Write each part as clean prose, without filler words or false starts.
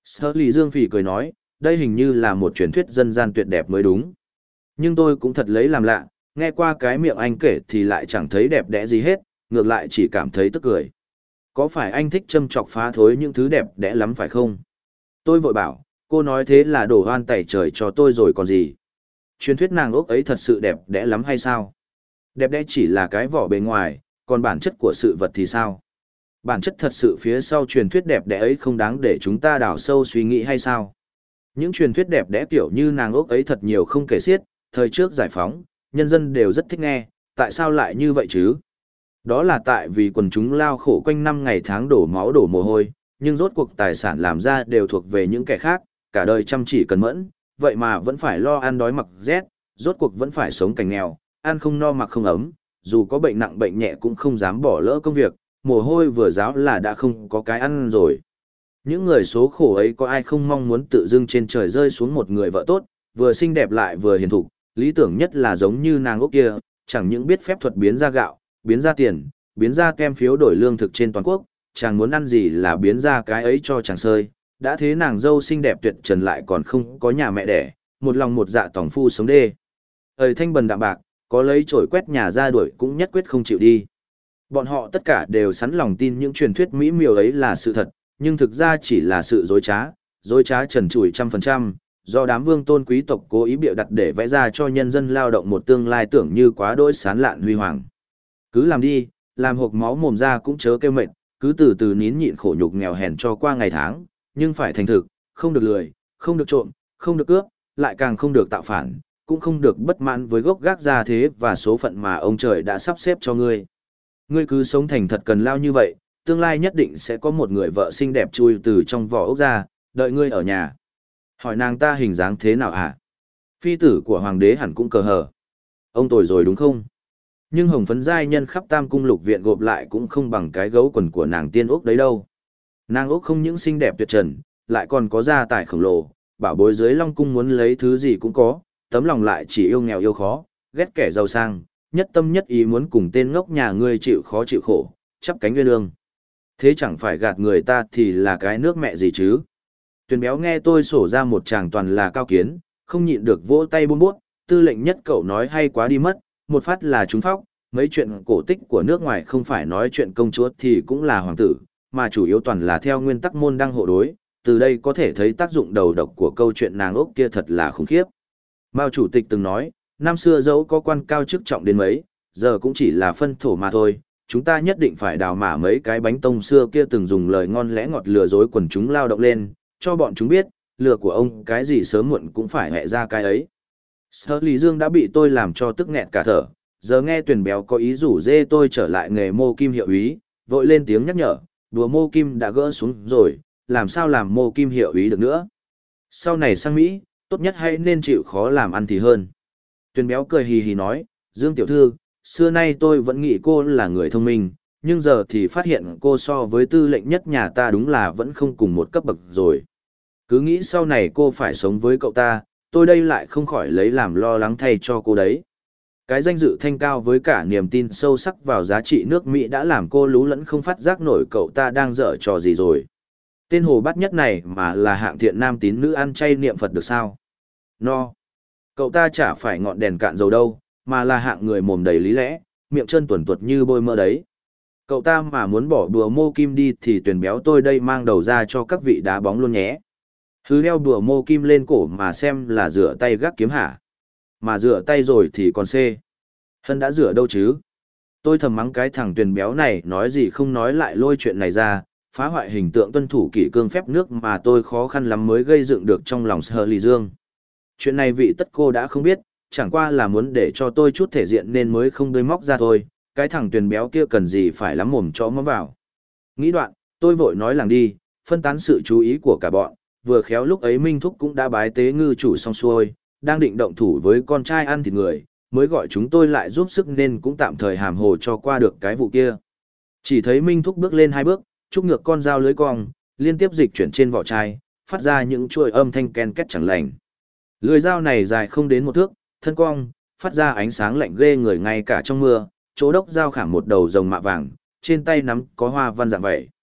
Sở Lý Dương Phỉ cười nói, đây hình như là một truyền thuyết dân gian tuyệt đẹp mới đúng. Nhưng tôi cũng thật lấy làm lạ, nghe qua cái miệng anh kể thì lại chẳng thấy đẹp đẽ gì hết, ngược lại chỉ cảm thấy tức cười. Có phải anh thích châm chọc phá thối những thứ đẹp đẽ lắm phải không? Tôi vội bảo, cô nói thế là đổ oan tẩy trời cho tôi rồi còn gì. Truyền thuyết nàng ốc ấy thật sự đẹp đẽ lắm hay sao? Đẹp đẽ chỉ là cái vỏ bề ngoài, còn bản chất của sự vật thì sao? Bản chất thật sự phía sau truyền thuyết đẹp đẽ ấy không đáng để chúng ta đào sâu suy nghĩ hay sao? Những truyền thuyết đẹp đẽ kiểu như nàng ốc ấy thật nhiều không kể xiết, thời trước giải phóng, nhân dân đều rất thích nghe, tại sao lại như vậy chứ? Đó là tại vì quần chúng lao khổ quanh năm ngày tháng đổ máu đổ mồ hôi, nhưng rốt cuộc tài sản làm ra đều thuộc về những kẻ khác, cả đời chăm chỉ cần mẫn, vậy mà vẫn phải lo ăn đói mặc rét, rốt cuộc vẫn phải sống cảnh nghèo, ăn không no mặc không ấm, dù có bệnh nặng bệnh nhẹ cũng không dám bỏ lỡ công việc, mồ hôi vừa ráo là đã không có cái ăn rồi. Những người số khổ ấy có ai không mong muốn tự dưng trên trời rơi xuống một người vợ tốt, vừa xinh đẹp lại vừa hiền thục, lý tưởng nhất là giống như nàng ốc kia, chẳng những biết phép thuật biến ra gạo, biến ra tiền, biến ra kem phiếu đổi lương thực trên toàn quốc, chàng muốn ăn gì là biến ra cái ấy cho chàng sơi, đã thế nàng dâu xinh đẹp tuyệt trần lại còn không có nhà mẹ đẻ, một lòng một dạ tòng phu sống đê. Thời thanh bần đạm bạc, có lấy chổi quét nhà ra đuổi cũng nhất quyết không chịu đi. Bọn họ tất cả đều sẵn lòng tin những truyền thuyết mỹ miều ấy là sự thật, nhưng thực ra chỉ là sự dối trá trần trụi 100%, do đám vương tôn quý tộc cố ý bịa đặt để vẽ ra cho nhân dân lao động một tương lai tưởng như quá đỗi sán lạn huy hoàng. Cứ làm đi, làm hộp máu mồm ra cũng chớ kêu mệt, cứ từ từ nín nhịn khổ nhục nghèo hèn cho qua ngày tháng, nhưng phải thành thực, không được lười, không được trộm, không được cướp, lại càng không được tạo phản, cũng không được bất mãn với gốc gác gia thế và số phận mà ông trời đã sắp xếp cho ngươi. Ngươi cứ sống thành thật cần lao như vậy, tương lai nhất định sẽ có một người vợ xinh đẹp chui từ trong vỏ ốc ra, đợi ngươi ở nhà. Hỏi nàng ta hình dáng thế nào hả? Phi tử của hoàng đế hẳn cũng cờ hờ. Ông tồi rồi đúng không? Nhưng hồng phấn giai nhân khắp tam cung lục viện gộp lại cũng không bằng cái gấu quần của nàng tiên ốc đấy đâu. Nàng ốc không những xinh đẹp tuyệt trần, lại còn có gia tài khổng lồ, bảo bối dưới long cung muốn lấy thứ gì cũng có, tấm lòng lại chỉ yêu nghèo yêu khó, ghét kẻ giàu sang, nhất tâm nhất ý muốn cùng tên ngốc nhà ngươi chịu khó chịu khổ, chắp cánh nguyên lương. Thế chẳng phải gạt người ta thì là cái nước mẹ gì chứ? Tuyền béo nghe tôi sổ ra một chàng toàn là cao kiến, không nhịn được vỗ tay buôn bút, tư lệnh nhất cậu nói hay quá đi mất, một phát là trúng phóc, mấy chuyện cổ tích của nước ngoài không phải nói chuyện công chúa thì cũng là hoàng tử, mà chủ yếu toàn là theo nguyên tắc môn đăng hộ đối, từ đây có thể thấy tác dụng đầu độc của câu chuyện nàng ốc kia thật là khủng khiếp. Mao chủ tịch từng nói, năm xưa dẫu có quan cao chức trọng đến mấy, giờ cũng chỉ là phân thổ mà thôi, chúng ta nhất định phải đào mả mấy cái bánh tông xưa kia từng dùng lời ngon lẽ ngọt lừa dối quần chúng lao động lên, cho bọn chúng biết, lừa của ông cái gì sớm muộn cũng phải hẹ ra cái ấy. Sở Lý Dương đã bị tôi làm cho tức nghẹt cả thở, giờ nghe Tuyền béo có ý rủ dê tôi trở lại nghề mô kim hiệu úy, vội lên tiếng nhắc nhở, đùa mô kim đã gỡ xuống rồi, làm sao làm mô kim hiệu úy được nữa. Sau này sang Mỹ, tốt nhất hãy nên chịu khó làm ăn thì hơn. Tuyền béo cười hì hì nói, Dương tiểu thư, xưa nay tôi vẫn nghĩ cô là người thông minh, nhưng giờ thì phát hiện cô so với tư lệnh nhất nhà ta đúng là vẫn không cùng một cấp bậc rồi. Cứ nghĩ sau này cô phải sống với cậu ta, tôi đây lại không khỏi lấy làm lo lắng thay cho cô đấy. Cái danh dự thanh cao với cả niềm tin sâu sắc vào giá trị nước Mỹ đã làm cô lú lẫn không phát giác nổi cậu ta đang dở trò gì rồi. Tên hồ bát nhất này mà là hạng thiện nam tín nữ ăn chay niệm Phật được sao? No. Cậu ta chả phải ngọn đèn cạn dầu đâu, mà là hạng người mồm đầy lý lẽ, miệng chân tuần tuột như bôi mơ đấy. Cậu ta mà muốn bỏ đùa mô kim đi thì Tuyền béo tôi đây mang đầu ra cho các vị đá bóng luôn nhé. Hứ đeo đùa mô kim lên cổ mà xem là rửa tay gác kiếm hả? Mà rửa tay rồi thì còn xê. Hân đã rửa đâu chứ? Tôi thầm mắng cái thằng Tuyền béo này nói gì không nói lại lôi chuyện này ra, phá hoại hình tượng tuân thủ kỷ cương phép nước mà tôi khó khăn lắm mới gây dựng được trong lòng Sở Lý Dương. Chuyện này vị tất cô đã không biết, chẳng qua là muốn để cho tôi chút thể diện nên mới không bươi móc ra thôi, cái thằng Tuyền béo kia cần gì phải lắm mồm cho móm vào. Nghĩ đoạn, tôi vội nói làng đi, phân tán sự chú ý của cả bọn, vừa khéo lúc ấy Minh Thúc cũng đã bái tế ngư chủ xong xuôi, đang định động thủ với con trai ăn thịt người, mới gọi chúng tôi lại giúp sức nên cũng tạm thời hàm hồ cho qua được cái vụ kia. Chỉ thấy Minh Thúc bước lên 2 bước, trúc ngược con dao lưới cong, liên tiếp dịch chuyển trên vỏ chai, phát ra những chuỗi âm thanh ken két chẳng lành. Lưỡi dao này dài không đến 1 thước, thân cong, phát ra ánh sáng lạnh ghê người ngay cả trong mưa, chỗ đốc dao khảm một đầu rồng mạ vàng, trên tay nắm có hoa văn dạng vậy.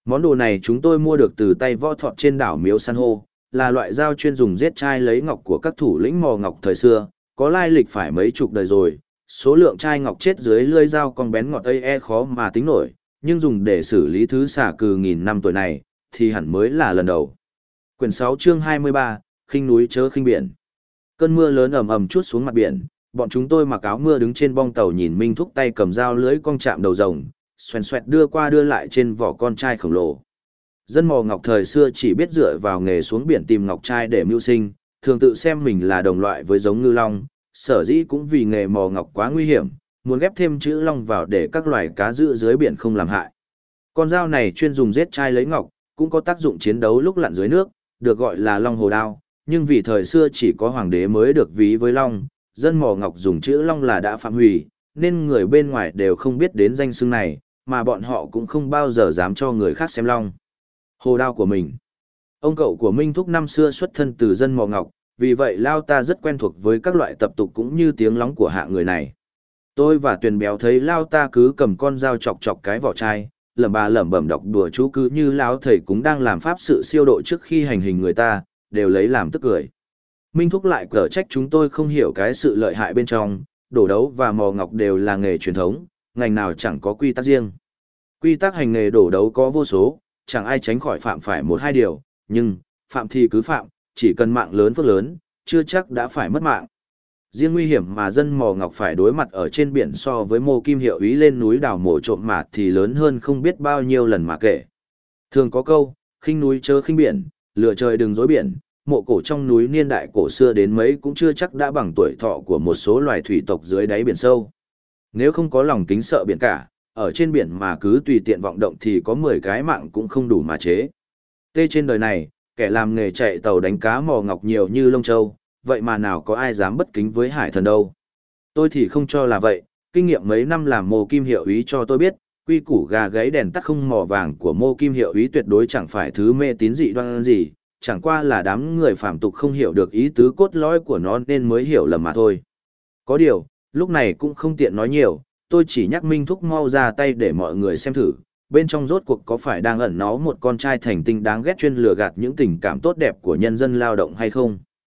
Món đồ này chúng tôi mua được từ tay võ thọt trên đảo Miếu San Hô, là loại dao chuyên dùng giết chai lấy ngọc của các thủ lĩnh mò ngọc thời xưa, có lai lịch phải mấy chục đời rồi. Số lượng chai ngọc chết dưới lưỡi dao con bén ngọt ấy khó mà tính nổi, nhưng dùng để xử lý thứ xả cừ nghìn năm tuổi này, thì hẳn mới là lần đầu. Quyển 6 chương 23, khinh núi chớ khinh biển. Cơn mưa lớn ầm ầm trút xuống mặt biển, bọn chúng tôi mặc áo mưa đứng trên bong tàu nhìn Minh Thúc tay cầm dao lưới cong chạm đầu rồng, xoèn xoẹt đưa qua đưa lại trên vỏ con trai khổng lồ. Dân mò ngọc thời xưa chỉ biết dựa vào nghề xuống biển tìm ngọc trai để mưu sinh, thường tự xem mình là đồng loại với giống ngư long, sở dĩ cũng vì nghề mò ngọc quá nguy hiểm, muốn ghép thêm chữ long vào để các loài cá giữ dưới biển không làm hại. Con dao này chuyên dùng giết trai lấy ngọc, cũng có tác dụng chiến đấu lúc lặn dưới nước, được gọi là long hồ đao, nhưng vì thời xưa chỉ có hoàng đế mới được ví với long, dân mò ngọc dùng chữ long là đã phạm hủy, nên người bên ngoài đều không biết đến danh xưng này, mà bọn họ cũng không bao giờ dám cho người khác xem long hồ đao của mình. Ông cậu của Minh Thúc năm xưa xuất thân từ dân mò ngọc, vì vậy Lao ta rất quen thuộc với các loại tập tục cũng như tiếng lóng của hạ người này. Tôi và Tuyền Béo thấy Lao ta cứ cầm con dao chọc chọc cái vỏ chai, lẩm bà lẩm bẩm đọc đùa chú cứ như Lão thầy cũng đang làm pháp sự siêu độ trước khi hành hình người ta, đều lấy làm tức cười. Minh Thúc lại cở trách chúng tôi không hiểu cái sự lợi hại bên trong, đổ đấu và mò ngọc đều là nghề truyền thống, ngành nào chẳng có quy tắc riêng. Quy tắc hành nghề đổ đấu có vô số, chẳng ai tránh khỏi phạm phải một hai điều, nhưng, phạm thì cứ phạm, chỉ cần mạng lớn phước lớn, chưa chắc đã phải mất mạng. Riêng nguy hiểm mà dân mò ngọc phải đối mặt ở trên biển so với Mô Kim Hiệu Úy lên núi đào mổ trộm mạt thì lớn hơn không biết bao nhiêu lần mà kể. Thường có câu, khinh núi chớ khinh biển, lừa trời đừng dối biển, mộ cổ trong núi niên đại cổ xưa đến mấy cũng chưa chắc đã bằng tuổi thọ của một số loài thủy tộc dưới đáy biển sâu. Nếu không có lòng kính sợ biển cả, ở trên biển mà cứ tùy tiện vọng động thì có 10 cái mạng cũng không đủ mà chế. Tê trên đời này, kẻ làm nghề chạy tàu đánh cá mò ngọc nhiều như lông châu, vậy mà nào có ai dám bất kính với hải thần đâu. Tôi thì không cho là vậy, kinh nghiệm mấy năm làm Mô Kim Hiệu Úy cho tôi biết, quy củ gà gáy đèn tắt không mò vàng của Mô Kim Hiệu Úy tuyệt đối chẳng phải thứ mê tín dị đoan gì, chẳng qua là đám người phàm tục không hiểu được ý tứ cốt lõi của nó nên mới hiểu lầm mà thôi. Có điều, lúc này cũng không tiện nói nhiều, tôi chỉ nhắc Minh Thúc mau ra tay để mọi người xem thử, bên trong rốt cuộc có phải đang ẩn náu một con trai thành tinh đáng ghét chuyên lừa gạt những tình cảm tốt đẹp của nhân dân lao động hay không.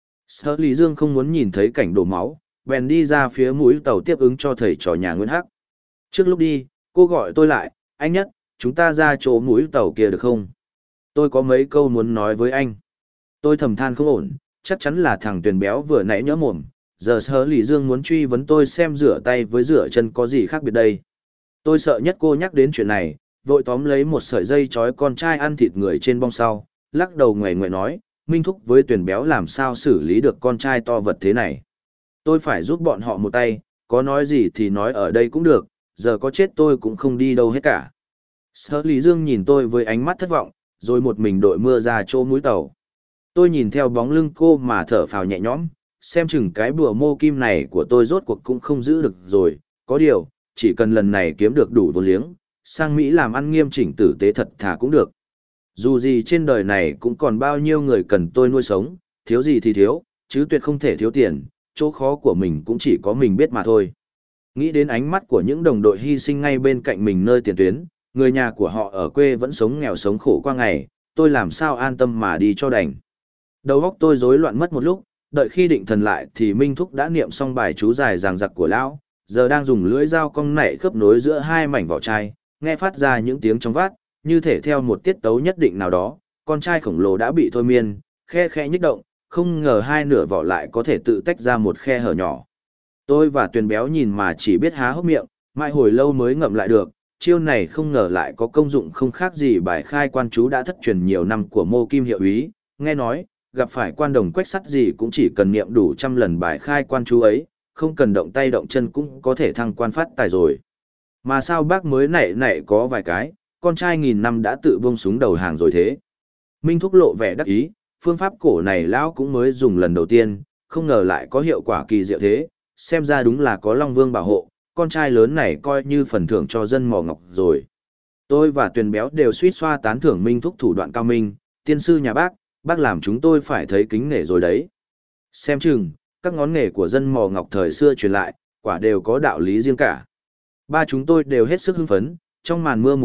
Sở Lý Dương không muốn nhìn thấy cảnh đổ máu, bèn đi ra phía mũi tàu tiếp ứng cho thầy trò nhà Nguyễn Hắc. Trước lúc đi, cô gọi tôi lại, anh Nhất, chúng ta ra chỗ mũi tàu kia được không? Tôi có mấy câu muốn nói với anh. Tôi thầm than không ổn, chắc chắn là thằng Tuyền Béo vừa nãy nhỡ mồm, giờ Sở Lý Dương muốn truy vấn tôi xem rửa tay với rửa chân có gì khác biệt đây. Tôi sợ nhất cô nhắc đến chuyện này, vội tóm lấy một sợi dây trói con trai ăn thịt người trên bong sau, lắc đầu ngoại ngoại nói, Minh Thúc với Tuyền Béo làm sao xử lý được con trai to vật thế này. Tôi phải giúp bọn họ một tay, có nói gì thì nói ở đây cũng được, giờ có chết tôi cũng không đi đâu hết cả. Sở Lý Dương nhìn tôi với ánh mắt thất vọng, rồi một mình đội mưa ra chỗ mũi tàu. Tôi nhìn theo bóng lưng cô mà thở phào nhẹ nhõm, xem chừng cái bùa mô kim này của tôi rốt cuộc cũng không giữ được rồi, có điều, chỉ cần lần này kiếm được đủ vốn liếng, sang Mỹ làm ăn nghiêm chỉnh tử tế thật thà cũng được. Dù gì trên đời này cũng còn bao nhiêu người cần tôi nuôi sống, thiếu gì thì thiếu, chứ tuyệt không thể thiếu tiền, chỗ khó của mình cũng chỉ có mình biết mà thôi. Nghĩ đến ánh mắt của những đồng đội hy sinh ngay bên cạnh mình nơi tiền tuyến, người nhà của họ ở quê vẫn sống nghèo sống khổ qua ngày, tôi làm sao an tâm mà đi cho đành. Đầu óc tôi rối loạn mất một lúc, đợi khi định thần lại thì Minh Thúc đã niệm xong bài chú dài dằng dặc của lão, giờ đang dùng lưỡi dao cong nảy khớp nối giữa hai mảnh vỏ chai, nghe phát ra những tiếng trong vát, như thể theo một tiết tấu nhất định nào đó, con trai khổng lồ đã bị thôi miên, khe khẽ nhích động, không ngờ hai nửa vỏ lại có thể tự tách ra một khe hở nhỏ. Tôi và Tuyền Béo nhìn mà chỉ biết há hốc miệng, mãi hồi lâu mới ngậm lại được, chiêu này không ngờ lại có công dụng không khác gì bài khai quan chú đã thất truyền nhiều năm của Mô Kim Hiệu Úy, nghe nói, gặp phải quan đồng quách sắt gì cũng chỉ cần niệm đủ 100 lần bài khai quan chú ấy, không cần động tay động chân cũng có thể thăng quan phát tài rồi. Mà sao bác mới nảy có vài cái, con trai nghìn năm đã tự buông súng đầu hàng rồi thế. Minh Thúc lộ vẻ đắc ý, phương pháp cổ này lão cũng mới dùng lần đầu tiên, không ngờ lại có hiệu quả kỳ diệu thế, xem ra đúng là có Long Vương bảo hộ, con trai lớn này coi như phần thưởng cho dân mò ngọc rồi. Tôi và Tuyền Béo đều suýt xoa tán thưởng Minh Thúc thủ đoạn cao minh, tiên sư nhà bác làm chúng tôi phải thấy kính nể rồi đấy. Xem chừng, các ngón nghề của dân mò ngọc thời xưa truyền lại, quả đều có đạo lý riêng cả. Ba chúng tôi đều hết sức hưng phấn, trong màn mưa mù mịt,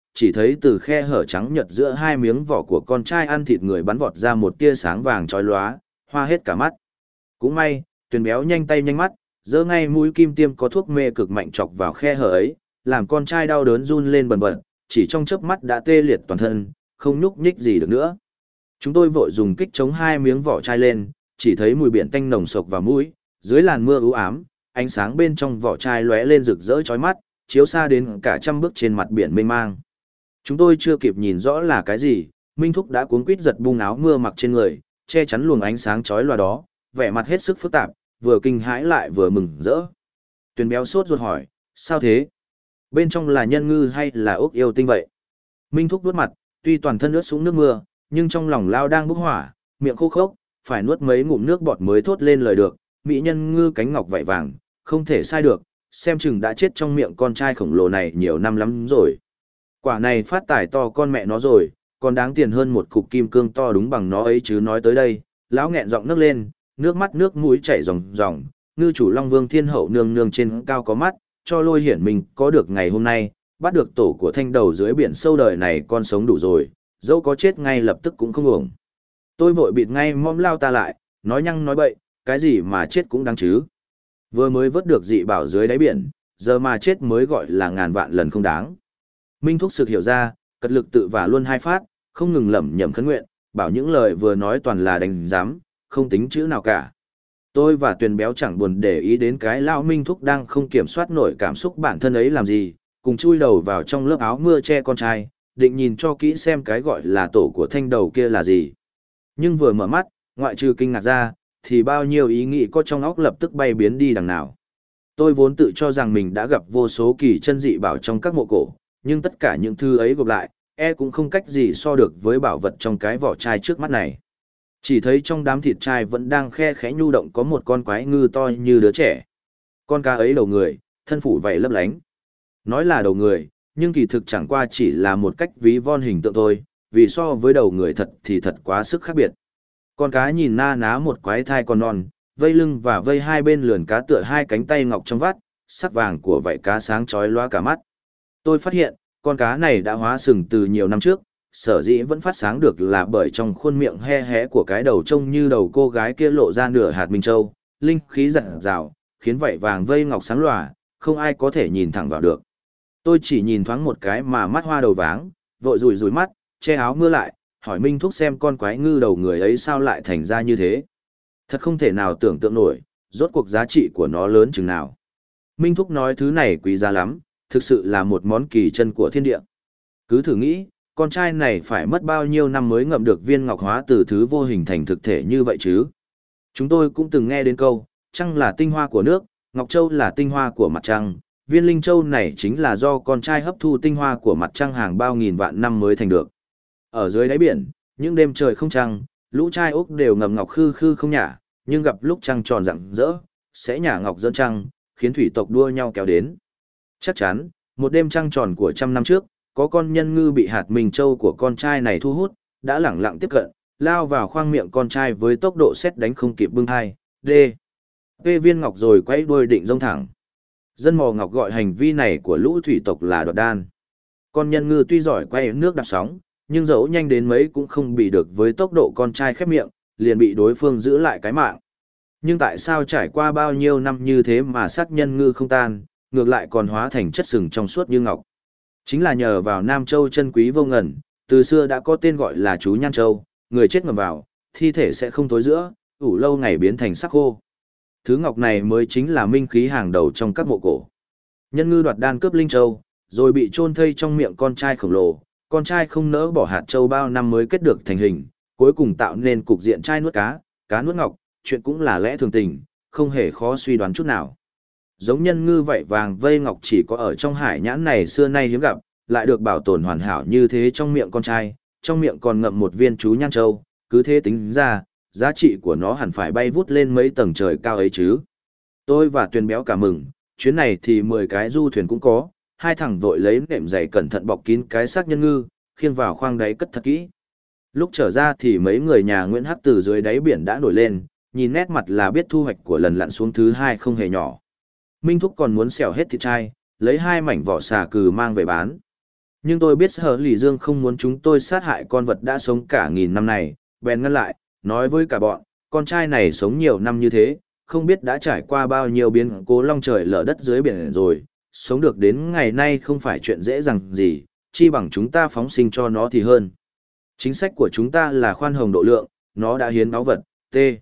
chỉ thấy từ khe hở trắng nhật giữa hai miếng vỏ của con trai ăn thịt người bắn vọt ra một tia sáng vàng chói lóa, hoa hết cả mắt. Cũng may, Tuyền béo nhanh tay nhanh mắt, giơ ngay mũi kim tiêm có thuốc mê cực mạnh chọc vào khe hở ấy, làm con trai đau đớn run lên bần bật, chỉ trong chớp mắt đã tê liệt toàn thân, không nhúc nhích gì được nữa. Chúng tôi vội dùng kích chống hai miếng vỏ chai lên, chỉ thấy mùi biển tanh nồng sộc vào mũi, dưới làn mưa u ám, ánh sáng bên trong vỏ chai lóe lên rực rỡ chói mắt, chiếu xa đến cả trăm bước trên mặt biển mênh mang. Chúng tôi chưa kịp nhìn rõ là cái gì, Minh Thúc đã cuống quýt giật bung áo mưa mặc trên người, che chắn luồng ánh sáng chói lòa đó, vẻ mặt hết sức phức tạp, vừa kinh hãi lại vừa mừng rỡ. Tuyền béo sốt ruột hỏi, sao thế? Bên trong là nhân ngư hay là ốc yêu tinh vậy? Minh Thúc vuốt mặt, tuy toàn thân ướt sũng nước mưa, nhưng trong lòng lao đang bốc hỏa, miệng khô khốc, phải nuốt mấy ngụm nước bọt mới thốt lên lời được. Mỹ nhân ngư cánh ngọc vảy vàng, không thể sai được, xem chừng đã chết trong miệng con trai khổng lồ này nhiều năm lắm rồi. Quả này phát tài to con mẹ nó rồi, còn đáng tiền hơn một cục kim cương to đúng bằng nó ấy chứ. Nói tới đây, lão nghẹn giọng nấc lên, nước mắt nước mũi chảy ròng ròng. Ngư chủ Long Vương Thiên Hậu nương nương trên cao có mắt, cho Lôi Hiển mình có được ngày hôm nay, bắt được tổ của thanh đầu dưới biển sâu đời này con sống đủ rồi, dẫu có chết ngay lập tức cũng không uổng. Tôi vội bịt ngay mõm lao ta lại, nói nhăng nói bậy, cái gì mà chết cũng đáng chứ. Vừa mới vớt được dị bảo dưới đáy biển, giờ mà chết mới gọi là ngàn vạn lần không đáng. Minh Thúc sực hiểu ra, cật lực tự vả luôn hai phát, không ngừng lẩm nhẩm khấn nguyện, bảo những lời vừa nói toàn là đánh giám, không tính chữ nào cả. Tôi và Tuyền béo chẳng buồn để ý đến cái lão Minh Thúc đang không kiểm soát nổi cảm xúc bản thân ấy làm gì, cùng chui đầu vào trong lớp áo mưa che con trai, định nhìn cho kỹ xem cái gọi là tổ của thanh đầu kia là gì. Nhưng vừa mở mắt, ngoại trừ kinh ngạc ra, thì bao nhiêu ý nghĩ có trong óc lập tức bay biến đi đằng nào. Tôi vốn tự cho rằng mình đã gặp vô số kỳ chân dị bảo trong các mộ cổ, nhưng tất cả những thứ ấy gộp lại, cũng không cách gì so được với bảo vật trong cái vỏ chai trước mắt này. Chỉ thấy trong đám thịt chai vẫn đang khe khẽ nhu động có một con quái ngư to như đứa trẻ. Con cá ấy đầu người, thân phủ vảy lấp lánh. Nói là đầu người, nhưng kỳ thực chẳng qua chỉ là một cách ví von hình tượng thôi, vì so với đầu người thật thì thật quá sức khác biệt. Con cá nhìn na ná một quái thai con non, vây lưng và vây hai bên lườn cá tựa hai cánh tay ngọc trong vắt, sắc vàng của vảy cá sáng chói lóa cả mắt. Tôi phát hiện, con cá này đã hóa sừng từ nhiều năm trước, sở dĩ vẫn phát sáng được là bởi trong khuôn miệng he hé của cái đầu trông như đầu cô gái kia lộ ra nửa hạt minh châu, linh khí rạng rào, khiến vảy vàng vây ngọc sáng lòa, không ai có thể nhìn thẳng vào được. Tôi chỉ nhìn thoáng một cái mà mắt hoa đầu váng, vội rủi rủi mắt, che áo mưa lại, hỏi Minh Thúc xem con quái ngư đầu người ấy sao lại thành ra như thế. Thật không thể nào tưởng tượng nổi, rốt cuộc giá trị của nó lớn chừng nào. Minh Thúc nói thứ này quý giá lắm, thực sự là một món kỳ chân của thiên địa. Cứ thử nghĩ, con trai này phải mất bao nhiêu năm mới ngậm được viên ngọc hóa từ thứ vô hình thành thực thể như vậy chứ. Chúng tôi cũng từng nghe đến câu, trăng là tinh hoa của nước, ngọc châu là tinh hoa của mặt trăng. Viên linh châu này chính là do con trai hấp thu tinh hoa của mặt trăng hàng bao nghìn vạn năm mới thành được. Ở dưới đáy biển, những đêm trời không trăng, lũ trai ốc đều ngầm ngọc khư khư không nhả, nhưng gặp lúc trăng tròn rạng rỡ, sẽ nhả ngọc dẫn trăng, khiến thủy tộc đua nhau kéo đến. Chắc chắn, một đêm trăng tròn của 100 năm trước, có con nhân ngư bị hạt minh châu của con trai này thu hút, đã lẳng lặng tiếp cận, lao vào khoang miệng con trai với tốc độ sét đánh không kịp bưng hai, viên ngọc rồi quay đuôi định rông thẳng. Dân mò ngọc gọi hành vi này của lũ thủy tộc là đoạt đan. Con nhân ngư tuy giỏi quay nước đạp sóng, nhưng dẫu nhanh đến mấy cũng không bị được với tốc độ con trai khép miệng, liền bị đối phương giữ lại cái mạng. Nhưng tại sao trải qua bao nhiêu năm như thế mà xác nhân ngư không tan, ngược lại còn hóa thành chất sừng trong suốt như ngọc? Chính là nhờ vào Nam Châu chân quý vô ngần, từ xưa đã có tên gọi là chú Nhan Châu, người chết ngầm vào, thi thể sẽ không thối rữa, ủ lâu ngày biến thành sắc khô. Thứ ngọc này mới chính là minh khí hàng đầu trong các mộ cổ. Nhân ngư đoạt đan cướp linh châu, rồi bị chôn thây trong miệng con trai khổng lồ, con trai không nỡ bỏ hạt châu bao năm mới kết được thành hình, cuối cùng tạo nên cục diện trai nuốt cá, cá nuốt ngọc, chuyện cũng là lẽ thường tình, không hề khó suy đoán chút nào. Giống nhân ngư vảy vàng vây ngọc chỉ có ở trong hải nhãn này xưa nay hiếm gặp, lại được bảo tồn hoàn hảo như thế trong miệng con trai, trong miệng còn ngậm một viên chú Nhan Châu, cứ thế tính ra, giá trị của nó hẳn phải bay vút lên mấy tầng trời cao ấy chứ. Tôi và Tuyền béo cả mừng, chuyến này thì 10 cái du thuyền cũng có, hai thằng vội lấy nệm dày cẩn thận bọc kín cái xác nhân ngư, khiêng vào khoang đáy cất thật kỹ. Lúc trở ra thì mấy người nhà Nguyễn Hắc từ dưới đáy biển đã nổi lên, nhìn nét mặt là biết thu hoạch của lần lặn xuống thứ 2 không hề nhỏ. Minh Thúc còn muốn xẻo hết thịt trai, lấy 2 mảnh vỏ xà cừ mang về bán. Nhưng tôi biết Sở Lì Dương không muốn chúng tôi sát hại con vật đã sống cả nghìn năm này, bèn ngăn lại, nói với cả bọn, con trai này sống nhiều năm như thế, không biết đã trải qua bao nhiêu biến cố long trời lở đất dưới biển rồi, sống được đến ngày nay không phải chuyện dễ dàng gì, chi bằng chúng ta phóng sinh cho nó thì hơn. Chính sách của chúng ta là khoan hồng độ lượng, nó đã hiến báu vật,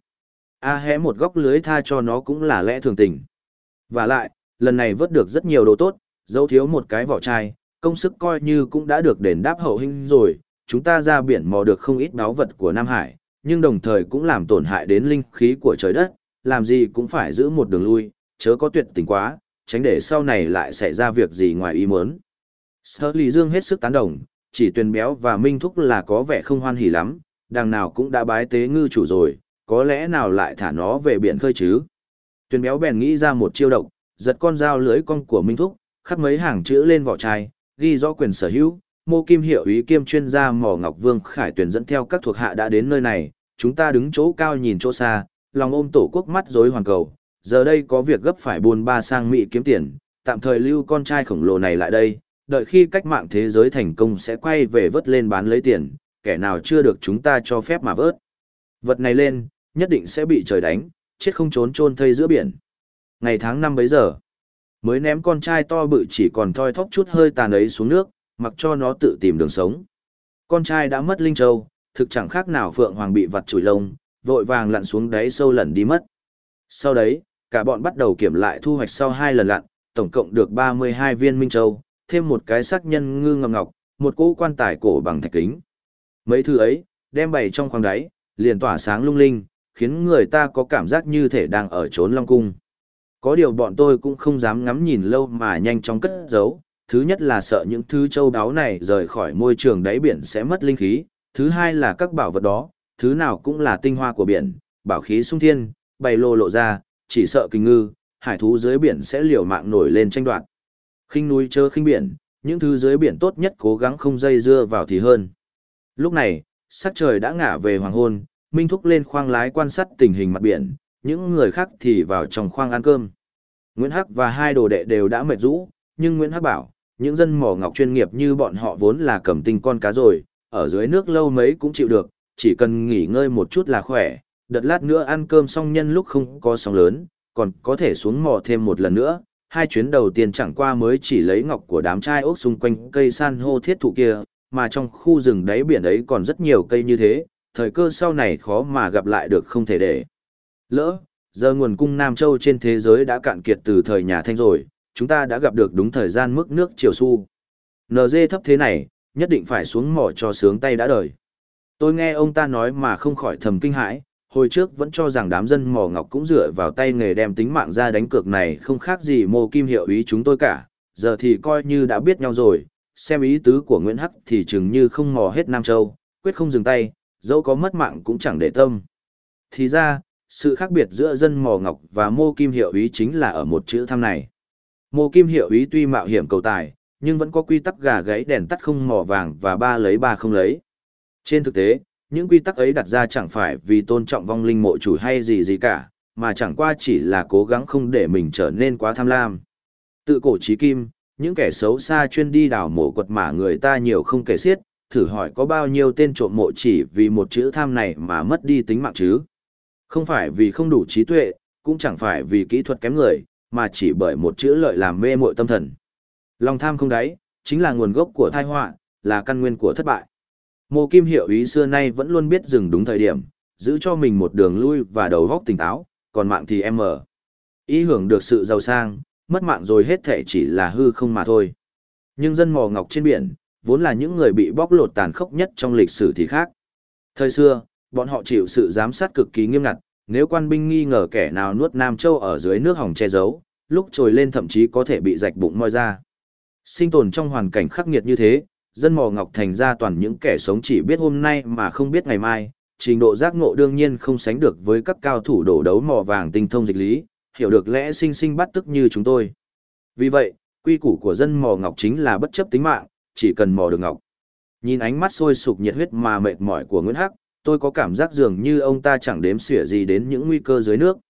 hé một góc lưới tha cho nó cũng là lẽ thường tình. Và lại, lần này vớt được rất nhiều đồ tốt, dẫu thiếu một cái vỏ chai, công sức coi như cũng đã được đền đáp hậu hĩnh rồi, chúng ta ra biển mò được không ít báu vật của Nam Hải, nhưng đồng thời cũng làm tổn hại đến linh khí của trời đất, làm gì cũng phải giữ một đường lui, chớ có tuyệt tình quá, tránh để sau này lại xảy ra việc gì ngoài ý muốn. Sở Lý Dương hết sức tán đồng, chỉ Tuyền Béo và Minh Thúc là có vẻ không hoan hỉ lắm, đằng nào cũng đã bái tế ngư chủ rồi, có lẽ nào lại thả nó về biển khơi chứ. Tuyền Béo bèn nghĩ ra một chiêu độc, giật con dao lưới con của Minh Thúc, khắc mấy hàng chữ lên vỏ chai, ghi rõ quyền sở hữu. Mô Kim Hiệu úy kiêm chuyên gia mỏ ngọc Vương Khải Tuyền dẫn theo các thuộc hạ đã đến nơi này, chúng ta đứng chỗ cao nhìn chỗ xa, lòng ôm tổ quốc mắt rối hoàn cầu, giờ đây có việc gấp phải buôn ba sang Mỹ kiếm tiền, tạm thời lưu con trai khổng lồ này lại đây, đợi khi cách mạng thế giới thành công sẽ quay về vớt lên bán lấy tiền, kẻ nào chưa được chúng ta cho phép mà vớt. Vật này lên, nhất định sẽ bị trời đánh, chết không trốn chôn thây giữa biển. Ngày tháng năm bấy giờ, mới ném con trai to bự chỉ còn thoi thóp chút hơi tàn ấy xuống nước, mặc cho nó tự tìm đường sống. Con trai đã mất linh châu, thực chẳng khác nào Phượng Hoàng bị vặt chùi lông, vội vàng lặn xuống đáy sâu lẩn đi mất. Sau đấy, cả bọn bắt đầu kiểm lại thu hoạch sau 2 lần lặn, tổng cộng được 32 viên minh châu, thêm một cái xác nhân ngư ngầm ngọc, một cỗ quan tài cổ bằng thạch kính. Mấy thứ ấy, đem bày trong khoang đáy, liền tỏa sáng lung linh, khiến người ta có cảm giác như thể đang ở chốn Long Cung. Có điều bọn tôi cũng không dám ngắm nhìn lâu mà nhanh chóng cất giấu, thứ nhất là sợ những thứ châu báu này rời khỏi môi trường đáy biển sẽ mất linh khí, thứ hai là các bảo vật đó, thứ nào cũng là tinh hoa của biển, bảo khí sung thiên, bày lộ ra, chỉ sợ kinh ngư, hải thú dưới biển sẽ liều mạng nổi lên tranh đoạt. Khinh núi chớ khinh biển, những thứ dưới biển tốt nhất cố gắng không dây dưa vào thì hơn. Lúc này, sắc trời đã ngả về hoàng hôn, Minh Thúc lên khoang lái quan sát tình hình mặt biển, những người khác thì vào trong khoang ăn cơm. Nguyễn Hắc và 2 đồ đệ đều đã mệt rũ, nhưng Nguyễn Hắc bảo, những dân mỏ ngọc chuyên nghiệp như bọn họ vốn là cầm tinh con cá rồi, ở dưới nước lâu mấy cũng chịu được, chỉ cần nghỉ ngơi một chút là khỏe, đợt lát nữa ăn cơm xong nhân lúc không có sóng lớn, còn có thể xuống mò thêm một lần nữa. 2 chuyến đầu tiên chẳng qua mới chỉ lấy ngọc của đám trai ốc xung quanh cây san hô thiết thụ kia, mà trong khu rừng đáy biển ấy còn rất nhiều cây như thế, thời cơ sau này khó mà gặp lại được không thể để lỡ. Giờ nguồn cung Nam Châu trên thế giới đã cạn kiệt từ thời nhà Thanh rồi, chúng ta đã gặp được đúng thời gian mức nước chiều su. NG thấp thế này, nhất định phải xuống mỏ cho sướng tay đã đời. Tôi nghe ông ta nói mà không khỏi thầm kinh hãi, hồi trước vẫn cho rằng đám dân mỏ ngọc cũng dựa vào tay nghề đem tính mạng ra đánh cược này không khác gì Mô Kim Hiệu úy chúng tôi cả, giờ thì coi như đã biết nhau rồi, xem ý tứ của Nguyễn Hắc thì chừng như không mò hết Nam Châu, quyết không dừng tay, dẫu có mất mạng cũng chẳng để tâm. Thì ra, sự khác biệt giữa dân mỏ ngọc và Mô Kim Hiệu úy chính là ở một chữ tham này. Mô Kim Hiệu úy tuy mạo hiểm cầu tài, nhưng vẫn có quy tắc gà gáy đèn tắt không mỏ vàng và 3 lấy 3 không lấy. Trên thực tế, những quy tắc ấy đặt ra chẳng phải vì tôn trọng vong linh mộ chủ hay gì cả, mà chẳng qua chỉ là cố gắng không để mình trở nên quá tham lam. Tự cổ chí kim, những kẻ xấu xa chuyên đi đào mộ quật mả người ta nhiều không kể xiết, thử hỏi có bao nhiêu tên trộm mộ chỉ vì một chữ tham này mà mất đi tính mạng chứ? Không phải vì không đủ trí tuệ, cũng chẳng phải vì kỹ thuật kém người, mà chỉ bởi một chữ lợi làm mê muội tâm thần. Lòng tham không đáy, chính là nguồn gốc của tai họa, là căn nguyên của thất bại. Mô Kim Hiệu úy xưa nay vẫn luôn biết dừng đúng thời điểm, giữ cho mình một đường lui và đầu óc tỉnh táo, còn mạng thì em mở. Ý hưởng được sự giàu sang, mất mạng rồi hết thể chỉ là hư không mà thôi. Nhưng dân mỏ ngọc trên biển, vốn là những người bị bóc lột tàn khốc nhất trong lịch sử thì khác. Thời xưa, bọn họ chịu sự giám sát cực kỳ nghiêm ngặt, nếu quan binh nghi ngờ kẻ nào nuốt Nam Châu ở dưới nước hòng che giấu, lúc trồi lên thậm chí có thể bị rạch bụng moi ra. Sinh tồn trong hoàn cảnh khắc nghiệt như thế, dân mỏ ngọc thành ra toàn những kẻ sống chỉ biết hôm nay mà không biết ngày mai, trình độ giác ngộ đương nhiên không sánh được với các cao thủ đổ đấu mỏ vàng tinh thông dịch lý, hiểu được lẽ sinh sinh bắt tức như chúng tôi. Vì vậy, quy củ của dân mỏ ngọc chính là bất chấp tính mạng, chỉ cần mỏ được ngọc. Nhìn ánh mắt sôi sục nhiệt huyết mà mệt mỏi của Nguyễn Hắc, tôi có cảm giác dường như ông ta chẳng đếm xỉa gì đến những nguy cơ dưới nước,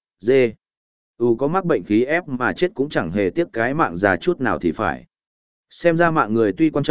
có mắc bệnh khí ép mà chết cũng chẳng hề tiếc cái mạng già chút nào thì phải. Xem ra mạng người tuy quan trọng,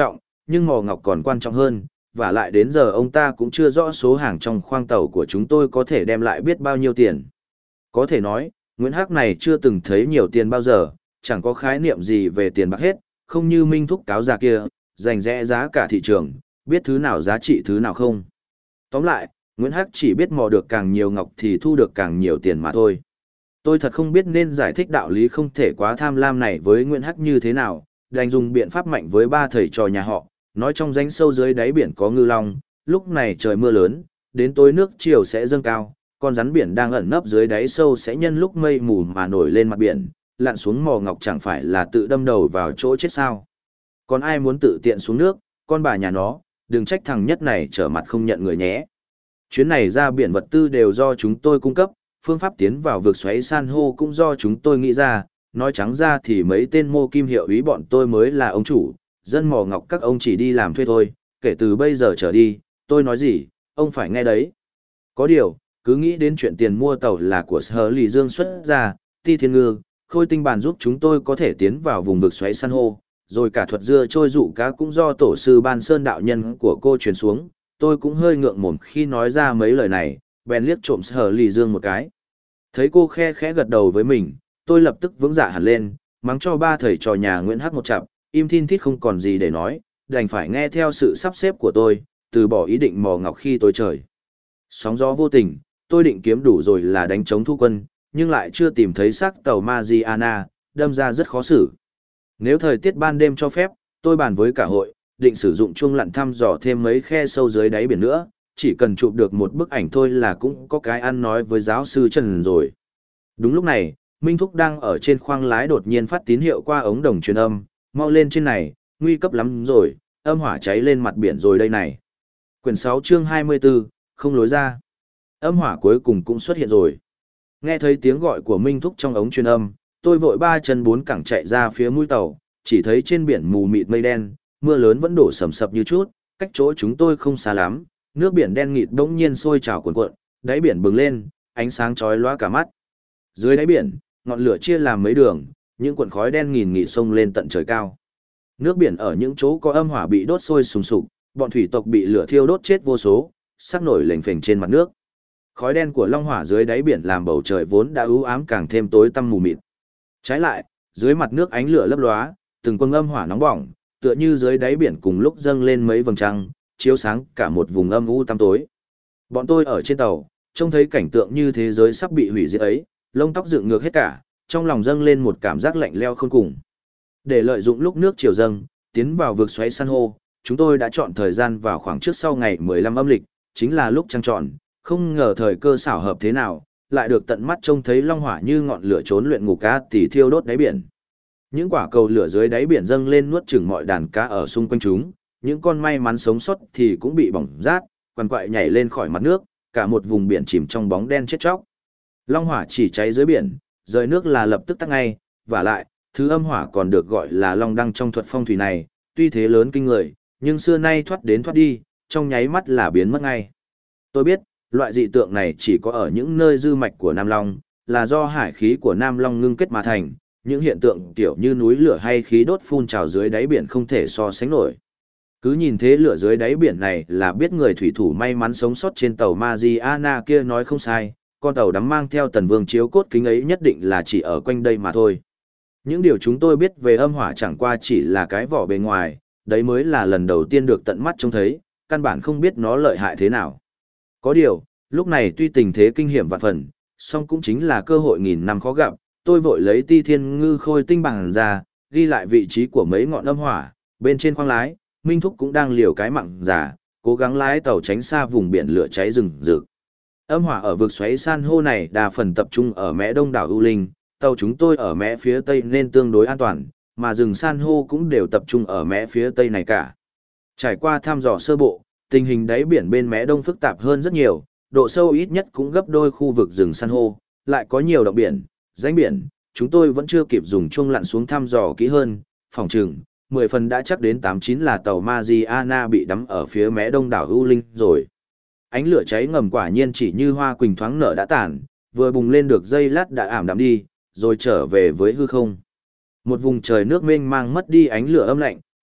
nhưng mỏ ngọc còn quan trọng hơn, và lại đến giờ ông ta cũng chưa rõ số hàng trong khoang tàu của chúng tôi có thể đem lại biết bao nhiêu tiền. Có thể nói, Nguyễn Hắc này chưa từng thấy nhiều tiền bao giờ, chẳng có khái niệm gì về tiền bạc hết, không như Minh Thúc cáo già kia, dành rẽ giá cả thị trường, biết thứ nào giá trị thứ nào không. Tóm lại, Nguyễn Hắc chỉ biết mò được càng nhiều ngọc thì thu được càng nhiều tiền mà thôi. Tôi thật không biết nên giải thích đạo lý không thể quá tham lam này với Nguyễn Hắc như thế nào, đành dùng biện pháp mạnh với ba thầy trò nhà họ, nói trong rãnh sâu dưới đáy biển có ngư long, lúc này trời mưa lớn, đến tối nước chiều sẽ dâng cao, con rắn biển đang ẩn nấp dưới đáy sâu sẽ nhân lúc mây mù mà nổi lên mặt biển, lặn xuống mò ngọc chẳng phải là tự đâm đầu vào chỗ chết sao. Còn ai muốn tự tiện xuống nước, con bà nhà nó, đừng trách thằng Nhất này trở mặt không nhận người nhé. Chuyến này ra biển vật tư đều do chúng tôi cung cấp, phương pháp tiến vào vực xoáy san hô cũng do chúng tôi nghĩ ra, nói trắng ra thì mấy tên mô kim hiệu ý bọn tôi mới là ông chủ, dân mò ngọc các ông chỉ đi làm thuê thôi, kể từ bây giờ trở đi, tôi nói gì, ông phải nghe đấy. Có điều, cứ nghĩ đến chuyện tiền mua tàu là của Sở Lì Dương xuất ra, Ti Thiên Ngư, Khôi Tinh Bàn giúp chúng tôi có thể tiến vào vùng vực xoáy san hô, rồi cả thuật dưa trôi dụ cá cũng do tổ sư Ban Sơn đạo nhân của cô truyền xuống, tôi cũng hơi ngượng mồm khi nói ra mấy lời này, bèn liếc trộm Sở Lì Dương một cái. Thấy cô khe khẽ gật đầu với mình, tôi lập tức vững dạ hẳn lên, mắng cho ba thầy trò nhà Nguyễn Hắc một chặp, im thin thít không còn gì để nói, đành phải nghe theo sự sắp xếp của tôi, từ bỏ ý định mò ngọc khi tối trời. Sóng gió vô tình, tôi định kiếm đủ rồi là đánh chống thu quân, nhưng lại chưa tìm thấy xác tàu Mariana, đâm ra rất khó xử. Nếu thời tiết ban đêm cho phép, tôi bàn với cả hội, định sử dụng chuông lặn thăm dò thêm mấy khe sâu dưới đáy biển nữa, chỉ cần chụp được một bức ảnh thôi là cũng có cái ăn nói với giáo sư Trần rồi. Đúng lúc này, Minh Thúc đang ở trên khoang lái đột nhiên phát tín hiệu qua ống đồng truyền âm, mau lên trên này, nguy cấp lắm rồi, âm hỏa cháy lên mặt biển rồi đây này. Quyển 6 chương 24, không lối ra. Âm hỏa cuối cùng cũng xuất hiện rồi. Nghe thấy tiếng gọi của Minh Thúc trong ống truyền âm, tôi vội ba chân bốn cẳng chạy ra phía mũi tàu, chỉ thấy trên biển mù mịt mây đen, mưa lớn vẫn đổ sầm sập như chút, cách chỗ chúng tôi không xa lắm, nước biển đen nghịt bỗng nhiên sôi trào cuồn cuộn, đáy biển bừng lên, ánh sáng chói lóa cả mắt. Dưới đáy biển, ngọn lửa chia làm mấy đường, những cuộn khói đen nghìn nghị xông lên tận trời cao. Nước biển ở những chỗ có âm hỏa bị đốt sôi sùng sục, bọn thủy tộc bị lửa thiêu đốt chết vô số, sắc nổi lềnh phềnh trên mặt nước. Khói đen của long hỏa dưới đáy biển làm bầu trời vốn đã u ám càng thêm tối tăm mù mịt. Trái lại, dưới mặt nước ánh lửa lấp lóa, từng quầng âm hỏa nóng bỏng, tựa như dưới đáy biển cùng lúc dâng lên mấy vầng trăng, chiếu sáng cả một vùng âm u tăm tối. Bọn tôi ở trên tàu, trông thấy cảnh tượng như thế giới sắp bị hủy diệt ấy, lông tóc dựng ngược hết cả, trong lòng dâng lên một cảm giác lạnh lẽo khôn cùng. Để lợi dụng lúc nước chiều dâng, tiến vào vực xoáy san hô, chúng tôi đã chọn thời gian vào khoảng trước sau ngày 15 âm lịch, chính là lúc trăng tròn, không ngờ thời cơ xảo hợp thế nào, lại được tận mắt trông thấy long hỏa như ngọn lửa trốn luyện ngục cá tỉ thiêu đốt đáy biển. Những quả cầu lửa dưới đáy biển dâng lên nuốt chửng mọi đàn cá ở xung quanh chúng, những con may mắn sống sót thì cũng bị bỏng rát, quằn quại nhảy lên khỏi mặt nước, cả một vùng biển chìm trong bóng đen chết chóc. Long hỏa chỉ cháy dưới biển, rời nước là lập tức tắt ngay, và lại, thứ âm hỏa còn được gọi là long đăng trong thuật phong thủy này, tuy thế lớn kinh người, nhưng xưa nay thoát đến thoát đi, trong nháy mắt là biến mất ngay. Tôi biết, loại dị tượng này chỉ có ở những nơi dư mạch của Nam Long, là do hải khí của Nam Long ngưng kết mà thành, những hiện tượng kiểu như núi lửa hay khí đốt phun trào dưới đáy biển không thể so sánh nổi. Cứ nhìn thế lửa dưới đáy biển này là biết người thủy thủ may mắn sống sót trên tàu Mariana kia nói không sai, con tàu đắm mang theo Tần Vương chiếu cốt kính ấy nhất định là chỉ ở quanh đây mà thôi. Những điều chúng tôi biết về âm hỏa chẳng qua chỉ là cái vỏ bề ngoài, đấy mới là lần đầu tiên được tận mắt trông thấy, căn bản không biết nó lợi hại thế nào. Có điều, lúc này tuy tình thế kinh hiểm vạn phần, song cũng chính là cơ hội nghìn năm khó gặp, tôi vội lấy Ti Thiên Ngư Khôi Tinh bằng ra, ghi lại vị trí của mấy ngọn âm hỏa, bên trên khoang lái, Minh Thúc cũng đang liều cái mặng giả, cố gắng lái tàu tránh xa vùng biển lửa cháy rừng rực. Âm hỏa ở vực xoáy san hô này đa phần tập trung ở mé đông đảo U Linh, tàu chúng tôi ở mé phía tây nên tương đối an toàn, mà rừng san hô cũng đều tập trung ở mé phía tây này cả. Trải qua thăm dò sơ bộ, tình hình đáy biển bên mé đông phức tạp hơn rất nhiều, độ sâu ít nhất cũng gấp đôi khu vực rừng san hô, lại có nhiều động biển, rãnh biển, chúng tôi vẫn chưa kịp dùng chuông lặn xuống thăm dò kỹ hơn, phòng chừng 10 phần đã chắc đến 89 là tàu Mariana bị đắm ở phía mé đông đảo U Linh rồi. Ánh lửa cháy ngầm quả nhiên chỉ như hoa quỳnh thoáng nở đã tàn, vừa bùng lên được giây lát đã ảm đạm đi, rồi trở về với hư không. Một vùng trời nước mênh mang mất đi ánh lửa âm lạnh,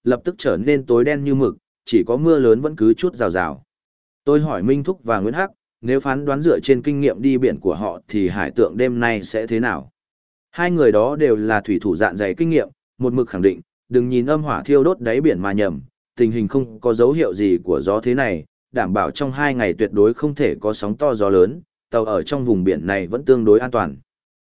lập tức trở nên tối đen như mực, chỉ có mưa lớn vẫn cứ chút rào rào. Tôi hỏi Minh Thúc và Nguyễn Hắc, nếu phán đoán dựa trên kinh nghiệm đi biển của họ thì hải tượng đêm nay sẽ thế nào? Hai người đó đều là thủy thủ dạn dày kinh nghiệm, một mực khẳng định, đừng nhìn âm hỏa thiêu đốt đáy biển mà nhầm, tình hình không có dấu hiệu gì của gió thế này, đảm bảo trong 2 ngày tuyệt đối không thể có sóng to gió lớn, tàu ở trong vùng biển này vẫn tương đối an toàn.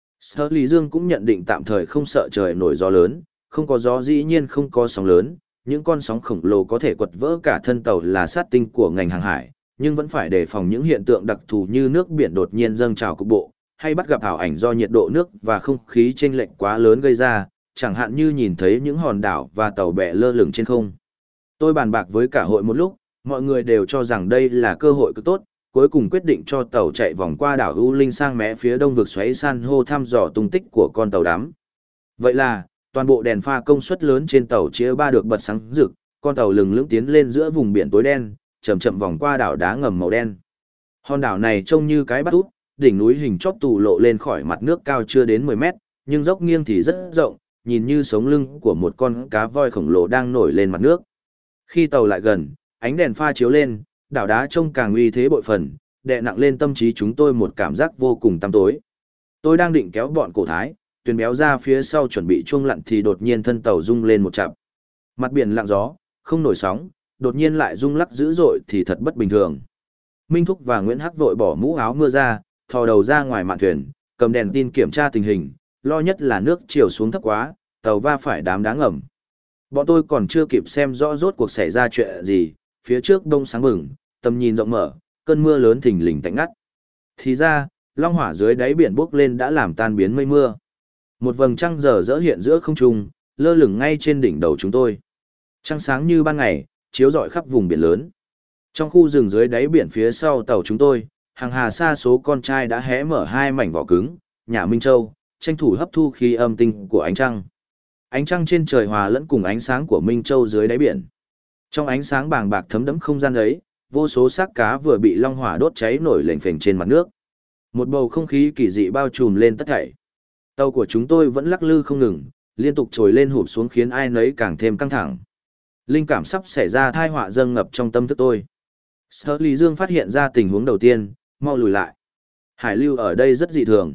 Sở Lý Dương cũng nhận định tạm thời không sợ trời nổi gió lớn, không có gió dĩ nhiên không có sóng lớn, những con sóng khổng lồ có thể quật vỡ cả thân tàu là sát tinh của ngành hàng hải, nhưng vẫn phải đề phòng những hiện tượng đặc thù như nước biển đột nhiên dâng trào cục bộ, hay bắt gặp ảo ảnh do nhiệt độ nước và không khí chênh lệch quá lớn gây ra, chẳng hạn như nhìn thấy những hòn đảo và tàu bè lơ lửng trên không. Tôi bàn bạc với cả hội một lúc, mọi người đều cho rằng đây là cơ hội cực tốt, cuối cùng quyết định cho tàu chạy vòng qua đảo U Linh sang mé phía đông vực xoáy san hô thăm dò tung tích của con tàu đắm. Vậy là, toàn bộ đèn pha công suất lớn trên tàu chia ba được bật sáng rực, con tàu lừng lững tiến lên giữa vùng biển tối đen, chậm chậm vòng qua đảo đá ngầm màu đen. Hòn đảo này trông như cái bắt út, đỉnh núi hình chóp tù lộ lên khỏi mặt nước cao chưa đến 10 mét, nhưng dốc nghiêng thì rất rộng, nhìn như sống lưng của một con cá voi khổng lồ đang nổi lên mặt nước. Khi tàu lại gần, ánh đèn pha chiếu lên, đảo đá trông càng uy thế bội phần, đè nặng lên tâm trí chúng tôi một cảm giác vô cùng tăm tối. Tôi đang định kéo bọn cổ thái, Tuyền béo ra phía sau chuẩn bị chuông lặn thì đột nhiên thân tàu rung lên một chặp. Mặt biển lặng gió, không nổi sóng, đột nhiên lại rung lắc dữ dội thì thật bất bình thường. Minh Thúc và Nguyễn Hắc vội bỏ mũ áo mưa ra, thò đầu ra ngoài mạn thuyền, cầm đèn tin kiểm tra tình hình, lo nhất là nước chiều xuống thấp quá, tàu va phải đám đá ngầm. Bọn tôi còn chưa kịp xem rõ rốt cuộc xảy ra chuyện gì, phía trước đông sáng bừng, tầm nhìn rộng mở, cơn mưa lớn thình lình tạnh ngắt. Thì ra, long hỏa dưới đáy biển bốc lên đã làm tan biến mây mưa. Một vầng trăng rỡ rỡ hiện giữa không trung, lơ lửng ngay trên đỉnh đầu chúng tôi. Trăng sáng như ban ngày, chiếu rọi khắp vùng biển lớn. Trong khu rừng dưới đáy biển phía sau tàu chúng tôi, hàng hà sa số con trai đã hé mở 2 mảnh vỏ cứng, nhả Minh Châu, tranh thủ hấp thu khí âm tinh của ánh trăng. Ánh trăng trên trời hòa lẫn cùng ánh sáng của Minh Châu dưới đáy biển. Trong ánh sáng bàng bạc thấm đẫm không gian ấy, vô số xác cá vừa bị long hỏa đốt cháy nổi lềnh phềnh trên mặt nước. Một bầu không khí kỳ dị bao trùm lên tất thảy. Tàu của chúng tôi vẫn lắc lư không ngừng, liên tục trồi lên hụp xuống khiến ai nấy càng thêm căng thẳng. Linh cảm sắp xảy ra tai họa dâng ngập trong tâm thức tôi. Sở Lý Dương phát hiện ra tình huống đầu tiên, mau lùi lại. Hải lưu ở đây rất dị thường.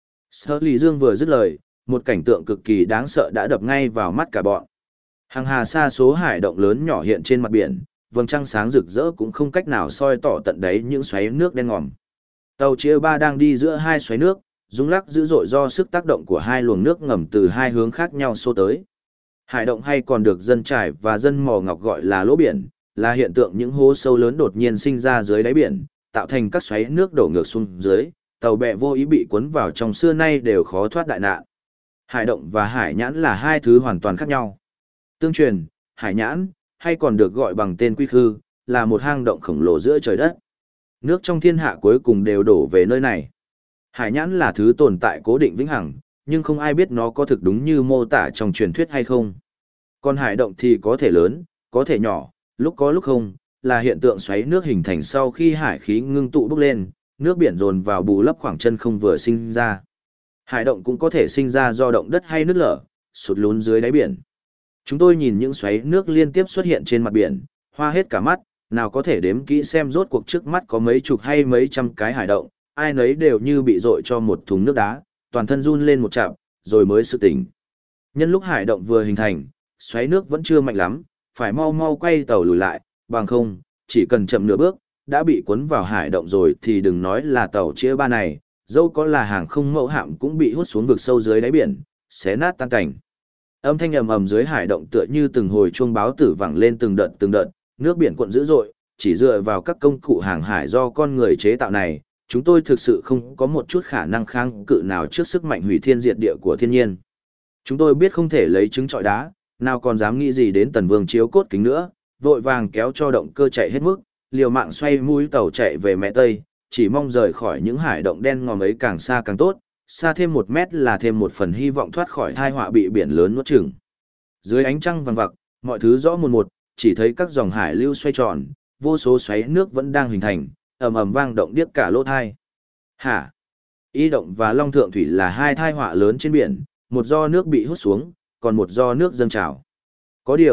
Sở Lý Dương vừa dứt lời, một cảnh tượng cực kỳ đáng sợ đã đập ngay vào mắt cả bọn. Hàng hà sa số hải động lớn nhỏ hiện trên mặt biển, vầng trăng sáng rực rỡ cũng không cách nào soi tỏ tận đáy những xoáy nước đen ngòm. Tàu chia ba đang đi giữa 2 xoáy nước, rung lắc dữ dội do sức tác động của 2 luồng nước ngầm từ 2 hướng khác nhau xô tới. Hải động hay còn được dân trải và dân mò ngọc gọi là lỗ biển, là hiện tượng những hố sâu lớn đột nhiên sinh ra dưới đáy biển, tạo thành các xoáy nước đổ ngược xuống dưới, tàu bè vô ý bị cuốn vào trong xưa nay đều khó thoát đại nạn. Hải động và hải nhãn là 2 thứ hoàn toàn khác nhau. Tương truyền, hải nhãn, hay còn được gọi bằng tên quy khư, là một hang động khổng lồ giữa trời đất. Nước trong thiên hạ cuối cùng đều đổ về nơi này. Hải nhãn là thứ tồn tại cố định vĩnh hằng, nhưng không ai biết nó có thực đúng như mô tả trong truyền thuyết hay không. Còn hải động thì có thể lớn, có thể nhỏ, lúc có lúc không, là hiện tượng xoáy nước hình thành sau khi hải khí ngưng tụ bốc lên, nước biển dồn vào bù lấp khoảng chân không vừa sinh ra. Hải động cũng có thể sinh ra do động đất hay nước lở, sụt lún dưới đáy biển. Chúng tôi nhìn những xoáy nước liên tiếp xuất hiện trên mặt biển, hoa hết cả mắt, nào có thể đếm kỹ xem rốt cuộc trước mắt có mấy chục hay mấy trăm cái hải động, ai nấy đều như bị dội cho một thùng nước đá, toàn thân run lên một chạm, rồi mới sự tỉnh. Nhân lúc hải động vừa hình thành, xoáy nước vẫn chưa mạnh lắm, phải mau mau quay tàu lùi lại, bằng không, chỉ cần chậm nửa bước, đã bị cuốn vào hải động rồi thì đừng nói là tàu chia ba này, dẫu có là hàng không mẫu hạm cũng bị hút xuống vực sâu dưới đáy biển, xé nát tan cảnh. Âm thanh ầm ầm dưới hải động tựa như từng hồi chuông báo tử vẳng lên từng đợt, nước biển cuộn dữ dội, chỉ dựa vào các công cụ hàng hải do con người chế tạo này, chúng tôi thực sự không có một chút khả năng kháng cự nào trước sức mạnh hủy thiên diệt địa của thiên nhiên. Chúng tôi biết không thể lấy trứng trọi đá, nào còn dám nghĩ gì đến Tần Vương chiếu cốt kính nữa, vội vàng kéo cho động cơ chạy hết mức, liều mạng xoay mũi tàu chạy về mẹ Tây, chỉ mong rời khỏi những hải động đen ngòm ấy càng xa càng tốt, xa thêm 1 mét là thêm một phần hy vọng thoát khỏi tai họa bị biển lớn nuốt chửng. Dưới ánh trăng vàng vặc, mọi thứ rõ một một, chỉ thấy các dòng hải lưu xoay tròn, vô số xoáy nước vẫn đang hình thành, ầm ầm vang động điếc cả lỗ tai. Hả? Y động và Long Thượng Thủy là 2 tai họa lớn trên biển, một do nước bị hút xuống, còn một do nước dâng trào. Có điều,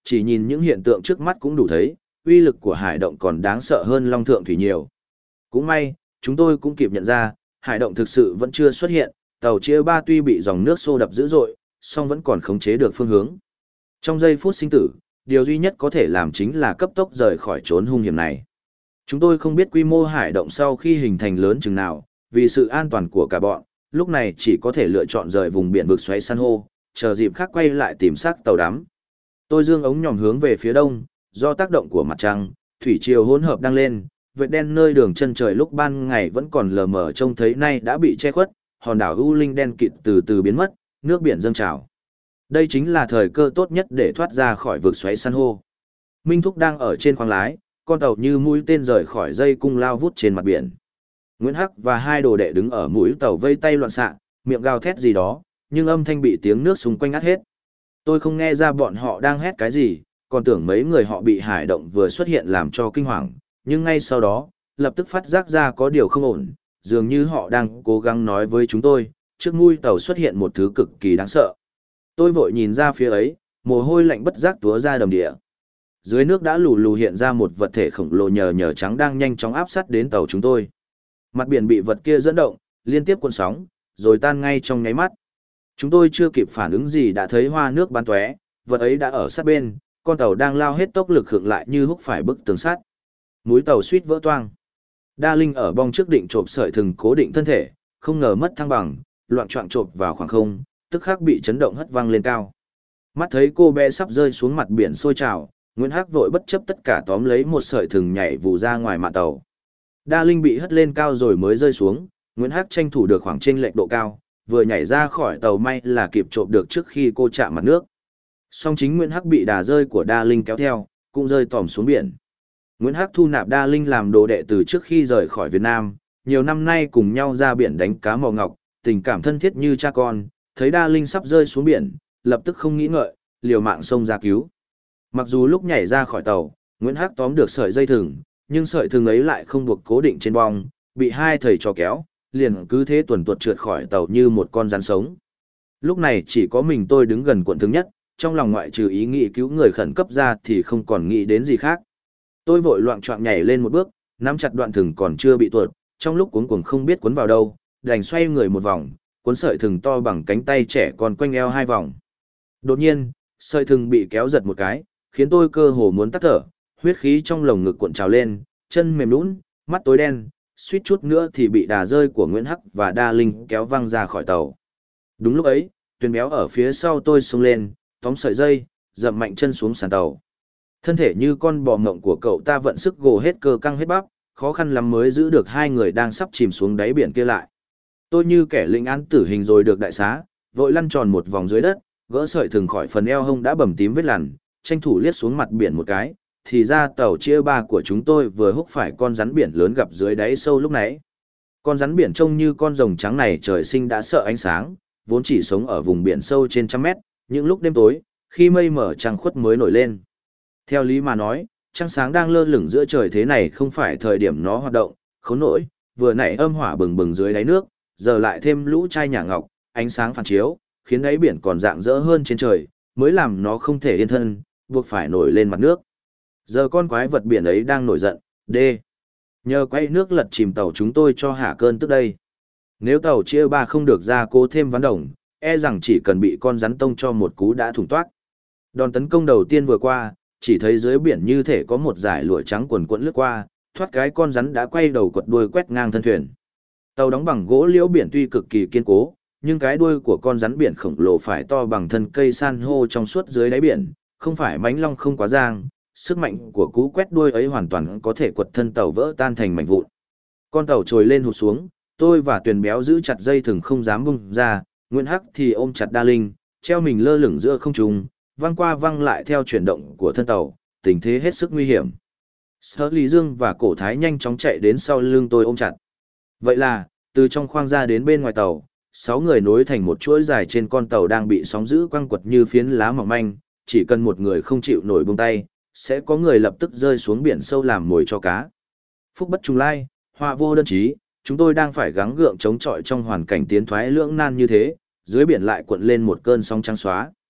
chỉ nhìn những hiện tượng trước mắt cũng đủ thấy, uy lực của hải động còn đáng sợ hơn Long Thượng Thủy nhiều. Cũng may, chúng tôi cũng kịp nhận ra, hải động thực sự vẫn chưa xuất hiện, tàu chia ba tuy bị dòng nước xô đập dữ dội, song vẫn còn khống chế được phương hướng. Trong giây phút sinh tử, điều duy nhất có thể làm chính là cấp tốc rời khỏi chốn hung hiểm này. Chúng tôi không biết quy mô hải động sau khi hình thành lớn chừng nào, vì sự an toàn của cả bọn, lúc này chỉ có thể lựa chọn rời vùng biển vực xoáy san hô, chờ dịp khác quay lại tìm xác tàu đắm. Tôi dương ống nhòm hướng về phía đông, do tác động của mặt trăng, thủy triều hỗn hợp đang lên, vệt đen nơi đường chân trời lúc ban ngày vẫn còn lờ mờ trông thấy nay đã bị che khuất, hòn đảo U Linh đen kịt từ từ biến mất, nước biển dâng trào. Đây chính là thời cơ tốt nhất để thoát ra khỏi vực xoáy san hô. Minh Thúc đang ở trên khoang lái, con tàu như mũi tên rời khỏi dây cung lao vút trên mặt biển. Nguyễn Hắc và hai đồ đệ đứng ở mũi tàu vây tay loạn xạ, miệng gào thét gì đó, nhưng âm thanh bị tiếng nước xung quanh ngắt hết. Tôi không nghe ra bọn họ đang hét cái gì, còn tưởng mấy người họ bị hải động vừa xuất hiện làm cho kinh hoàng, nhưng ngay sau đó, lập tức phát giác ra có điều không ổn, dường như họ đang cố gắng nói với chúng tôi, trước mũi tàu xuất hiện một thứ cực kỳ đáng sợ. Tôi vội nhìn ra phía ấy, mồ hôi lạnh bất giác túa ra đầm địa. Dưới nước đã lù lù hiện ra một vật thể khổng lồ nhờ nhờ trắng đang nhanh chóng áp sát đến tàu chúng tôi. Mặt biển bị vật kia dẫn động, liên tiếp cuộn sóng, rồi tan ngay trong nháy mắt. Chúng tôi chưa kịp phản ứng gì đã thấy hoa nước bắn tóe, vật ấy đã ở sát bên, con tàu đang lao hết tốc lực khựng lại như húc phải bức tường sắt. Mũi tàu suýt vỡ toang. Đa Linh ở bong trước định chộp sợi thừng cố định thân thể, không ngờ mất thăng bằng, loạng choạng chộp vào khoảng không, tức khắc bị chấn động hất văng lên cao. Mắt thấy cô bé sắp rơi xuống mặt biển sôi trào, Nguyễn Hắc vội bất chấp tất cả tóm lấy một sợi thừng nhảy vù ra ngoài mạn tàu. Đa Linh bị hất lên cao rồi mới rơi xuống, Nguyễn Hắc tranh thủ được khoảng chênh lệch độ cao, vừa nhảy ra khỏi tàu may là kịp trộm được trước khi cô chạm mặt nước. Song chính Nguyễn Hắc bị đà rơi của Đa Linh kéo theo, cũng rơi tòm xuống biển. Nguyễn Hắc thu nạp Đa Linh làm đồ đệ từ trước khi rời khỏi Việt Nam, nhiều năm nay cùng nhau ra biển đánh cá mò ngọc, tình cảm thân thiết như cha con, thấy Đa Linh sắp rơi xuống biển, lập tức không nghĩ ngợi, liều mạng xông ra cứu. Mặc dù lúc nhảy ra khỏi tàu, Nguyễn Hắc tóm được sợi dây thừng, nhưng sợi thừng ấy lại không buộc cố định trên bong, bị hai thầy trò kéo, liền cứ thế tuần tuột trượt khỏi tàu như một con rắn sống. Lúc này chỉ có mình tôi đứng gần quận thứ nhất, trong lòng ngoại trừ ý nghĩ cứu người khẩn cấp ra thì không còn nghĩ đến gì khác. Tôi vội loạng choạng nhảy lên một bước, nắm chặt đoạn thừng còn chưa bị tuột, trong lúc cuống cuồng không biết cuốn vào đâu, đành xoay người một vòng, cuốn sợi thừng to bằng cánh tay trẻ còn quanh eo hai vòng. Đột nhiên, sợi thừng bị kéo giật một cái, khiến tôi cơ hồ muốn tắt thở, huyết khí trong lồng ngực cuộn trào lên, chân mềm nhũn, mắt tối đen, suýt chút nữa thì bị đà rơi của Nguyễn Hắc và Đa Linh kéo văng ra khỏi tàu. Đúng lúc ấy, Tuyền Béo ở phía sau tôi xông lên, tóm sợi dây, dậm mạnh chân xuống sàn tàu. Thân thể như con bò ngộng của cậu ta vận sức gồ hết cơ căng hết bắp, khó khăn lắm mới giữ được hai người đang sắp chìm xuống đáy biển kia lại. Tôi như kẻ lĩnh án tử hình rồi được đại xá, vội lăn tròn một vòng dưới đất, gỡ sợi thừng khỏi phần eo hông đã bầm tím vết lằn, tranh thủ liếc xuống mặt biển một cái, thì ra tàu chia ba của chúng tôi vừa húc phải con rắn biển lớn gặp dưới đáy sâu lúc nãy. Con rắn biển trông như con rồng trắng này trời sinh đã sợ ánh sáng, vốn chỉ sống ở vùng biển sâu trên 100 mét, những lúc đêm tối, khi mây mờ trăng khuất mới nổi lên. Theo lý mà nói, trăng sáng đang lơ lửng giữa trời thế này không phải thời điểm nó hoạt động, khốn nỗi, vừa nãy âm hỏa bừng bừng dưới đáy nước, giờ lại thêm lũ trai nhả ngọc, ánh sáng phản chiếu, khiến đáy biển còn rạng rỡ hơn trên trời, mới làm nó không thể yên thân, buộc phải nổi lên mặt nước. Giờ con quái vật biển ấy đang nổi giận, đê. Nhờ quay nước lật chìm tàu chúng tôi cho hả cơn tức đây. Nếu tàu chia ba không được ra cố thêm ván đồng, e rằng chỉ cần bị con rắn tông cho một cú đã thủng toát. Đòn tấn công đầu tiên vừa qua, chỉ thấy dưới biển như thể có một dải lụa trắng quần quẫn lướt qua, thoát cái con rắn đã quay đầu quật đuôi quét ngang thân thuyền. Tàu đóng bằng gỗ liễu biển tuy cực kỳ kiên cố, nhưng cái đuôi của con rắn biển khổng lồ phải to bằng thân cây san hô trong suốt dưới đáy biển, không phải mãnh long không quá giang, sức mạnh của cú quét đuôi ấy hoàn toàn có thể quật thân tàu vỡ tan thành mảnh vụn. Con tàu trồi lên hụt xuống, tôi và Tuyền Béo giữ chặt dây thừng không dám bung ra, Nguyễn Hắc thì ôm chặt Đa Linh, treo mình lơ lửng giữa không trung, văng qua văng lại theo chuyển động của thân tàu, tình thế hết sức nguy hiểm. Sở Lý Dương và Cổ Thái nhanh chóng chạy đến sau lưng tôi ôm chặt. Vậy là, từ trong khoang ra đến bên ngoài tàu, 6 người nối thành một chuỗi dài trên con tàu đang bị sóng dữ quăng quật như phiến lá mỏng manh, chỉ cần một người không chịu nổi buông tay, sẽ có người lập tức rơi xuống biển sâu làm mồi cho cá. Phúc bất trùng lai, họa vô đơn chí, chúng tôi đang phải gắng gượng chống chọi trong hoàn cảnh tiến thoái lưỡng nan như thế, dưới biển lại cuộn lên một cơn sóng trắng xóa.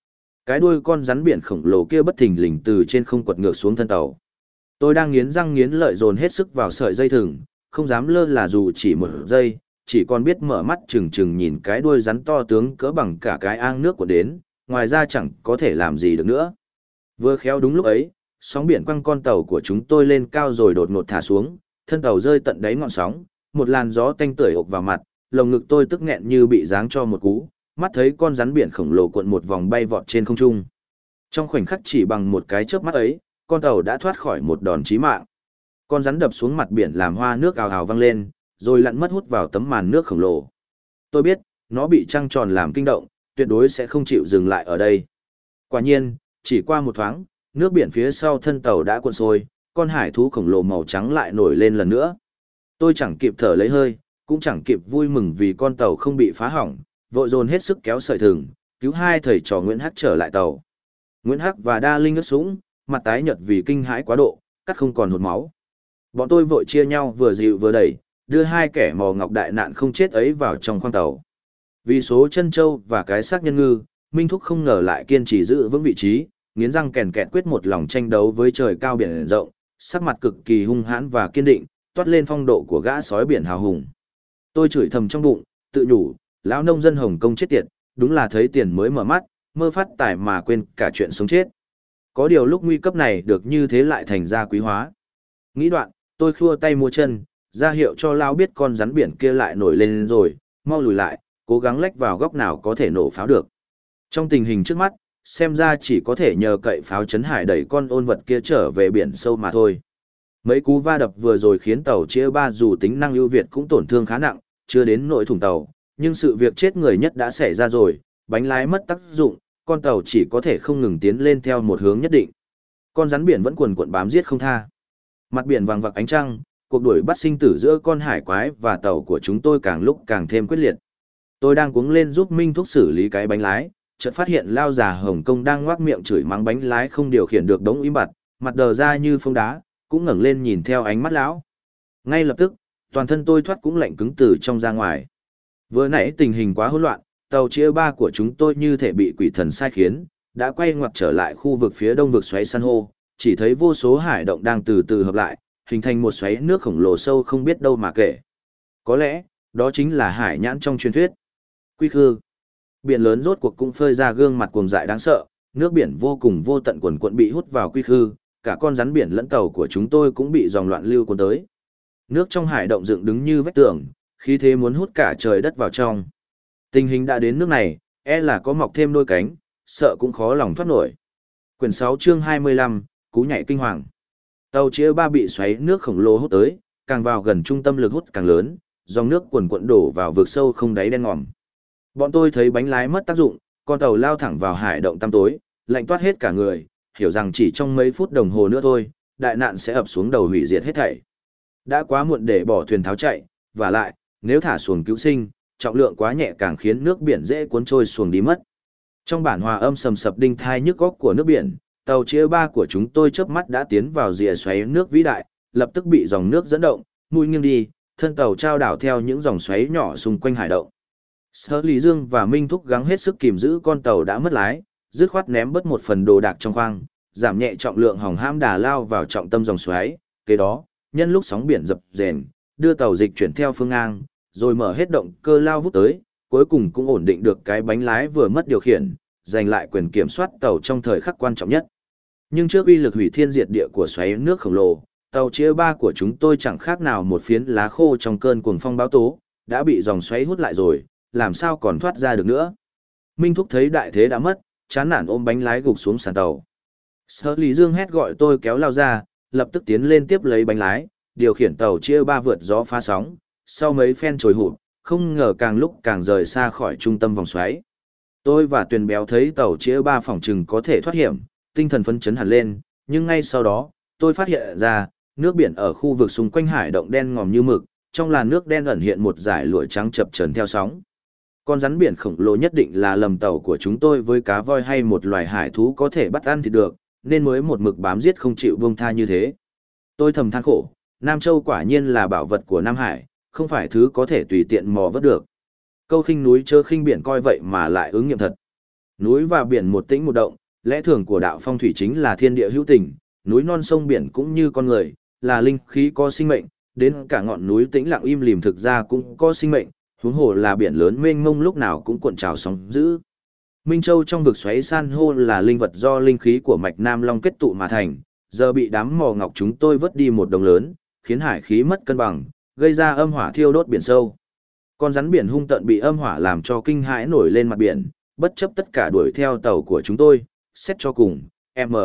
Cái đuôi con rắn biển khổng lồ kia bất thình lình từ trên không quật ngược xuống thân tàu. Tôi đang nghiến răng nghiến lợi dồn hết sức vào sợi dây thừng, không dám lơ là dù chỉ một giây, chỉ còn biết mở mắt trừng trừng nhìn cái đuôi rắn to tướng cỡ bằng cả cái ang nước của đến, ngoài ra chẳng có thể làm gì được nữa. Vừa khéo đúng lúc ấy, sóng biển quăng con tàu của chúng tôi lên cao rồi đột ngột thả xuống, thân tàu rơi tận đáy ngọn sóng, một làn gió tanh tưởi ộc vào mặt, lồng ngực tôi tức nghẹn như bị giáng cho một cú, mắt thấy con rắn biển khổng lồ cuộn một vòng bay vọt trên không trung. Trong khoảnh khắc chỉ bằng một cái chớp mắt ấy, con tàu đã thoát khỏi một đòn chí mạng. Con rắn đập xuống mặt biển làm hoa nước ào ào văng lên, rồi lặn mất hút vào tấm màn nước khổng lồ. Tôi biết, nó bị trăng tròn làm kinh động, tuyệt đối sẽ không chịu dừng lại ở đây. Quả nhiên, chỉ qua một thoáng, nước biển phía sau thân tàu đã cuộn sôi, con hải thú khổng lồ màu trắng lại nổi lên lần nữa. Tôi chẳng kịp thở lấy hơi, cũng chẳng kịp vui mừng vì con tàu không bị phá hỏng, vội dồn hết sức kéo sợi thừng, cứu hai thầy trò Nguyễn Hắc trở lại tàu. Nguyễn Hắc và Đa Linh ướt sũng, mặt tái nhợt vì kinh hãi quá độ, cắt không còn hột máu. Bọn tôi vội chia nhau vừa dịu vừa đẩy, đưa hai kẻ mò ngọc đại nạn không chết ấy vào trong khoang tàu. Vì số chân châu và cái xác nhân ngư, Minh Thúc không ngờ lại kiên trì giữ vững vị trí, nghiến răng kèn kẹt quyết một lòng tranh đấu với trời cao biển rộng, sắc mặt cực kỳ hung hãn và kiên định, toát lên phong độ của gã sói biển hào hùng. Tôi chửi thầm trong bụng, tự nhủ, lão nông dân Hồng Kông chết tiệt, đúng là thấy tiền mới mở mắt, mơ phát tài mà quên cả chuyện sống chết. Có điều lúc nguy cấp này được như thế lại thành ra quý hóa. Nghĩ đoạn, tôi khua tay mua chân, ra hiệu cho lão biết con rắn biển kia lại nổi lên rồi, mau lùi lại, cố gắng lách vào góc nào có thể nổ pháo được. Trong tình hình trước mắt, xem ra chỉ có thể nhờ cậy pháo chấn hải đẩy con ôn vật kia trở về biển sâu mà thôi. Mấy cú va đập vừa rồi khiến tàu chia ba dù tính năng ưu việt cũng tổn thương khá nặng, chưa đến nỗi thủng tàu, nhưng sự việc chết người nhất đã xảy ra rồi, bánh lái mất tác dụng, con tàu chỉ có thể không ngừng tiến lên theo một hướng nhất định. Con rắn biển vẫn cuồn cuộn bám giết không tha. Mặt biển vàng vặc ánh trăng, cuộc đuổi bắt sinh tử giữa con hải quái và tàu của chúng tôi càng lúc càng thêm quyết liệt. Tôi đang cuống lên giúp Minh Thúc xử lý cái bánh lái, chợt phát hiện lao già Hồng Kông đang ngoác miệng chửi mắng bánh lái không điều khiển được đống im bặt, mặt đờ ra như phông đá, cũng ngẩng lên nhìn theo ánh mắt lão. Ngay lập tức, toàn thân tôi thoát cũng lạnh cứng từ trong ra ngoài. Vừa nãy tình hình quá hỗn loạn, tàu chia ba của chúng tôi như thể bị quỷ thần sai khiến, đã quay ngoặt trở lại khu vực phía đông vực xoáy san hô, chỉ thấy vô số hải động đang từ từ hợp lại, hình thành một xoáy nước khổng lồ sâu không biết đâu mà kể. Có lẽ, đó chính là hải nhãn trong truyền thuyết. Quy khư. Biển lớn rốt cuộc cũng phơi ra gương mặt cuồng dại đáng sợ, nước biển vô cùng vô tận quần quận bị hút vào quy khư, cả con rắn biển lẫn tàu của chúng tôi cũng bị dòng loạn lưu cuốn tới. Nước trong hải động dựng đứng như vách tường, khí thế muốn hút cả trời đất vào trong. Tình hình đã đến nước này, e là có mọc thêm đôi cánh, sợ cũng khó lòng thoát nổi. Quyển 6 chương 25, cú nhảy kinh hoàng. Tàu chia ba bị xoáy nước khổng lồ hút tới, càng vào gần trung tâm lực hút càng lớn, dòng nước cuồn cuộn đổ vào vực sâu không đáy đen ngòm. Bọn tôi thấy bánh lái mất tác dụng, con tàu lao thẳng vào hải động tăm tối, lạnh toát hết cả người, hiểu rằng chỉ trong mấy phút đồng hồ nữa thôi, đại nạn sẽ ập xuống đầu hủy diệt hết thảy. Đã quá muộn để bỏ thuyền tháo chạy, và lại, nếu thả xuồng cứu sinh, trọng lượng quá nhẹ càng khiến nước biển dễ cuốn trôi xuồng đi mất. Trong bản hòa âm sầm sập đinh thai nhức góc của nước biển, tàu chia ba của chúng tôi chớp mắt đã tiến vào rìa xoáy nước vĩ đại, lập tức bị dòng nước dẫn động, mũi nghiêng đi, thân tàu trao đảo theo những dòng xoáy nhỏ xung quanh hải động. Sở Lý Dương và Minh Thúc gắng hết sức kìm giữ con tàu đã mất lái, dứt khoát ném bớt một phần đồ đạc trong khoang, giảm nhẹ trọng lượng hỏng hãm đà lao vào trọng tâm dòng xoáy. Kế đó, nhân lúc sóng biển dập dềnh, đưa tàu dịch chuyển theo phương ngang, rồi mở hết động cơ lao vút tới, cuối cùng cũng ổn định được cái bánh lái vừa mất điều khiển, giành lại quyền kiểm soát tàu trong thời khắc quan trọng nhất. Nhưng trước uy lực hủy thiên diệt địa của xoáy nước khổng lồ, tàu chia ba của chúng tôi chẳng khác nào một phiến lá khô trong cơn cuồng phong bão tố, đã bị dòng xoáy hút lại rồi, làm sao còn thoát ra được nữa. Minh Thúc thấy đại thế đã mất, chán nản ôm bánh lái gục xuống sàn tàu. Sở Lý Dương hét gọi tôi kéo lao ra, lập tức tiến lên tiếp lấy bánh lái, điều khiển tàu chia ba vượt gió phá sóng, sau mấy phen trồi hụt, không ngờ càng lúc càng rời xa khỏi trung tâm vòng xoáy. Tôi và Tuyền Béo thấy tàu chia ba phỏng chừng có thể thoát hiểm, tinh thần phấn chấn hẳn lên, nhưng ngay sau đó, tôi phát hiện ra, nước biển ở khu vực xung quanh hải động đen ngòm như mực, trong làn nước đen ẩn hiện một dải lụa trắng chập chờn theo sóng. Con rắn biển khổng lồ nhất định là lầm tàu của chúng tôi với cá voi hay một loài hải thú có thể bắt ăn thịt được, nên mới một mực bám giết không chịu buông tha như thế. Tôi thầm than khổ, Nam Châu quả nhiên là bảo vật của Nam Hải, không phải thứ có thể tùy tiện mò vớt được. Câu khinh núi chớ khinh biển coi vậy mà lại ứng nghiệm thật. Núi và biển một tĩnh một động, lẽ thường của đạo phong thủy chính là thiên địa hữu tình, núi non sông biển cũng như con người, là linh khí có sinh mệnh, đến cả ngọn núi tĩnh lặng im lìm thực ra cũng có sinh mệnh, huống hồ là biển lớn mênh mông lúc nào cũng cuộn trào sóng dữ. Minh Châu trong vực xoáy san hô là linh vật do linh khí của mạch Nam Long kết tụ mà thành, giờ bị đám mò ngọc chúng tôi vớt đi một đồng lớn, khiến hải khí mất cân bằng, gây ra âm hỏa thiêu đốt biển sâu. Con rắn biển hung tận bị âm hỏa làm cho kinh hãi nổi lên mặt biển, bất chấp tất cả đuổi theo tàu của chúng tôi, xét cho cùng, M.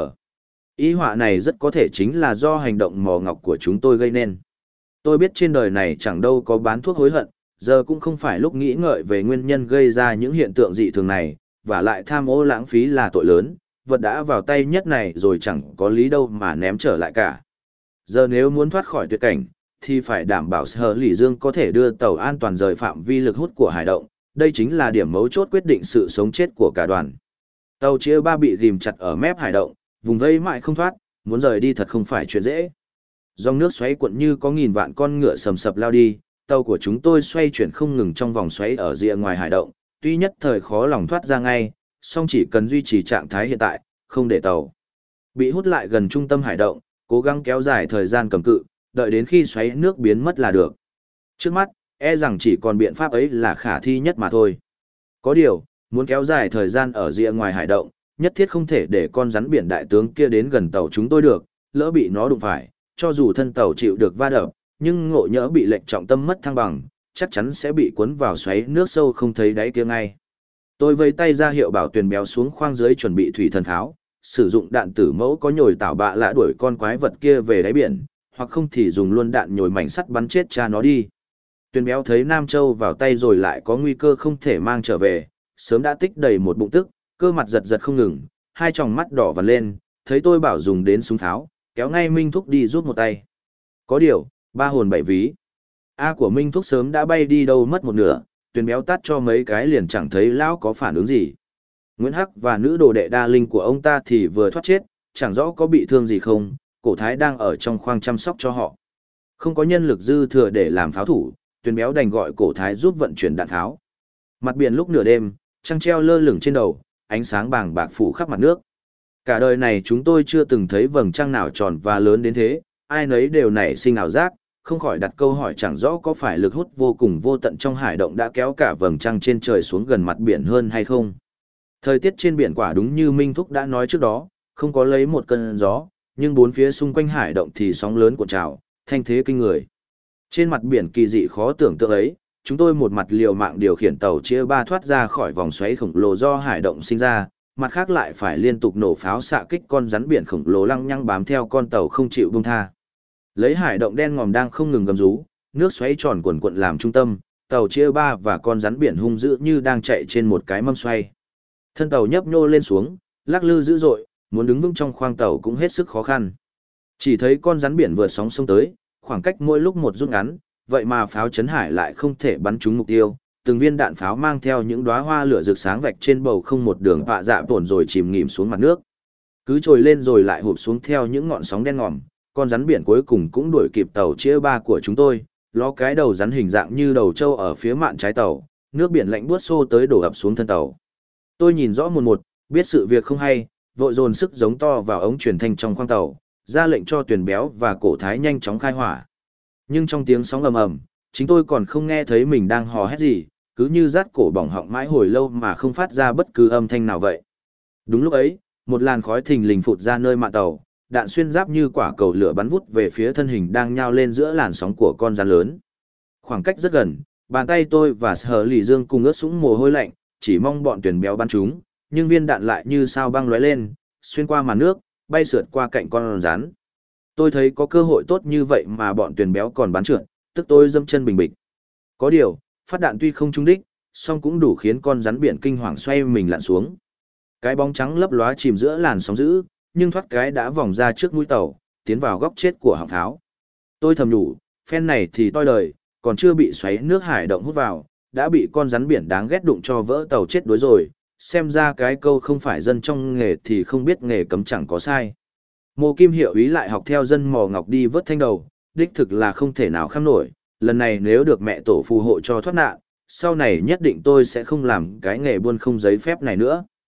Ý họa này rất có thể chính là do hành động mò ngọc của chúng tôi gây nên. Tôi biết trên đời này chẳng đâu có bán thuốc hối hận, giờ cũng không phải lúc nghĩ ngợi về nguyên nhân gây ra những hiện tượng dị thường này, và lại tham ô lãng phí là tội lớn, vật đã vào tay nhất này rồi chẳng có lý đâu mà ném trở lại cả. Giờ nếu muốn thoát khỏi tuyệt cảnh, thì phải đảm bảo Sở Lỷ Dương có thể đưa tàu an toàn rời phạm vi lực hút của hải động, đây chính là điểm mấu chốt quyết định sự sống chết của cả đoàn. Tàu chia ba bị ghìm chặt ở mép hải động, vùng vây mãi không thoát, muốn rời đi thật không phải chuyện dễ. Dòng nước xoáy cuộn như có nghìn vạn con ngựa sầm sập lao đi, tàu của chúng tôi xoay chuyển không ngừng trong vòng xoáy ở rìa ngoài hải động, tuy nhất thời khó lòng thoát ra ngay, song chỉ cần duy trì trạng thái hiện tại, không để tàu bị hút lại gần trung tâm hải động, cố gắng kéo dài thời gian cầm cự, đợi đến khi xoáy nước biến mất là được. Trước mắt, e rằng chỉ còn biện pháp ấy là khả thi nhất mà thôi. Có điều, muốn kéo dài thời gian ở rìa ngoài hải động, nhất thiết không thể để con rắn biển đại tướng kia đến gần tàu chúng tôi được, lỡ bị nó đụng phải, cho dù thân tàu chịu được va đập, nhưng ngộ nhỡ bị lệch trọng tâm mất thăng bằng, chắc chắn sẽ bị cuốn vào xoáy nước sâu không thấy đáy kia ngay. Tôi vẫy tay ra hiệu bảo Tuyền Béo xuống khoang dưới chuẩn bị thủy thần pháo, sử dụng đạn tử mẫu có nhồi tảo bạ lạ đuổi con quái vật kia về đáy biển, hoặc không thì dùng luôn đạn nhồi mảnh sắt bắn chết cha nó đi. Tuyền Béo thấy Nam Châu vào tay rồi lại có nguy cơ không thể mang trở về, sớm đã tích đầy một bụng tức, cơ mặt giật giật không ngừng, hai tròng mắt đỏ vằn lên, thấy tôi bảo dùng đến súng tháo, kéo ngay Minh Thúc đi giúp một tay. Có điều, ba hồn bảy ví. A của Minh Thúc sớm đã bay đi đâu mất một nửa, Tuyền Béo tát cho mấy cái liền chẳng thấy lão có phản ứng gì. Nguyễn Hắc và nữ đồ đệ đa linh của ông ta thì vừa thoát chết, chẳng rõ có bị thương gì không, Cổ Thái đang ở trong khoang chăm sóc cho họ. Không có nhân lực dư thừa để làm pháo thủ, Tuyền Béo đành gọi Cổ Thái giúp vận chuyển đạn pháo. Mặt biển lúc nửa đêm, trăng treo lơ lửng trên đầu, ánh sáng bàng bạc phủ khắp mặt nước. Cả đời này chúng tôi chưa từng thấy vầng trăng nào tròn và lớn đến thế, ai nấy đều nảy sinh ảo giác, không khỏi đặt câu hỏi chẳng rõ có phải lực hút vô cùng vô tận trong hải động đã kéo cả vầng trăng trên trời xuống gần mặt biển hơn hay không. Thời tiết trên biển quả đúng như Minh Thúc đã nói trước đó, không có lấy một cơn gió, nhưng bốn phía xung quanh hải động thì sóng lớn cuộn trào, thanh thế kinh người. Trên mặt biển kỳ dị khó tưởng tượng ấy, chúng tôi một mặt liều mạng điều khiển tàu chia ba thoát ra khỏi vòng xoáy khổng lồ do hải động sinh ra, mặt khác lại phải liên tục nổ pháo xạ kích con rắn biển khổng lồ lăng nhăng bám theo con tàu không chịu buông tha. Lấy hải động đen ngòm đang không ngừng gầm rú, nước xoáy tròn cuộn cuộn làm trung tâm, tàu chia ba và con rắn biển hung dữ như đang chạy trên một cái mâm xoay. Thân tàu nhấp nhô lên xuống, lắc lư dữ dội, muốn đứng vững trong khoang tàu cũng hết sức khó khăn. Chỉ thấy con rắn biển vượt sóng sông tới, khoảng cách mỗi lúc một rút ngắn, vậy mà pháo chấn hải lại không thể bắn trúng mục tiêu. Từng viên đạn pháo mang theo những đóa hoa lửa rực sáng vạch trên bầu không một đường vạ dạ tổn rồi chìm nghỉm xuống mặt nước. Cứ trồi lên rồi lại hụp xuống theo những ngọn sóng đen ngòm, con rắn biển cuối cùng cũng đuổi kịp tàu chia ba của chúng tôi, ló cái đầu rắn hình dạng như đầu trâu ở phía mạn trái tàu, nước biển lạnh buốt xô tới đổ ập xuống thân tàu. Tôi nhìn rõ một, biết sự việc không hay, vội dồn sức giống to vào ống truyền thanh trong khoang tàu, ra lệnh cho Tuyền Béo và Cổ Thái nhanh chóng khai hỏa. Nhưng trong tiếng sóng ầm ầm, chính tôi còn không nghe thấy mình đang hò hét gì, cứ như rát cổ bỏng họng mãi hồi lâu mà không phát ra bất cứ âm thanh nào vậy. Đúng lúc ấy, một làn khói thình lình phụt ra nơi mạn tàu, đạn xuyên giáp như quả cầu lửa bắn vút về phía thân hình đang nhao lên giữa làn sóng của con rắn lớn. Khoảng cách rất gần, bàn tay tôi và Sở Lỷ Dương cùng ướt sũng mồ hôi lạnh, chỉ mong bọn Tuyền Béo bắn chúng, nhưng viên đạn lại như sao băng lóe lên, xuyên qua màn nước, bay sượt qua cạnh con rắn. Tôi thấy có cơ hội tốt như vậy mà bọn Tuyền Béo còn bắn trượt, tức tôi dâm chân bình bịch. Có điều, phát đạn tuy không trúng đích, song cũng đủ khiến con rắn biển kinh hoàng xoay mình lặn xuống. Cái bóng trắng lấp lóa chìm giữa làn sóng dữ, nhưng thoát cái đã vòng ra trước mũi tàu, tiến vào góc chết của họng pháo. Tôi thầm nhủ, phen này thì toi đời, còn chưa bị xoáy nước hải động hút vào, đã bị con rắn biển đáng ghét đụng cho vỡ tàu chết đuối rồi, xem ra cái câu không phải dân trong nghề thì không biết nghề cấm chẳng có sai. Mộ Kim Hiệu ý lại học theo dân mò ngọc đi vớt thanh đầu, đích thực là không thể nào kham nổi, lần này nếu được mẹ tổ phù hộ cho thoát nạn, sau này nhất định tôi sẽ không làm cái nghề buôn không giấy phép này nữa.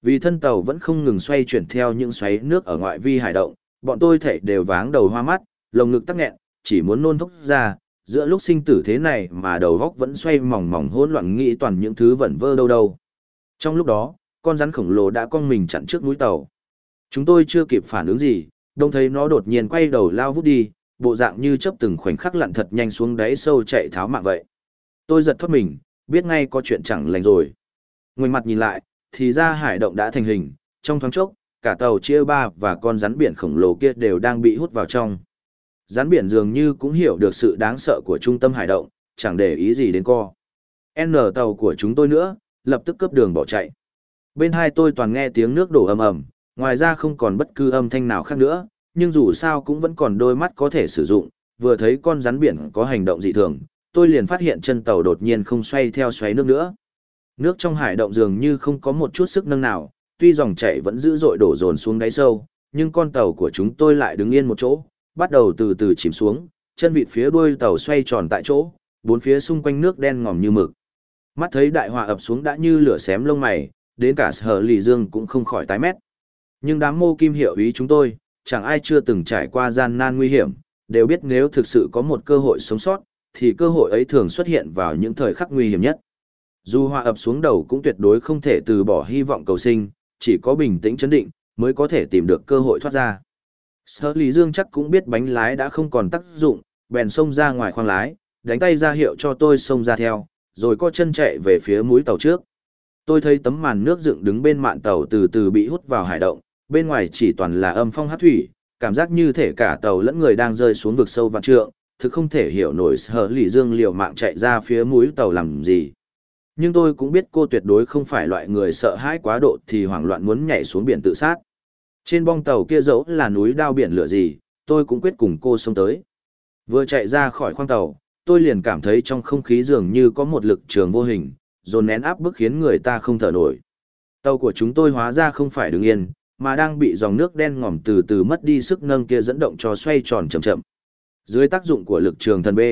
Vì thân tàu vẫn không ngừng xoay chuyển theo những xoáy nước ở ngoại vi hải động, bọn tôi thảy đều váng đầu hoa mắt, lồng ngực tắc nghẹn, chỉ muốn nôn thốc ra, giữa lúc sinh tử thế này mà đầu góc vẫn xoay mòng mòng hỗn loạn nghĩ toàn những thứ vẩn vơ đâu đâu. Trong lúc đó, con rắn khổng lồ đã cong mình chặn trước mũi tàu. Chúng tôi chưa kịp phản ứng gì, đông thấy nó đột nhiên quay đầu lao vút đi, bộ dạng như chớp từng khoảnh khắc lặn thật nhanh xuống đáy sâu chạy tháo mạng vậy. Tôi giật thoát mình, biết ngay có chuyện chẳng lành rồi. Ngoảnh mặt nhìn lại, thì ra hải động đã thành hình, trong thoáng chốc, cả tàu chia ba và con rắn biển khổng lồ kia đều đang bị hút vào trong. Rắn biển dường như cũng hiểu được sự đáng sợ của trung tâm hải động, chẳng để ý gì đến co. N tàu của chúng tôi nữa, lập tức cướp đường bỏ chạy. Bên hai tôi toàn nghe tiếng nước đổ ầm ầm, ngoài ra không còn bất cứ âm thanh nào khác nữa, nhưng dù sao cũng vẫn còn đôi mắt có thể sử dụng, vừa thấy con rắn biển có hành động dị thường, tôi liền phát hiện chân tàu đột nhiên không xoay theo xoáy nước nữa. Nước trong hải động dường như không có một chút sức nâng nào, tuy dòng chảy vẫn dữ dội đổ dồn xuống đáy sâu, nhưng con tàu của chúng tôi lại đứng yên một chỗ, bắt đầu từ từ chìm xuống, chân vịt phía đuôi tàu xoay tròn tại chỗ, bốn phía xung quanh nước đen ngòm như mực. Mắt thấy đại họa ập xuống đã như lửa xém lông mày, đến cả Sở Lì Dương cũng không khỏi tái mét. Nhưng đám mô kim hiệu ý chúng tôi, chẳng ai chưa từng trải qua gian nan nguy hiểm, đều biết nếu thực sự có một cơ hội sống sót, thì cơ hội ấy thường xuất hiện vào những thời khắc nguy hiểm nhất. Dù họa ập xuống đầu cũng tuyệt đối không thể từ bỏ hy vọng cầu sinh, chỉ có bình tĩnh chấn định, mới có thể tìm được cơ hội thoát ra. Sở Lý Dương chắc cũng biết bánh lái đã không còn tác dụng, bèn xông ra ngoài khoang lái, đánh tay ra hiệu cho tôi xông ra theo, rồi co chân chạy về phía mũi tàu trước. Tôi thấy tấm màn nước dựng đứng bên mạn tàu từ từ bị hút vào hải động, bên ngoài chỉ toàn là âm phong hát thủy, cảm giác như thể cả tàu lẫn người đang rơi xuống vực sâu vạn trượng, thực không thể hiểu nổi Sở Lý Dương liều mạng chạy ra phía mũi tàu làm gì. Nhưng tôi cũng biết cô tuyệt đối không phải loại người sợ hãi quá độ thì hoảng loạn muốn nhảy xuống biển tự sát. Trên bong tàu kia dẫu là núi đao biển lửa gì, tôi cũng quyết cùng cô xông tới. Vừa chạy ra khỏi khoang tàu, tôi liền cảm thấy trong không khí dường như có một lực trường vô hình, dồn nén áp bức khiến người ta không thở nổi. Tàu của chúng tôi hóa ra không phải đứng yên, mà đang bị dòng nước đen ngòm từ từ mất đi sức nâng kia dẫn động cho xoay tròn chậm chậm. Dưới tác dụng của lực trường thần B.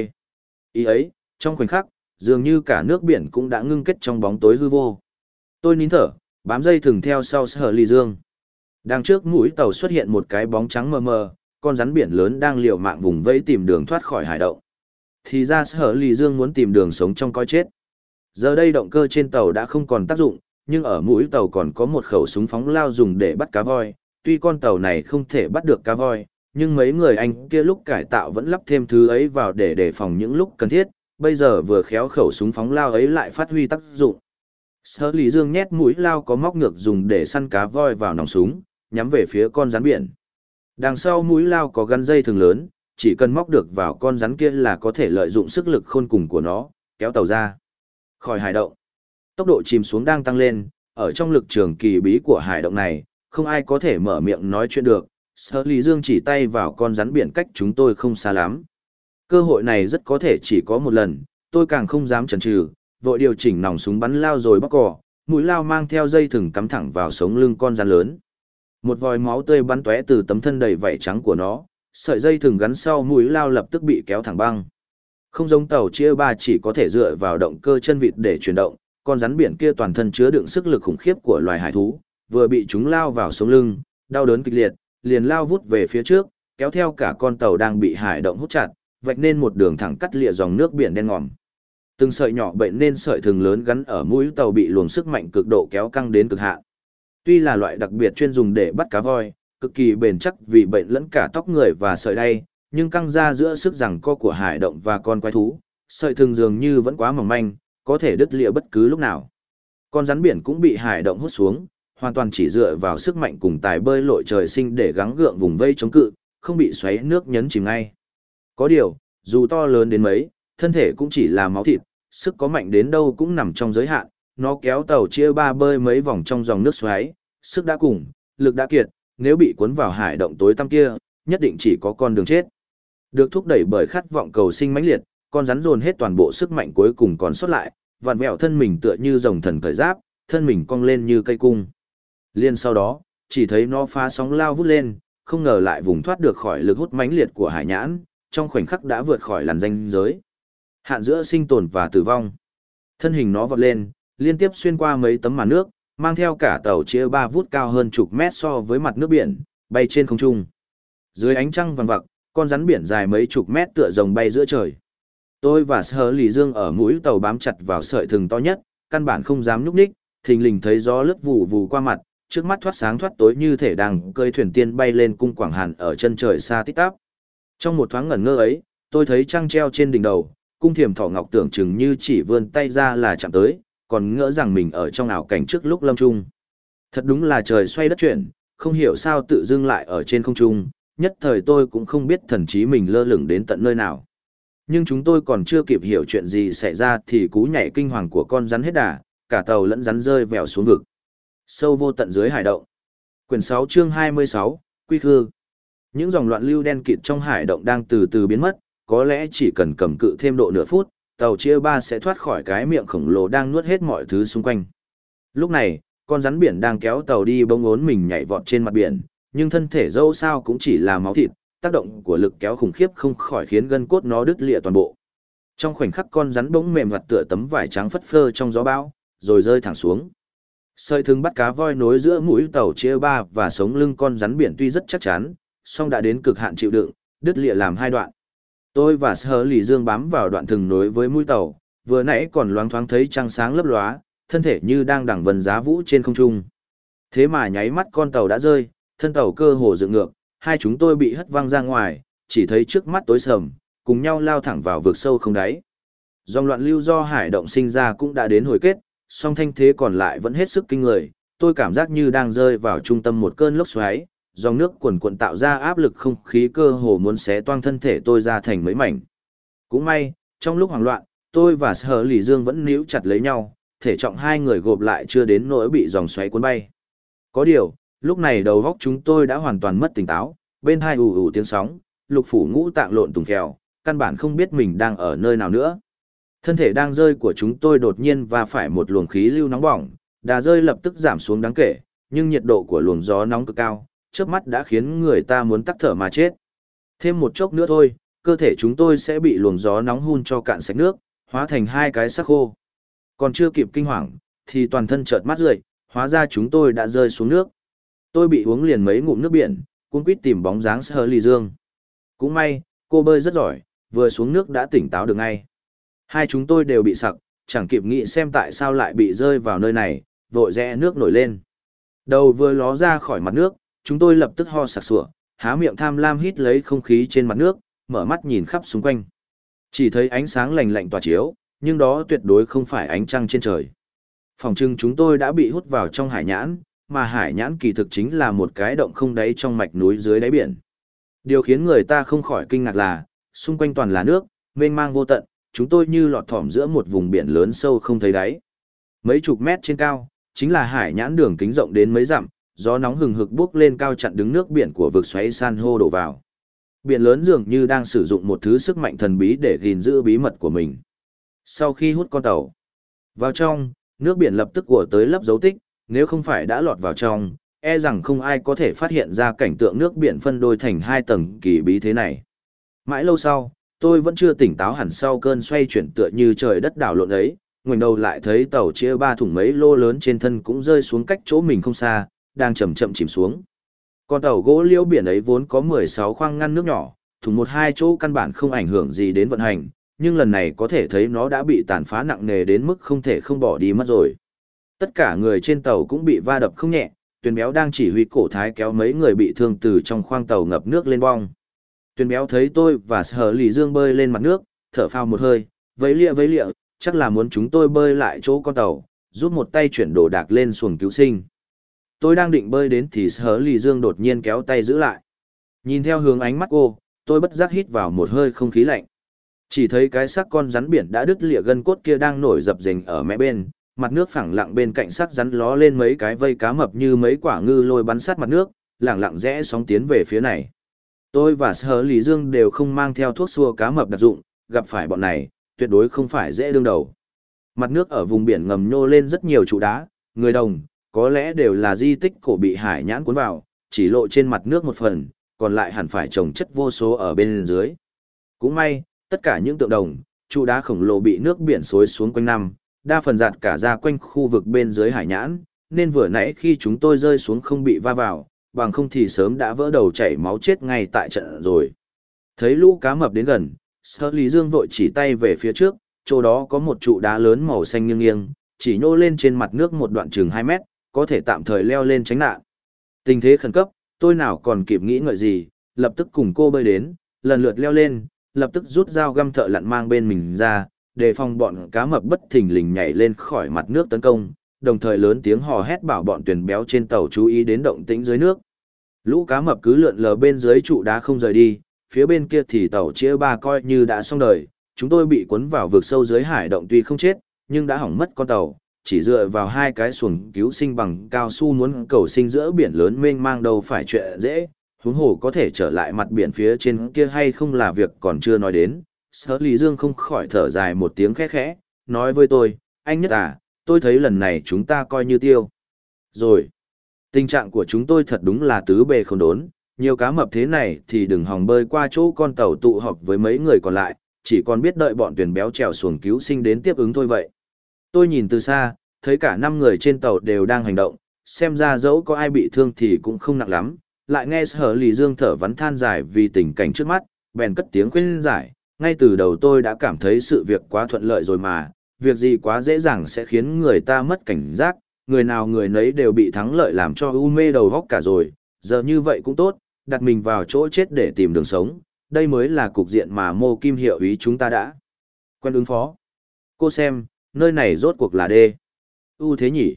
Ý ấy, trong khoảnh khắc, dường như cả nước biển cũng đã ngưng kết trong bóng tối hư vô. Tôi nín thở, bám dây thừng theo sau Sở Lý Dương. Đằng trước mũi tàu xuất hiện một cái bóng trắng mờ mờ, con rắn biển lớn đang liều mạng vùng vẫy tìm đường thoát khỏi hải động. Thì ra Sở Lý Dương muốn tìm đường sống trong coi chết. Giờ đây động cơ trên tàu đã không còn tác dụng, nhưng ở mũi tàu còn có một khẩu súng phóng lao dùng để bắt cá voi. Tuy con tàu này không thể bắt được cá voi, nhưng mấy người anh kia lúc cải tạo vẫn lắp thêm thứ ấy vào để đề phòng những lúc cần thiết. Bây giờ vừa khéo khẩu súng phóng lao ấy lại phát huy tác dụng. Sở Lý Dương nhét mũi lao có móc ngược dùng để săn cá voi vào nòng súng, nhắm về phía con rắn biển. Đằng sau mũi lao có gắn dây thừng lớn, chỉ cần móc được vào con rắn kia là có thể lợi dụng sức lực khôn cùng của nó, kéo tàu ra khỏi hải động. Tốc độ chìm xuống đang tăng lên, ở trong lực trường kỳ bí của hải động này, không ai có thể mở miệng nói chuyện được. Sở Lý Dương chỉ tay vào con rắn biển cách chúng tôi không xa lắm. Cơ hội này rất có thể chỉ có một lần, tôi càng không dám chần chừ, vội điều chỉnh nòng súng bắn lao rồi bóc cò, mũi lao mang theo dây thừng cắm thẳng vào sống lưng con rắn lớn. Một vòi máu tươi bắn tóe từ tấm thân đầy vảy trắng của nó, sợi dây thừng gắn sau mũi lao lập tức bị kéo thẳng băng. Không giống tàu chia ba chỉ có thể dựa vào động cơ chân vịt để chuyển động, con rắn biển kia toàn thân chứa đựng sức lực khủng khiếp của loài hải thú, vừa bị chúng lao vào sống lưng, đau đớn kịch liệt, liền lao vút về phía trước, kéo theo cả con tàu đang bị hải động hút chặt, vạch nên một đường thẳng cắt lìa dòng nước biển đen ngòm. Từng sợi nhỏ bệnh nên sợi thừng lớn gắn ở mũi tàu bị luồng sức mạnh cực độ kéo căng đến cực hạn. Tuy là loại đặc biệt chuyên dùng để bắt cá voi, cực kỳ bền chắc vì bệnh lẫn cả tóc người và sợi đay, nhưng căng ra giữa sức giằng co của hải động và con quái thú, sợi thừng dường như vẫn quá mỏng manh, có thể đứt lìa bất cứ lúc nào. Con rắn biển cũng bị hải động hút xuống, hoàn toàn chỉ dựa vào sức mạnh cùng tài bơi lội trời sinh để gắng gượng vùng vây chống cự, không bị xoáy nước nhấn chìm ngay. Có điều, dù to lớn đến mấy, thân thể cũng chỉ là máu thịt, sức có mạnh đến đâu cũng nằm trong giới hạn, nó kéo tàu chia ba bơi mấy vòng trong dòng nước xoáy, sức đã cùng, lực đã kiệt, nếu bị cuốn vào hải động tối tăm kia, nhất định chỉ có con đường chết. Được thúc đẩy bởi khát vọng cầu sinh mãnh liệt, con rắn dồn hết toàn bộ sức mạnh cuối cùng còn sót lại, vặn vẹo thân mình tựa như rồng thần cởi giáp, thân mình cong lên như cây cung. Liên sau đó, chỉ thấy nó phá sóng lao vút lên, không ngờ lại vùng thoát được khỏi lực hút mãnh liệt của hải nhãn, trong khoảnh khắc đã vượt khỏi làn ranh giới hạn giữa sinh tồn và tử vong. Thân hình nó vọt lên, liên tiếp xuyên qua mấy tấm màn nước, mang theo cả tàu chia ba vút cao hơn chục mét so với mặt nước biển, bay trên không trung. Dưới ánh trăng vàng vặc, con rắn biển dài mấy chục mét tựa rồng bay giữa trời. Tôi và Sở Lì Dương ở mũi tàu bám chặt vào sợi thừng to nhất, căn bản không dám nhúc nhích, thình lình thấy gió lướt vù vù qua mặt, trước mắt thoát sáng thoát tối như thể đang cơi thuyền tiên bay lên cung Quảng Hàn ở chân trời xa tít tắp. Trong một thoáng ngẩn ngơ ấy, tôi thấy trăng treo trên đỉnh đầu, cung thiềm thỏ ngọc tưởng chừng như chỉ vươn tay ra là chạm tới, còn ngỡ rằng mình ở trong ảo cảnh trước lúc lâm trung. Thật đúng là trời xoay đất chuyển, không hiểu sao tự dưng lại ở trên không trung, nhất thời tôi cũng không biết thần trí mình lơ lửng đến tận nơi nào. Nhưng chúng tôi còn chưa kịp hiểu chuyện gì xảy ra thì cú nhảy kinh hoàng của con rắn hết đà, cả tàu lẫn rắn rơi vèo xuống vực. Sâu vô tận dưới hải động. Quyển 6 chương 26, Quy Khư. Những dòng loạn lưu đen kịt trong hải động đang từ từ biến mất, có lẽ chỉ cần cầm cự thêm độ nửa phút, tàu chia ba sẽ thoát khỏi cái miệng khổng lồ đang nuốt hết mọi thứ xung quanh. Lúc này, con rắn biển đang kéo tàu đi bỗng ốn mình nhảy vọt trên mặt biển, nhưng thân thể dẫu sao cũng chỉ là máu thịt, tác động của lực kéo khủng khiếp không khỏi khiến gân cốt nó đứt lìa toàn bộ. Trong khoảnh khắc con rắn bỗng mềm mặt tựa tấm vải trắng phất phơ trong gió bão, rồi rơi thẳng xuống. Sợi thừng bắt cá voi nối giữa mũi tàu chia ba và sống lưng con rắn biển tuy rất chắc chắn, song đã đến cực hạn chịu đựng, đứt lìa làm hai đoạn. Tôi và Sở Lì Dương bám vào đoạn thừng nối với mũi tàu, vừa nãy còn loáng thoáng thấy trăng sáng lấp lóa, thân thể như đang đằng vân giá vũ trên không trung. Thế mà nháy mắt con tàu đã rơi, thân tàu cơ hồ dựng ngược, hai chúng tôi bị hất văng ra ngoài, chỉ thấy trước mắt tối sầm, cùng nhau lao thẳng vào vực sâu không đáy. Dòng loạn lưu do hải động sinh ra cũng đã đến hồi kết, song thanh thế còn lại vẫn hết sức kinh người, tôi cảm giác như đang rơi vào trung tâm một cơn lốc xoáy, dòng nước cuồn cuộn tạo ra áp lực không khí cơ hồ muốn xé toang thân thể tôi ra thành mấy mảnh. Cũng may, trong lúc hoảng loạn, tôi và Sở Lì Dương vẫn níu chặt lấy nhau, thể trọng hai người gộp lại chưa đến nỗi bị dòng xoáy cuốn bay. Có điều, lúc này đầu óc chúng tôi đã hoàn toàn mất tỉnh táo, bên hai ù ù tiếng sóng, lục phủ ngũ tạng lộn tùng phèo, căn bản không biết mình đang ở nơi nào nữa. Thân thể đang rơi của chúng tôi đột nhiên va phải một luồng khí lưu nóng bỏng, đà rơi lập tức giảm xuống đáng kể, nhưng nhiệt độ của luồng gió nóng cực cao, chớp mắt đã khiến người ta muốn tắc thở mà chết. Thêm một chốc nữa thôi, cơ thể chúng tôi sẽ bị luồng gió nóng hun cho cạn sạch nước, hóa thành hai cái xác khô. Còn chưa kịp kinh hoàng, thì toàn thân chợt mắt rượi, hóa ra chúng tôi đã rơi xuống nước. Tôi bị uống liền mấy ngụm nước biển, cuống quýt tìm bóng dáng Sở Lì Dương. Cũng may, cô bơi rất giỏi, vừa xuống nước đã tỉnh táo được ngay. Hai chúng tôi đều bị sặc, chẳng kịp nghĩ xem tại sao lại bị rơi vào nơi này, vội rẽ nước nổi lên. Đầu vừa ló ra khỏi mặt nước, chúng tôi lập tức ho sặc sụa, há miệng tham lam hít lấy không khí trên mặt nước, mở mắt nhìn khắp xung quanh. Chỉ thấy ánh sáng lành lạnh tỏa chiếu, nhưng đó tuyệt đối không phải ánh trăng trên trời. Phòng trưng chúng tôi đã bị hút vào trong hải nhãn, mà hải nhãn kỳ thực chính là một cái động không đáy trong mạch núi dưới đáy biển. Điều khiến người ta không khỏi kinh ngạc là, xung quanh toàn là nước, mênh mang vô tận, chúng tôi như lọt thỏm giữa một vùng biển lớn sâu không thấy đáy. Mấy chục mét trên cao, chính là hải nhãn đường kính rộng đến mấy dặm, gió nóng hừng hực bốc lên cao chặn đứng nước biển của vực xoáy san hô đổ vào. Biển lớn dường như đang sử dụng một thứ sức mạnh thần bí để gìn giữ bí mật của mình. Sau khi hút con tàu vào trong, nước biển lập tức ùa tới lấp dấu tích, nếu không phải đã lọt vào trong, e rằng không ai có thể phát hiện ra cảnh tượng nước biển phân đôi thành hai tầng kỳ bí thế này. Mãi lâu sau, tôi vẫn chưa tỉnh táo hẳn sau cơn xoay chuyển tựa như trời đất đảo lộn ấy, ngoảnh đầu lại thấy tàu chia ba thủng mấy lô lớn trên thân cũng rơi xuống cách chỗ mình không xa, đang chậm chậm chìm xuống. Con tàu gỗ liễu biển ấy vốn có 16 khoang ngăn nước nhỏ, thủng một hai chỗ căn bản không ảnh hưởng gì đến vận hành, nhưng lần này có thể thấy nó đã bị tàn phá nặng nề đến mức không thể không bỏ đi mất rồi. Tất cả người trên tàu cũng bị va đập không nhẹ, Tuyền Béo đang chỉ huy cổ thái kéo mấy người bị thương từ trong khoang tàu ngập nước lên bong. Tuyền Béo thấy tôi và Sở Lì Dương bơi lên mặt nước, thở phào một hơi, vẫy lịa, chắc là muốn chúng tôi bơi lại chỗ con tàu, giúp một tay chuyển đồ đạc lên xuồng cứu sinh. Tôi đang định bơi đến thì Sở Lì Dương đột nhiên kéo tay giữ lại. Nhìn theo hướng ánh mắt cô, tôi bất giác hít vào một hơi không khí lạnh. Chỉ thấy cái xác con rắn biển đã đứt lìa gân cốt kia đang nổi dập dềnh ở mé bên, mặt nước phẳng lặng bên cạnh xác rắn ló lên mấy cái vây cá mập như mấy quả ngư lôi bắn sát mặt nước, lẳng lặng rẽ sóng tiến về phía này. Tôi và Sở Lì Dương đều không mang theo thuốc xua cá mập đặc dụng, gặp phải bọn này, tuyệt đối không phải dễ đương đầu. Mặt nước ở vùng biển ngầm nhô lên rất nhiều trụ đá, người đồng, có lẽ đều là di tích cổ bị hải nhãn cuốn vào, chỉ lộ trên mặt nước một phần, còn lại hẳn phải trồng chất vô số ở bên dưới. Cũng may, tất cả những tượng đồng, trụ đá khổng lồ bị nước biển xối xuống quanh năm, đa phần giạt cả ra quanh khu vực bên dưới hải nhãn, nên vừa nãy khi chúng tôi rơi xuống không bị va vào, bằng không thì sớm đã vỡ đầu chảy máu chết ngay tại trận rồi. Thấy lũ cá mập đến gần, Sở Lý Dương vội chỉ tay về phía trước, chỗ đó có một trụ đá lớn màu xanh nghiêng nghiêng, chỉ nhô lên trên mặt nước một đoạn chừng 2 mét, có thể tạm thời leo lên tránh nạn. Tình thế khẩn cấp, tôi nào còn kịp nghĩ ngợi gì, lập tức cùng cô bơi đến, lần lượt leo lên, lập tức rút dao găm thợ lặn mang bên mình ra, đề phòng bọn cá mập bất thình lình nhảy lên khỏi mặt nước tấn công, đồng thời lớn tiếng hò hét bảo bọn tuyển béo trên tàu chú ý đến động tĩnh dưới nước. Lũ cá mập cứ lượn lờ bên dưới trụ đá không rời đi, phía bên kia thì tàu chia ba coi như đã xong đời, chúng tôi bị cuốn vào vực sâu dưới hải động tuy không chết, nhưng đã hỏng mất con tàu, chỉ dựa vào 2 cái xuồng cứu sinh bằng cao su muốn cầu sinh giữa biển lớn mênh mang đâu phải chuyện dễ, huống hồ có thể trở lại mặt biển phía trên kia hay không là việc còn chưa nói đến. Sở Lý Dương không khỏi thở dài một tiếng khẽ khẽ, nói với tôi, anh Nhất à, tôi thấy lần này chúng ta coi như tiêu. Rồi, tình trạng của chúng tôi thật đúng là tứ bề không đốn, nhiều cá mập thế này thì đừng hòng bơi qua chỗ con tàu tụ họp với mấy người còn lại, chỉ còn biết đợi bọn tuyển béo trèo xuồng cứu sinh đến tiếp ứng thôi vậy. Tôi nhìn từ xa, thấy cả 5 người trên tàu đều đang hành động, xem ra dẫu có ai bị thương thì cũng không nặng lắm, lại nghe Sở Lý Dương thở vắn than dài vì tình cảnh trước mắt, bèn cất tiếng khuyên giải, ngay từ đầu tôi đã cảm thấy sự việc quá thuận lợi rồi mà, việc gì quá dễ dàng sẽ khiến người ta mất cảnh giác, người nào người nấy đều bị thắng lợi làm cho u mê đầu góc cả rồi, giờ như vậy cũng tốt, đặt mình vào chỗ chết để tìm đường sống, đây mới là cục diện mà Mô Kim hiệu ý chúng ta đã quen ứng phó. Cô xem, nơi này rốt cuộc là đê. Thế nhỉ?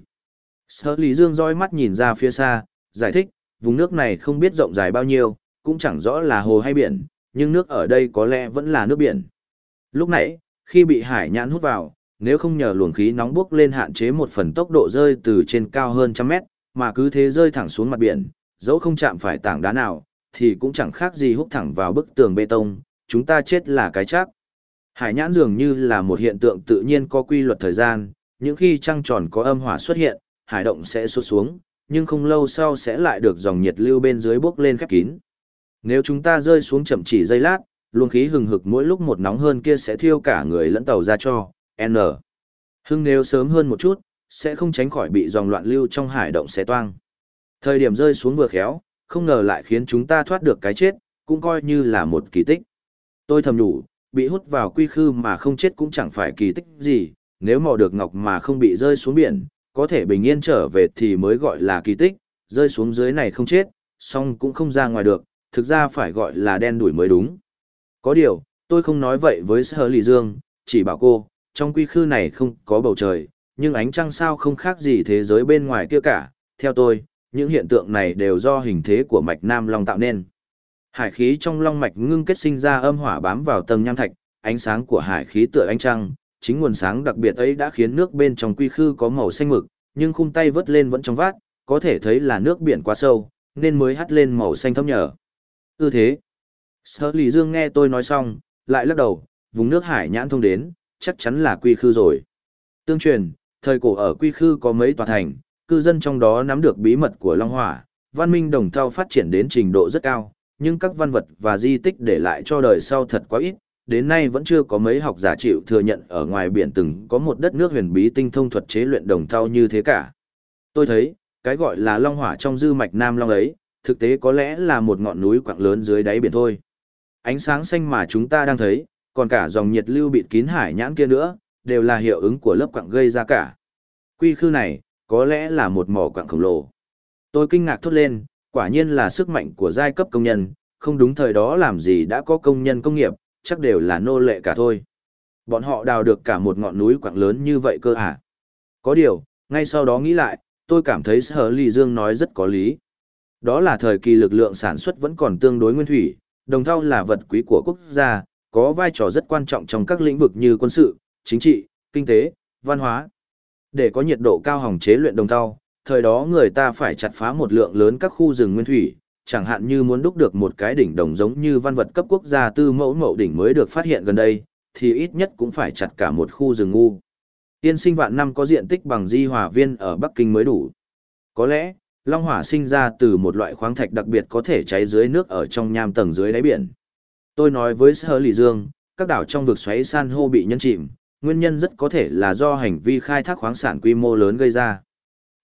Sở Lý Dương dõi mắt nhìn ra phía xa, giải thích, vùng nước này không biết rộng dài bao nhiêu, cũng chẳng rõ là hồ hay biển, nhưng nước ở đây có lẽ vẫn là nước biển. Lúc nãy, khi bị hải nhãn hút vào, nếu không nhờ luồng khí nóng bốc lên hạn chế một phần tốc độ rơi từ trên cao hơn 100 mét, mà cứ thế rơi thẳng xuống mặt biển, dẫu không chạm phải tảng đá nào, thì cũng chẳng khác gì hút thẳng vào bức tường bê tông, chúng ta chết là cái chắc. Hải nhãn dường như là một hiện tượng tự nhiên có quy luật thời gian, những khi trăng tròn có âm hỏa xuất hiện, hải động sẽ sụt xuống, nhưng không lâu sau sẽ lại được dòng nhiệt lưu bên dưới bốc lên khép kín. Nếu chúng ta rơi xuống chậm chỉ giây lát, luồng khí hừng hực mỗi lúc một nóng hơn kia sẽ thiêu cả người lẫn tàu ra cho N. Hưng nếu sớm hơn một chút, sẽ không tránh khỏi bị dòng loạn lưu trong hải động xé toang. Thời điểm rơi xuống vừa khéo, không ngờ lại khiến chúng ta thoát được cái chết, cũng coi như là một kỳ tích. Tôi thầm nhủ, bị hút vào quy khư mà không chết cũng chẳng phải kỳ tích gì, nếu mò được ngọc mà không bị rơi xuống biển, có thể bình yên trở về thì mới gọi là kỳ tích, rơi xuống dưới này không chết, song cũng không ra ngoài được, thực ra phải gọi là đen đủi mới đúng. Có điều, tôi không nói vậy với Sở Lý Dương, chỉ bảo cô, trong quy khư này không có bầu trời, nhưng ánh trăng sao không khác gì thế giới bên ngoài kia cả, theo tôi, những hiện tượng này đều do hình thế của mạch Nam Long tạo nên. Hải khí trong long mạch ngưng kết sinh ra âm hỏa bám vào tầng nham thạch, ánh sáng của hải khí tựa ánh trăng, chính nguồn sáng đặc biệt ấy đã khiến nước bên trong quy khư có màu xanh mực, nhưng khung tay vớt lên vẫn trong vát, có thể thấy là nước biển quá sâu, nên mới hắt lên màu xanh thẫm nhờ. Thế. Sở Lý Dương nghe tôi nói xong, lại lắc đầu, vùng nước hải nhãn thông đến, chắc chắn là quy khư rồi. Tương truyền, thời cổ ở quy khư có mấy tòa thành, cư dân trong đó nắm được bí mật của Long Hỏa, văn minh đồng thau phát triển đến trình độ rất cao, nhưng các văn vật và di tích để lại cho đời sau thật quá ít, đến nay vẫn chưa có mấy học giả chịu thừa nhận ở ngoài biển từng có một đất nước huyền bí tinh thông thuật chế luyện đồng thau như thế cả. Tôi thấy, cái gọi là Long Hỏa trong dư mạch Nam Long ấy, thực tế có lẽ là một ngọn núi quặng lớn dưới đáy biển thôi. Ánh sáng xanh mà chúng ta đang thấy, còn cả dòng nhiệt lưu bịt kín hải nhãn kia nữa, đều là hiệu ứng của lớp quặng gây ra cả. Quy khư này, có lẽ là một mỏ quặng khổng lồ. Tôi kinh ngạc thốt lên, quả nhiên là sức mạnh của giai cấp công nhân, không đúng thời đó làm gì đã có công nhân công nghiệp, chắc đều là nô lệ cả thôi. Bọn họ đào được cả một ngọn núi quặng lớn như vậy cơ à? Có điều, ngay sau đó nghĩ lại, tôi cảm thấy Sở Lý Dương nói rất có lý. Đó là thời kỳ lực lượng sản xuất vẫn còn tương đối nguyên thủy, đồng thau là vật quý của quốc gia, có vai trò rất quan trọng trong các lĩnh vực như quân sự, chính trị, kinh tế, văn hóa. Để có nhiệt độ cao hòng chế luyện đồng thau, thời đó người ta phải chặt phá một lượng lớn các khu rừng nguyên thủy, chẳng hạn như muốn đúc được một cái đỉnh đồng giống như văn vật cấp quốc gia Tư Mẫu Mậu đỉnh mới được phát hiện gần đây, thì ít nhất cũng phải chặt cả một khu rừng ngu. Tiên sinh vạn năm có diện tích bằng Di Hòa Viên ở Bắc Kinh mới đủ. Có lẽ, Long Hỏa sinh ra từ một loại khoáng thạch đặc biệt có thể cháy dưới nước ở trong nham tầng dưới đáy biển. Tôi nói với Sở Lý Dương, các đảo trong vực xoáy san hô bị nhấn chìm, nguyên nhân rất có thể là do hành vi khai thác khoáng sản quy mô lớn gây ra.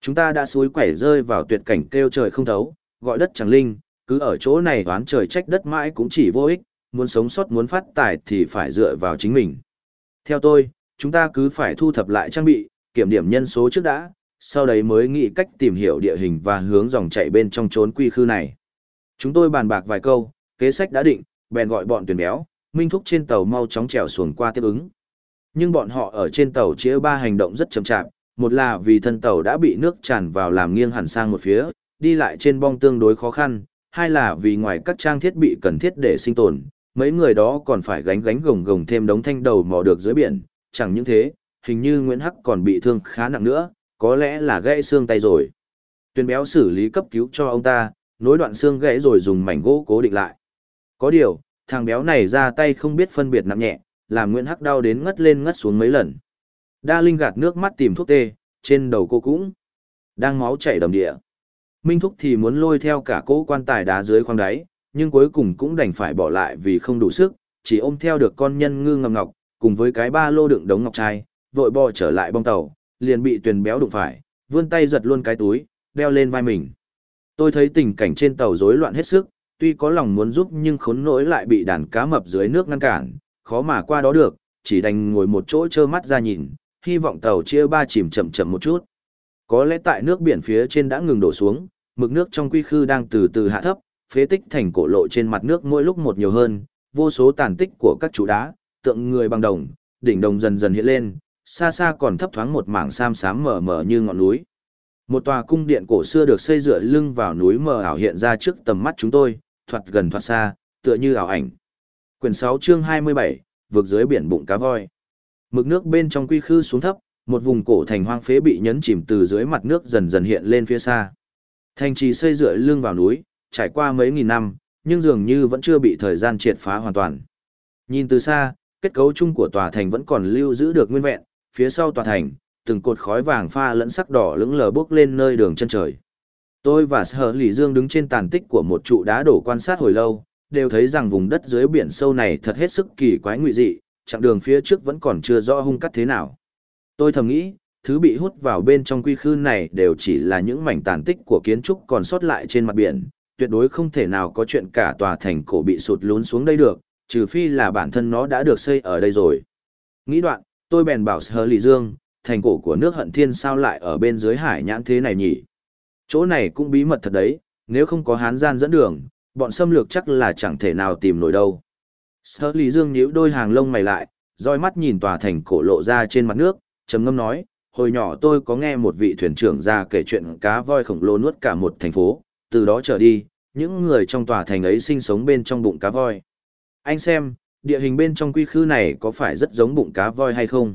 Chúng ta đã suối quẩy rơi vào tuyệt cảnh kêu trời không thấu, gọi đất chẳng linh, cứ ở chỗ này oán trời trách đất mãi cũng chỉ vô ích, muốn sống sót muốn phát tài thì phải dựa vào chính mình. Theo tôi, chúng ta cứ phải thu thập lại trang bị, kiểm điểm nhân số trước đã, sau đấy mới nghĩ cách tìm hiểu địa hình và hướng dòng chảy bên trong chốn quy khư này. Chúng tôi bàn bạc vài câu, kế sách đã định, bèn gọi bọn Tuyền Béo, Minh Thúc trên tàu mau chóng chèo xuồng qua tiếp ứng. Nhưng bọn họ ở trên tàu chia ba hành động rất chậm chạp, một là vì thân tàu đã bị nước tràn vào làm nghiêng hẳn sang một phía, đi lại trên bong tương đối khó khăn, hai là vì ngoài các trang thiết bị cần thiết để sinh tồn, mấy người đó còn phải gánh gồng gồng thêm đống thanh đầu mò được dưới biển, chẳng những thế, hình như Nguyễn Hắc còn bị thương khá nặng nữa, có lẽ là gãy xương tay rồi. Tuyền Béo xử lý cấp cứu cho ông ta, nối đoạn xương gãy rồi dùng mảnh gỗ cố định lại. Có điều, thằng béo này ra tay không biết phân biệt nặng nhẹ, làm Nguyễn Hắc đau đến ngất lên ngất xuống mấy lần. Đa Linh gạt nước mắt tìm thuốc tê, trên đầu cô cũng đang máu chảy đầm đìa. Minh Thúc thì muốn lôi theo cả cỗ quan tài đá dưới khoang đáy, nhưng cuối cùng cũng đành phải bỏ lại vì không đủ sức, chỉ ôm theo được con nhân ngư ngầm ngọc, cùng với cái ba lô đựng đống ngọc trai, vội bò trở lại bong tàu, liền bị Tuyền Béo đụng phải, vươn tay giật luôn cái túi, đeo lên vai mình. Tôi thấy tình cảnh trên tàu rối loạn hết sức, tuy có lòng muốn giúp nhưng khốn nỗi lại bị đàn cá mập dưới nước ngăn cản, khó mà qua đó được, chỉ đành ngồi một chỗ trơ mắt ra nhìn, hy vọng tàu chia ba chìm chậm chậm một chút. Có lẽ tại nước biển phía trên đã ngừng đổ xuống, mực nước trong quy khư đang từ từ hạ thấp, phế tích thành cổ lộ trên mặt nước mỗi lúc một nhiều hơn, vô số tàn tích của các trụ đá, tượng người bằng đồng, đỉnh đồng dần dần hiện lên, xa xa còn thấp thoáng một mảng xám xám mờ mờ như ngọn núi. Một tòa cung điện cổ xưa được xây dựa lưng vào núi mờ ảo hiện ra trước tầm mắt chúng tôi, thoạt gần thoạt xa, tựa như ảo ảnh. Quyển 6 chương 27, vực dưới biển bụng cá voi. Mực nước bên trong quy khư xuống thấp, một vùng cổ thành hoang phế bị nhấn chìm từ dưới mặt nước dần dần hiện lên phía xa. Thành trì xây dựa lưng vào núi, trải qua mấy nghìn năm, nhưng dường như vẫn chưa bị thời gian triệt phá hoàn toàn. Nhìn từ xa, kết cấu chung của tòa thành vẫn còn lưu giữ được nguyên vẹn, phía sau tòa thành, từng cột khói vàng pha lẫn sắc đỏ lững lờ bốc lên nơi đường chân trời. Tôi và Sở Lỷ Dương đứng trên tàn tích của một trụ đá đổ quan sát hồi lâu, đều thấy rằng vùng đất dưới biển sâu này thật hết sức kỳ quái ngụy dị, chặng đường phía trước vẫn còn chưa rõ hung cắt thế nào. Tôi thầm nghĩ, thứ bị hút vào bên trong quy khư này đều chỉ là những mảnh tàn tích của kiến trúc còn sót lại trên mặt biển, tuyệt đối không thể nào có chuyện cả tòa thành cổ bị sụt lún xuống đây được, trừ phi là bản thân nó đã được xây ở đây rồi. Nghĩ đoạn, tôi bèn bảo Sở Lỷ Dương, thành cổ của nước Hận Thiên sao lại ở bên dưới hải nhãn thế này nhỉ? Chỗ này cũng bí mật thật đấy, nếu không có Hán gian dẫn đường, bọn xâm lược chắc là chẳng thể nào tìm nổi đâu. Sở Lý Dương nhíu đôi hàng lông mày lại, roi mắt nhìn tòa thành cổ lộ ra trên mặt nước, trầm ngâm nói, hồi nhỏ tôi có nghe một vị thuyền trưởng ra kể chuyện cá voi khổng lồ nuốt cả một thành phố, từ đó trở đi, những người trong tòa thành ấy sinh sống bên trong bụng cá voi. Anh xem, địa hình bên trong quy khư này có phải rất giống bụng cá voi hay không?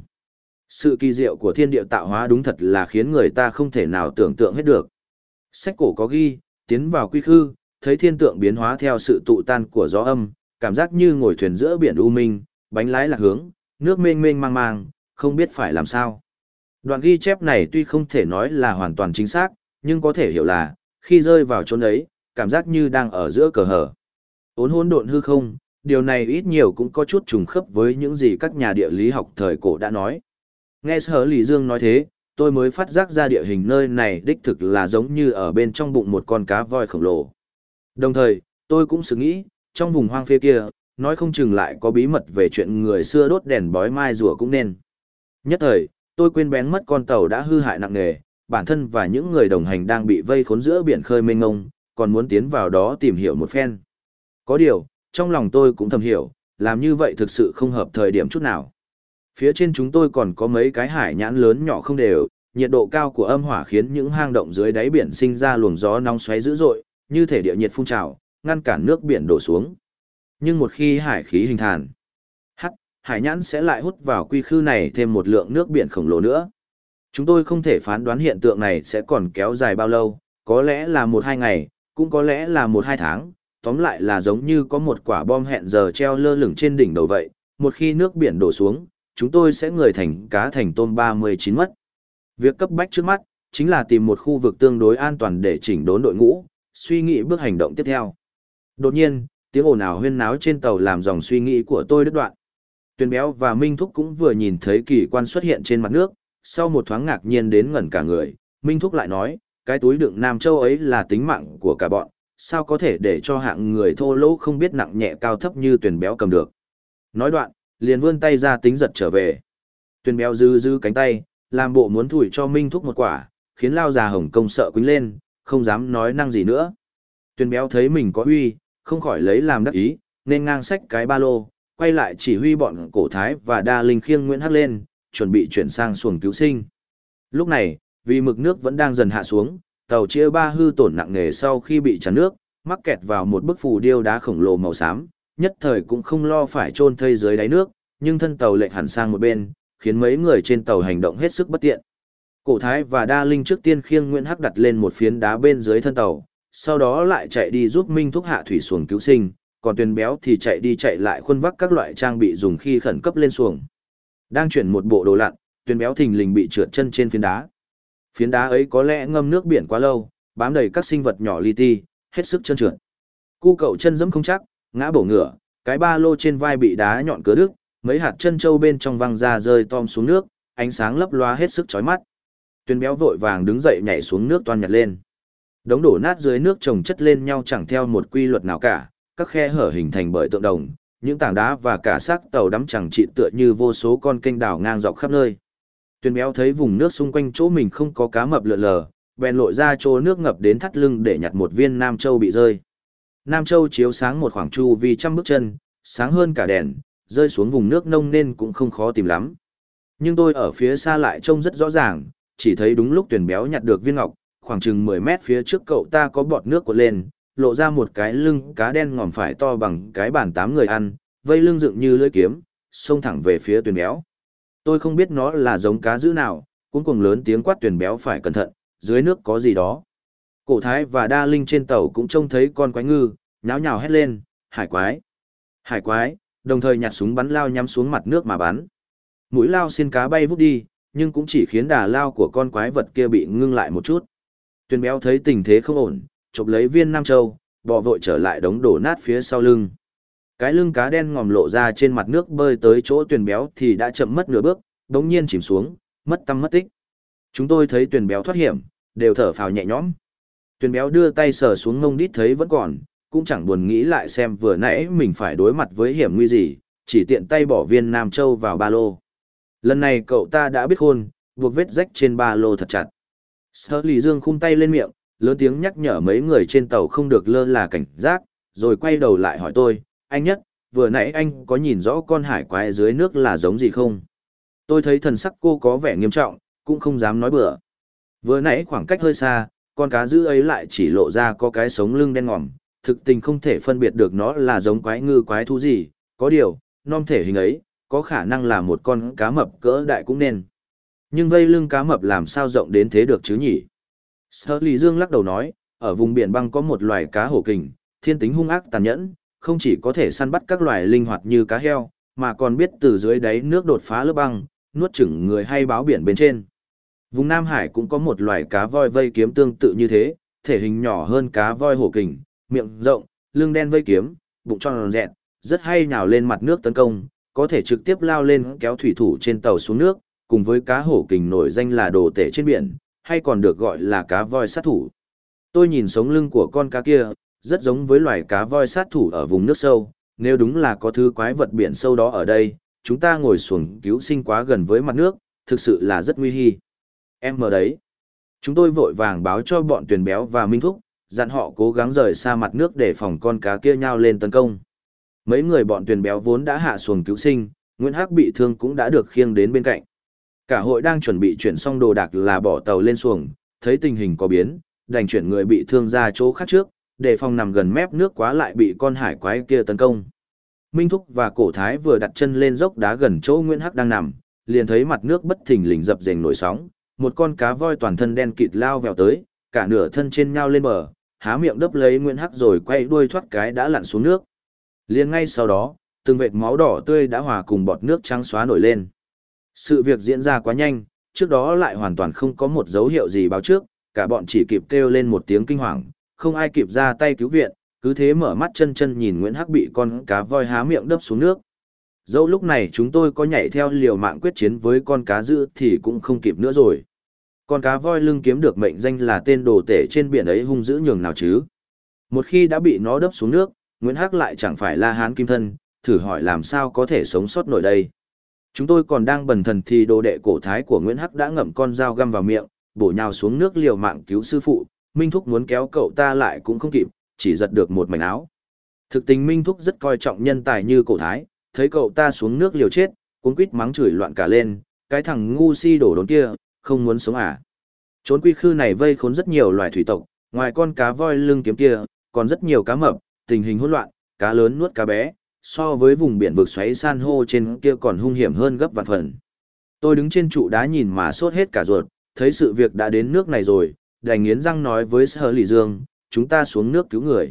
Sự kỳ diệu của thiên địa tạo hóa đúng thật là khiến người ta không thể nào tưởng tượng hết được. Sách cổ có ghi, tiến vào quy khư, thấy thiên tượng biến hóa theo sự tụ tan của gió âm, cảm giác như ngồi thuyền giữa biển u minh, bánh lái lạc hướng, nước mênh mênh mang mang, không biết phải làm sao. Đoạn ghi chép này tuy không thể nói là hoàn toàn chính xác, nhưng có thể hiểu là, khi rơi vào chỗ ấy, cảm giác như đang ở giữa cờ hở. Ốn hỗn độn hư không, điều này ít nhiều cũng có chút trùng khớp với những gì các nhà địa lý học thời cổ đã nói. Nghe Sở Lý Dương nói thế, tôi mới phát giác ra địa hình nơi này đích thực là giống như ở bên trong bụng một con cá voi khổng lồ. Đồng thời, tôi cũng sự nghĩ, trong vùng hoang phế kia, nói không chừng lại có bí mật về chuyện người xưa đốt đèn bói mai rùa cũng nên. Nhất thời, tôi quên bén mất con tàu đã hư hại nặng nề, bản thân và những người đồng hành đang bị vây khốn giữa biển khơi mênh mông, còn muốn tiến vào đó tìm hiểu một phen. Có điều, trong lòng tôi cũng thầm hiểu, làm như vậy thực sự không hợp thời điểm chút nào. Phía trên chúng tôi còn có mấy cái hải nhãn lớn nhỏ không đều, nhiệt độ cao của âm hỏa khiến những hang động dưới đáy biển sinh ra luồng gió nóng xoáy dữ dội, như thể địa nhiệt phun trào, ngăn cản nước biển đổ xuống. Nhưng một khi hải khí hình thành, hải nhãn sẽ lại hút vào quy khư này thêm một lượng nước biển khổng lồ nữa. Chúng tôi không thể phán đoán hiện tượng này sẽ còn kéo dài bao lâu, có lẽ là 1-2 ngày, cũng có lẽ là 1-2 tháng, tóm lại là giống như có một quả bom hẹn giờ treo lơ lửng trên đỉnh đầu vậy, một khi nước biển đổ xuống, chúng tôi sẽ người thành cá thành tôm 39 mất. Việc cấp bách trước mắt, chính là tìm một khu vực tương đối an toàn để chỉnh đốn đội ngũ, suy nghĩ bước hành động tiếp theo. Đột nhiên, tiếng ồn ào huyên náo trên tàu làm dòng suy nghĩ của tôi đứt đoạn. Tuyền Béo và Minh Thúc cũng vừa nhìn thấy kỳ quan xuất hiện trên mặt nước, sau một thoáng ngạc nhiên đến ngẩn cả người, Minh Thúc lại nói, cái túi đựng Nam Châu ấy là tính mạng của cả bọn, sao có thể để cho hạng người thô lỗ không biết nặng nhẹ cao thấp như Tuyền Béo cầm được. Nói đoạn, liền vươn tay ra tính giật trở về. Tuyền Béo dư cánh tay, làm bộ muốn thủi cho Minh Thúc một quả, khiến lao già Hồng Công sợ quýnh lên, không dám nói năng gì nữa. Tuyền Béo thấy mình có uy, không khỏi lấy làm đắc ý, nên ngang xách cái ba lô, quay lại chỉ huy bọn Cổ Thái và Đa Linh khiêng Nguyễn Hắc lên, chuẩn bị chuyển sang xuồng cứu sinh. Lúc này, vì mực nước vẫn đang dần hạ xuống, tàu chia ba hư tổn nặng nề sau khi bị chắn nước, mắc kẹt vào một bức phù điêu đá khổng lồ màu xám, nhất thời cũng không lo phải chôn thây dưới đáy nước, nhưng thân tàu lệch hẳn sang một bên, khiến mấy người trên tàu hành động hết sức bất tiện. Cổ Thái và Đa Linh trước tiên khiêng Nguyễn Hắc đặt lên một phiến đá bên dưới thân tàu, sau đó lại chạy đi giúp Minh Thúc hạ thủy xuồng cứu sinh, còn Tuyền Béo thì chạy đi chạy lại khuân vác các loại trang bị dùng khi khẩn cấp lên xuồng. Đang chuyển một bộ đồ lặn, Tuyền Béo thình lình bị trượt chân trên phiến đá. Phiến đá ấy có lẽ ngâm nước biển quá lâu, bám đầy các sinh vật nhỏ li ti, hết sức trơn trượt. Cu cậu chân giẫm không chắc, ngã bổ ngửa, cái ba lô trên vai bị đá nhọn cứa đứt, mấy hạt chân trâu bên trong văng ra rơi tom xuống nước, ánh sáng lấp loa hết sức chói mắt. Tuyền Béo vội vàng đứng dậy nhảy xuống nước toan nhặt lên. Đống đổ nát dưới nước chồng chất lên nhau chẳng theo một quy luật nào cả, các khe hở hình thành bởi tượng đồng, những tảng đá và cả xác tàu đắm chẳng chịt tựa như vô số con kênh đào ngang dọc khắp nơi. Tuyền Béo thấy vùng nước xung quanh chỗ mình không có cá mập lượn lờ, bèn lội ra chỗ nước ngập đến thắt lưng để nhặt một viên Nam Châu bị rơi. Nam Châu chiếu sáng một khoảng chu vi trăm bước chân, sáng hơn cả đèn, rơi xuống vùng nước nông nên cũng không khó tìm lắm. Nhưng tôi ở phía xa lại trông rất rõ ràng, chỉ thấy đúng lúc Tuyền Béo nhặt được viên ngọc, khoảng chừng 10 mét phía trước cậu ta có bọt nước cuộn lên, lộ ra một cái lưng cá đen ngòm phải to bằng cái bàn 8 người ăn, vây lưng dựng như lưỡi kiếm, xông thẳng về phía Tuyền Béo. Tôi không biết nó là giống cá dữ nào, cuống cuồng lớn tiếng quát Tuyền Béo phải cẩn thận, dưới nước có gì đó. Cổ Thái và Đa Linh trên tàu cũng trông thấy con quái ngư, nháo nhào hét lên, hải quái, hải quái, đồng thời nhặt súng bắn lao nhắm xuống mặt nước mà bắn. Mũi lao xiên cá bay vút đi, nhưng cũng chỉ khiến đà lao của con quái vật kia bị ngưng lại một chút. Tuyền Béo thấy tình thế không ổn, chộp lấy viên Nam Châu, bò vội trở lại đống đổ nát phía sau lưng. Cái lưng cá đen ngòm lộ ra trên mặt nước bơi tới chỗ Tuyền Béo thì đã chậm mất nửa bước, đống nhiên chìm xuống, mất tăm mất tích. Chúng tôi thấy Tuyền Béo thoát hiểm, đều thở phào nhẹ nhõm. Tuyền Béo đưa tay sờ xuống ngông đít thấy vẫn còn, cũng chẳng buồn nghĩ lại xem vừa nãy mình phải đối mặt với hiểm nguy gì, chỉ tiện tay bỏ viên Nam Châu vào ba lô. Lần này cậu ta đã biết khôn, buộc vết rách trên ba lô thật chặt. Sở Lý Dương khum tay lên miệng, lớn tiếng nhắc nhở mấy người trên tàu không được lơ là cảnh giác, rồi quay đầu lại hỏi tôi, anh Nhất, vừa nãy anh có nhìn rõ con hải quái dưới nước là giống gì không? Tôi thấy thần sắc cô có vẻ nghiêm trọng, cũng không dám nói bừa. Vừa nãy khoảng cách hơi xa, con cá dữ ấy lại chỉ lộ ra có cái sống lưng đen ngòm, thực tình không thể phân biệt được nó là giống quái ngư quái thú gì, có điều, non thể hình ấy, có khả năng là một con cá mập cỡ đại cũng nên. Nhưng vây lưng cá mập làm sao rộng đến thế được chứ nhỉ? Sở Lý Dương lắc đầu nói, ở vùng biển băng có một loài cá hổ kình, thiên tính hung ác tàn nhẫn, không chỉ có thể săn bắt các loài linh hoạt như cá heo, mà còn biết từ dưới đáy nước đột phá lớp băng, nuốt chửng người hay báo biển bên trên. Vùng Nam Hải cũng có một loài cá voi vây kiếm tương tự như thế, thể hình nhỏ hơn cá voi hổ kình, miệng rộng, lưng đen vây kiếm, bụng tròn rẹt, rất hay nhào lên mặt nước tấn công, có thể trực tiếp lao lên kéo thủy thủ trên tàu xuống nước, cùng với cá hổ kình nổi danh là đồ tể trên biển, hay còn được gọi là cá voi sát thủ. Tôi nhìn sống lưng của con cá kia, rất giống với loài cá voi sát thủ ở vùng nước sâu, nếu đúng là có thứ quái vật biển sâu đó ở đây, chúng ta ngồi xuồng cứu sinh quá gần với mặt nước, thực sự là rất nguy hi. Em ở đấy. Chúng tôi vội vàng báo cho bọn Tuyền Béo và Minh Thúc, dặn họ cố gắng rời xa mặt nước để phòng con cá kia nhao lên tấn công. Mấy người bọn Tuyền Béo vốn đã hạ xuồng cứu sinh, Nguyễn Hắc bị thương cũng đã được khiêng đến bên cạnh. Cả hội đang chuẩn bị chuyển xong đồ đạc là bỏ tàu lên xuồng, thấy tình hình có biến, đành chuyển người bị thương ra chỗ khác trước, để phòng nằm gần mép nước quá lại bị con hải quái kia tấn công. Minh Thúc và Cổ Thái vừa đặt chân lên dốc đá gần chỗ Nguyễn Hắc đang nằm, liền thấy mặt nước bất thình lình dập dềnh nổi sóng, một con cá voi toàn thân đen kịt lao vèo tới, cả nửa thân trên nhao lên bờ, há miệng đớp lấy Nguyễn Hắc rồi quay đuôi thoát cái đã lặn xuống nước. Liền ngay sau đó, từng vệt máu đỏ tươi đã hòa cùng bọt nước trắng xóa nổi lên. Sự việc diễn ra quá nhanh, trước đó lại hoàn toàn không có một dấu hiệu gì báo trước, cả bọn chỉ kịp kêu lên một tiếng kinh hoàng, không ai kịp ra tay cứu viện, cứ thế mở mắt chân chân nhìn Nguyễn Hắc bị con cá voi há miệng đớp xuống nước. Dẫu lúc này chúng tôi có nhảy theo liều mạng quyết chiến với con cá dữ thì cũng không kịp nữa rồi. Con cá voi lưng kiếm được mệnh danh là tên đồ tể trên biển ấy hung dữ nhường nào chứ. Một khi đã bị nó đấp xuống nước, Nguyễn Hắc lại chẳng phải La Hán kim thân, thử hỏi làm sao có thể sống sót nổi đây. Chúng tôi còn đang bần thần thì đồ đệ cổ thái của Nguyễn Hắc đã ngậm con dao găm vào miệng, bổ nhào xuống nước liều mạng cứu sư phụ. Minh Thúc muốn kéo cậu ta lại cũng không kịp, chỉ giật được một mảnh áo. Thực tình Minh Thúc rất coi trọng nhân tài như cổ thái, thấy cậu ta xuống nước liều chết, cuống quýt mắng chửi loạn cả lên, cái thằng ngu si đổ đốn kia, không muốn sống à. Trốn quy khư này vây khốn rất nhiều loài thủy tộc, ngoài con cá voi lưng kiếm kia, còn rất nhiều cá mập, tình hình hỗn loạn, cá lớn nuốt cá bé, so với vùng biển vực xoáy san hô trên kia còn hung hiểm hơn gấp vạn phần. Tôi đứng trên trụ đá nhìn mà sốt hết cả ruột, thấy sự việc đã đến nước này rồi, đành nghiến răng nói với Sở Lý Dương, chúng ta xuống nước cứu người.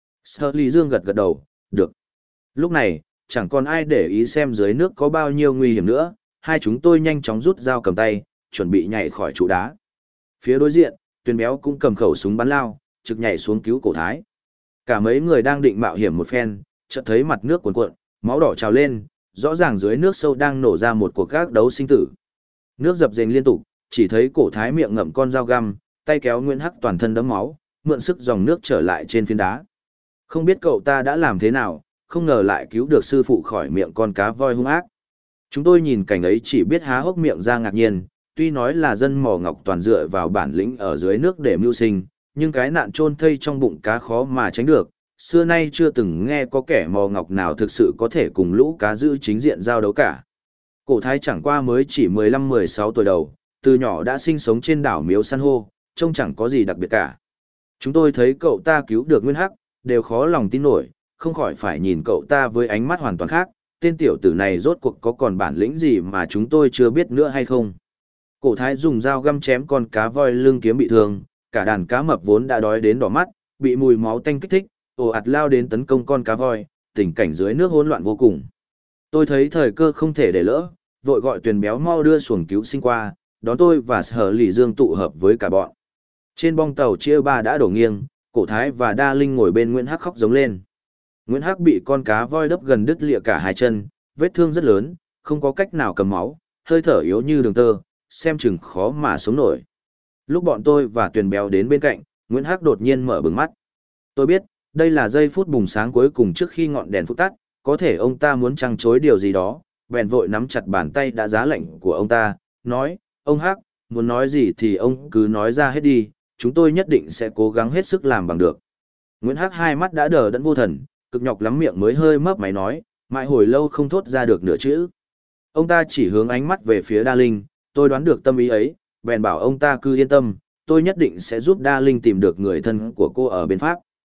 Sở Lý Dương gật gật đầu, được. Lúc này, chẳng còn ai để ý xem dưới nước có bao nhiêu nguy hiểm nữa, hai chúng tôi nhanh chóng rút dao cầm tay, chuẩn bị nhảy khỏi trụ đá. Phía đối diện, Tuyền Béo cũng cầm khẩu súng bắn lao, trực nhảy xuống cứu cổ thái. Cả mấy người đang định mạo hiểm một phen, chợt thấy mặt nước cuồn cuộn, máu đỏ trào lên, rõ ràng dưới nước sâu đang nổ ra một cuộc gác đấu sinh tử. Nước dập dềnh liên tục, chỉ thấy cổ thái miệng ngậm con dao găm, tay kéo Nguyễn Hắc toàn thân đẫm máu, mượn sức dòng nước trở lại trên phiến đá. Không biết cậu ta đã làm thế nào, không ngờ lại cứu được sư phụ khỏi miệng con cá voi hung ác. Chúng tôi nhìn cảnh ấy chỉ biết há hốc miệng ra ngạc nhiên, tuy nói là dân mỏ ngọc toàn dựa vào bản lĩnh ở dưới nước để mưu sinh, nhưng cái nạn chôn thây trong bụng cá khó mà tránh được. Xưa nay chưa từng nghe có kẻ mò ngọc nào thực sự có thể cùng lũ cá dữ chính diện giao đấu cả. Cổ thái chẳng qua mới chỉ 15-16 tuổi đầu, từ nhỏ đã sinh sống trên đảo Miếu San hô, trông chẳng có gì đặc biệt cả. Chúng tôi thấy cậu ta cứu được Nguyên Hắc, đều khó lòng tin nổi, không khỏi phải nhìn cậu ta với ánh mắt hoàn toàn khác, tên tiểu tử này rốt cuộc có còn bản lĩnh gì mà chúng tôi chưa biết nữa hay không. Cổ thái dùng dao găm chém con cá voi lưng kiếm bị thương, cả đàn cá mập vốn đã đói đến đỏ mắt, bị mùi máu tanh kích thích, ồ ạt lao đến tấn công con cá voi, tình cảnh dưới nước hỗn loạn vô cùng. Tôi thấy thời cơ không thể để lỡ, vội gọi Tuyền Béo mau đưa xuồng cứu sinh qua, đón tôi và Sở Lý Dương tụ hợp với cả bọn. Trên bong tàu chia ba đã đổ nghiêng, cổ thái và Đa Linh ngồi bên Nguyễn Hắc khóc giống lên. Nguyễn Hắc bị con cá voi đấp gần đứt lìa cả hai chân, vết thương rất lớn, không có cách nào cầm máu, hơi thở yếu như đường tơ, xem chừng khó mà sống nổi. Lúc bọn tôi và Tuyền Béo đến bên cạnh, Nguyễn Hắc đột nhiên mở bừng mắt. Tôi biết, đây là giây phút bùng sáng cuối cùng trước khi ngọn đèn phút tắt, có thể ông ta muốn trăng chối điều gì đó, bèn vội nắm chặt bàn tay đã giá lạnh của ông ta, nói, ông Hắc, muốn nói gì thì ông cứ nói ra hết đi, chúng tôi nhất định sẽ cố gắng hết sức làm bằng được. Nguyễn Hắc hai mắt đã đờ đẫn vô thần, cực nhọc lắm miệng mới hơi mấp máy nói, mãi hồi lâu không thốt ra được nửa chữ. Ông ta chỉ hướng ánh mắt về phía Đa Linh, tôi đoán được tâm ý ấy, bèn bảo ông ta cứ yên tâm, tôi nhất định sẽ giúp Đa Linh tìm được người thân của cô ở bên Pháp.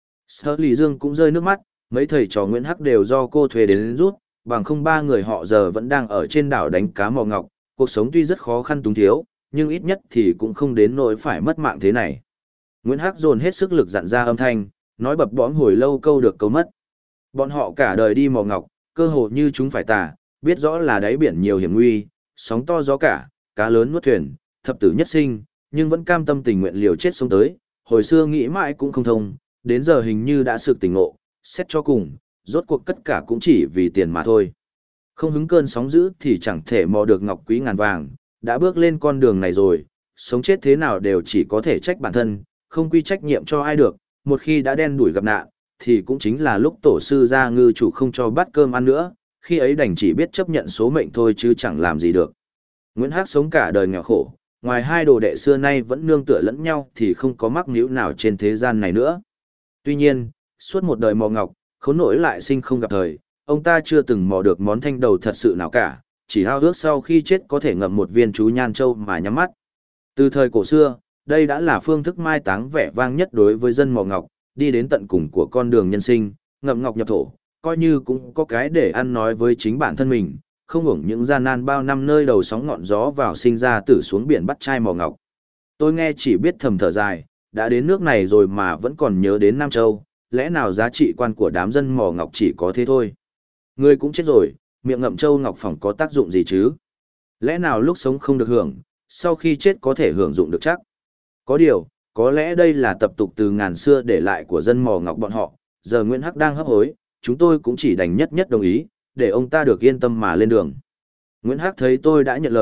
Sở Lý Dương cũng rơi nước mắt, mấy thầy trò Nguyễn Hắc đều do cô thuê đến rút, bằng không ba người họ giờ vẫn đang ở trên đảo đánh cá mò ngọc, cuộc sống tuy rất khó khăn túng thiếu, nhưng ít nhất thì cũng không đến nỗi phải mất mạng thế này. Nguyễn Hắc dồn hết sức lực dặn ra âm thanh, nói bập bõm hồi lâu câu được câu mất. Bọn họ cả đời đi mò ngọc, cơ hồ như chúng phải tà, biết rõ là đáy biển nhiều hiểm nguy, sóng to gió cả, cá lớn nuốt thuyền, thập tử nhất sinh, nhưng vẫn cam tâm tình nguyện liều chết sống tới, hồi xưa nghĩ mãi cũng không thông, đến giờ hình như đã sực tỉnh ngộ, xét cho cùng, rốt cuộc tất cả cũng chỉ vì tiền mà thôi. Không hứng cơn sóng dữ thì chẳng thể mò được ngọc quý ngàn vàng, đã bước lên con đường này rồi, sống chết thế nào đều chỉ có thể trách bản thân, không quy trách nhiệm cho ai được, một khi đã đen đủi gặp nạn, thì cũng chính là lúc tổ sư gia ngư chủ không cho bát cơm ăn nữa, khi ấy đành chỉ biết chấp nhận số mệnh thôi chứ chẳng làm gì được. Nguyễn Hắc sống cả đời nghèo khổ, ngoài hai đồ đệ xưa nay vẫn nương tựa lẫn nhau thì không có mắc níu nào trên thế gian này nữa. Tuy nhiên, suốt một đời mò ngọc, khốn nỗi lại sinh không gặp thời, ông ta chưa từng mò được món thanh đầu thật sự nào cả, chỉ hao ước sau khi chết có thể ngậm một viên chú nhan châu mà nhắm mắt. Từ thời cổ xưa, đây đã là phương thức mai táng vẻ vang nhất đối với dân mò ngọc, đi đến tận cùng của con đường nhân sinh, ngậm ngọc nhập thổ, coi như cũng có cái để ăn nói với chính bản thân mình, không hưởng những gian nan bao năm nơi đầu sóng ngọn gió vào sinh ra tử xuống biển bắt trai mò ngọc. Tôi nghe chỉ biết thầm thở dài, đã đến nước này rồi mà vẫn còn nhớ đến Nam Châu, lẽ nào giá trị quan của đám dân mò ngọc chỉ có thế thôi. Người cũng chết rồi, miệng ngậm châu ngọc phỏng có tác dụng gì chứ? Lẽ nào lúc sống không được hưởng, sau khi chết có thể hưởng dụng được chắc? Có điều, có lẽ đây là tập tục từ ngàn xưa để lại của dân mò ngọc bọn họ, giờ Nguyễn Hắc đang hấp hối, chúng tôi cũng chỉ đành nhất nhất đồng ý, để ông ta được yên tâm mà lên đường. Nguyễn Hắc thấy tôi đã nhận lời,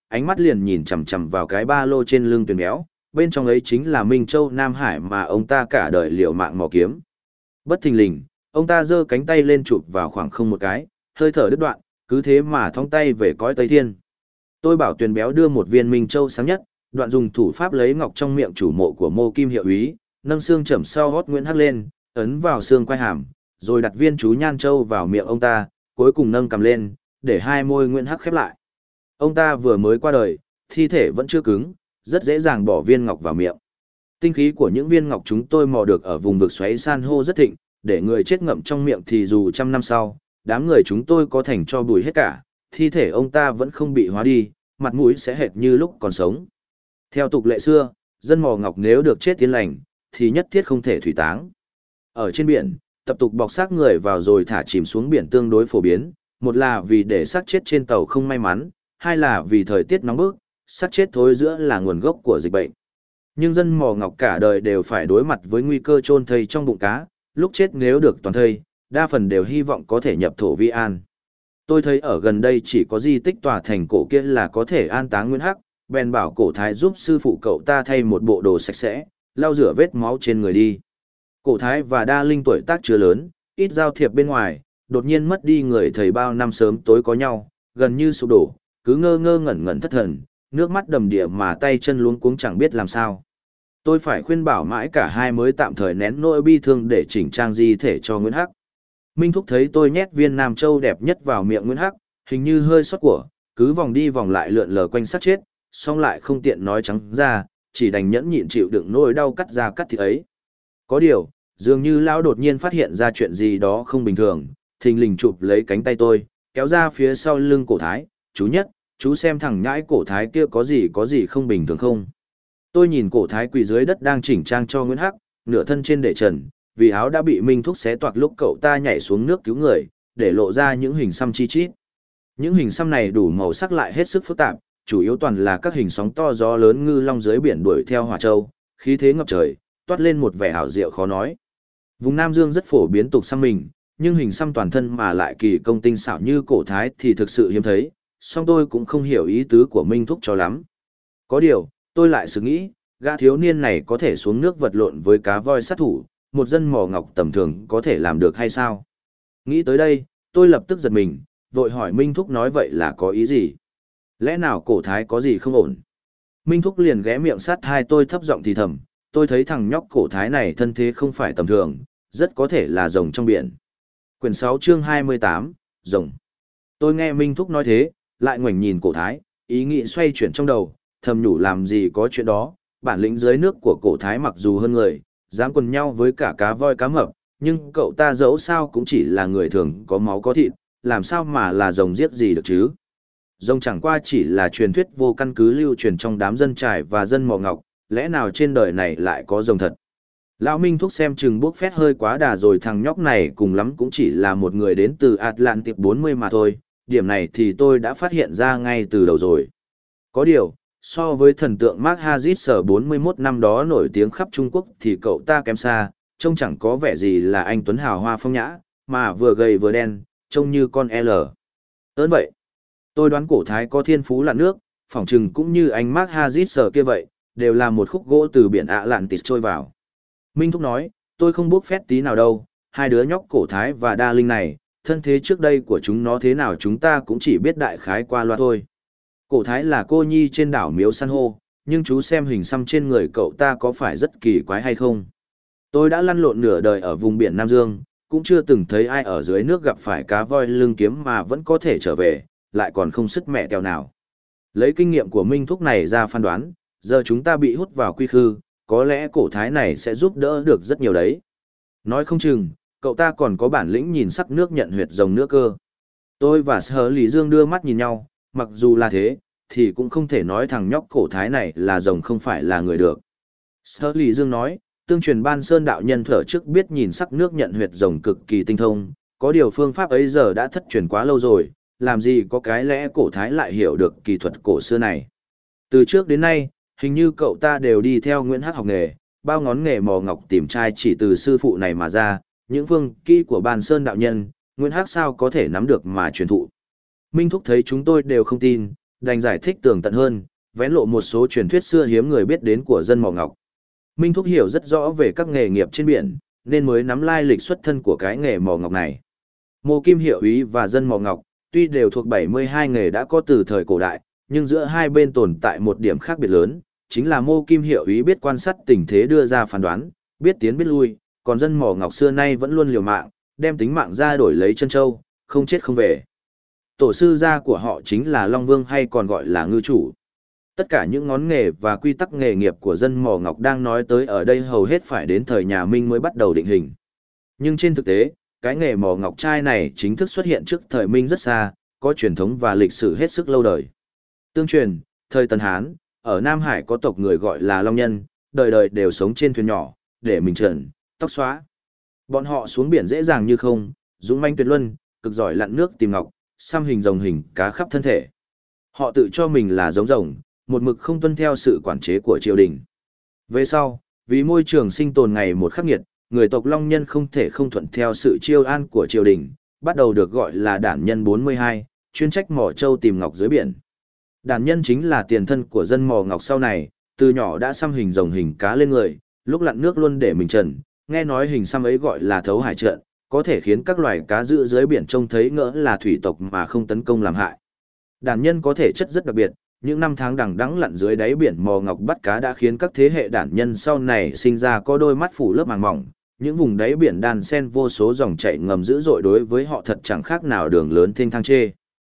ánh mắt liền nhìn chằm chằm vào cái ba lô trên lưng Tuyền Béo, bên trong ấy chính là Minh Châu Nam Hải mà ông ta cả đời liều mạng mò kiếm. Bất thình lình, ông ta giơ cánh tay lên chụp vào khoảng không một cái, hơi thở đứt đoạn, cứ thế mà thong tay về cõi Tây Thiên. Tôi bảo Tuyền Béo đưa một viên Minh Châu sáng nhất, đoạn dùng thủ pháp lấy ngọc trong miệng chủ mộ của Mô Kim hiệu úy, nâng xương chẩm sau hót Nguyễn Hắc lên, ấn vào xương quai hàm, rồi đặt viên chú Nhan Châu vào miệng ông ta, cuối cùng nâng cầm lên, để hai môi Nguyễn Hắc khép lại. Ông ta vừa mới qua đời, thi thể vẫn chưa cứng, rất dễ dàng bỏ viên ngọc vào miệng. Tinh khí của những viên ngọc chúng tôi mò được ở vùng vực xoáy san hô rất thịnh, để người chết ngậm trong miệng thì dù trăm năm sau, đám người chúng tôi có thành cho bùi hết cả, thi thể ông ta vẫn không bị hóa đi, mặt mũi sẽ hệt như lúc còn sống. Theo tục lệ xưa, dân mò ngọc nếu được chết tiến lành, thì nhất thiết không thể thủy táng. Ở trên biển, tập tục bọc xác người vào rồi thả chìm xuống biển tương đối phổ biến, một là vì để xác chết trên tàu không may mắn, hai là vì thời tiết nóng bức, xác chết thối giữa là nguồn gốc của dịch bệnh. Nhưng dân mò ngọc cả đời đều phải đối mặt với nguy cơ chôn thây trong bụng cá, lúc chết nếu được toàn thây, đa phần đều hy vọng có thể nhập thổ vi an. Tôi thấy ở gần đây chỉ có di tích tòa thành cổ kia là có thể an táng Nguyễn Hắc, bèn bảo cổ thái giúp sư phụ cậu ta thay một bộ đồ sạch sẽ, lau rửa vết máu trên người đi. Cổ thái và Đa Linh tuổi tác chưa lớn, ít giao thiệp bên ngoài, đột nhiên mất đi người thầy bao năm sớm tối có nhau, gần như sụp đổ, cứ ngơ ngơ ngẩn ngẩn thất thần, nước mắt đầm đìa mà tay chân luống cuống chẳng biết làm sao. Tôi phải khuyên bảo mãi cả hai mới tạm thời nén nỗi bi thương để chỉnh trang di thể cho Nguyễn Hắc. Minh Thúc thấy tôi nhét viên Nam Châu đẹp nhất vào miệng Nguyễn Hắc, hình như hơi xót của, cứ vòng đi vòng lại lượn lờ quanh xác chết, song lại không tiện nói trắng ra, chỉ đành nhẫn nhịn chịu đựng nỗi đau cắt da cắt thịt ấy. Có điều, dường như lão đột nhiên phát hiện ra chuyện gì đó không bình thường, thình lình chụp lấy cánh tay tôi, kéo ra phía sau lưng cổ thái, chú Nhất, chú xem thằng nhãi cổ thái kia có gì không bình thường không. Tôi nhìn cổ thái quỳ dưới đất đang chỉnh trang cho Nguyễn Hắc, nửa thân trên để trần, vì áo đã bị Minh Thúc xé toạc lúc cậu ta nhảy xuống nước cứu người, để lộ ra những hình xăm chi chít. Những hình xăm này đủ màu sắc lại hết sức phức tạp, chủ yếu toàn là các hình sóng to gió lớn ngư long dưới biển đuổi theo hỏa châu, khí thế ngập trời, toát lên một vẻ hảo diệu khó nói. Vùng Nam Dương rất phổ biến tục xăm mình, nhưng hình xăm toàn thân mà lại kỳ công tinh xảo như cổ thái thì thực sự hiếm thấy, song tôi cũng không hiểu ý tứ của Minh Thúc cho lắm. Có điều, tôi lại sự nghĩ, gã thiếu niên này có thể xuống nước vật lộn với cá voi sát thủ, một dân mò ngọc tầm thường có thể làm được hay sao? Nghĩ tới đây, tôi lập tức giật mình, vội hỏi Minh Thúc nói vậy là có ý gì? Lẽ nào cổ thái có gì không ổn? Minh Thúc liền ghé miệng sát hai tôi thấp giọng thì thầm, tôi thấy thằng nhóc cổ thái này thân thế không phải tầm thường, rất có thể là rồng trong biển. Quyển 6 chương 28, rồng. Tôi nghe Minh Thúc nói thế, lại ngoảnh nhìn cổ thái, ý nghĩ xoay chuyển trong đầu, thầm nhủ làm gì có chuyện đó, bản lĩnh dưới nước của cổ thái mặc dù hơn người, dám quần nhau với cả cá voi cá mập, nhưng cậu ta dẫu sao cũng chỉ là người thường có máu có thịt, làm sao mà là rồng giết gì được chứ. Rồng chẳng qua chỉ là truyền thuyết vô căn cứ lưu truyền trong đám dân trải và dân mò ngọc, lẽ nào trên đời này lại có rồng thật. Lão Minh Thúc xem chừng bốc phét hơi quá đà rồi, thằng nhóc này cùng lắm cũng chỉ là một người đến từ Atlantic 40 mà thôi, điểm này thì tôi đã phát hiện ra ngay từ đầu rồi. Có điều, so với thần tượng Mark Hazit sở 41 năm đó nổi tiếng khắp Trung Quốc thì cậu ta kém xa, trông chẳng có vẻ gì là anh tuấn hào hoa phong nhã, mà vừa gầy vừa đen, trông như con L. Ơn vậy, tôi đoán cổ thái có thiên phú lặn nước, phỏng chừng cũng như anh Mark Hazit sở kia vậy, đều là một khúc gỗ từ biển Atlantis trôi vào. Minh Thúc nói, tôi không bốc phét tí nào đâu, hai đứa nhóc cổ thái và Đa Linh này, thân thế trước đây của chúng nó thế nào chúng ta cũng chỉ biết đại khái qua loa thôi. Cổ thái là cô nhi trên đảo Miếu San Hô, nhưng chú xem hình xăm trên người cậu ta có phải rất kỳ quái hay không? Tôi đã lăn lộn nửa đời ở vùng biển Nam Dương, cũng chưa từng thấy ai ở dưới nước gặp phải cá voi lưng kiếm mà vẫn có thể trở về, lại còn không sức mẹ tèo nào. Lấy kinh nghiệm của Minh Thúc này ra phán đoán, giờ chúng ta bị hút vào quy khư, có lẽ cổ thái này sẽ giúp đỡ được rất nhiều đấy. Nói không chừng, cậu ta còn có bản lĩnh nhìn sắc nước nhận huyệt rồng nữa cơ. Tôi và Sở Lý Dương đưa mắt nhìn nhau, mặc dù là thế, thì cũng không thể nói thằng nhóc cổ thái này là rồng không phải là người được. Sở Lý Dương nói, tương truyền Ban Sơn đạo nhân thở trước biết nhìn sắc nước nhận huyệt rồng cực kỳ tinh thông, có điều phương pháp ấy giờ đã thất truyền quá lâu rồi, làm gì có cái lẽ cổ thái lại hiểu được kỳ thuật cổ xưa này. Từ trước đến nay, hình như cậu ta đều đi theo Nguyễn Hắc học nghề, bao ngón nghề mò ngọc tìm trai chỉ từ sư phụ này mà ra, những phương kỹ của Ban Sơn đạo nhân, Nguyễn Hắc sao có thể nắm được mà truyền thụ. Minh Thúc thấy chúng tôi đều không tin, Đành giải thích tường tận hơn, vén lộ một số truyền thuyết xưa hiếm người biết đến của dân mỏ ngọc. Minh Thúc hiểu rất rõ về các nghề nghiệp trên biển, nên mới nắm lai lịch xuất thân của cái nghề mỏ ngọc này. Mộ Kim Hiệu Úy và dân mỏ ngọc, tuy đều thuộc 72 nghề đã có từ thời cổ đại, nhưng giữa hai bên tồn tại một điểm khác biệt lớn, chính là Mộ Kim Hiệu Úy biết quan sát tình thế đưa ra phán đoán, biết tiến biết lui, còn dân mỏ ngọc xưa nay vẫn luôn liều mạng, đem tính mạng ra đổi lấy chân châu, không chết không về. Tổ sư gia của họ chính là Long Vương hay còn gọi là ngư chủ. Tất cả những ngón nghề và quy tắc nghề nghiệp của dân mỏ ngọc đang nói tới ở đây hầu hết phải đến thời nhà Minh mới bắt đầu định hình. Nhưng trên thực tế, cái nghề mỏ ngọc trai này chính thức xuất hiện trước thời Minh rất xa, có truyền thống và lịch sử hết sức lâu đời. Tương truyền, thời Tần Hán, ở Nam Hải có tộc người gọi là Long Nhân, đời đời đều sống trên thuyền nhỏ, để mình trần, tóc xóa. Bọn họ xuống biển dễ dàng như không, dũng manh tuyệt luân, cực giỏi lặn nước tìm ngọc, xăm hình rồng hình cá khắp thân thể. Họ tự cho mình là giống rồng, một mực không tuân theo sự quản chế của triều đình. Về sau, vì môi trường sinh tồn ngày một khắc nghiệt, người tộc Long Nhân không thể không thuận theo sự chiêu an của triều đình, bắt đầu được gọi là đản nhân 42, chuyên trách mỏ châu tìm ngọc dưới biển. Đản nhân chính là tiền thân của dân mỏ ngọc sau này, từ nhỏ đã xăm hình rồng hình cá lên người, lúc lặn nước luôn để mình trần, nghe nói hình xăm ấy gọi là thấu hải trận, có thể khiến các loài cá giữ dưới biển trông thấy ngỡ là thủy tộc mà không tấn công làm hại. Đản nhân có thể chất rất đặc biệt, những năm tháng đằng đẵng lặn dưới đáy biển mò ngọc bắt cá đã khiến các thế hệ đản nhân sau này sinh ra có đôi mắt phủ lớp màng mỏng, những vùng đáy biển đan xen vô số dòng chảy ngầm dữ dội đối với họ thật chẳng khác nào đường lớn thênh thang chê.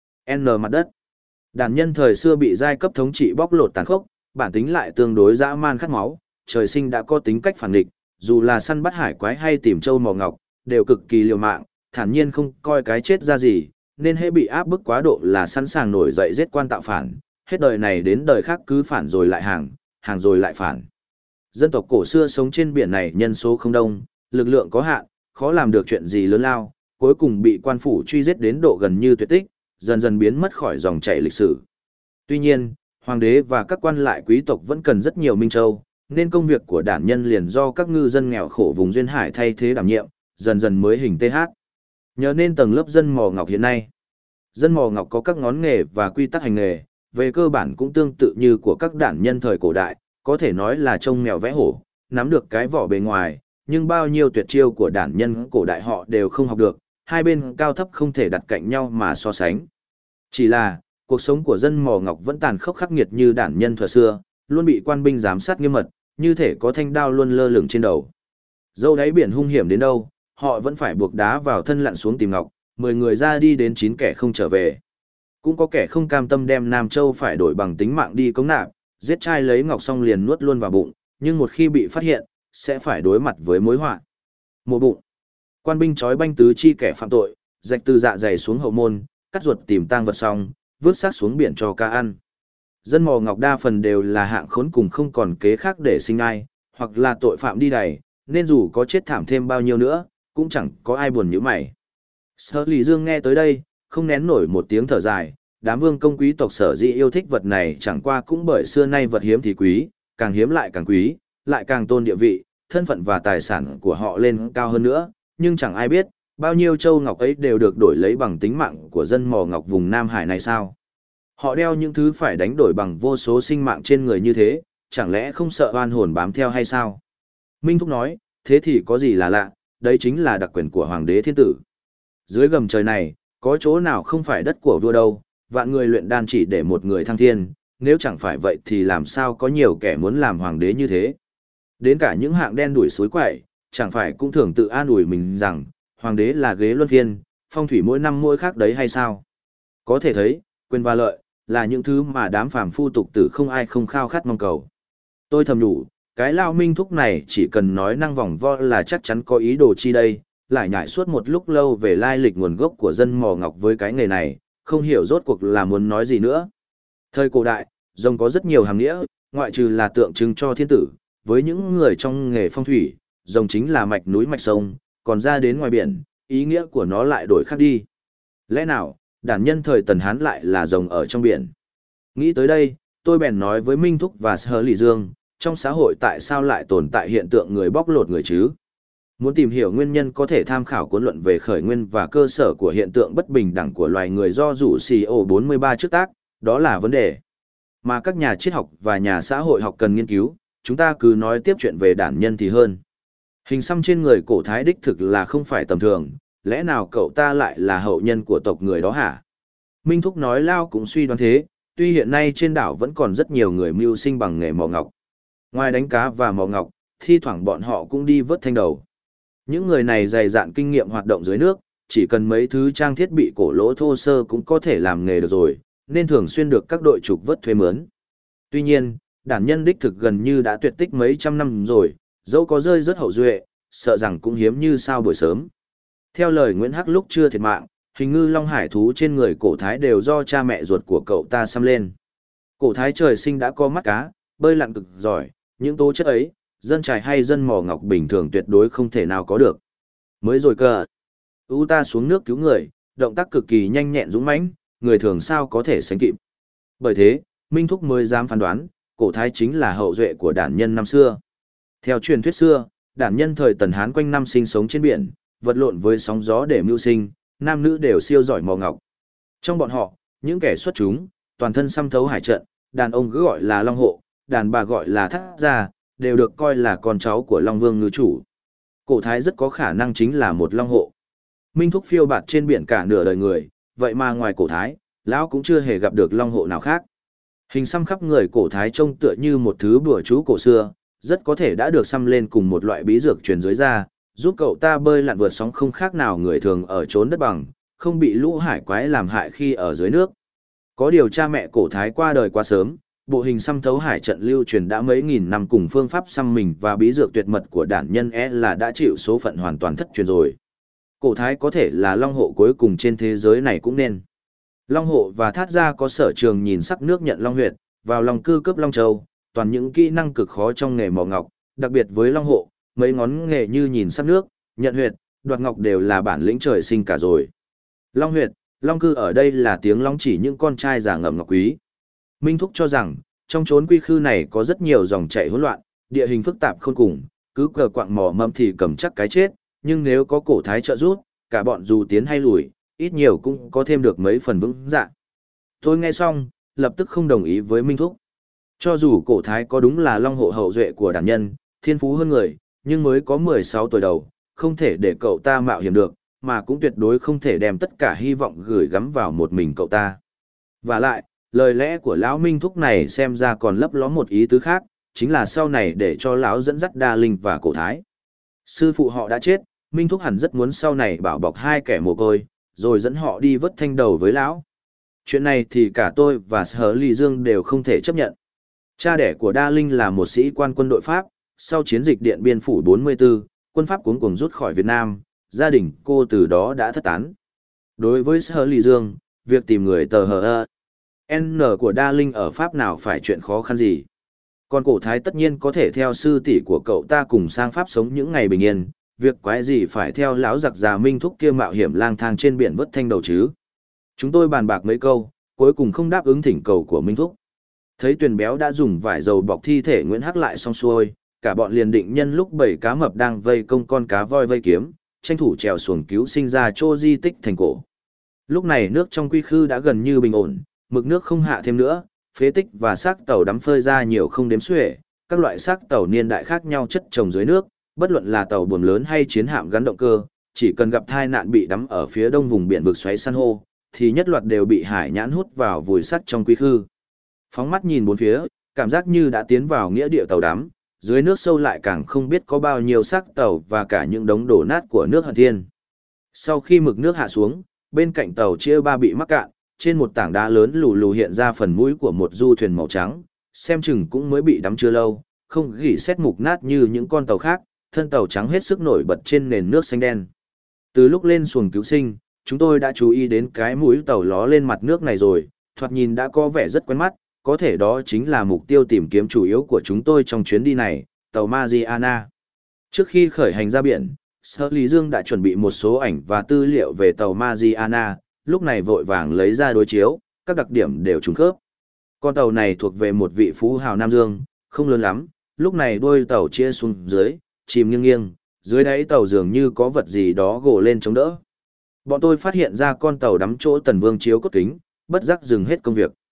N mặt đất. Đản nhân thời xưa bị giai cấp thống trị bóc lột tàn khốc, bản tính lại tương đối dã man khát máu, trời sinh đã có tính cách phản nghịch, dù là săn bắt hải quái hay tìm châu mò ngọc, đều cực kỳ liều mạng, thản nhiên không coi cái chết ra gì, nên hễ bị áp bức quá độ là sẵn sàng nổi dậy giết quan tạo phản, hết đời này đến đời khác cứ phản rồi lại hàng, hàng rồi lại phản. Dân tộc cổ xưa sống trên biển này nhân số không đông, lực lượng có hạn, khó làm được chuyện gì lớn lao, cuối cùng bị quan phủ truy giết đến độ gần như tuyệt tích, dần dần biến mất khỏi dòng chảy lịch sử. Tuy nhiên, hoàng đế và các quan lại quý tộc vẫn cần rất nhiều minh châu, nên công việc của đản nhân liền do các ngư dân nghèo khổ vùng duyên hải thay thế đảm nhiệm, dần dần mới hình TH. Nhờ nên tầng lớp dân mỏ ngọc hiện nay, dân mỏ ngọc có các ngón nghề và quy tắc hành nghề, về cơ bản cũng tương tự như của các đản nhân thời cổ đại, có thể nói là trông mèo vẽ hổ, nắm được cái vỏ bề ngoài, nhưng bao nhiêu tuyệt chiêu của đản nhân cổ đại họ đều không học được, hai bên cao thấp không thể đặt cạnh nhau mà so sánh. Chỉ là, cuộc sống của dân mỏ ngọc vẫn tàn khốc khắc nghiệt như đản nhân thuở xưa, luôn bị quan binh giám sát nghiêm mật, như thể có thanh đao luôn lơ lửng trên đầu. Dẫu đáy biển hung hiểm đến đâu, họ vẫn phải buộc đá vào thân lặn xuống tìm ngọc, 10 người ra đi đến 9 kẻ không trở về. Cũng có kẻ không cam tâm đem Nam Châu phải đổi bằng tính mạng đi cống nạp, giết trai lấy ngọc xong liền nuốt luôn vào bụng, nhưng một khi bị phát hiện, sẽ phải đối mặt với mối họa. Mổ bụng. Quan binh trói banh tứ chi kẻ phạm tội, rạch từ dạ dày xuống hậu môn, cắt ruột tìm tang vật xong, vứt xác xuống biển cho cá ăn. Dân mỏ ngọc đa phần đều là hạng khốn cùng không còn kế khác để sinh ai, hoặc là tội phạm đi đày, nên dù có chết thảm thêm bao nhiêu nữa, cũng chẳng có ai buồn như mày. Sở Lý Dương nghe tới đây, không nén nổi một tiếng thở dài, đám vương công quý tộc sở dĩ yêu thích vật này chẳng qua cũng bởi xưa nay vật hiếm thì quý, càng hiếm lại càng quý, lại càng tôn địa vị, thân phận và tài sản của họ lên cao hơn nữa, nhưng chẳng ai biết, bao nhiêu châu ngọc ấy đều được đổi lấy bằng tính mạng của dân mỏ ngọc vùng Nam Hải này sao. Họ đeo những thứ phải đánh đổi bằng vô số sinh mạng trên người như thế, chẳng lẽ không sợ oan hồn bám theo hay sao? Minh Thúc nói, thế thì có gì là lạ, đấy chính là đặc quyền của Hoàng đế Thiên Tử. Dưới gầm trời này, có chỗ nào không phải đất của vua đâu, vạn người luyện đan chỉ để một người thăng thiên, nếu chẳng phải vậy thì làm sao có nhiều kẻ muốn làm hoàng đế như thế. Đến cả những hạng đen đuổi suối quậy, chẳng phải cũng thường tự an ủi mình rằng, hoàng đế là ghế luân phiên, phong thủy mỗi năm mỗi khác đấy hay sao? Có thể thấy, quyền và lợi, là những thứ mà đám phàm phu tục tử không ai không khao khát mong cầu. Tôi thầm nhủ, cái Lao Minh Thúc này chỉ cần nói năng vòng vo là chắc chắn có ý đồ chi đây, lại nhảy suốt một lúc lâu về lai lịch nguồn gốc của dân mỏ ngọc với cái nghề này, không hiểu rốt cuộc là muốn nói gì nữa. Thời cổ đại, rồng có rất nhiều hàm nghĩa, ngoại trừ là tượng trưng cho thiên tử, với những người trong nghề phong thủy, rồng chính là mạch núi mạch sông, còn ra đến ngoài biển, ý nghĩa của nó lại đổi khác đi. Lẽ nào, đản nhân thời Tần Hán lại là rồng ở trong biển? Nghĩ tới đây, tôi bèn nói với Minh Thúc và Sở Lý Dương, trong xã hội tại sao lại tồn tại hiện tượng người bóc lột người chứ? Muốn tìm hiểu nguyên nhân có thể tham khảo cuốn luận về khởi nguyên và cơ sở của hiện tượng bất bình đẳng của loài người do rủ CO43 trước tác, đó là vấn đề mà các nhà triết học và nhà xã hội học cần nghiên cứu, chúng ta cứ nói tiếp chuyện về đản nhân thì hơn. Hình xăm trên người cổ thái đích thực là không phải tầm thường, lẽ nào cậu ta lại là hậu nhân của tộc người đó hả? Minh Thúc nói Lao cũng suy đoán thế, tuy hiện nay trên đảo vẫn còn rất nhiều người mưu sinh bằng nghề mò ngọc. Ngoài đánh cá và mò ngọc, thi thoảng bọn họ cũng đi vớt thanh đầu. Những người này dày dạn kinh nghiệm hoạt động dưới nước, chỉ cần mấy thứ trang thiết bị cổ lỗ thô sơ cũng có thể làm nghề được rồi, nên thường xuyên được các đội trục vớt thuê mướn. Tuy nhiên, đản nhân đích thực gần như đã tuyệt tích mấy trăm năm rồi, dẫu có rơi rất hậu duệ, sợ rằng cũng hiếm như sao buổi sớm. Theo lời Nguyễn Hắc lúc chưa thiệt mạng, hình ngư long hải thú trên người cổ thái đều do cha mẹ ruột của cậu ta xăm lên. Cổ thái trời sinh đã có mắt cá, bơi lặn cực giỏi, những tố chất ấy, dân trài hay dân mỏ ngọc bình thường tuyệt đối không thể nào có được. Mới rồi cơ, ta xuống nước cứu người, động tác cực kỳ nhanh nhẹn dũng mãnh, người thường sao có thể sánh kịp. Bởi thế, Minh Thúc mới dám phán đoán, cổ thái chính là hậu duệ của đản nhân năm xưa. Theo truyền thuyết xưa, đản nhân thời Tần Hán quanh năm sinh sống trên biển, vật lộn với sóng gió để mưu sinh, nam nữ đều siêu giỏi mò ngọc. Trong bọn họ, những kẻ xuất chúng, toàn thân xăm thấu hải trận, đàn ông cứ gọi là Long Hộ, đàn bà gọi là Thác Gia, đều được coi là con cháu của Long Vương ngư chủ. Cổ thái rất có khả năng chính là một Long Hộ. Minh Thúc phiêu bạt trên biển cả nửa đời người, vậy mà ngoài cổ thái, lão cũng chưa hề gặp được Long Hộ nào khác. Hình xăm khắp người cổ thái trông tựa như một thứ bùa chú cổ xưa, rất có thể đã được xăm lên cùng một loại bí dược truyền dưới da, giúp cậu ta bơi lặn vượt sóng không khác nào người thường ở chốn đất bằng, không bị lũ hải quái làm hại khi ở dưới nước. Có điều cha mẹ cổ thái qua đời quá sớm, bộ hình xăm thấu hải trận lưu truyền đã mấy nghìn năm cùng phương pháp xăm mình và bí dược tuyệt mật của đản nhân là đã chịu số phận hoàn toàn thất truyền rồi. Cổ thái có thể là Long Hộ cuối cùng trên thế giới này cũng nên. Long Hộ và Thát Gia có sở trường nhìn sắc nước nhận Long huyệt, vào lòng cư cướp Long Châu, toàn những kỹ năng cực khó trong nghề mỏ ngọc, đặc biệt với Long Hộ, mấy ngón nghề như nhìn sắc nước, nhận huyệt, đoạt ngọc đều là bản lĩnh trời sinh cả rồi. Long huyệt, Long cư ở đây là tiếng Long chỉ những con trai giả ngậm ngọc quý. Minh Thúc cho rằng, trong chốn quy khư này có rất nhiều dòng chảy hỗn loạn, địa hình phức tạp khôn cùng, cứ cờ quạng mò mẫm thì cầm chắc cái chết, nhưng nếu có cổ thái trợ giúp, cả bọn dù tiến hay lùi, ít nhiều cũng có thêm được mấy phần vững dạ. Tôi nghe xong, lập tức không đồng ý với Minh Thúc. Cho dù cổ thái có đúng là Long Hộ hậu duệ của đản nhân, thiên phú hơn người, nhưng mới có 16 tuổi đầu, không thể để cậu ta mạo hiểm được, mà cũng tuyệt đối không thể đem tất cả hy vọng gửi gắm vào một mình cậu ta. Và lại, lời lẽ của lão Minh Thúc này xem ra còn lấp ló một ý tứ khác, chính là sau này để cho lão dẫn dắt Đa Linh và cổ thái. Sư phụ họ đã chết, Minh Thúc hẳn rất muốn sau này bảo bọc hai kẻ mồ côi, rồi dẫn họ đi vớt thanh đầu với lão. Chuyện này thì cả tôi và Sở Ly Dương đều không thể chấp nhận. Cha đẻ của Đa Linh là một sĩ quan quân đội Pháp, sau chiến dịch Điện Biên Phủ 44, quân Pháp cuống cuồng rút khỏi Việt Nam, gia đình cô từ đó đã thất tán. Đối với Sở Ly Dương, việc tìm người tờ hờ N của Đa Linh ở Pháp nào phải chuyện khó khăn gì. Còn cổ thái tất nhiên có thể theo sư tỷ của cậu ta cùng sang Pháp sống những ngày bình yên, việc quái gì phải theo lão giặc già Minh Thúc kia mạo hiểm lang thang trên biển vớt thanh đầu chứ. Chúng tôi bàn bạc mấy câu, cuối cùng không đáp ứng thỉnh cầu của Minh Thúc. Thấy Tuyền Béo đã dùng vải dầu bọc thi thể Nguyễn Hắc lại xong xuôi, cả bọn liền định nhân lúc bầy cá mập đang vây công con cá voi vây kiếm, tranh thủ trèo xuồng cứu sinh ra chỗ di tích thành cổ. Lúc này nước trong quy khư đã gần như bình ổn, mực nước không hạ thêm nữa, phế tích và xác tàu đắm phơi ra nhiều không đếm xuể, các loại xác tàu niên đại khác nhau chất chồng dưới nước, bất luận là tàu buồm lớn hay chiến hạm gắn động cơ, chỉ cần gặp tai nạn bị đắm ở phía đông vùng biển vực xoáy san hô, thì nhất loạt đều bị hải nhãn hút vào vùi sắt trong quy khư. Phóng mắt nhìn bốn phía, cảm giác như đã tiến vào nghĩa địa tàu đắm, dưới nước sâu lại càng không biết có bao nhiêu xác tàu và cả những đống đổ nát của nước Hận Thiên. Sau khi mực nước hạ xuống, bên cạnh tàu chia ba bị mắc cạn, trên một tảng đá lớn lù lù hiện ra phần mũi của một du thuyền màu trắng, xem chừng cũng mới bị đắm chưa lâu, không gỉ sét mục nát như những con tàu khác, thân tàu trắng hết sức nổi bật trên nền nước xanh đen. Từ lúc lên xuồng cứu sinh, chúng tôi đã chú ý đến cái mũi tàu ló lên mặt nước này rồi, thoạt nhìn đã có vẻ rất quen mắt, có thể đó chính là mục tiêu tìm kiếm chủ yếu của chúng tôi trong chuyến đi này, tàu Mariana. Trước khi khởi hành ra biển, Sở Lý Dương đã chuẩn bị một số ảnh và tư liệu về tàu Mariana, lúc này vội vàng lấy ra đối chiếu, các đặc điểm đều trùng khớp. Con tàu này thuộc về một vị phú hào Nam Dương, không lớn lắm, lúc này đuôi tàu chia xuống dưới, chìm nghiêng nghiêng, dưới đáy tàu dường như có vật gì đó gồ lên chống đỡ. Bọn tôi phát hiện ra con tàu đắm chỗ Tần Vương chiếu cốt kính, bất giác dừng hết công việc.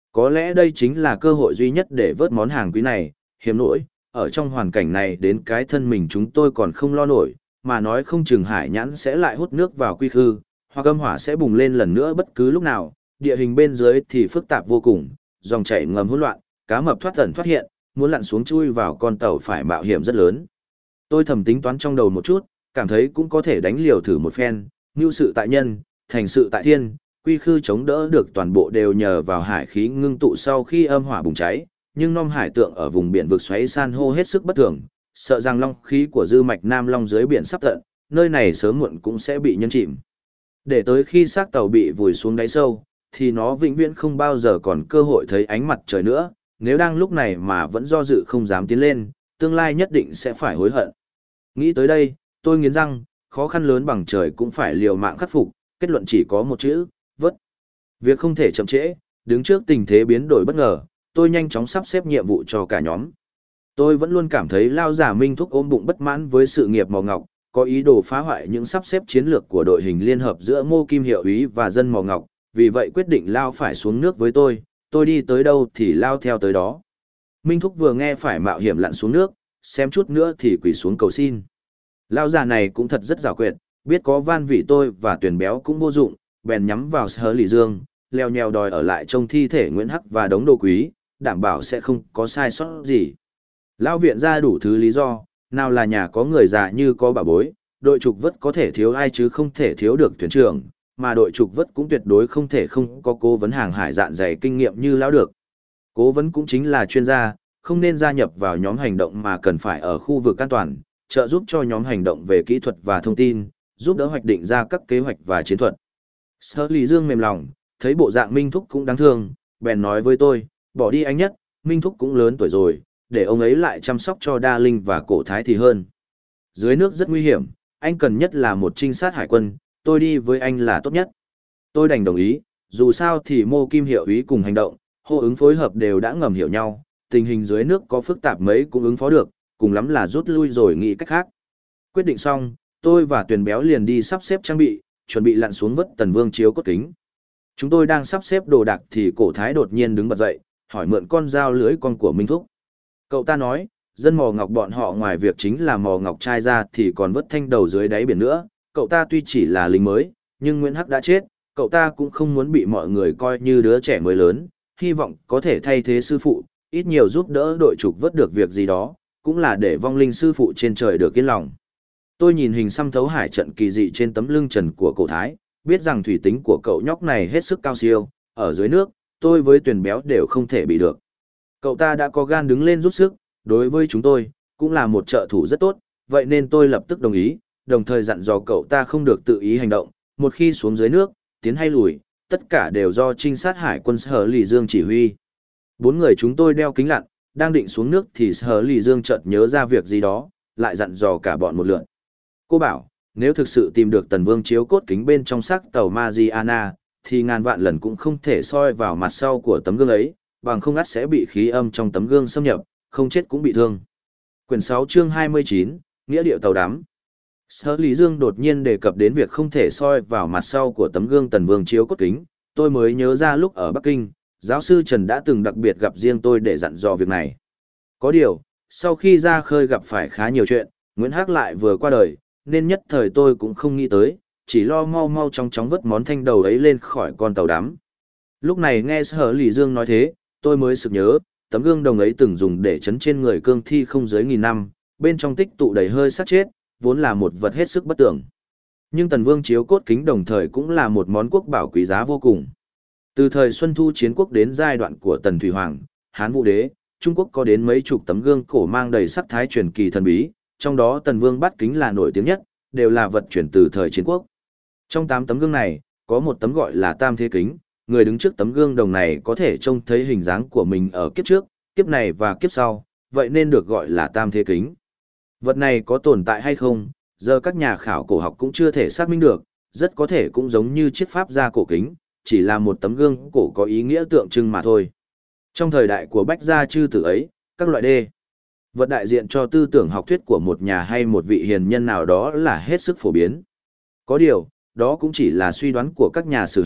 Có lẽ đây chính là cơ hội duy nhất để vớt món hàng quý này, hiếm nỗi, ở trong hoàn cảnh này đến cái thân mình chúng tôi còn không lo nổi, mà nói không chừng hải nhãn sẽ lại hút nước vào quy khư, hoặc âm hỏa sẽ bùng lên lần nữa bất cứ lúc nào, địa hình bên dưới thì phức tạp vô cùng, dòng chảy ngầm hỗn loạn, cá mập thoát ẩn thoát hiện, muốn lặn xuống chui vào con tàu phải mạo hiểm rất lớn. Tôi thầm tính toán trong đầu một chút, cảm thấy cũng có thể đánh liều thử một phen, mưu sự tại nhân, thành sự tại thiên, quy khư chống đỡ được toàn bộ đều nhờ vào hải khí ngưng tụ sau khi âm hỏa bùng cháy, nhưng non hải tượng ở vùng biển vực xoáy san hô hết sức bất thường, sợ rằng long khí của dư mạch Nam Long dưới biển sắp tận, nơi này sớm muộn cũng sẽ bị nhân chìm. Để tới khi xác tàu bị vùi xuống đáy sâu, thì nó vĩnh viễn không bao giờ còn cơ hội thấy ánh mặt trời nữa, nếu đang lúc này mà vẫn do dự không dám tiến lên, tương lai nhất định sẽ phải hối hận. Nghĩ tới đây, tôi nghiến răng, khó khăn lớn bằng trời cũng phải liều mạng khắc phục, kết luận chỉ có một chữ, vớt. Việc không thể chậm trễ, đứng trước tình thế biến đổi bất ngờ, tôi nhanh chóng sắp xếp nhiệm vụ cho cả nhóm. Tôi vẫn luôn cảm thấy Lao giả Minh Thúc ôm bụng bất mãn với sự nghiệp Mò Ngọc, có ý đồ phá hoại những sắp xếp chiến lược của đội hình liên hợp giữa Mô Kim Hiệu Úy và dân Mò Ngọc, vì vậy quyết định Lao phải xuống nước với tôi đi tới đâu thì Lao theo tới đó. Minh Thúc vừa nghe phải mạo hiểm lặn xuống nước, xem chút nữa thì quỳ xuống cầu xin. Lao già này cũng thật rất giàu quyệt, biết có van vỉ tôi và tuyển béo cũng vô dụng, bèn nhắm vào Sở Lì Dương, leo nheo đòi ở lại trong thi thể Nguyễn Hắc và đống đồ quý, đảm bảo sẽ không có sai sót gì. Lao viện ra đủ thứ lý do, nào là nhà có người già như có bà bối, đội trục vớt có thể thiếu ai chứ không thể thiếu được thuyền trưởng, mà đội trục vớt cũng tuyệt đối không thể không có cố vấn hàng hải dạn dày kinh nghiệm như Lão được. Cố vấn cũng chính là chuyên gia, không nên gia nhập vào nhóm hành động mà cần phải ở khu vực an toàn, trợ giúp cho nhóm hành động về kỹ thuật và thông tin, giúp đỡ hoạch định ra các kế hoạch và chiến thuật. Sở Lý Dương mềm lòng, thấy bộ dạng Minh Thúc cũng đáng thương, bèn nói với tôi, bỏ đi anh nhất, Minh Thúc cũng lớn tuổi rồi, để ông ấy lại chăm sóc cho Đa Linh và Cổ Thái thì hơn. Dưới nước rất nguy hiểm, anh cần nhất là một trinh sát hải quân, tôi đi với anh là tốt nhất. Tôi đành đồng ý, dù sao thì Mô Kim Hiệu Úy cùng hành động, hô ứng phối hợp đều đã ngầm hiểu nhau, tình hình dưới nước có phức tạp mấy cũng ứng phó được, cùng lắm là rút lui rồi nghĩ cách khác. Quyết định xong, tôi và Tuyền Béo liền đi sắp xếp trang bị, chuẩn bị lặn xuống vớt Tần Vương chiếu cốt kính. Chúng tôi đang sắp xếp đồ đạc thì Cổ Thái đột nhiên đứng bật dậy, hỏi mượn con dao lưới con của Minh Thúc. Cậu ta nói, dân Mò Ngọc bọn họ ngoài việc chính là mò ngọc trai ra thì còn vớt thanh đầu dưới đáy biển nữa. Cậu ta tuy chỉ là lính mới, nhưng Nguyễn Hắc đã chết, cậu ta cũng không muốn bị mọi người coi như đứa trẻ mới lớn, hy vọng có thể thay thế sư phụ, ít nhiều giúp đỡ đội trục vớt được việc gì đó, cũng là để vong linh sư phụ trên trời được yên lòng. Tôi nhìn hình xăm thấu hải trận kỳ dị trên tấm lưng trần của Cổ Thái, biết rằng thủy tính của cậu nhóc này hết sức cao siêu, ở dưới nước, tôi với Tuyền Béo đều không thể bị được. Cậu ta đã có gan đứng lên giúp sức, đối với chúng tôi, cũng là một trợ thủ rất tốt, vậy nên tôi lập tức đồng ý, đồng thời dặn dò cậu ta không được tự ý hành động, một khi xuống dưới nước, tiến hay lùi, tất cả đều do trinh sát hải quân Sở Lì Dương chỉ huy. 4 người chúng tôi đeo kính lặn, đang định xuống nước thì Sở Lì Dương chợt nhớ ra việc gì đó, lại dặn dò cả bọn một lượt. Cô bảo, nếu thực sự tìm được Tần Vương chiếu cốt kính bên trong xác tàu Mariana, thì ngàn vạn lần cũng không thể soi vào mặt sau của tấm gương ấy, bằng không ắt sẽ bị khí âm trong tấm gương xâm nhập, không chết cũng bị thương. Quyển 6 chương 29, Nghĩa địa tàu đắm. Sở Lý Dương đột nhiên đề cập đến việc không thể soi vào mặt sau của tấm gương Tần Vương chiếu cốt kính, tôi mới nhớ ra lúc ở Bắc Kinh, giáo sư Trần đã từng đặc biệt gặp riêng tôi để dặn dò việc này. Có điều, sau khi ra khơi gặp phải khá nhiều chuyện, Nguyễn Hắc lại vừa qua đời, nên nhất thời tôi cũng không nghĩ tới, chỉ lo mau mau chóng chóng vớt món thanh đầu ấy lên khỏi con tàu đắm. Lúc này nghe Sở Lý Dương nói thế, tôi mới sực nhớ, tấm gương đồng ấy từng dùng để chấn trên người cương thi không dưới 1000 năm, bên trong tích tụ đầy hơi xác chết, vốn là một vật hết sức bất tưởng. Nhưng Tần Vương chiếu cốt kính đồng thời cũng là một món quốc bảo quý giá vô cùng. Từ thời Xuân Thu Chiến Quốc đến giai đoạn của Tần Thủy Hoàng, Hán Vũ Đế, Trung Quốc có đến mấy chục tấm gương cổ mang đầy sắc thái truyền kỳ thần bí, trong đó Tần Vương bát kính là nổi tiếng nhất, đều là vật chuyển từ thời Chiến Quốc. Trong 8 tấm gương này, có một tấm gọi là Tam Thế Kính, người đứng trước tấm gương đồng này có thể trông thấy hình dáng của mình ở kiếp trước, kiếp này và kiếp sau, vậy nên được gọi là Tam Thế Kính. Vật này có tồn tại hay không, giờ các nhà khảo cổ học cũng chưa thể xác minh được, rất có thể cũng giống như chiếc pháp gia cổ kính, chỉ là một tấm gương cổ có ý nghĩa tượng trưng mà thôi. Trong thời đại của Bách Gia Chư Tử ấy, các loại đê vật đại diện cho tư tưởng học thuyết của một nhà hay một vị hiền nhân nào đó là hết sức phổ biến. Có điều, đó cũng chỉ là suy đoán của các nhà sử học,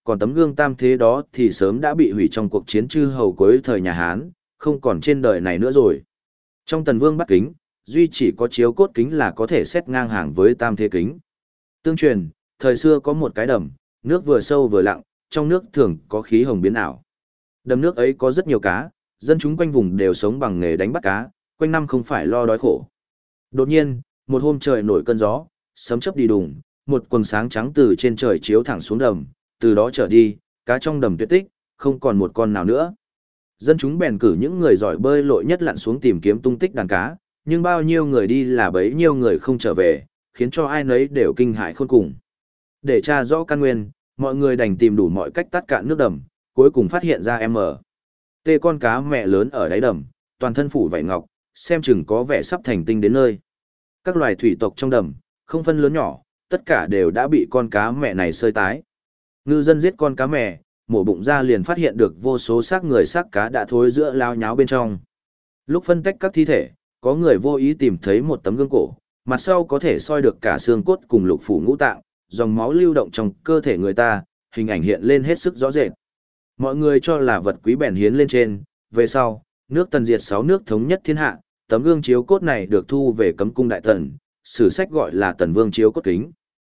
còn tấm gương tam thế đó thì sớm đã bị hủy trong cuộc chiến chư hầu cuối thời nhà Hán, không còn trên đời này nữa rồi. Trong Tần Vương Bát Kính, duy chỉ có chiếu cốt kính là có thể xét ngang hàng với tam thế kính. Tương truyền, thời xưa có một cái đầm, nước vừa sâu vừa lặng, trong nước thường có khí hồng biến ảo. Đầm nước ấy có rất nhiều cá, dân chúng quanh vùng đều sống bằng nghề đánh bắt cá, quanh năm không phải lo đói khổ. Đột nhiên, một hôm trời nổi cơn gió, sấm chớp đi đùng, một quầng sáng trắng từ trên trời chiếu thẳng xuống đầm, từ đó trở đi, cá trong đầm tuyệt tích, không còn một con nào nữa. Dân chúng bèn cử những người giỏi bơi lội nhất lặn xuống tìm kiếm tung tích đàn cá, nhưng bao nhiêu người đi là bấy nhiêu người không trở về, khiến cho ai nấy đều kinh hãi khôn cùng. Để tra rõ căn nguyên, mọi người đành tìm đủ mọi cách tát cạn nước đầm, cuối cùng phát hiện ra tê con cá mẹ lớn ở đáy đầm, toàn thân phủ vảy ngọc, xem chừng có vẻ sắp thành tinh đến nơi. Các loài thủy tộc trong đầm, không phân lớn nhỏ, tất cả đều đã bị con cá mẹ này sơi tái. Ngư dân giết con cá mẹ, mổ bụng ra liền phát hiện được vô số xác người xác cá đã thối giữa lao nháo bên trong. Lúc phân tách các thi thể, có người vô ý tìm thấy một tấm gương cổ, mặt sau có thể soi được cả xương cốt cùng lục phủ ngũ tạng, dòng máu lưu động trong cơ thể người ta, hình ảnh hiện lên hết sức rõ rệt. Mọi người cho là vật quý bèn hiến lên trên, về sau, nước Tần diệt 6 nước thống nhất thiên hạ, tấm gương chiếu cốt này được thu về cấm cung đại tần, sử sách gọi là Tần Vương chiếu cốt kính.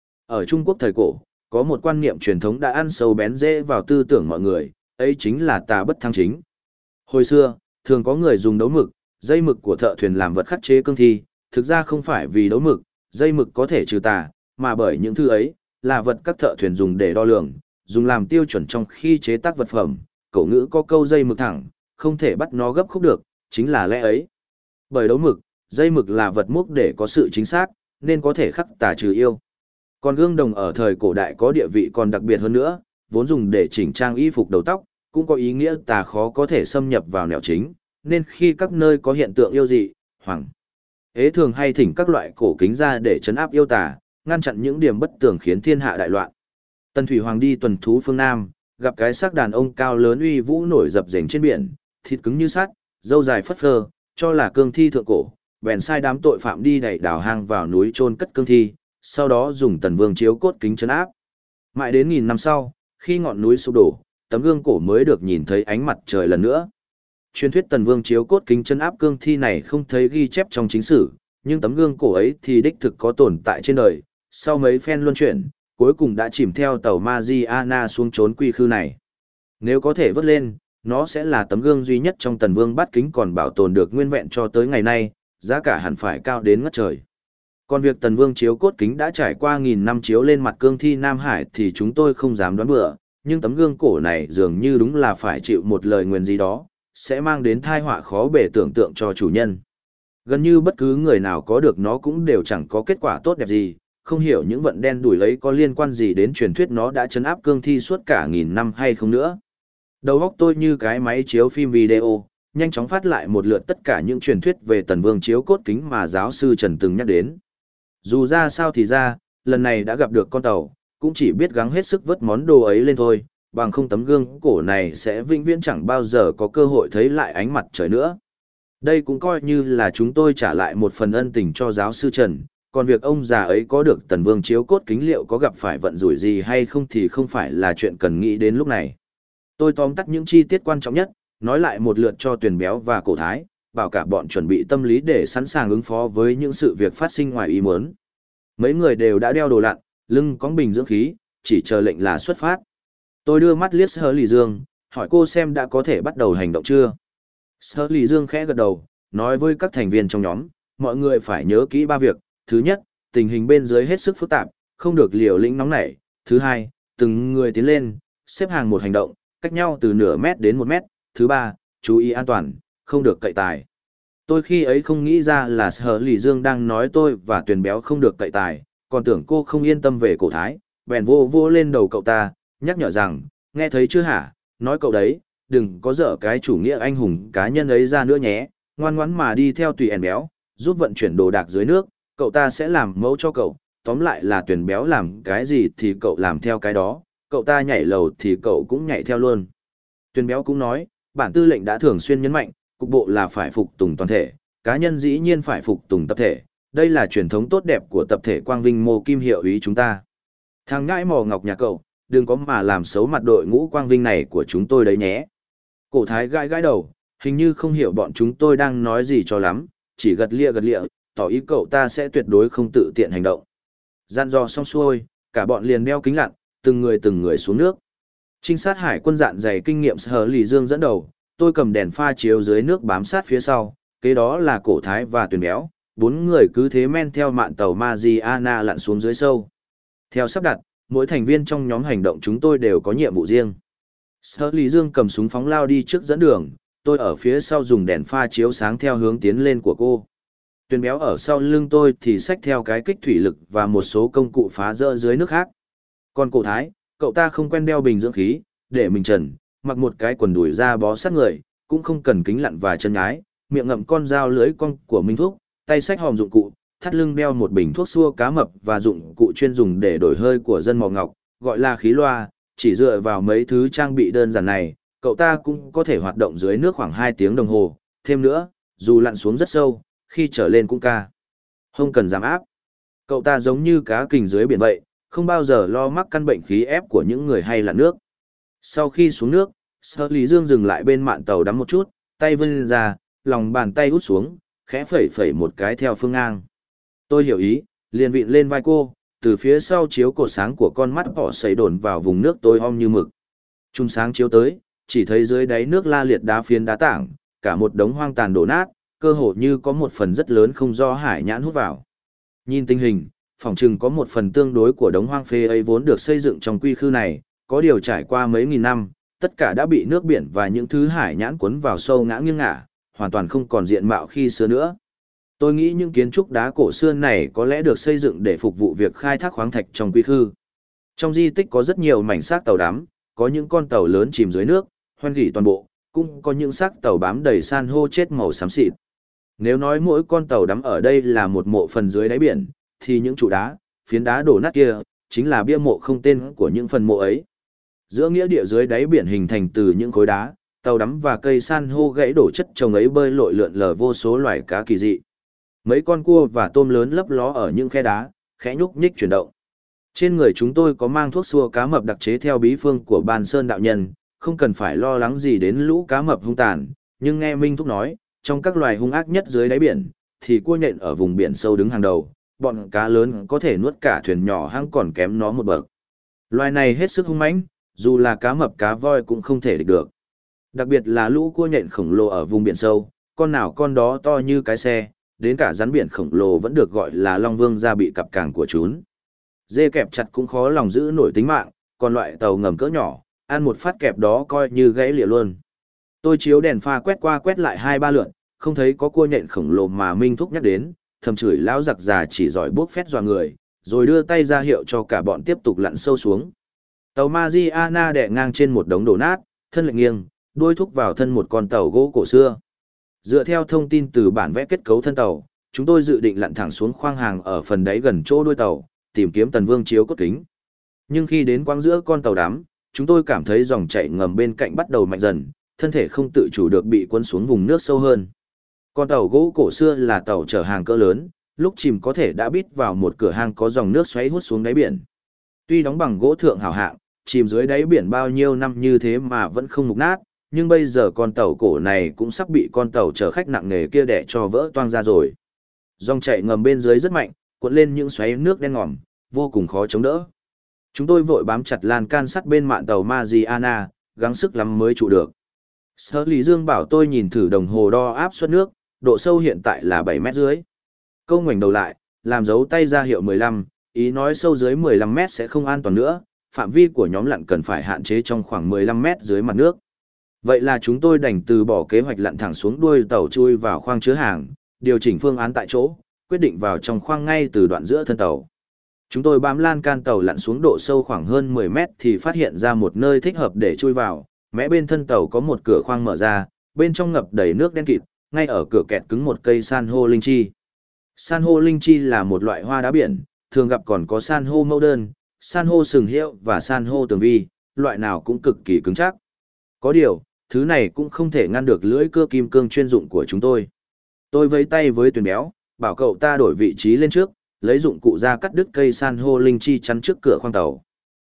Ở Trung Quốc thời cổ, có một quan niệm truyền thống đã ăn sâu bén rễ vào tư tưởng mọi người, ấy chính là tà bất thăng chính. Hồi xưa, thường có người dùng đấu mực, dây mực của thợ thuyền làm vật khắc chế cương thi, thực ra không phải vì đấu mực, dây mực có thể trừ tà, mà bởi những thứ ấy là vật các thợ thuyền dùng để đo lường, dùng làm tiêu chuẩn trong khi chế tác vật phẩm. Cổ ngữ có câu dây mực thẳng, không thể bắt nó gấp khúc được, chính là lẽ ấy. Bởi đấu mực, dây mực là vật múc để có sự chính xác, nên có thể khắc tà trừ yêu. Còn gương đồng ở thời cổ đại có địa vị còn đặc biệt hơn nữa, vốn dùng để chỉnh trang y phục đầu tóc, cũng có ý nghĩa tà khó có thể xâm nhập vào nẻo chính, nên khi các nơi có hiện tượng yêu dị, hoàng ế thường hay thỉnh các loại cổ kính ra để trấn áp yêu tà, ngăn chặn những điểm bất tường khiến thiên hạ đại loạn. Tần Thủy Hoàng đi tuần thú phương Nam, gặp cái xác đàn ông cao lớn uy vũ nổi dập dềnh trên biển, thịt cứng như sắt, râu dài phất phơ, cho là cương thi thượng cổ, bèn sai đám tội phạm đi đẩy đào hang vào núi chôn cất cương thi, sau đó dùng Tần Vương chiếu cốt kính trấn áp. Mãi đến 1000 năm sau, khi ngọn núi sụp đổ, tấm gương cổ mới được nhìn thấy ánh mặt trời lần nữa. Truyền thuyết Tần Vương chiếu cốt kính trấn áp cương thi này không thấy ghi chép trong chính sử, nhưng tấm gương cổ ấy thì đích thực có tồn tại trên đời. Sau mấy phen luân chuyển, cuối cùng đã chìm theo tàu Mariana xuống trốn quy khư này. Nếu có thể vớt lên, nó sẽ là tấm gương duy nhất trong Tần Vương Bát Kính còn bảo tồn được nguyên vẹn cho tới ngày nay, giá cả hẳn phải cao đến ngất trời. Còn việc Tần Vương chiếu cốt kính đã trải qua 1000 năm chiếu lên mặt cương thi Nam Hải thì chúng tôi không dám đoán bừa, nhưng tấm gương cổ này dường như đúng là phải chịu một lời nguyền gì đó, sẽ mang đến tai họa khó bề tưởng tượng cho chủ nhân. Gần như bất cứ người nào có được nó cũng đều chẳng có kết quả tốt đẹp gì, không hiểu những vận đen đủi ấy có liên quan gì đến truyền thuyết nó đã trấn áp cương thi suốt cả 1000 năm hay không nữa. Đầu óc tôi như cái máy chiếu phim video, nhanh chóng phát lại một lượt tất cả những truyền thuyết về Tần Vương chiếu cốt kính mà giáo sư Trần từng nhắc đến. Dù ra sao thì ra, lần này đã gặp được con tàu, cũng chỉ biết gắng hết sức vớt món đồ ấy lên thôi, bằng không tấm gương cổ này sẽ vĩnh viễn chẳng bao giờ có cơ hội thấy lại ánh mặt trời nữa. Đây cũng coi như là chúng tôi trả lại một phần ân tình cho giáo sư Trần, còn việc ông già ấy có được Tần Vương chiếu cốt kính liệu có gặp phải vận rủi gì hay không thì không phải là chuyện cần nghĩ đến lúc này. Tôi tóm tắt những chi tiết quan trọng nhất, nói lại một lượt cho Tuyền Béo và Cổ Thái, bảo cả bọn chuẩn bị tâm lý để sẵn sàng ứng phó với những sự việc phát sinh ngoài ý muốn. Mấy người đều đã đeo đồ lặn, lưng cõng bình dưỡng khí, chỉ chờ lệnh là xuất phát. Tôi đưa mắt liếc Sở Lì Dương, hỏi cô xem đã có thể bắt đầu hành động chưa. Sở Lì Dương khẽ gật đầu, nói với các thành viên trong nhóm, mọi người phải nhớ kỹ 3 việc. Thứ nhất, tình hình bên dưới hết sức phức tạp, không được liều lĩnh nóng nảy. Thứ hai, từng người tiến lên, xếp hàng một hành động, cách nhau từ nửa mét đến 1 mét. Thứ ba, chú ý an toàn, không được cậy tài. Tôi khi ấy không nghĩ ra là Sở Lì Dương đang nói tôi và Tuyền Béo không được cậy tài, còn tưởng cô không yên tâm về Cổ Thái, bèn vô lên đầu cậu ta, nhắc nhở rằng, nghe thấy chưa hả, nói cậu đấy, đừng có dở cái chủ nghĩa anh hùng cá nhân ấy ra nữa nhé, ngoan ngoãn mà đi theo Tuyền Béo, giúp vận chuyển đồ đạc dưới nước, cậu ta sẽ làm mẫu cho cậu, tóm lại là Tuyền Béo làm cái gì thì cậu làm theo cái đó, cậu ta nhảy lầu thì cậu cũng nhảy theo luôn. Tuyền Béo cũng nói, bản tư lệnh đã thường xuyên nhấn mạnh, cục bộ là phải phục tùng toàn thể, cá nhân dĩ nhiên phải phục tùng tập thể, đây là truyền thống tốt đẹp của tập thể Quang Vinh Mô Kim Hiệu ý chúng ta. Thằng ngãi mò ngọc nhà cậu, đừng có mà làm xấu mặt đội ngũ quang vinh này của chúng tôi đấy nhé. Cổ thái gãi gãi đầu, hình như không hiểu bọn chúng tôi đang nói gì cho lắm, chỉ gật lịa, tỏ ý cậu ta sẽ tuyệt đối không tự tiện hành động. Dặn dò xong xuôi, cả bọn liền đeo kính lặn, từng người xuống nước. Trinh sát hải quân dạn dày kinh nghiệm Sở Lì Dương dẫn đầu, tôi cầm đèn pha chiếu dưới nước bám sát phía sau, kế đó là Cổ Thái và Tuyền Béo, 4 người cứ thế men theo mạn tàu Mariana lặn xuống dưới sâu. Theo sắp đặt, mỗi thành viên trong nhóm hành động chúng tôi đều có nhiệm vụ riêng. Sở Lì Dương cầm súng phóng lao đi trước dẫn đường, tôi ở phía sau dùng đèn pha chiếu sáng theo hướng tiến lên của cô. Tuyền Béo ở sau lưng tôi thì xách theo cái kích thủy lực và một số công cụ phá rỡ dưới nước khác. Còn Cổ Thái, cậu ta không quen đeo bình dưỡng khí, để mình trần, mặc một cái quần đùi da bó sát người, cũng không cần kính lặn và chân ái, miệng ngậm con dao lưỡi cong của Minh thuốc, tay xách hòm dụng cụ, thắt lưng đeo một bình thuốc xua cá mập và dụng cụ chuyên dùng để đổi hơi của dân mỏ ngọc, gọi là khí loa. Chỉ dựa vào mấy thứ trang bị đơn giản này, cậu ta cũng có thể hoạt động dưới nước khoảng 2 tiếng đồng hồ. Thêm nữa, dù lặn xuống rất sâu, khi trở lên cũng không cần giảm áp. Cậu ta giống như cá kình dưới biển vậy, không bao giờ lo mắc căn bệnh khí ép của những người hay lặn nước. Sau khi xuống nước, Sở Lý Dương dừng lại bên mạn tàu đắm một chút, tay vươn ra, lòng bàn tay út xuống, khẽ phẩy một cái theo phương ngang. Tôi hiểu ý, liền vịn lên vai cô, từ phía sau chiếu cột sáng của con mắt bỏ sấy đồn vào vùng nước tối om như mực. Chùm sáng chiếu tới, chỉ thấy dưới đáy nước la liệt đá phiến đá tảng, cả một đống hoang tàn đổ nát, cơ hồ như có một phần rất lớn không do hải nhãn hút vào. Nhìn tình hình, phỏng chừng có một phần tương đối của đống hoang phế ấy vốn được xây dựng trong quy khư này, có điều trải qua mấy nghìn năm, tất cả đã bị nước biển và những thứ hải nhãn cuốn vào sâu ngã nghiêng ngả, hoàn toàn không còn diện mạo khi xưa nữa. Tôi nghĩ những kiến trúc đá cổ xưa này có lẽ được xây dựng để phục vụ việc khai thác khoáng thạch trong quy khư. Trong di tích có rất nhiều mảnh xác tàu đắm, có những con tàu lớn chìm dưới nước, hoen gỉ toàn bộ, cũng có những xác tàu bám đầy san hô chết màu xám xịt. Nếu nói mỗi con tàu đắm ở đây là một mộ phần dưới đáy biển, thì những trụ đá, phiến đá đổ nát kia, chính là bia mộ không tên của những phần mộ ấy. Giữa nghĩa địa dưới đáy biển hình thành từ những khối đá, tàu đắm và cây san hô gãy đổ chất trồng ấy bơi lội lượn lờ vô số loài cá kỳ dị. Mấy con cua và tôm lớn lấp ló ở những khe đá, khẽ nhúc nhích chuyển động. Trên người chúng tôi có mang thuốc xua cá mập đặc chế theo bí phương của Bàn Sơn đạo nhân, không cần phải lo lắng gì đến lũ cá mập hung tàn, nhưng nghe Minh Thúc nói, trong các loài hung ác nhất dưới đáy biển, thì cua nhện ở vùng biển sâu đứng hàng đầu, bọn cá lớn có thể nuốt cả thuyền nhỏ hăng còn kém nó một bậc. Loài này hết sức hung mãnh, dù là cá mập cá voi cũng không thể địch được. Đặc biệt là lũ cua nhện khổng lồ ở vùng biển sâu, con nào con đó to như cái xe, đến cả rắn biển khổng lồ vẫn được gọi là Long Vương gia bị cặp càng của chúng. Dê kẹp chặt cũng khó lòng giữ nổi tính mạng, còn loại tàu ngầm cỡ nhỏ, ăn một phát kẹp đó coi như gãy lìa luôn. Tôi chiếu đèn pha quét qua quét lại 2-3 lượt, không thấy có cua nhện khổng lồ mà Minh Thúc nhắc đến, thầm chửi lão giặc già chỉ giỏi bốc phét dọa người, rồi đưa tay ra hiệu cho cả bọn tiếp tục lặn sâu xuống. Tàu Mariana đè ngang trên một đống đổ nát, thân lệch nghiêng, đuôi thúc vào thân một con tàu gỗ cổ xưa. Dựa theo thông tin từ bản vẽ kết cấu thân tàu, chúng tôi dự định lặn thẳng xuống khoang hàng ở phần đáy gần chỗ đuôi tàu, tìm kiếm tần vương chiếu cốt kính. Nhưng khi đến quãng giữa con tàu đắm, chúng tôi cảm thấy dòng chảy ngầm bên cạnh bắt đầu mạnh dần, thân thể không tự chủ được bị cuốn xuống vùng nước sâu hơn. Con tàu gỗ cổ xưa là tàu chở hàng cỡ lớn, lúc chìm có thể đã bít vào một cửa hang có dòng nước xoáy hút xuống đáy biển. Tuy đóng bằng gỗ thượng hảo hạng, chìm dưới đáy biển bao nhiêu năm như thế mà vẫn không mục nát, nhưng bây giờ con tàu cổ này cũng sắp bị con tàu chở khách nặng nề kia đè cho vỡ toang ra rồi. Dòng chảy ngầm bên dưới rất mạnh, cuộn lên những xoáy nước đen ngòm, vô cùng khó chống đỡ. Chúng tôi vội bám chặt lan can sắt bên mạn tàu Mariana, gắng sức lắm mới trụ được. Sở Lý Dương bảo tôi nhìn thử đồng hồ đo áp suất nước, độ sâu hiện tại là 7 mét dưới. Câu ngoảnh đầu lại, làm dấu tay ra hiệu 15, ý nói sâu dưới 15 mét sẽ không an toàn nữa, phạm vi của nhóm lặn cần phải hạn chế trong khoảng 15 mét dưới mặt nước. Vậy là chúng tôi đành từ bỏ kế hoạch lặn thẳng xuống đuôi tàu chui vào khoang chứa hàng, điều chỉnh phương án tại chỗ, quyết định vào trong khoang ngay từ đoạn giữa thân tàu. Chúng tôi bám lan can tàu lặn xuống độ sâu khoảng hơn 10 mét thì phát hiện ra một nơi thích hợp để chui vào, mé bên thân tàu có một cửa khoang mở ra, bên trong ngập đầy nước đen kịt, ngay ở cửa kẹt cứng một cây san hô linh chi. San hô linh chi là một loại hoa đá biển, thường gặp còn có san hô mẫu đơn, san hô sừng hiệu và san hô tường vi, loại nào cũng cực kỳ cứng chắc. Có điều, thứ này cũng không thể ngăn được lưỡi cưa kim cương chuyên dụng của chúng tôi. Tôi vẫy tay với Tuyền Béo, bảo cậu ta đổi vị trí lên trước, lấy dụng cụ ra cắt đứt cây san hô linh chi chắn trước cửa khoang tàu.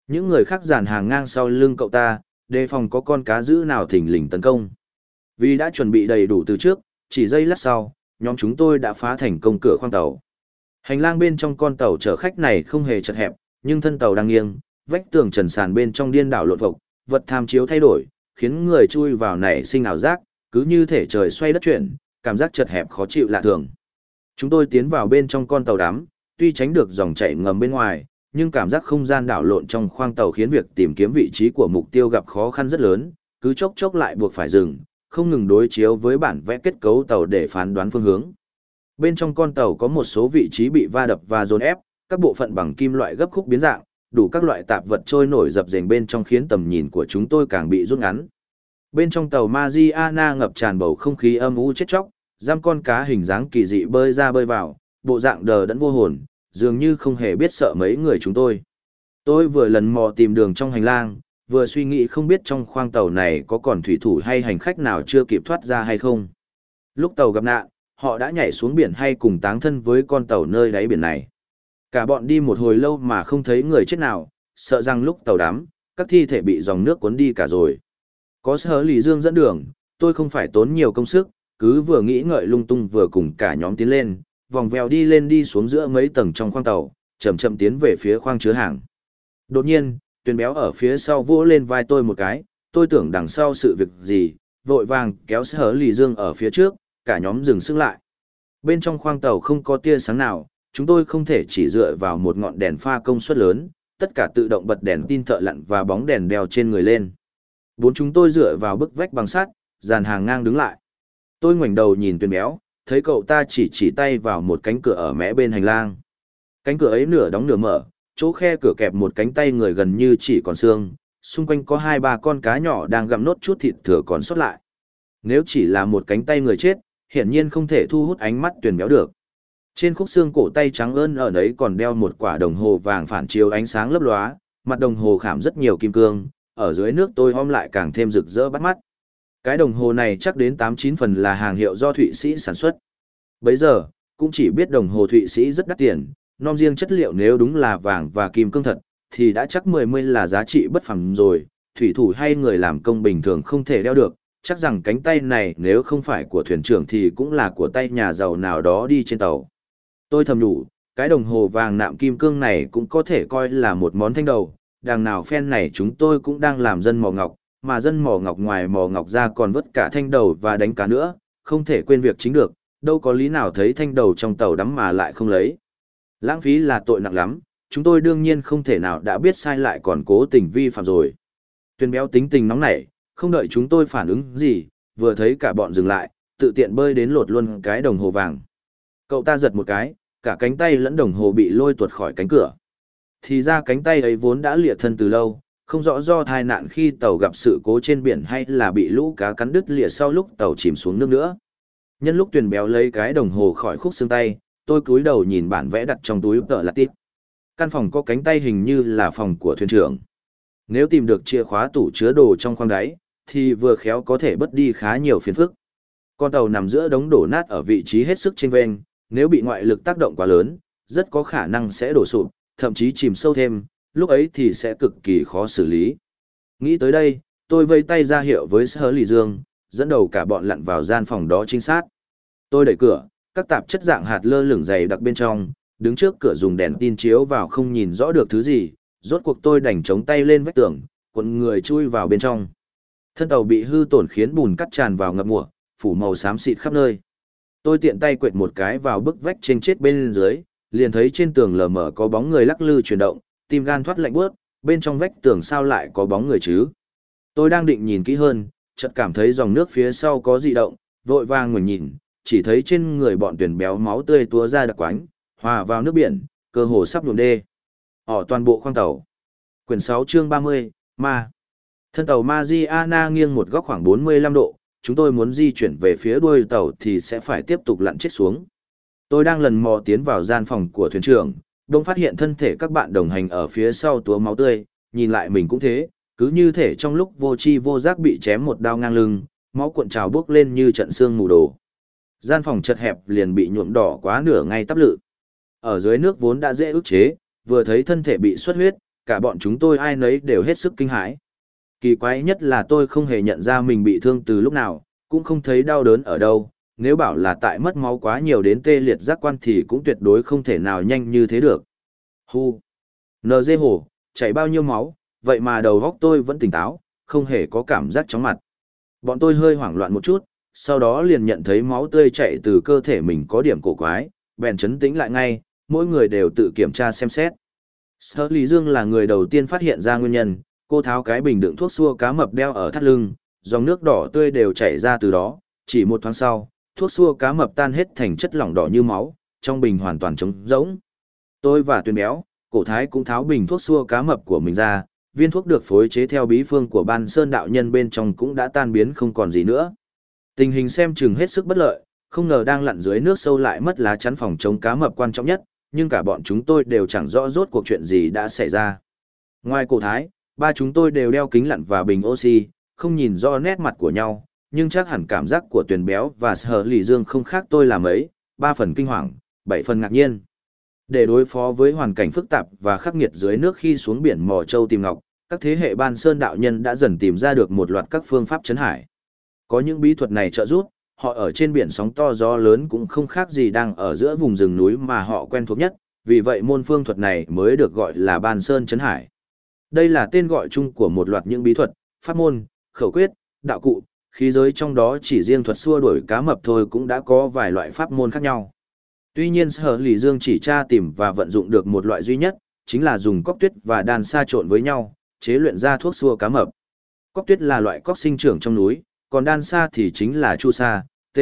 Những người khác dàn hàng ngang sau lưng cậu ta, đề phòng có con cá dữ nào thình lình tấn công. Vì đã chuẩn bị đầy đủ từ trước, chỉ giây lát sau, nhóm chúng tôi đã phá thành công cửa khoang tàu. Hành lang bên trong con tàu chở khách này không hề chật hẹp, nhưng thân tàu đang nghiêng, vách tường trần sàn bên trong điên đảo lộn vộc, vật tham chiếu thay đổi, khiến người chui vào nảy sinh ảo giác, cứ như thể trời xoay đất chuyển, cảm giác chật hẹp khó chịu lạ thường. Chúng tôi tiến vào bên trong con tàu đắm, tuy tránh được dòng chảy ngầm bên ngoài, nhưng cảm giác không gian đảo lộn trong khoang tàu khiến việc tìm kiếm vị trí của mục tiêu gặp khó khăn rất lớn, cứ chốc chốc lại buộc phải dừng, không ngừng đối chiếu với bản vẽ kết cấu tàu để phán đoán phương hướng. Bên trong con tàu có một số vị trí bị va đập và dồn ép, các bộ phận bằng kim loại gấp khúc biến dạng, đủ các loại tạp vật trôi nổi dập dềnh bên trong khiến tầm nhìn của chúng tôi càng bị rút ngắn. Bên trong tàu Mariana ngập tràn bầu không khí âm u chết chóc, giam con cá hình dáng kỳ dị bơi ra bơi vào, bộ dạng đờ đẫn vô hồn, dường như không hề biết sợ mấy người chúng tôi. Tôi vừa lần mò tìm đường trong hành lang, vừa suy nghĩ không biết trong khoang tàu này có còn thủy thủ hay hành khách nào chưa kịp thoát ra hay không. Lúc tàu gặp nạn, họ đã nhảy xuống biển hay cùng táng thân với con tàu nơi đáy biển này. Cả bọn đi một hồi lâu mà không thấy người chết nào, sợ rằng lúc tàu đắm, các thi thể bị dòng nước cuốn đi cả rồi. Có Sở Lý Dương dẫn đường, tôi không phải tốn nhiều công sức, cứ vừa nghĩ ngợi lung tung vừa cùng cả nhóm tiến lên, vòng vèo đi lên đi xuống giữa mấy tầng trong khoang tàu, chậm chậm tiến về phía khoang chứa hàng. Đột nhiên, Tuyền Béo ở phía sau vỗ lên vai tôi một cái, tôi tưởng đằng sau sự việc gì, vội vàng kéo Sở Lý Dương ở phía trước, cả nhóm dừng sức lại. Bên trong khoang tàu không có tia sáng nào, chúng tôi không thể chỉ dựa vào một ngọn đèn pha công suất lớn, tất cả tự động bật đèn tin thợ lặn và bóng đèn đeo trên người lên. Bốn chúng tôi dựa vào bức vách bằng sắt, dàn hàng ngang đứng lại. Tôi ngoảnh đầu nhìn Tuyền Béo, thấy cậu ta chỉ tay vào một cánh cửa ở mé bên hành lang. Cánh cửa ấy nửa đóng nửa mở, chỗ khe cửa kẹp một cánh tay người gần như chỉ còn xương, xung quanh có 2-3 con cá nhỏ đang gặm nốt chút thịt thừa còn sót lại. Nếu chỉ là một cánh tay người chết, hiển nhiên không thể thu hút ánh mắt Tuyền Béo được. Trên khúc xương cổ tay trắng ơn ở đấy còn đeo một quả đồng hồ vàng phản chiếu ánh sáng lấp lóa, mặt đồng hồ khảm rất nhiều kim cương, ở dưới nước tôi hôm lại càng thêm rực rỡ bắt mắt. Cái đồng hồ này chắc đến 8-9 phần là hàng hiệu do Thụy Sĩ sản xuất. Bấy giờ, cũng chỉ biết đồng hồ Thụy Sĩ rất đắt tiền, nom riêng chất liệu nếu đúng là vàng và kim cương thật, thì đã chắc 10 là giá trị bất phàm rồi, thủy thủ hay người làm công bình thường không thể đeo được, chắc rằng cánh tay này nếu không phải của thuyền trưởng thì cũng là của tay nhà giàu nào đó đi trên tàu. Tôi thầm nhủ, cái đồng hồ vàng nạm kim cương này cũng có thể coi là một món thanh đầu, đằng nào phen này chúng tôi cũng đang làm dân mỏ ngọc, mà dân mỏ ngọc ngoài mỏ ngọc ra còn vứt cả thanh đầu và đánh cá nữa, không thể quên việc chính được, đâu có lý nào thấy thanh đầu trong tàu đắm mà lại không lấy. Lãng phí là tội nặng lắm, chúng tôi đương nhiên không thể nào đã biết sai lại còn cố tình vi phạm rồi. Tuyền Béo tính tình nóng nảy, không đợi chúng tôi phản ứng gì, vừa thấy cả bọn dừng lại, tự tiện bơi đến lột luôn cái đồng hồ vàng. Cậu ta giật một cái, cả cánh tay lẫn đồng hồ bị lôi tuột khỏi cánh cửa. Thì ra cánh tay ấy vốn đã lìa thân từ lâu, không rõ do tai nạn khi tàu gặp sự cố trên biển hay là bị lũ cá cắn đứt lìa sau lúc tàu chìm xuống nước nữa. Nhân lúc Tuyền Béo lấy cái đồng hồ khỏi khúc xương tay, tôi cúi đầu nhìn bản vẽ đặt trong túi tờ là tít. Căn phòng có cánh tay hình như là phòng của thuyền trưởng. Nếu tìm được chìa khóa tủ chứa đồ trong khoang đáy, thì vừa khéo có thể bớt đi khá nhiều phiền phức. Con tàu nằm giữa đống đổ nát ở vị trí hết sức chênh vênh, nếu bị ngoại lực tác động quá lớn, rất có khả năng sẽ đổ sụp, thậm chí chìm sâu thêm, lúc ấy thì sẽ cực kỳ khó xử lý. Nghĩ tới đây, tôi vây tay ra hiệu với Sở Lý Dương, dẫn đầu cả bọn lặn vào gian phòng đó trinh sát. Tôi đẩy cửa, các tạp chất dạng hạt lơ lửng dày đặc bên trong, đứng trước cửa dùng đèn tin chiếu vào không nhìn rõ được thứ gì, rốt cuộc tôi đành chống tay lên vách tường, cuộn người chui vào bên trong. Thân tàu bị hư tổn khiến bùn cắt tràn vào ngập ngụa, phủ màu xám xịt khắp nơi. Tôi tiện tay quệt một cái vào bức vách trên chết bên dưới, liền thấy trên tường lờ mờ có bóng người lắc lư chuyển động, tim gan thoát lạnh buốt, bên trong vách tường sao lại có bóng người chứ? Tôi đang định nhìn kỹ hơn, chợt cảm thấy dòng nước phía sau có dị động, vội vàng ngoảnh nhìn, chỉ thấy trên người bọn Tuyền Béo máu tươi túa ra đặc quánh, hòa vào nước biển, cơ hồ sắp nhuộm đê. Ở toàn bộ khoang tàu. Quyển 6 chương 30, Ma. Thân tàu Mariana nghiêng một góc khoảng 45 độ, chúng tôi muốn di chuyển về phía đuôi tàu thì sẽ phải tiếp tục lặn chết xuống. Tôi đang lần mò tiến vào gian phòng của thuyền trưởng, đông phát hiện thân thể các bạn đồng hành ở phía sau túa máu tươi, nhìn lại mình cũng thế, cứ như thể trong lúc vô tri vô giác bị chém một đao ngang lưng, máu cuộn trào bốc lên như trận sương mù đồ. Gian phòng chật hẹp liền bị nhuộm đỏ quá nửa ngay tắp lự. Ở dưới nước vốn đã dễ ức chế, vừa thấy thân thể bị xuất huyết, cả bọn chúng tôi ai nấy đều hết sức kinh hãi. Kỳ quái nhất là tôi không hề nhận ra mình bị thương từ lúc nào, cũng không thấy đau đớn ở đâu, nếu bảo là tại mất máu quá nhiều đến tê liệt giác quan thì cũng tuyệt đối không thể nào nhanh như thế được. Hu! NG hồ, chảy bao nhiêu máu, vậy mà đầu óc tôi vẫn tỉnh táo, không hề có cảm giác chóng mặt. Bọn tôi hơi hoảng loạn một chút, sau đó liền nhận thấy máu tươi chảy từ cơ thể mình có điểm cổ quái, bèn chấn tĩnh lại ngay, mỗi người đều tự kiểm tra xem xét. Sở Lý Dương là người đầu tiên phát hiện ra nguyên nhân, cô tháo cái bình đựng thuốc xua cá mập đeo ở thắt lưng, dòng nước đỏ tươi đều chảy ra từ đó, chỉ một thoáng sau, thuốc xua cá mập tan hết thành chất lỏng đỏ như máu, trong bình hoàn toàn trống rỗng. Tôi và Tuyền Béo, Cổ Thái cũng tháo bình thuốc xua cá mập của mình ra, viên thuốc được phối chế theo bí phương của Ban Sơn đạo nhân bên trong cũng đã tan biến không còn gì nữa. Tình hình xem chừng hết sức bất lợi, không ngờ đang lặn dưới nước sâu lại mất lá chắn phòng chống cá mập quan trọng nhất, nhưng cả bọn chúng tôi đều chẳng rõ rốt cuộc chuyện gì đã xảy ra. Ngoài Cổ Thái, ba chúng tôi đều đeo kính lặn và bình oxy, không nhìn rõ nét mặt của nhau, nhưng chắc hẳn cảm giác của Tuyền Béo và Sở Lý Dương không khác tôi là mấy, 3 phần kinh hoàng, 7 phần ngạc nhiên. Để đối phó với hoàn cảnh phức tạp và khắc nghiệt dưới nước khi xuống biển mò châu tìm ngọc, các thế hệ Ban Sơn đạo nhân đã dần tìm ra được một loạt các phương pháp trấn hải. Có những bí thuật này trợ giúp, họ ở trên biển sóng to gió lớn cũng không khác gì đang ở giữa vùng rừng núi mà họ quen thuộc nhất, vì vậy môn phương thuật này mới được gọi là Ban Sơn trấn hải. Đây là tên gọi chung của một loạt những bí thuật, pháp môn, khẩu quyết, đạo cụ, khí giới, trong đó chỉ riêng thuật xua đuổi cá mập thôi cũng đã có vài loại pháp môn khác nhau. Tuy nhiên Sở Lý Dương chỉ tra tìm và vận dụng được một loại duy nhất, chính là dùng cóc tuyết và đàn sa trộn với nhau, chế luyện ra thuốc xua cá mập. Cóc tuyết là loại cóc sinh trưởng trong núi, còn đan sa thì chính là chu sa, t,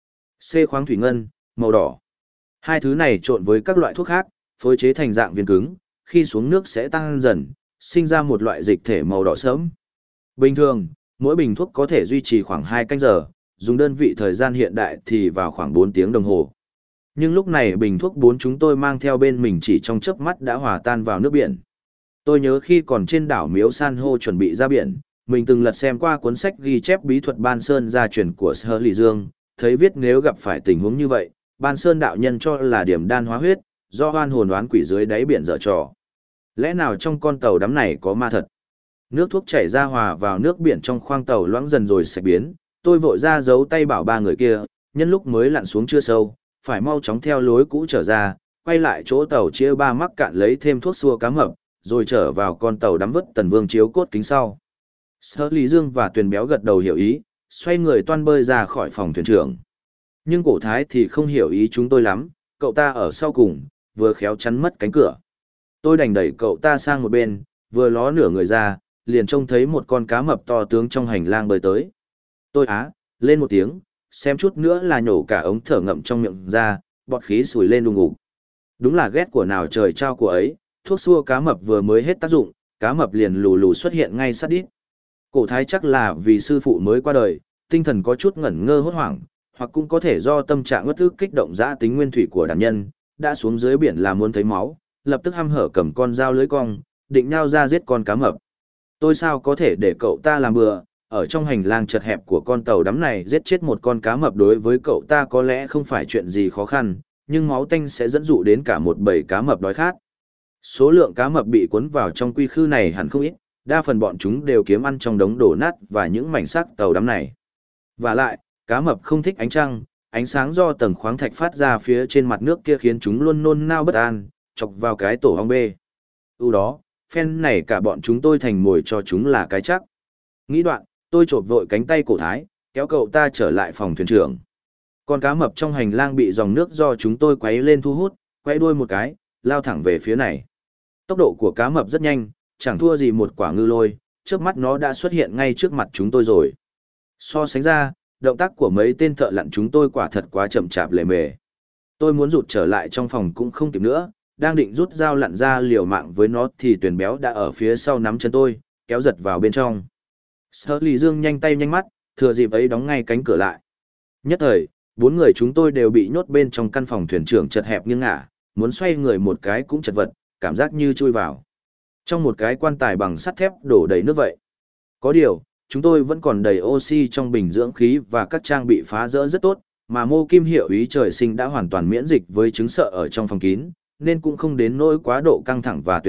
c khoáng thủy ngân, màu đỏ. Hai thứ này trộn với các loại thuốc khác, phối chế thành dạng viên cứng, khi xuống nước sẽ tăng dần, sinh ra một loại dịch thể màu đỏ sẫm. Bình thường, mỗi bình thuốc có thể duy trì khoảng 2 canh giờ, dùng đơn vị thời gian hiện đại thì vào khoảng 4 tiếng đồng hồ. Nhưng lúc này bình thuốc 4 chúng tôi mang theo bên mình chỉ trong chớp mắt đã hòa tan vào nước biển. Tôi nhớ khi còn trên đảo Miếu San hô chuẩn bị ra biển, mình từng lật xem qua cuốn sách ghi chép bí thuật Ban Sơn gia truyền của Sở Lý Dương, thấy viết nếu gặp phải tình huống như vậy, Ban Sơn đạo nhân cho là điểm đan hóa huyết, do oan hồn oán quỷ dưới đáy biển dở trò. Lẽ nào trong con tàu đắm này có ma thật? Nước thuốc chảy ra hòa vào nước biển trong khoang tàu loãng dần rồi sạch biến, tôi vội ra giấu tay bảo ba người kia, nhân lúc mới lặn xuống chưa sâu, phải mau chóng theo lối cũ trở ra, quay lại chỗ tàu chia ba mắc cạn lấy thêm thuốc xua cá mập, rồi trở vào con tàu đắm vứt Tần Vương chiếu cốt kính sau. Sở Lý Dương và Tuyền Béo gật đầu hiểu ý, xoay người toan bơi ra khỏi phòng thuyền trưởng. Nhưng Cổ Thái thì không hiểu ý chúng tôi lắm, cậu ta ở sau cùng, vừa khéo chắn mất cánh cửa. Tôi đành đẩy cậu ta sang một bên, vừa ló nửa người ra, liền trông thấy một con cá mập to tướng trong hành lang bơi tới. Tôi lên một tiếng, xem chút nữa là nhổ cả ống thở ngậm trong miệng ra, bọt khí sủi lên đùng ngục. Đúng là ghét của nào trời trao của ấy, thuốc xua cá mập vừa mới hết tác dụng, cá mập liền lù lù xuất hiện ngay sát đít. Cổ Thái chắc là vì sư phụ mới qua đời, tinh thần có chút ngẩn ngơ hốt hoảng, hoặc cũng có thể do tâm trạng uất ức kích động dã tính nguyên thủy của đàn nhân, đã xuống dưới biển là muốn thấy máu, lập tức hăm hở cầm con dao lưới cong, định nhao ra giết con cá mập. Tôi sao có thể để cậu ta làm bừa, ở trong hành lang chật hẹp của con tàu đắm này giết chết một con cá mập đối với cậu ta có lẽ không phải chuyện gì khó khăn, nhưng máu tanh sẽ dẫn dụ đến cả một bầy cá mập đói khát. Số lượng cá mập bị cuốn vào trong quy khư này hẳn không ít, đa phần bọn chúng đều kiếm ăn trong đống đổ nát và những mảnh xác tàu đắm này. Và lại, cá mập không thích ánh trăng, ánh sáng do tầng khoáng thạch phát ra phía trên mặt nước kia khiến chúng luôn nôn nao bất an, chọc vào cái tổ ong bê. Đó, phen này cả bọn chúng tôi thành mồi cho chúng là cái chắc. Nghĩ đoạn, tôi chộp vội cánh tay Cổ Thái, kéo cậu ta trở lại phòng thuyền trưởng. Con cá mập trong hành lang bị dòng nước do chúng tôi quấy lên thu hút, quay đuôi một cái, lao thẳng về phía này. Tốc độ của cá mập rất nhanh, chẳng thua gì một quả ngư lôi, trước mắt nó đã xuất hiện ngay trước mặt chúng tôi rồi. So sánh ra, động tác của mấy tên thợ lặn chúng tôi quả thật quá chậm chạp lề mề. Tôi muốn rụt trở lại trong phòng cũng không kịp nữa, đang định rút dao lặn ra liều mạng với nó thì Tuyền Béo đã ở phía sau nắm chân tôi, kéo giật vào bên trong. Sở Lý Dương nhanh tay nhanh mắt, thừa dịp ấy đóng ngay cánh cửa lại. Nhất thời, 4 người chúng tôi đều bị nhốt bên trong căn phòng thuyền trưởng chật hẹp nghiêng ngả, muốn xoay người một cái cũng chật vật, cảm giác như chui vào trong một cái quan tài bằng sắt thép đổ đầy nước vậy. Có điều, chúng tôi vẫn còn đầy oxy trong bình dưỡng khí và các trang bị phá rỡ rất tốt, mà Mô Kim Hiệu úy trời sinh đã hoàn toàn miễn dịch với chứng sợ ở trong phòng kín, nên cũng không đến nỗi quá độ căng thẳng và tuyệt vọng,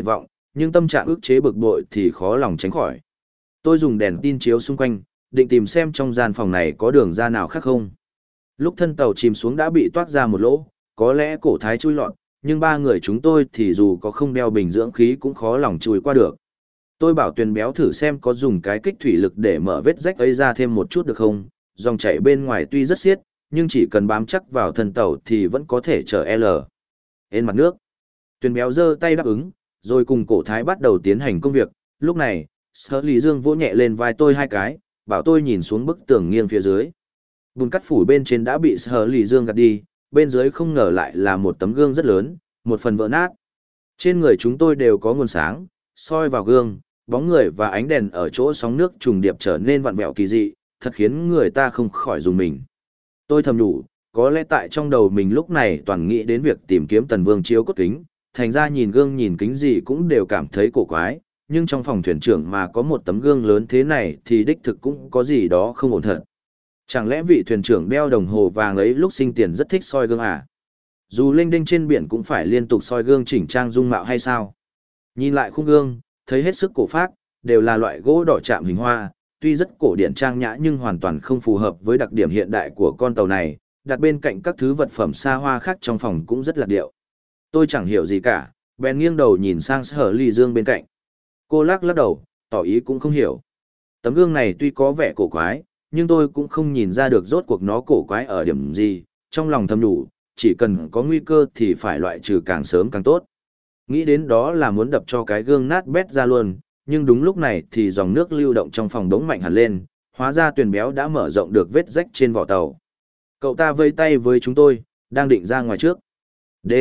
nhưng tâm trạng ức chế bực bội thì khó lòng tránh khỏi. Tôi dùng đèn tin chiếu xung quanh, định tìm xem trong gian phòng này có đường ra nào khác không. Lúc thân tàu chìm xuống đã bị toát ra một lỗ, có lẽ cổ thái chui lọt, nhưng ba người chúng tôi thì dù có không đeo bình dưỡng khí cũng khó lòng chui qua được. Tôi bảo Tuyền Béo thử xem có dùng cái kích thủy lực để mở vết rách ấy ra thêm một chút được không, dòng chảy bên ngoài tuy rất xiết, nhưng chỉ cần bám chắc vào thân tàu thì vẫn có thể chở L. Trên mặt nước, Tuyền Béo giơ tay đáp ứng, rồi cùng cổ thái bắt đầu tiến hành công việc. Lúc này, Sở Lý Dương vỗ nhẹ lên vai tôi hai cái, bảo tôi nhìn xuống bức tường nghiêng phía dưới. Bùn cắt phủ bên trên đã bị Sở Lý Dương gạt đi, bên dưới không ngờ lại là một tấm gương rất lớn, một phần vỡ nát. Trên người chúng tôi đều có nguồn sáng, soi vào gương, bóng người và ánh đèn ở chỗ sóng nước trùng điệp trở nên vặn vẹo kỳ dị, thật khiến người ta không khỏi dùng mình. Tôi thầm nhủ, có lẽ tại trong đầu mình lúc này toàn nghĩ đến việc tìm kiếm Tần Vương chiếu cốt kính, thành ra nhìn gương nhìn kính gì cũng đều cảm thấy cổ quái, nhưng trong phòng thuyền trưởng mà có một tấm gương lớn thế này thì đích thực cũng có gì đó không ổn thật. Chẳng lẽ vị thuyền trưởng đeo đồng hồ vàng ấy lúc sinh tiền rất thích soi gương à? Dù lênh đênh trên biển cũng phải liên tục soi gương chỉnh trang dung mạo hay sao? Nhìn lại khung gương, thấy hết sức cổ phác, đều là loại gỗ đỏ chạm hình hoa, tuy rất cổ điển trang nhã nhưng hoàn toàn không phù hợp với đặc điểm hiện đại của con tàu này, đặt bên cạnh các thứ vật phẩm xa hoa khác trong phòng cũng rất lạc điệu. Tôi chẳng hiểu gì cả, bèn nghiêng đầu nhìn sang Sở Ly Dương bên cạnh. Cô lắc lắc đầu, tỏ ý cũng không hiểu. Tấm gương này tuy có vẻ cổ quái, nhưng tôi cũng không nhìn ra được rốt cuộc nó cổ quái ở điểm gì, trong lòng thầm đủ, chỉ cần có nguy cơ thì phải loại trừ càng sớm càng tốt. Nghĩ đến đó là muốn đập cho cái gương nát bét ra luôn, nhưng đúng lúc này thì dòng nước lưu động trong phòng đống mạnh hẳn lên, hóa ra Tuyền Béo đã mở rộng được vết rách trên vỏ tàu. Cậu ta vây tay với chúng tôi, đang định ra ngoài trước. D.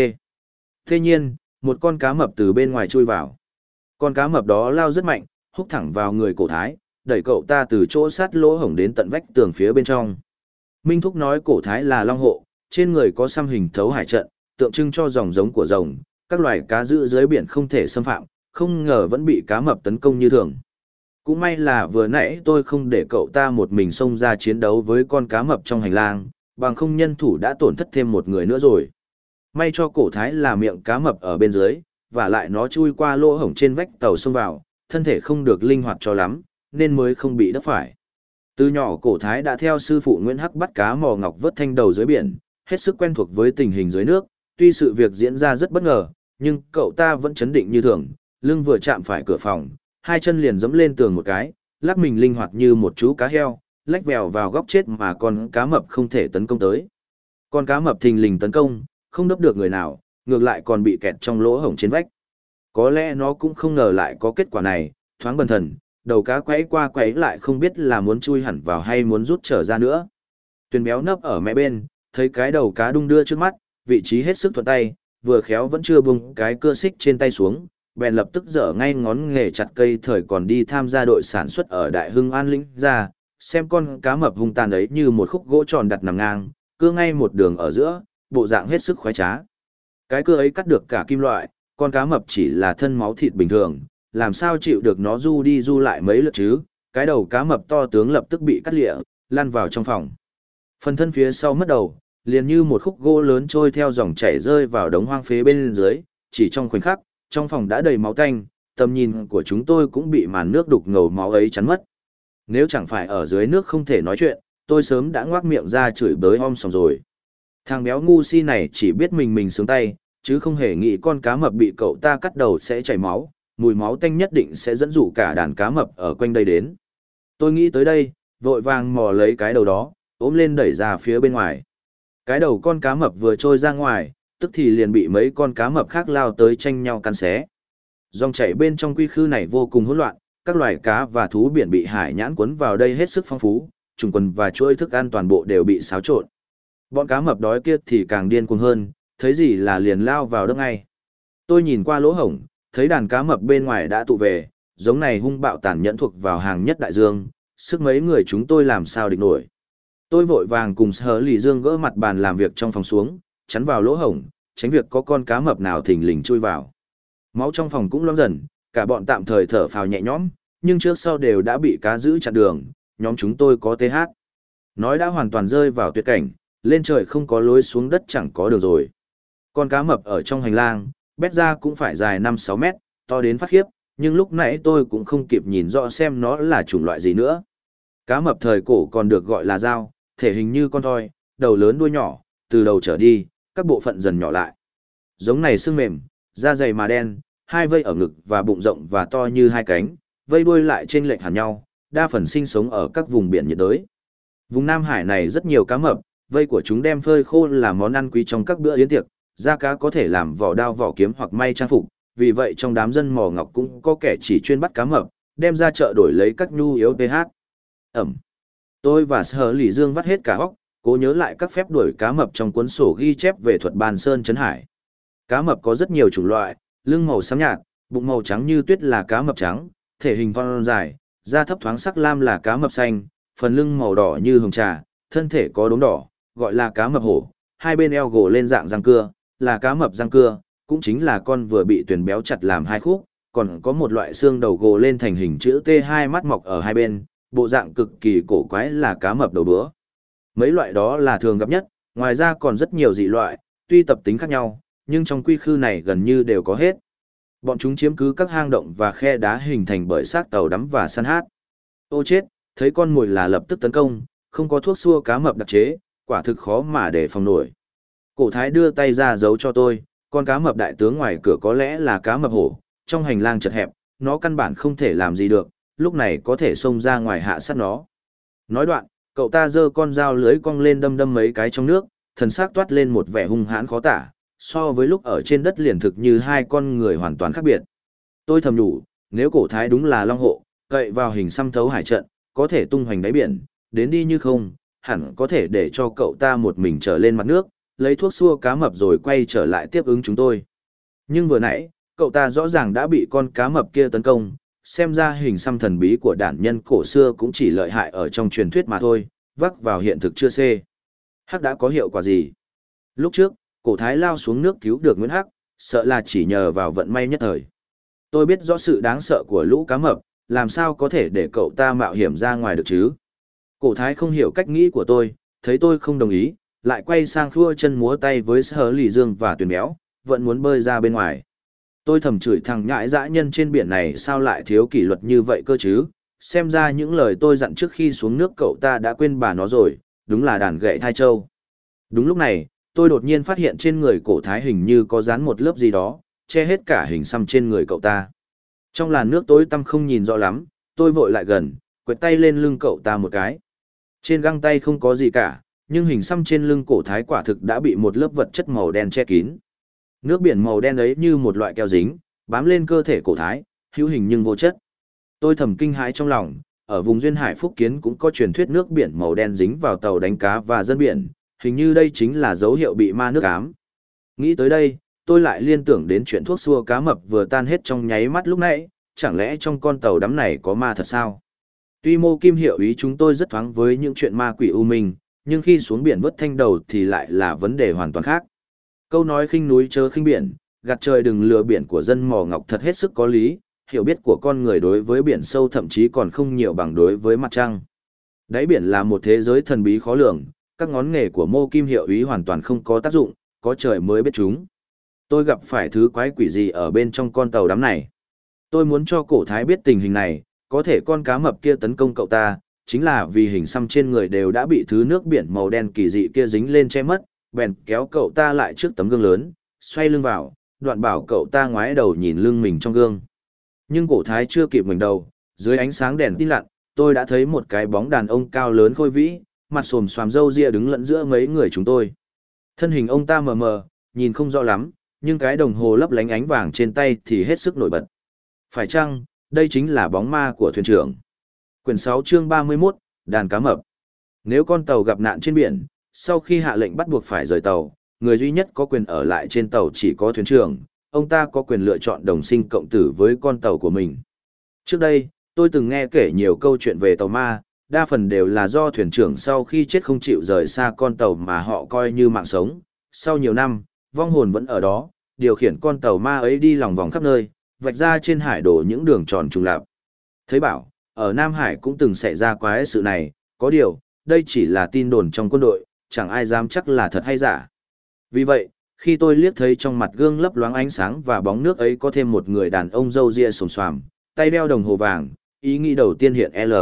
Thế nhiên, một con cá mập từ bên ngoài chui vào. Con cá mập đó lao rất mạnh, húc thẳng vào người cổ thái, đẩy cậu ta từ chỗ sát lỗ hổng đến tận vách tường phía bên trong. Minh Thúc nói cổ thái là long hộ, trên người có xăm hình thấu hải trận, tượng trưng cho dòng giống của rồng, các loài cá giữ dưới biển không thể xâm phạm, không ngờ vẫn bị cá mập tấn công như thường. Cũng may là vừa nãy tôi không để cậu ta một mình xông ra chiến đấu với con cá mập trong hành lang, bằng không nhân thủ đã tổn thất thêm một người nữa rồi. May cho cổ thái là miệng cá mập ở bên dưới, và lại nó chui qua lỗ hổng trên vách tàu xông vào, thân thể không được linh hoạt cho lắm, nên mới không bị đứt phải. Từ nhỏ cổ thái đã theo sư phụ Nguyễn Hắc bắt cá mò ngọc vớt thanh đầu dưới biển, hết sức quen thuộc với tình hình dưới nước, tuy sự việc diễn ra rất bất ngờ, nhưng cậu ta vẫn chấn định như thường, lưng vừa chạm phải cửa phòng, hai chân liền giẫm lên tường một cái, lắc mình linh hoạt như một chú cá heo, lách vèo vào góc chết mà con cá mập không thể tấn công tới. Con cá mập thình lình tấn công, không đập được người nào, ngược lại còn bị kẹt trong lỗ hổng trên vách. Có lẽ nó cũng không ngờ lại có kết quả này, thoáng bần thần, đầu cá quấy qua quấy lại không biết là muốn chui hẳn vào hay muốn rút trở ra nữa. Tuyền Béo nấp ở mé bên, thấy cái đầu cá đung đưa trước mắt, vị trí hết sức thuận tay, vừa khéo vẫn chưa buông cái cưa xích trên tay xuống, bèn lập tức dở ngay ngón nghề chặt cây thời còn đi tham gia đội sản xuất ở Đại Hưng An Lĩnh ra, xem con cá mập hung tàn ấy như một khúc gỗ tròn đặt nằm ngang, cưa ngay một đường ở giữa, bộ dạng hết sức khoái trá. Cái cưa ấy cắt được cả kim loại, con cá mập chỉ là thân máu thịt bình thường, làm sao chịu được nó du đi du lại mấy lượt chứ, cái đầu cá mập to tướng lập tức bị cắt lịa, lăn vào trong phòng. Phần thân phía sau mất đầu, liền như một khúc gỗ lớn trôi theo dòng chảy rơi vào đống hoang phế bên dưới, chỉ trong khoảnh khắc, trong phòng đã đầy máu tanh, tầm nhìn của chúng tôi cũng bị màn nước đục ngầu máu ấy chắn mất. Nếu chẳng phải ở dưới nước không thể nói chuyện, tôi sớm đã ngoác miệng ra chửi bới om sòm rồi. Thằng béo ngu si này chỉ biết mình sướng tay, chứ không hề nghĩ con cá mập bị cậu ta cắt đầu sẽ chảy máu, mùi máu tanh nhất định sẽ dẫn dụ cả đàn cá mập ở quanh đây đến. Tôi nghĩ tới đây, vội vàng mò lấy cái đầu đó, ôm lên đẩy ra phía bên ngoài. Cái đầu con cá mập vừa trôi ra ngoài, tức thì liền bị mấy con cá mập khác lao tới tranh nhau cắn xé. Dòng chảy bên trong quy khư này vô cùng hỗn loạn, các loài cá và thú biển bị hải nhãn cuốn vào đây hết sức phong phú, trùng quần và chuỗi thức ăn toàn bộ đều bị xáo trộn. Bọn cá mập đói kia thì càng điên cuồng hơn, thấy gì là liền lao vào đớp ngay. Tôi nhìn qua lỗ hổng, thấy đàn cá mập bên ngoài đã tụ về, giống này hung bạo tàn nhẫn thuộc vào hàng nhất đại dương, sức mấy người chúng tôi làm sao địch nổi. Tôi vội vàng cùng Sở Lì Dương gỡ mặt bàn làm việc trong phòng xuống, chắn vào lỗ hổng, tránh việc có con cá mập nào thình lình chui vào. Máu trong phòng cũng loãng dần, cả bọn tạm thời thở phào nhẹ nhõm, nhưng trước sau đều đã bị cá giữ chặn đường, nhóm chúng tôi có TH. Nói đã hoàn toàn rơi vào tuyệt cảnh, lên trời không có lối xuống đất chẳng có đường rồi. Con cá mập ở trong hành lang, bét ra cũng phải dài 5-6 mét, to đến phát khiếp, nhưng lúc nãy tôi cũng không kịp nhìn rõ xem nó là chủng loại gì nữa. Cá mập thời cổ còn được gọi là dao, thể hình như con thoi, đầu lớn đuôi nhỏ, từ đầu trở đi, các bộ phận dần nhỏ lại. Giống này xương mềm, da dày mà đen, hai vây ở ngực và bụng rộng và to như hai cánh, vây đuôi lại trên lệch hẳn nhau, đa phần sinh sống ở các vùng biển nhiệt đới. Vùng Nam Hải này rất nhiều cá mập, vây của chúng đem phơi khô là món ăn quý trong các bữa yến tiệc, da cá có thể làm vỏ đao vỏ kiếm hoặc may trang phục, vì vậy trong đám dân mò ngọc cũng có kẻ chỉ chuyên bắt cá mập, đem ra chợ đổi lấy các nhu yếu pH. Ẩm. Tôi và Sở Lỷ Dương vắt hết cả óc, cố nhớ lại các phép đuổi cá mập trong cuốn sổ ghi chép về thuật bàn sơn trấn hải. Cá mập có rất nhiều chủng loại, lưng màu xám nhạt, bụng màu trắng như tuyết là cá mập trắng, thể hình thon dài, da thấp thoáng sắc lam là cá mập xanh, phần lưng màu đỏ như hồng trà, thân thể có đốm đỏ, gọi là cá mập hổ, hai bên eo gồ lên dạng răng cưa, là cá mập răng cưa, cũng chính là con vừa bị tuyền béo chặt làm hai khúc, còn có một loại xương đầu gồ lên thành hình chữ T, hai mắt mọc ở hai bên, bộ dạng cực kỳ cổ quái là cá mập đầu bướu. Mấy loại đó là thường gặp nhất, ngoài ra còn rất nhiều dị loại, tuy tập tính khác nhau, nhưng trong quy khư này gần như đều có hết. Bọn chúng chiếm cứ các hang động và khe đá hình thành bởi xác tàu đắm và săn hát. Ô chết, thấy con mồi là lập tức tấn công, không có thuốc xua cá mập đặc chế, quả thực khó mà để phòng nổi. Cổ thái đưa tay ra giấu cho tôi, con cá mập đại tướng ngoài cửa có lẽ là cá mập hổ, trong hành lang chật hẹp, nó căn bản không thể làm gì được, lúc này có thể xông ra ngoài hạ sát nó. Nói đoạn, cậu ta giơ con dao lưới cong lên đâm đâm mấy cái trong nước, thần xác toát lên một vẻ hung hãn khó tả, so với lúc ở trên đất liền thực như hai con người hoàn toàn khác biệt. Tôi thầm nhủ, nếu cổ thái đúng là long hộ, cậy vào hình xăm thấu hải trận, có thể tung hoành đáy biển, đến đi như không, hẳn có thể để cho cậu ta một mình trở lên mặt nước, lấy thuốc xua cá mập rồi quay trở lại tiếp ứng chúng tôi. Nhưng vừa nãy, cậu ta rõ ràng đã bị con cá mập kia tấn công, xem ra hình xăm thần bí của đản nhân cổ xưa cũng chỉ lợi hại ở trong truyền thuyết mà thôi, vắc vào hiện thực chưa xê. Hắc đã có hiệu quả gì? Lúc trước, cổ thái lao xuống nước cứu được Nguyễn Hắc, sợ là chỉ nhờ vào vận may nhất thời. Tôi biết rõ sự đáng sợ của lũ cá mập, làm sao có thể để cậu ta mạo hiểm ra ngoài được chứ? Cổ thái không hiểu cách nghĩ của tôi, thấy tôi không đồng ý, lại quay sang khua chân múa tay với Sở Lỷ Dương và Tuyền Béo, vẫn muốn bơi ra bên ngoài. Tôi thầm chửi thằng nhãi dã nhân trên biển này sao lại thiếu kỷ luật như vậy cơ chứ, xem ra những lời tôi dặn trước khi xuống nước cậu ta đã quên bà nó rồi, đúng là đàn gậy thai châu. Đúng lúc này, tôi đột nhiên phát hiện trên người cổ thái hình như có dán một lớp gì đó, che hết cả hình xăm trên người cậu ta. Trong làn nước tối tăm không nhìn rõ lắm, tôi vội lại gần, quệt tay lên lưng cậu ta một cái. Trên găng tay không có gì cả, nhưng hình xăm trên lưng cổ thái quả thực đã bị một lớp vật chất màu đen che kín. Nước biển màu đen ấy như một loại keo dính, bám lên cơ thể cổ thái, hữu hình nhưng vô chất. Tôi thầm kinh hãi trong lòng, ở vùng duyên hải Phúc Kiến cũng có truyền thuyết nước biển màu đen dính vào tàu đánh cá và dân biển, hình như đây chính là dấu hiệu bị ma nước ám. Nghĩ tới đây, tôi lại liên tưởng đến chuyện thuốc xua cá mập vừa tan hết trong nháy mắt lúc nãy, chẳng lẽ trong con tàu đắm này có ma thật sao? Tuy Mô Kim hiệu ý chúng tôi rất thoáng với những chuyện ma quỷ u minh, nhưng khi xuống biển vớt thanh đầu thì lại là vấn đề hoàn toàn khác. Câu nói khinh núi chớ khinh biển, gạt trời đừng lừa biển của dân mò ngọc thật hết sức có lý, hiểu biết của con người đối với biển sâu thậm chí còn không nhiều bằng đối với mặt trăng. Đáy biển là một thế giới thần bí khó lường, các ngón nghề của Mô Kim hiệu ý hoàn toàn không có tác dụng, có trời mới biết chúng. Tôi gặp phải thứ quái quỷ gì ở bên trong con tàu đắm này. Tôi muốn cho cổ thái biết tình hình này, có thể con cá mập kia tấn công cậu ta, chính là vì hình xăm trên người đều đã bị thứ nước biển màu đen kỳ dị kia dính lên che mất, bèn kéo cậu ta lại trước tấm gương lớn, xoay lưng vào, đoạn bảo cậu ta ngoái đầu nhìn lưng mình trong gương. Nhưng cổ thái chưa kịp ngoảnh đầu, dưới ánh sáng đèn tin lặn, tôi đã thấy một cái bóng đàn ông cao lớn khôi vĩ, mặt xồm xoàm râu ria đứng lẫn giữa mấy người chúng tôi. Thân hình ông ta mờ mờ, nhìn không rõ lắm, nhưng cái đồng hồ lấp lánh ánh vàng trên tay thì hết sức nổi bật. Phải chăng, đây chính là bóng ma của thuyền trưởng? Quyển 6 chương 31, đàn cá mập. Nếu con tàu gặp nạn trên biển, sau khi hạ lệnh bắt buộc phải rời tàu, người duy nhất có quyền ở lại trên tàu chỉ có thuyền trưởng, ông ta có quyền lựa chọn đồng sinh cộng tử với con tàu của mình. Trước đây, tôi từng nghe kể nhiều câu chuyện về tàu ma, đa phần đều là do thuyền trưởng sau khi chết không chịu rời xa con tàu mà họ coi như mạng sống. Sau nhiều năm, vong hồn vẫn ở đó, điều khiển con tàu ma ấy đi lòng vòng khắp nơi, vạch ra trên hải đồ những đường tròn trùng lạp. Thấy bảo, ở Nam Hải cũng từng xảy ra quái sự này, có điều, đây chỉ là tin đồn trong quân đội, chẳng ai dám chắc là thật hay giả. Vì vậy, Khi tôi liếc thấy trong mặt gương lấp loáng ánh sáng và bóng nước ấy có thêm một người đàn ông râu ria xồm xoàm, tay đeo đồng hồ vàng, ý nghĩ đầu tiên hiện L.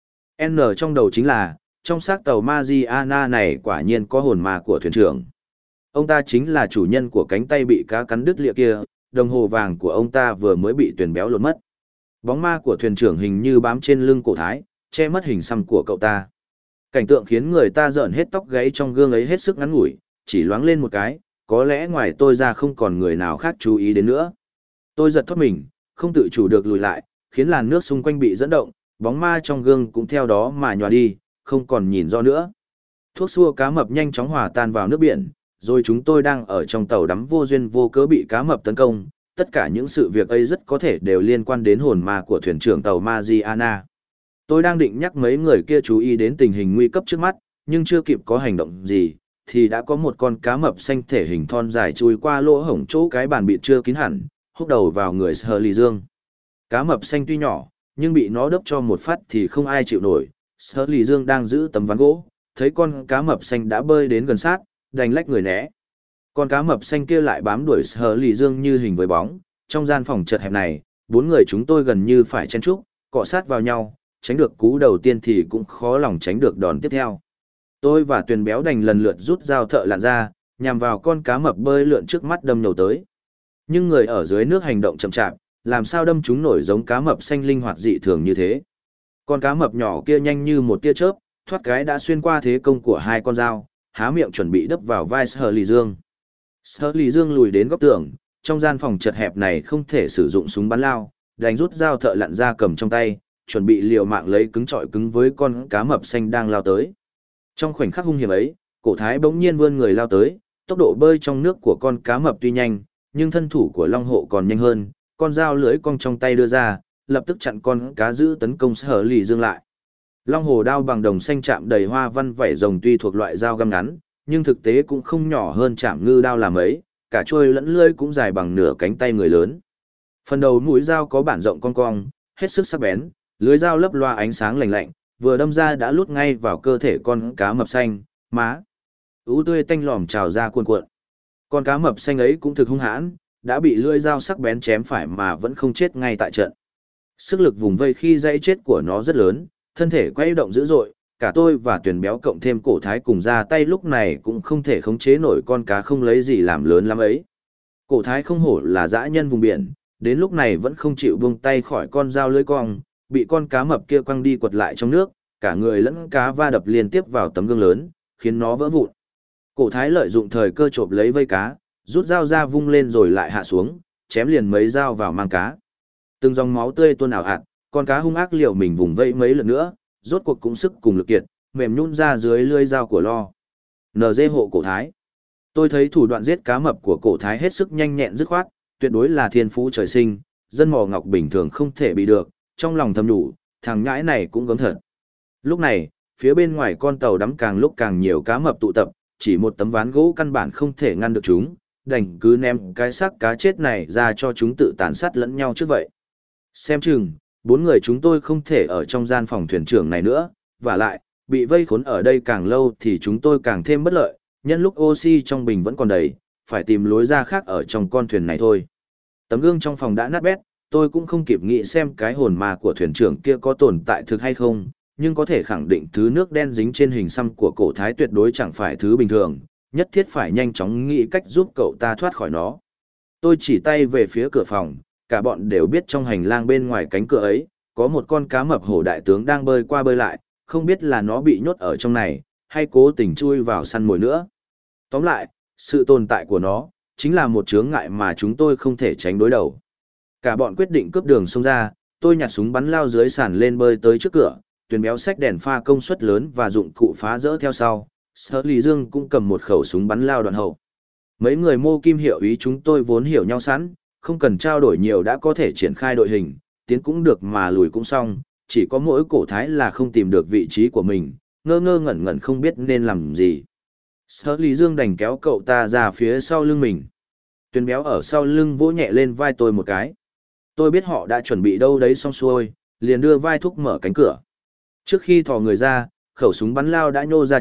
N trong đầu chính là, trong xác tàu Mariana này quả nhiên có hồn ma của thuyền trưởng. Ông ta chính là chủ nhân của cánh tay bị cá cắn đứt lìa kia, đồng hồ vàng của ông ta vừa mới bị Tuyền Béo lột mất. Bóng ma của thuyền trưởng hình như bám trên lưng cổ Thái, che mất hình xăm của cậu ta. Cảnh tượng khiến người ta rợn hết tóc gáy trong gương ấy hết sức ngắn ngủi, chỉ loáng lên một cái, có lẽ ngoài tôi ra không còn người nào khác chú ý đến nữa. Tôi giật thoát mình, không tự chủ được lùi lại, khiến làn nước xung quanh bị dẫn động, bóng ma trong gương cũng theo đó mà nhòa đi, không còn nhìn rõ nữa. Thuốc xua cá mập nhanh chóng hòa tan vào nước biển, rồi chúng tôi đang ở trong tàu đắm vô duyên vô cớ bị cá mập tấn công. Tất cả những sự việc ấy rất có thể đều liên quan đến hồn ma của thuyền trưởng tàu Mariana. Tôi đang định nhắc mấy người kia chú ý đến tình hình nguy cấp trước mắt, nhưng chưa kịp có hành động gì, thì đã có một con cá mập xanh thể hình thon dài chui qua lỗ hổng chỗ cái bàn bịt chưa kín hẳn, húc đầu vào người Sở Dương. Cá mập xanh tuy nhỏ, nhưng bị nó đớp cho một phát thì không ai chịu nổi. Sở Dương đang giữ tấm ván gỗ, thấy con cá mập xanh đã bơi đến gần sát, đành lách người né. Con cá mập xanh kia lại bám đuổi Sở Dương như hình với bóng. Trong gian phòng chật hẹp này, 4 người chúng tôi gần như phải chen chúc, cọ sát vào nhau, tránh được cú đầu tiên thì cũng khó lòng tránh được đòn tiếp theo. Tôi và Tuyền Béo đành lần lượt rút dao thợ lặn ra, nhằm vào con cá mập bơi lượn trước mắt đâm nhầu tới. Nhưng người ở dưới nước hành động chậm chạp, làm sao đâm chúng nổi giống cá mập xanh linh hoạt dị thường như thế. Con cá mập nhỏ kia nhanh như một tia chớp, thoát cái đã xuyên qua thế công của hai con dao, há miệng chuẩn bị đấp vào vai Sở Dương. Sở Dương lùi đến góc tường, trong gian phòng chật hẹp này không thể sử dụng súng bắn lao, đành rút dao thợ lặn ra cầm trong tay, chuẩn bị liều mạng lấy cứng trọi cứng với con cá mập xanh đang lao tới. Trong khoảnh khắc hung hiểm ấy, cổ Thái bỗng nhiên vươn người lao tới, tốc độ bơi trong nước của con cá mập tuy nhanh, nhưng thân thủ của Long Hộ còn nhanh hơn, con dao lưỡi cong trong tay đưa ra, lập tức chặn con cá giữ tấn công Sở Dương lại. Long Hồ đao bằng đồng xanh chạm đầy hoa văn vảy rồng tuy thuộc loại dao găm ngắn, nhưng thực tế cũng không nhỏ hơn chạm ngư đao làm ấy, cả chuôi lẫn lưỡi cũng dài bằng nửa cánh tay người lớn. Phần đầu mũi dao có bản rộng cong cong, hết sức sắc bén, lưới dao lấp loa ánh sáng lạnh lạnh, vừa đâm ra đã lút ngay vào cơ thể con cá mập xanh, má ú tươi tanh lòm trào ra cuồn cuộn. Con cá mập xanh ấy cũng thực hung hãn, đã bị lưỡi dao sắc bén chém phải mà vẫn không chết ngay tại trận. Sức lực vùng vây khi dãy chết của nó rất lớn, thân thể quay động dữ dội, cả tôi và Tuyền Béo cộng thêm cổ Thái cùng ra tay lúc này cũng không thể khống chế nổi con cá không lấy gì làm lớn lắm ấy. Cổ Thái không hổ là dã nhân vùng biển, đến lúc này vẫn không chịu buông tay khỏi con dao lưỡi cong, bị con cá mập kia quăng đi quật lại trong nước, cả người lẫn cá va đập liên tiếp vào tấm gương lớn, khiến nó vỡ vụn. Cổ Thái lợi dụng thời cơ chộp lấy vây cá, rút dao ra vung lên rồi lại hạ xuống, chém liền mấy dao vào mang cá. Từng dòng máu tươi tuôn ảo ạt, con cá hung ác liều mình vùng vây mấy lần nữa, rốt cuộc cũng sức cùng lực kiệt, mềm nhũn ra dưới lưỡi dao của Lo. NG hộ cổ Thái. Tôi thấy thủ đoạn giết cá mập của cổ Thái hết sức nhanh nhẹn dứt khoát, tuyệt đối là thiên phú trời sinh, dân mò ngọc bình thường không thể bị được, trong lòng thầm nhủ, thằng nhãi này cũng gớm thật. Lúc này, phía bên ngoài con tàu đắm càng lúc càng nhiều cá mập tụ tập, chỉ một tấm ván gỗ căn bản không thể ngăn được chúng, đành cứ ném cái xác cá chết này ra cho chúng tự tàn sát lẫn nhau trước vậy. Xem chừng, 4 người chúng tôi không thể ở trong gian phòng thuyền trưởng này nữa, và lại, bị vây khốn ở đây càng lâu thì chúng tôi càng thêm bất lợi, nhân lúc oxy trong bình vẫn còn đầy, phải tìm lối ra khác ở trong con thuyền này thôi. Tấm gương trong phòng đã nát bét, tôi cũng không kịp nghĩ xem cái hồn ma của thuyền trưởng kia có tồn tại thực hay không, nhưng có thể khẳng định thứ nước đen dính trên hình xăm của cổ Thái tuyệt đối chẳng phải thứ bình thường, nhất thiết phải nhanh chóng nghĩ cách giúp cậu ta thoát khỏi nó. Tôi chỉ tay về phía cửa phòng, cả bọn đều biết trong hành lang bên ngoài cánh cửa ấy, có một con cá mập hổ đại tướng đang bơi qua bơi lại, không biết là nó bị nhốt ở trong này, hay cố tình chui vào săn mồi nữa. Tóm lại, sự tồn tại của nó, chính là một chướng ngại mà chúng tôi không thể tránh đối đầu. Cả bọn quyết định cướp đường xông ra, tôi nhặt súng bắn lao dưới sàn lên bơi tới trước cửa, Tuyền Béo xách đèn pha công suất lớn và dụng cụ phá rỡ theo sau, Sở Dương cũng cầm một khẩu súng bắn lao đoạn hậu. Mấy người mô kim hiệu ý chúng tôi vốn hiểu nhau sẵn, không cần trao đổi nhiều đã có thể triển khai đội hình, tiến cũng được mà lùi cũng xong, chỉ có mỗi cổ Thái là không tìm được vị trí của mình, ngơ ngơ ngẩn ngẩn không biết nên làm gì. Sở Dương đành kéo cậu ta ra phía sau lưng mình. Tuyền Béo ở sau lưng vỗ nhẹ lên vai tôi một cái. Tôi biết họ đã chuẩn bị đâu đấy xong xuôi, liền đưa vai thúc mở cánh cửa. Trước khi thò người ra, khẩu súng bắn lao đã nhô ra trước,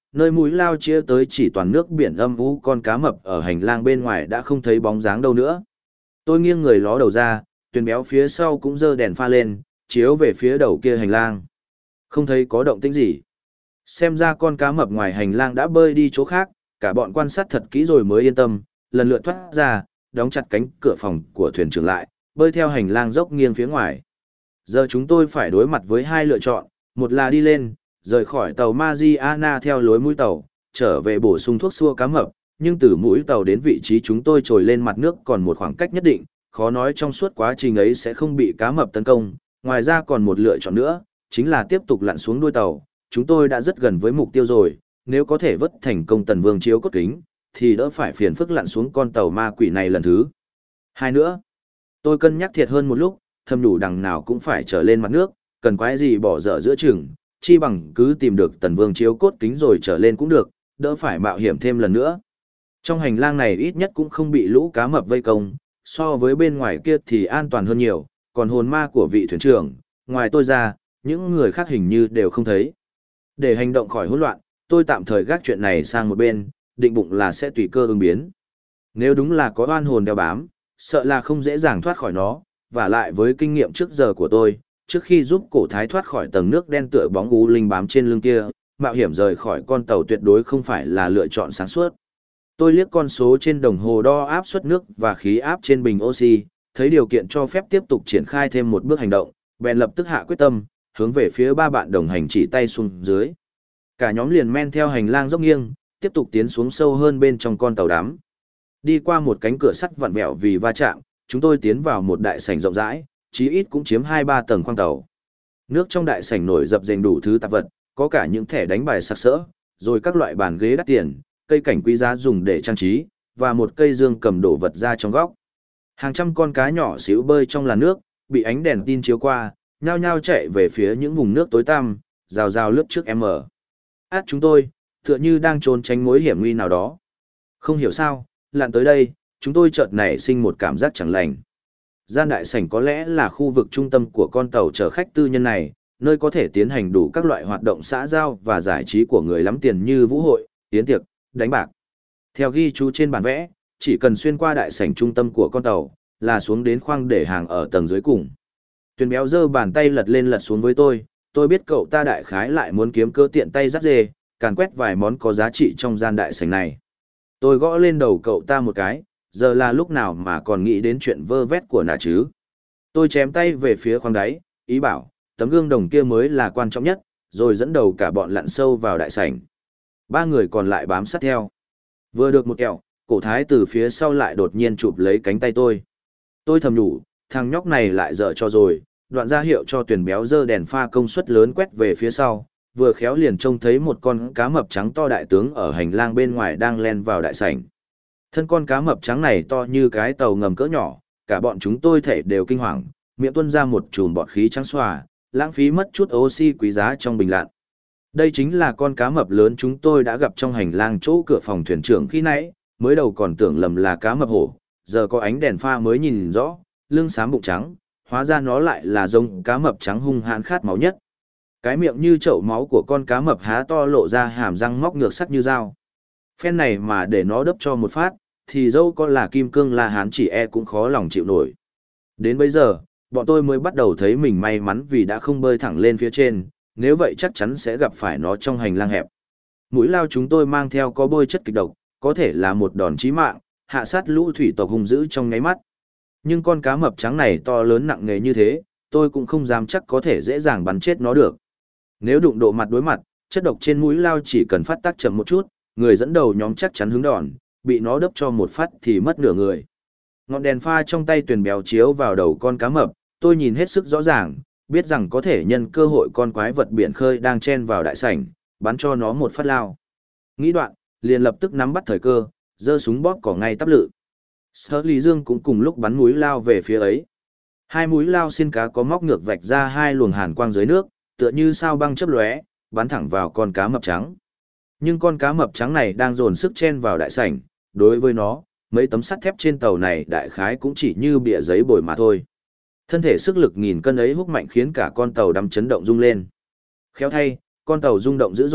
nơi mũi lao chia tới chỉ toàn nước biển âm u, con cá mập ở hành lang bên ngoài đã không thấy bóng dáng đâu nữa. Tôi nghiêng người ló đầu ra, Tuyền Béo phía sau cũng giơ đèn pha lên, chiếu về phía đầu kia hành lang. Không thấy có động tĩnh gì. Xem ra con cá mập ngoài hành lang đã bơi đi chỗ khác, cả bọn quan sát thật kỹ rồi mới yên tâm, lần lượt thoát ra, đóng chặt cánh cửa phòng của thuyền trưởng lại, bơi theo hành lang dốc nghiêng phía ngoài. Giờ chúng tôi phải đối mặt với hai lựa chọn, một là đi lên, rời khỏi tàu Mariana theo lối mũi tàu, trở về bổ sung thuốc xua cá mập, nhưng từ mũi tàu đến vị trí chúng tôi trồi lên mặt nước còn một khoảng cách nhất định, khó nói trong suốt quá trình ấy sẽ không bị cá mập tấn công. Ngoài ra còn một lựa chọn nữa, chính là tiếp tục lặn xuống đuôi tàu, chúng tôi đã rất gần với mục tiêu rồi, nếu có thể vớt thành công Tần Vương chiếu cốt kính, thì đỡ phải phiền phức lặn xuống con tàu ma quỷ này lần thứ hai nữa. Tôi cân nhắc thiệt hơn một lúc, thầm nhủ đằng nào cũng phải trở lên mặt nước, cần quái gì bỏ dở giữa chừng, chi bằng cứ tìm được Tần Vương chiếu cốt kính rồi trở lên cũng được, đỡ phải mạo hiểm thêm lần nữa. Trong hành lang này ít nhất cũng không bị lũ cá mập vây công, so với bên ngoài kia thì an toàn hơn nhiều, còn hồn ma của vị thuyền trưởng, ngoài tôi ra, những người khác hình như đều không thấy. Để hành động khỏi hỗn loạn, tôi tạm thời gác chuyện này sang một bên, định bụng là sẽ tùy cơ ứng biến. Nếu đúng là có oan hồn đeo bám, sợ là không dễ dàng thoát khỏi nó, và lại với kinh nghiệm trước giờ của tôi, trước khi giúp cổ thái thoát khỏi tầng nước đen tựa bóng u linh bám trên lưng kia, mạo hiểm rời khỏi con tàu tuyệt đối không phải là lựa chọn sáng suốt. Tôi liếc con số trên đồng hồ đo áp suất nước và khí áp trên bình oxy, thấy điều kiện cho phép tiếp tục triển khai thêm một bước hành động, bèn lập tức hạ quyết tâm, hướng về phía ba bạn đồng hành chỉ tay xuống dưới. Cả nhóm liền men theo hành lang dốc nghiêng, tiếp tục tiến xuống sâu hơn bên trong con tàu đắm. Đi qua một cánh cửa sắt vặn vẹo vì va chạm, chúng tôi tiến vào một đại sảnh rộng rãi, chí ít cũng chiếm 2-3 tầng khoang tàu. Nước trong đại sảnh nổi dập dềnh đủ thứ tạp vật, có cả những thẻ đánh bài sặc sỡ, rồi các loại bàn ghế đắt tiền, cây cảnh quý giá dùng để trang trí, và một cây dương cầm đổ vật ra trong góc. Hàng trăm con cá nhỏ xíu bơi trong làn nước, bị ánh đèn tin chiếu qua, nhao nhao chạy về phía những vùng nước tối tăm, rào rào lướt trước em mở. Át chúng tôi, tựa như đang trốn tránh mối hiểm nguy nào đó. Không hiểu sao, lặn tới đây, chúng tôi chợt nảy sinh một cảm giác chẳng lành. Gian đại sảnh có lẽ là khu vực trung tâm của con tàu chở khách tư nhân này, nơi có thể tiến hành đủ các loại hoạt động xã giao và giải trí của người lắm tiền như vũ hội, yến tiệc, đánh bạc. Theo ghi chú trên bản vẽ, chỉ cần xuyên qua đại sảnh trung tâm của con tàu, là xuống đến khoang để hàng ở tầng dưới cùng. Tuyền Béo giơ bàn tay lật lên lật xuống với tôi biết cậu ta đại khái lại muốn kiếm cơ tiện tay dắt dê, càn quét vài món có giá trị trong gian đại sảnh này. Tôi gõ lên đầu cậu ta một cái, giờ là lúc nào mà còn nghĩ đến chuyện vơ vét của nạ chứ. Tôi chém tay về phía khoang đáy, ý bảo, tấm gương đồng kia mới là quan trọng nhất, rồi dẫn đầu cả bọn lặn sâu vào đại sảnh. Ba người còn lại bám sát theo. Vừa được một kẹo, cổ thái từ phía sau lại đột nhiên chụp lấy cánh tay tôi. Tôi thầm nhủ, thằng nhóc này lại dở cho rồi, đoạn ra hiệu cho Tuyền Béo giơ đèn pha công suất lớn quét về phía sau, vừa khéo liền trông thấy một con cá mập trắng to đại tướng ở hành lang bên ngoài đang len vào đại sảnh. Thân con cá mập trắng này to như cái tàu ngầm cỡ nhỏ, cả bọn chúng tôi thể đều kinh hoàng, miệng tuôn ra một chùm bọt khí trắng xòa, lãng phí mất chút oxy quý giá trong bình lặn. Đây chính là con cá mập lớn chúng tôi đã gặp trong hành lang chỗ cửa phòng thuyền trưởng khi nãy, mới đầu còn tưởng lầm là cá mập hổ, giờ có ánh đèn pha mới nhìn rõ, lưng xám bụng trắng, hóa ra nó lại là giống cá mập trắng hung hãn khát máu nhất. Cái miệng như chậu máu của con cá mập há to lộ ra hàm răng móc ngược sắc như dao. Phen này mà để nó đấp cho một phát, thì dẫu có là kim cương La Hán chỉ cũng khó lòng chịu nổi. Đến bây giờ, bọn tôi mới bắt đầu thấy mình may mắn vì đã không bơi thẳng lên phía trên, nếu vậy chắc chắn sẽ gặp phải nó trong hành lang hẹp. Mũi lao chúng tôi mang theo có bôi chất kịch độc, có thể là một đòn chí mạng, hạ sát lũ thủy tộc hung dữ trong nháy mắt. Nhưng con cá mập trắng này to lớn nặng nề như thế, tôi cũng không dám chắc có thể dễ dàng bắn chết nó được. Nếu đụng độ mặt đối mặt, chất độc trên mũi lao chỉ cần phát tác chậm một chút, người dẫn đầu nhóm chắc chắn hứng đòn, bị nó đấp cho một phát thì mất nửa người. Ngọn đèn pha trong tay Tuyền Béo chiếu vào đầu con cá mập, tôi nhìn hết sức rõ ràng, biết rằng có thể nhân cơ hội con quái vật biển khơi đang chen vào đại sảnh, bắn cho nó một phát lao. Nghĩ đoạn, liền lập tức nắm bắt thời cơ, giơ súng bóp cỏ ngay tắp lự. Sở Lý Dương cũng cùng lúc bắn mũi lao về phía ấy. Hai mũi lao xin cá có móc ngược vạch ra hai luồng hàn quang dưới nước, tựa như sao băng chớp lóe, bắn thẳng vào con cá mập trắng. Nhưng con cá mập trắng này đang dồn sức chen vào đại sảnh, đối với nó, mấy tấm sắt thép trên tàu này đại khái cũng chỉ như bìa giấy bồi mà thôi. Thân thể sức lực nghìn cân ấy húc mạnh khiến cả con tàu đắm chấn động rung lên. Khéo thay, con tàu rung động dữ dội,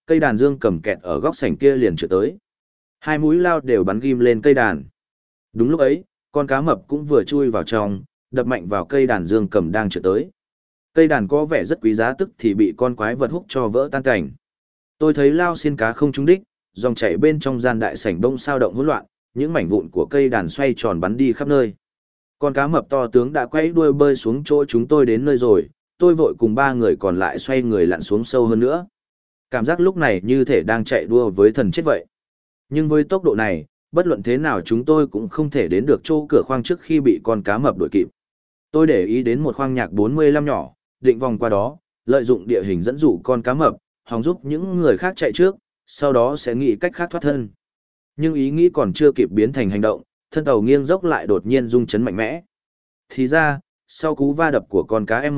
cây đàn dương cầm kẹt ở góc sảnh kia liền trượt tới. Hai mũi lao đều bắn ghim lên cây đàn. Đúng lúc ấy, con cá mập cũng vừa chui vào trong, đập mạnh vào cây đàn dương cầm đang trượt tới. Cây đàn có vẻ rất quý giá tức thì bị con quái vật húc cho vỡ tan cảnh. Tôi thấy lao xiên cá không trúng đích, dòng chảy bên trong gian đại sảnh bông sao động hỗn loạn, những mảnh vụn của cây đàn xoay tròn bắn đi khắp nơi. Con cá mập to tướng đã quay đuôi bơi xuống chỗ chúng tôi đến nơi rồi, tôi vội cùng ba người còn lại xoay người lặn xuống sâu hơn nữa. Cảm giác lúc này như thể đang chạy đua với thần chết vậy. Nhưng với tốc độ này, bất luận thế nào chúng tôi cũng không thể đến được chỗ cửa khoang trước khi bị con cá mập đuổi kịp. Tôi để ý đến một khoang nhạc 45 nhỏ, định vòng qua đó, lợi dụng địa hình dẫn dụ con cá mập, hòng giúp những người khác chạy trước, sau đó sẽ nghĩ cách khác thoát thân. Nhưng ý nghĩ còn chưa kịp biến thành hành động, thân tàu nghiêng dốc lại đột nhiên rung chấn mạnh mẽ. Thì ra, sau cú va đập của con cá M.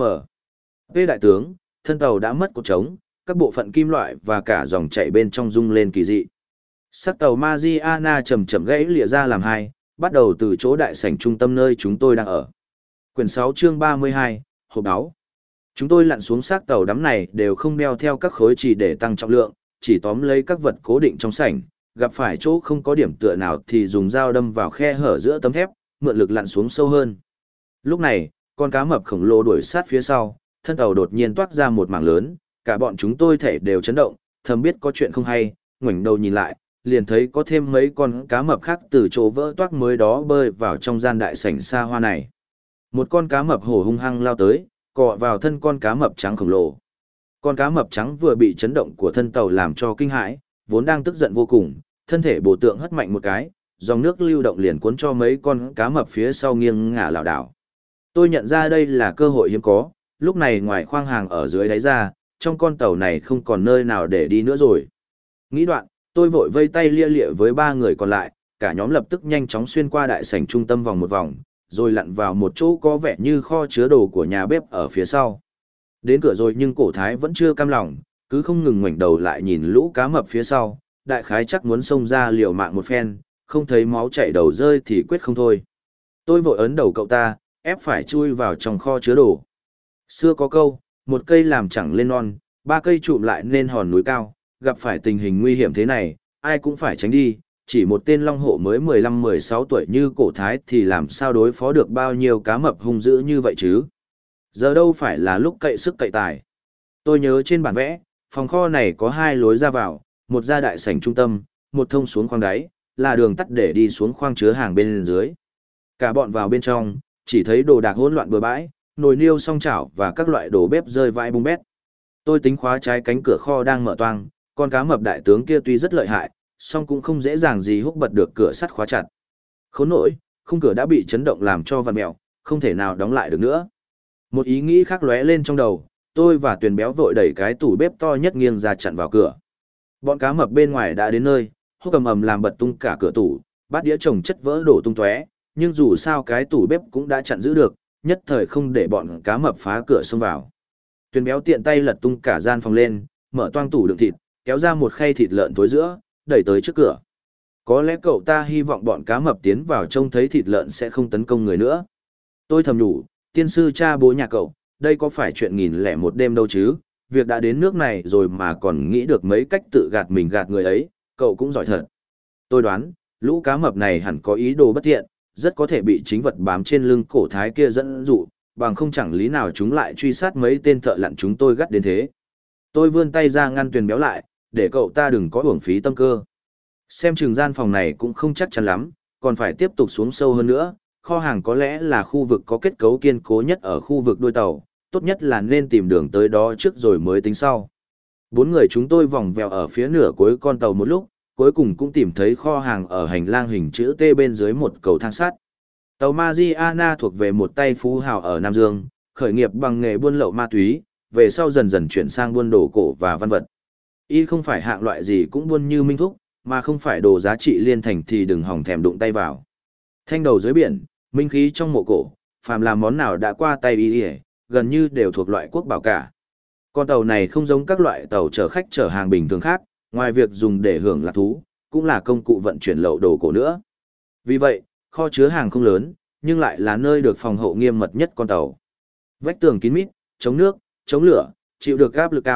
P đại tướng, thân tàu đã mất cột trống, các bộ phận kim loại và cả dòng chảy bên trong rung lên kỳ dị. Xác tàu Mariana chậm chậm gãy lìa ra làm hai, bắt đầu từ chỗ đại sảnh trung tâm nơi chúng tôi đang ở. Quyển 6 chương 32, hộp đáo. Chúng tôi lặn xuống xác tàu đắm này đều không đeo theo các khối chỉ để tăng trọng lượng, chỉ tóm lấy các vật cố định trong sảnh, gặp phải chỗ không có điểm tựa nào thì dùng dao đâm vào khe hở giữa tấm thép, mượn lực lặn xuống sâu hơn. Lúc này, con cá mập khổng lồ đuổi sát phía sau, thân tàu đột nhiên toát ra một mảng lớn, cả bọn chúng tôi thể đều chấn động, thầm biết có chuyện không hay, ngoảnh đầu nhìn lại, liền thấy có thêm mấy con cá mập khác từ chỗ vỡ toác mới đó bơi vào trong gian đại sảnh xa hoa này. Một con cá mập hổ hung hăng lao tới, cọ vào thân con cá mập trắng khổng lồ. Con cá mập trắng vừa bị chấn động của thân tàu làm cho kinh hãi, vốn đang tức giận vô cùng, thân thể bổ tượng hất mạnh một cái, dòng nước lưu động liền cuốn cho mấy con cá mập phía sau nghiêng ngả lảo đảo. Tôi nhận ra đây là cơ hội hiếm có, lúc này ngoài khoang hàng ở dưới đáy ra, trong con tàu này không còn nơi nào để đi nữa rồi. Nghĩ đoạn, tôi vội vây tay lia lịa với ba người còn lại, cả nhóm lập tức nhanh chóng xuyên qua đại sảnh trung tâm vòng một vòng, rồi lặn vào một chỗ có vẻ như kho chứa đồ của nhà bếp ở phía sau. Đến cửa rồi nhưng cổ thái vẫn chưa cam lòng, cứ không ngừng ngoảnh đầu lại nhìn lũ cá mập phía sau, đại khái chắc muốn xông ra liều mạng một phen, không thấy máu chảy đầu rơi thì quyết không thôi. Tôi vội ấn đầu cậu ta, ép phải chui vào trong kho chứa đồ. Xưa có câu, một cây làm chẳng lên non, ba cây chụm lại nên hòn núi cao, gặp phải tình hình nguy hiểm thế này, ai cũng phải tránh đi, chỉ một tên long hổ mới 15-16 tuổi như cổ thái thì làm sao đối phó được bao nhiêu cá mập hung dữ như vậy chứ. Giờ đâu phải là lúc cậy sức cậy tài. Tôi nhớ trên bản vẽ, phòng kho này có hai lối ra vào, một ra đại sảnh trung tâm, một thông xuống khoang đáy, là đường tắt để đi xuống khoang chứa hàng bên dưới. Cả bọn vào bên trong, chỉ thấy đồ đạc hỗn loạn bừa bãi, nồi niêu song chảo và các loại đồ bếp rơi vãi bung bét. Tôi tính khóa trái cánh cửa kho đang mở toang, con cá mập đại tướng kia tuy rất lợi hại, song cũng không dễ dàng gì húc bật được cửa sắt khóa chặt. Khốn nỗi, khung cửa đã bị chấn động làm cho vặn mèo, không thể nào đóng lại được nữa. Một ý nghĩ khác lóe lên trong đầu, tôi và Tuyền Béo vội đẩy cái tủ bếp to nhất nghiêng ra chặn vào cửa. Bọn cá mập bên ngoài đã đến nơi, húc ầm ầm làm bật tung cả cửa tủ, bát đĩa chồng chất vỡ đổ tung tóe, nhưng dù sao cái tủ bếp cũng đã chặn giữ được, nhất thời không để bọn cá mập phá cửa xông vào. Tuyền Béo tiện tay lật tung cả gian phòng lên, mở toang tủ đựng thịt, kéo ra một khay thịt lợn tối giữa, đẩy tới trước cửa. Có lẽ cậu ta hy vọng bọn cá mập tiến vào trông thấy thịt lợn sẽ không tấn công người nữa. Tôi thầm nhủ, tiên sư cha bố nhà cậu, đây có phải chuyện 1001 đêm đâu chứ, việc đã đến nước này rồi mà còn nghĩ được mấy cách tự gạt mình gạt người ấy, cậu cũng giỏi thật. Tôi đoán, lũ cá mập này hẳn có ý đồ bất thiện, rất có thể bị chính vật bám trên lưng cổ thái kia dẫn dụ, bằng không chẳng lý nào chúng lại truy sát mấy tên thợ lặn chúng tôi gắt đến thế. Tôi vươn tay ra ngăn Tuyền Béo lại, để cậu ta đừng có uổng phí tâm cơ. Xem chừng gian phòng này cũng không chắc chắn lắm, còn phải tiếp tục xuống sâu hơn nữa, kho hàng có lẽ là khu vực có kết cấu kiên cố nhất ở khu vực đuôi tàu, tốt nhất là nên tìm đường tới đó trước rồi mới tính sau. Bốn người chúng tôi vòng vèo ở phía nửa cuối con tàu một lúc, cuối cùng cũng tìm thấy kho hàng ở hành lang hình chữ T bên dưới một cầu thang sắt. Tàu Mariana thuộc về một tay phú hào ở Nam Dương, khởi nghiệp bằng nghề buôn lậu ma túy, về sau dần dần chuyển sang buôn đồ cổ và văn vật. Y không phải hạng loại gì cũng buôn như Minh Thúc, mà không phải đồ giá trị liên thành thì đừng hòng thèm đụng tay vào. Thanh đầu dưới biển, minh khí trong mộ cổ, phàm là món nào đã qua tay Y, gần như đều thuộc loại quốc bảo cả. Con tàu này không giống các loại tàu chở khách chở hàng bình thường khác, ngoài việc dùng để hưởng lạc thú, cũng là công cụ vận chuyển lậu đồ cổ nữa. Vì vậy, kho chứa hàng không lớn, nhưng lại là nơi được phòng hộ nghiêm mật nhất con tàu. Vách tường kín mít, chống nước, chống lửa, chịu được áp lực cao,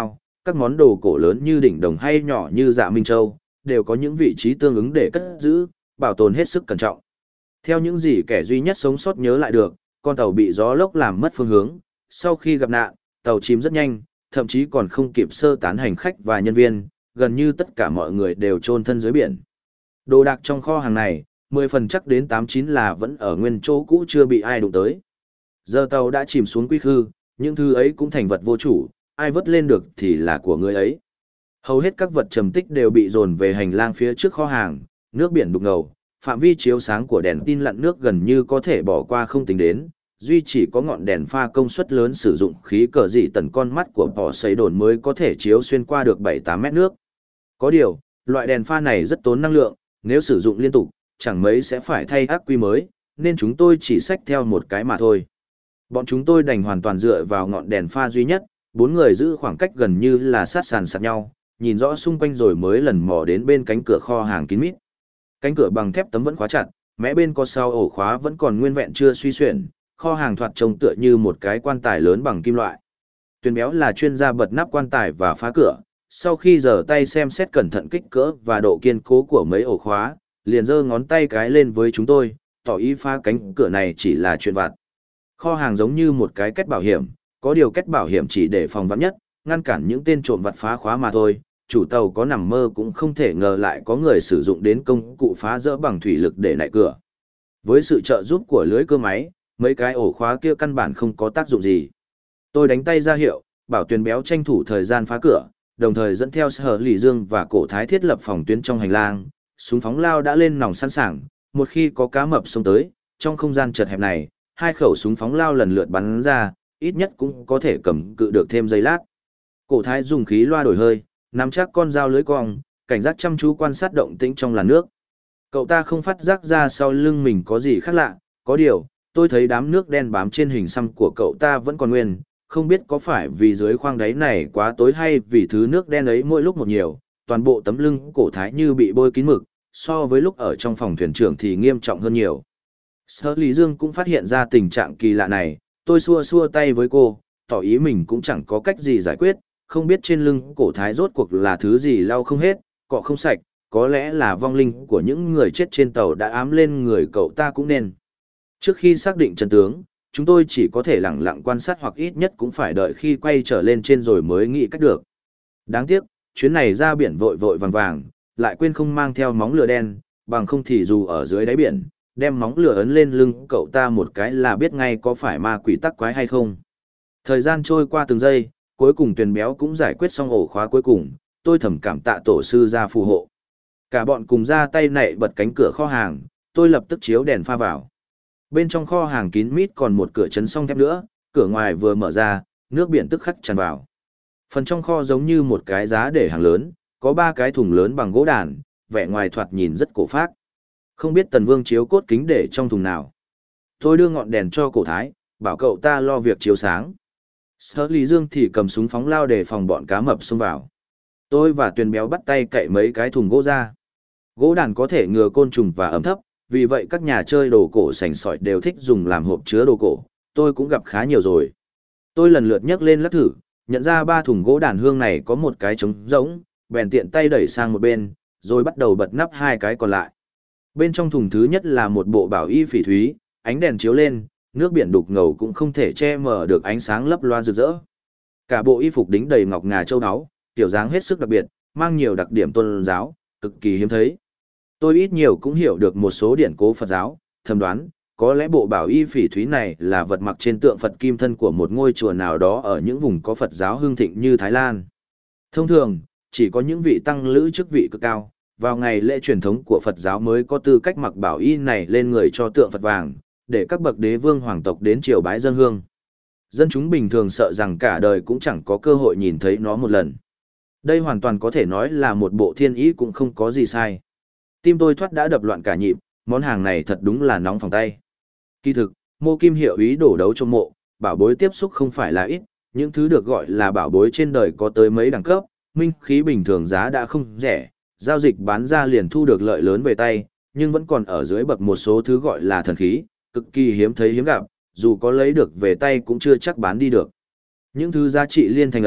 các món đồ cổ lớn như đỉnh đồng hay nhỏ như Dạ Minh Châu, đều có những vị trí tương ứng để cất giữ, bảo tồn hết sức cẩn trọng. Theo những gì kẻ duy nhất sống sót nhớ lại được, con tàu bị gió lốc làm mất phương hướng, sau khi gặp nạn, tàu chìm rất nhanh, thậm chí còn không kịp sơ tán hành khách và nhân viên, gần như tất cả mọi người đều chôn thân dưới biển. Đồ đạc trong kho hàng này, 10 phần chắc đến 89 là vẫn ở nguyên chỗ cũ chưa bị ai đụng tới. Giờ tàu đã chìm xuống quy khư, những thứ ấy cũng thành vật vô chủ, ai vớt lên được thì là của người ấy. Hầu hết các vật trầm tích đều bị dồn về hành lang phía trước kho hàng, nước biển đục ngầu, phạm vi chiếu sáng của đèn tin lặn nước gần như có thể bỏ qua không tính đến, duy chỉ có ngọn đèn pha công suất lớn sử dụng khí cờ dị tần con mắt của bò sấy đồn mới có thể chiếu xuyên qua được 7-8 mét nước. Có điều, loại đèn pha này rất tốn năng lượng, nếu sử dụng liên tục, chẳng mấy sẽ phải thay ắc quy mới, nên chúng tôi chỉ xách theo một cái mà thôi. Bọn chúng tôi đành hoàn toàn dựa vào ngọn đèn pha duy nhất, 4 người giữ khoảng cách gần như là sát sàn sát nhau, nhìn rõ xung quanh rồi mới lần mò đến bên cánh cửa kho hàng kín mít. Cánh cửa bằng thép tấm vẫn khóa chặt, mé bên có sau ổ khóa vẫn còn nguyên vẹn chưa suy xuyển, kho hàng thoạt trông tựa như một cái quan tài lớn bằng kim loại. Tuyền Béo là chuyên gia bật nắp quan tài và phá cửa, sau khi giở tay xem xét cẩn thận kích cỡ và độ kiên cố của mấy ổ khóa, liền giơ ngón tay cái lên với chúng tôi, tỏ ý phá cánh cửa này chỉ là chuyện vặt. Kho hàng giống như một cái két bảo hiểm, có điều két bảo hiểm chỉ để phòng vắn nhất, ngăn cản những tên trộm vặt phá khóa mà thôi. Chủ tàu có nằm mơ cũng không thể ngờ lại có người sử dụng đến công cụ phá rỡ bằng thủy lực để nạy cửa. Với sự trợ giúp của lưới cơ máy, mấy cái ổ khóa kia căn bản không có tác dụng gì. Tôi đánh tay ra hiệu, bảo Tuyền Béo tranh thủ thời gian phá cửa, đồng thời dẫn theo Sở Lỷ Dương và Cổ Thái thiết lập phòng tuyến trong hành lang. Súng phóng lao đã lên nòng sẵn sàng, một khi có cá mập xông tới, trong không gian chật hẹp này, 2 khẩu súng phóng lao lần lượt bắn ra, ít nhất cũng có thể cầm cự được thêm giây lát. Cổ Thái dùng khí loa đổi hơi, nắm chắc con dao lưới cong, cảnh giác chăm chú quan sát động tĩnh trong làn nước. Cậu ta không phát giác ra sau lưng mình có gì khác lạ, có điều, tôi thấy đám nước đen bám trên hình xăm của cậu ta vẫn còn nguyên, không biết có phải vì dưới khoang đáy này quá tối hay vì thứ nước đen ấy mỗi lúc một nhiều, toàn bộ tấm lưng Cổ Thái như bị bôi kín mực, so với lúc ở trong phòng thuyền trưởng thì nghiêm trọng hơn nhiều. Sở Lý Dương cũng phát hiện ra tình trạng kỳ lạ này, tôi xua xua tay với cô, tỏ ý mình cũng chẳng có cách gì giải quyết, không biết trên lưng Cổ Thái rốt cuộc là thứ gì lau không hết, cọ không sạch, có lẽ là vong linh của những người chết trên tàu đã ám lên người cậu ta cũng nên. Trước khi xác định chân tướng, chúng tôi chỉ có thể lặng lặng quan sát hoặc ít nhất cũng phải đợi khi quay trở lên trên rồi mới nghĩ cách được. Đáng tiếc, chuyến này ra biển vội vội vàng vàng, lại quên không mang theo móng lửa đen, bằng không thì dù ở dưới đáy biển, đem móng lửa ấn lên lưng cậu ta một cái là biết ngay có phải ma quỷ tắc quái hay không. Thời gian trôi qua từng giây, cuối cùng Tuyền Béo cũng giải quyết xong ổ khóa cuối cùng, tôi thầm cảm tạ tổ sư ra phù hộ. Cả bọn cùng ra tay nạy bật cánh cửa kho hàng, tôi lập tức chiếu đèn pha vào. Bên trong kho hàng kín mít còn một cửa chấn song thép nữa, cửa ngoài vừa mở ra, nước biển tức khắc tràn vào. Phần trong kho giống như một cái giá để hàng lớn, có 3 cái thùng lớn bằng gỗ đàn, vẻ ngoài thoạt nhìn rất cổ phác. Không biết Tần Vương chiếu cốt kính để trong thùng nào. Tôi đưa ngọn đèn cho Cổ Thái, bảo cậu ta lo việc chiếu sáng. Sở Lý Dương thì cầm súng phóng lao để phòng bọn cá mập xông vào. Tôi và Tuyền Béo bắt tay cậy mấy cái thùng gỗ ra. Gỗ đàn có thể ngừa côn trùng và ẩm thấp, vì vậy các nhà chơi đồ cổ sành sỏi đều thích dùng làm hộp chứa đồ cổ, tôi cũng gặp khá nhiều rồi. Tôi lần lượt nhấc lên lắc thử, nhận ra 3 thùng gỗ đàn hương này có một cái trống rỗng, bèn tiện tay đẩy sang một bên, rồi bắt đầu bật nắp 2 cái còn lại. Bên trong thùng thứ nhất là một bộ bảo y phỉ thúy, ánh đèn chiếu lên, nước biển đục ngầu cũng không thể che mờ được ánh sáng lấp loa rực rỡ. Cả bộ y phục đính đầy ngọc ngà châu báu, kiểu dáng hết sức đặc biệt, mang nhiều đặc điểm tôn giáo, cực kỳ hiếm thấy. Tôi ít nhiều cũng hiểu được một số điển cố Phật giáo, thầm đoán, có lẽ bộ bảo y phỉ thúy này là vật mặc trên tượng Phật kim thân của một ngôi chùa nào đó ở những vùng có Phật giáo hưng thịnh như Thái Lan. Thông thường, chỉ có những vị tăng lữ chức vị cực cao, vào ngày lễ truyền thống của Phật giáo mới có tư cách mặc bảo y này lên người cho tượng Phật vàng, để các bậc đế vương hoàng tộc đến triều bái dâng hương. Dân chúng bình thường sợ rằng cả đời cũng chẳng có cơ hội nhìn thấy nó một lần. Đây hoàn toàn có thể nói là một bộ thiên ý cũng không có gì sai. Tim tôi thoát đã đập loạn cả nhịp, món hàng này thật đúng là nóng phòng tay. Kỳ thực, Mô Kim hiệu ý đổ đấu trong mộ, bảo bối tiếp xúc không phải là ít, những thứ được gọi là bảo bối trên đời có tới mấy đẳng cấp, minh khí bình thường giá đã không rẻ, giao dịch bán ra liền thu được lợi lớn về tay, nhưng vẫn còn ở dưới bậc một số thứ gọi là thần khí, cực kỳ hiếm thấy hiếm gặp, dù có lấy được về tay cũng chưa chắc bán đi được. Những thứ giá trị liên thành ấy,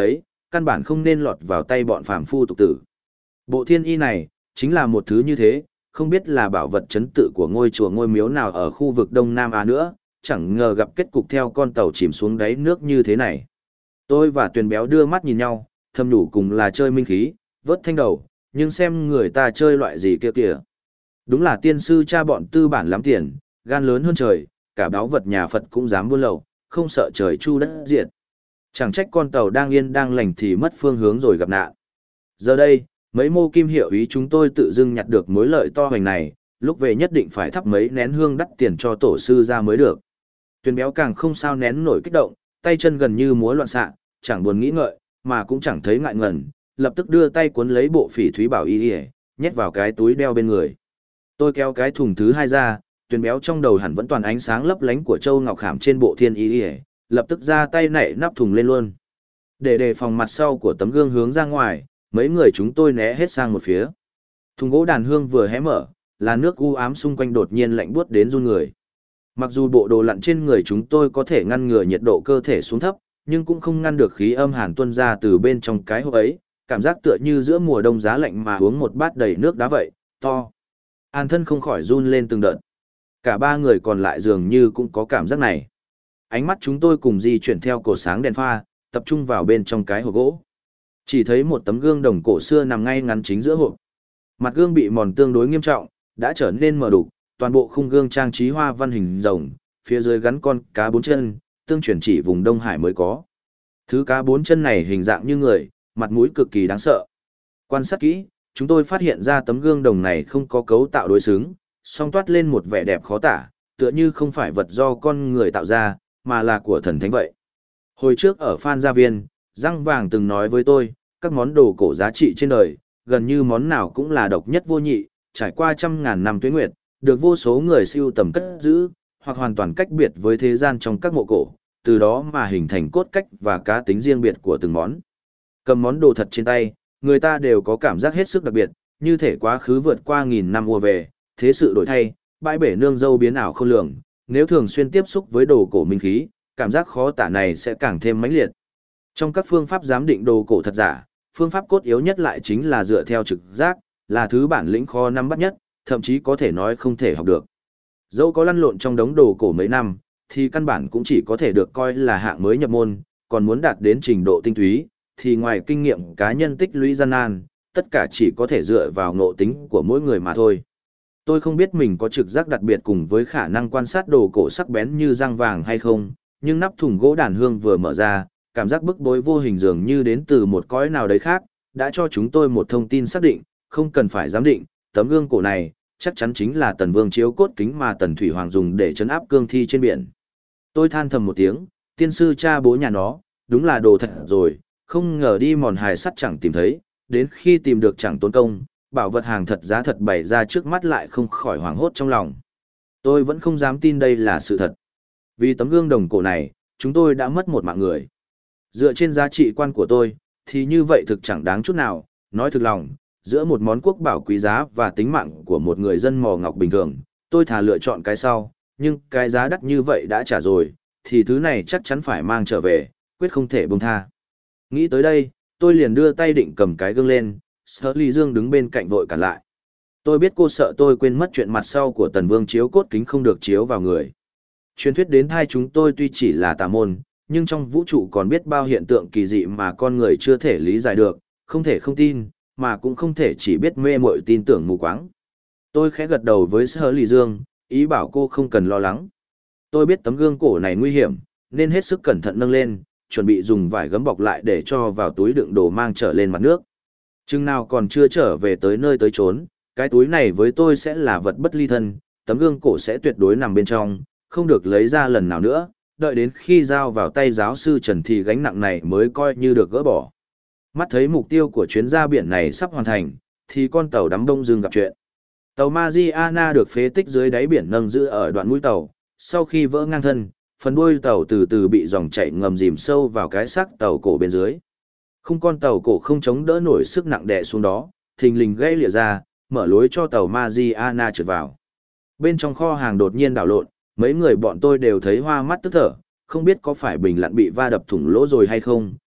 căn bản không nên lọt vào tay bọn phàm phu tục tử. Bộ thiên y này, chính là một thứ như thế, không biết là bảo vật trấn tự của ngôi chùa ngôi miếu nào ở khu vực Đông Nam Á nữa, chẳng ngờ gặp kết cục theo con tàu chìm xuống đáy nước như thế này. Tôi và Tuyền Béo đưa mắt nhìn nhau, thầm nhủ cùng là chơi minh khí, vớt thanh đầu, nhưng xem người ta chơi loại gì kia kìa. Đúng là tiên sư cha bọn tư bản lắm tiền, gan lớn hơn trời, cả báu vật nhà Phật cũng dám buôn lậu, không sợ trời chu đất diệt. Chẳng trách con tàu đang yên đang lành thì mất phương hướng rồi gặp nạn. Giờ đây, mấy mô kim hiệu ý chúng tôi tự dưng nhặt được mối lợi to hoành này, lúc về nhất định phải thắp mấy nén hương đắt tiền cho tổ sư ra mới được. Tuyền Béo càng không sao nén nổi kích động, tay chân gần như múa loạn xạ, chẳng buồn nghĩ ngợi, mà cũng chẳng thấy ngại ngần, lập tức đưa tay cuốn lấy bộ phỉ thúy bảo y, nhét vào cái túi đeo bên người. Tôi kéo cái thùng thứ hai ra, Tuyền Béo trong đầu hẳn vẫn toàn ánh sáng lấp lánh của châu ngọc khảm trên bộ thiên y, lập tức ra tay nảy nắp thùng lên luôn. Để đề phòng mặt sau của tấm gương hướng ra ngoài, mấy người chúng tôi né hết sang một phía. Thùng gỗ đàn hương vừa hé mở, là nước u ám xung quanh đột nhiên lạnh buốt đến run người. Mặc dù bộ đồ lặn trên người chúng tôi có thể ngăn ngừa nhiệt độ cơ thể xuống thấp, nhưng cũng không ngăn được khí âm hàn tuôn ra từ bên trong cái hộp ấy, cảm giác tựa như giữa mùa đông giá lạnh mà uống một bát đầy nước đá vậy, to. An thân không khỏi run lên từng đợt. Cả ba người còn lại dường như cũng có cảm giác này. Ánh mắt chúng tôi cùng di chuyển theo cột sáng đèn pha, tập trung vào bên trong cái hộp gỗ. Chỉ thấy một tấm gương đồng cổ xưa nằm ngay ngắn chính giữa hộp. Mặt gương bị mòn tương đối nghiêm trọng, đã trở nên mờ đục, toàn bộ khung gương trang trí hoa văn hình rồng, phía dưới gắn con cá bốn chân, tương truyền chỉ vùng Đông Hải mới có. Thứ cá bốn chân này hình dạng như người, mặt mũi cực kỳ đáng sợ. Quan sát kỹ, chúng tôi phát hiện ra tấm gương đồng này không có cấu tạo đối xứng, song toát lên một vẻ đẹp khó tả, tựa như không phải vật do con người tạo ra, mà là của thần thánh vậy. Hồi trước ở Phan Gia Viên, Răng Vàng từng nói với tôi, các món đồ cổ giá trị trên đời, gần như món nào cũng là độc nhất vô nhị, trải qua trăm ngàn năm tuế nguyệt, được vô số người siêu tầm cất giữ, hoặc hoàn toàn cách biệt với thế gian trong các mộ cổ, từ đó mà hình thành cốt cách và cá tính riêng biệt của từng món. Cầm món đồ thật trên tay, người ta đều có cảm giác hết sức đặc biệt, như thể quá khứ vượt qua nghìn năm ùa về, thế sự đổi thay, bãi bể nương dâu biến ảo khôn lường, nếu thường xuyên tiếp xúc với đồ cổ minh khí, cảm giác khó tả này sẽ càng thêm mãnh liệt. Trong các phương pháp giám định đồ cổ thật giả, phương pháp cốt yếu nhất lại chính là dựa theo trực giác, là thứ bản lĩnh khó nắm bắt nhất, thậm chí có thể nói không thể học được. Dẫu có lăn lộn trong đống đồ cổ mấy năm, thì căn bản cũng chỉ có thể được coi là hạng mới nhập môn, còn muốn đạt đến trình độ tinh túy, thì ngoài kinh nghiệm cá nhân tích lũy gian nan, tất cả chỉ có thể dựa vào ngộ tính của mỗi người mà thôi. Tôi không biết mình có trực giác đặc biệt cùng với khả năng quan sát đồ cổ sắc bén như Răng Vàng hay không, nhưng nắp thùng gỗ đàn hương vừa mở ra, cảm giác bức bối vô hình dường như đến từ một cõi nào đấy khác, đã cho chúng tôi một thông tin xác định, không cần phải giám định, tấm gương cổ này, chắc chắn chính là Tần Vương chiếu cốt kính mà Tần Thủy Hoàng dùng để trấn áp cương thi trên biển. Tôi than thầm một tiếng, tiên sư cha bố nhà nó, đúng là đồ thật rồi, không ngờ đi mòn hài sắt chẳng tìm thấy, đến khi tìm được chẳng tốn công, bảo vật hàng thật giá thật bày ra trước mắt lại không khỏi hoảng hốt trong lòng. Tôi vẫn không dám tin đây là sự thật. Vì tấm gương đồng cổ này, chúng tôi đã mất một mạng người. Dựa trên giá trị quan của tôi, thì như vậy thực chẳng đáng chút nào, nói thực lòng, giữa một món quốc bảo quý giá và tính mạng của một người dân mò ngọc bình thường, tôi thà lựa chọn cái sau, nhưng cái giá đắt như vậy đã trả rồi, thì thứ này chắc chắn phải mang trở về, quyết không thể buông tha. Nghĩ tới đây, tôi liền đưa tay định cầm cái gương lên, Shirley Dương đứng bên cạnh vội cản lại. Tôi biết cô sợ tôi quên mất chuyện mặt sau của Tần Vương chiếu cốt kính không được chiếu vào người. Truyền thuyết đến thai chúng tôi tuy chỉ là tà môn, nhưng trong vũ trụ còn biết bao hiện tượng kỳ dị mà con người chưa thể lý giải được, không thể không tin, mà cũng không thể chỉ biết mê mội tin tưởng mù quáng. Tôi khẽ gật đầu với Shirley Dương, ý bảo cô không cần lo lắng. Tôi biết tấm gương cổ này nguy hiểm, nên hết sức cẩn thận nâng lên, chuẩn bị dùng vải gấm bọc lại để cho vào túi đựng đồ mang trở lên mặt nước. Chừng nào còn chưa trở về tới nơi tới chốn, cái túi này với tôi sẽ là vật bất ly thân, tấm gương cổ sẽ tuyệt đối nằm bên trong, không được lấy ra lần nào nữa, đợi đến khi giao vào tay giáo sư Trần thì gánh nặng này mới coi như được gỡ bỏ. Mắt thấy mục tiêu của chuyến ra biển này sắp hoàn thành, thì con tàu đắm đông dưng gặp chuyện. Tàu Mariana được phế tích dưới đáy biển nâng giữ ở đoạn mũi tàu, sau khi vỡ ngang thân, phần đuôi tàu từ từ bị dòng chảy ngầm dìm sâu vào cái xác tàu cổ bên dưới. Khung con tàu cổ không chống đỡ nổi sức nặng đè xuống đó, thình lình gãy lìa ra, mở lối cho tàu Mariana trượt vào. Bên trong kho hàng đột nhiên đảo lộn, mấy người bọn tôi đều thấy hoa mắt tức thở, không biết có phải bình lặn bị va đập thủng lỗ rồi hay không,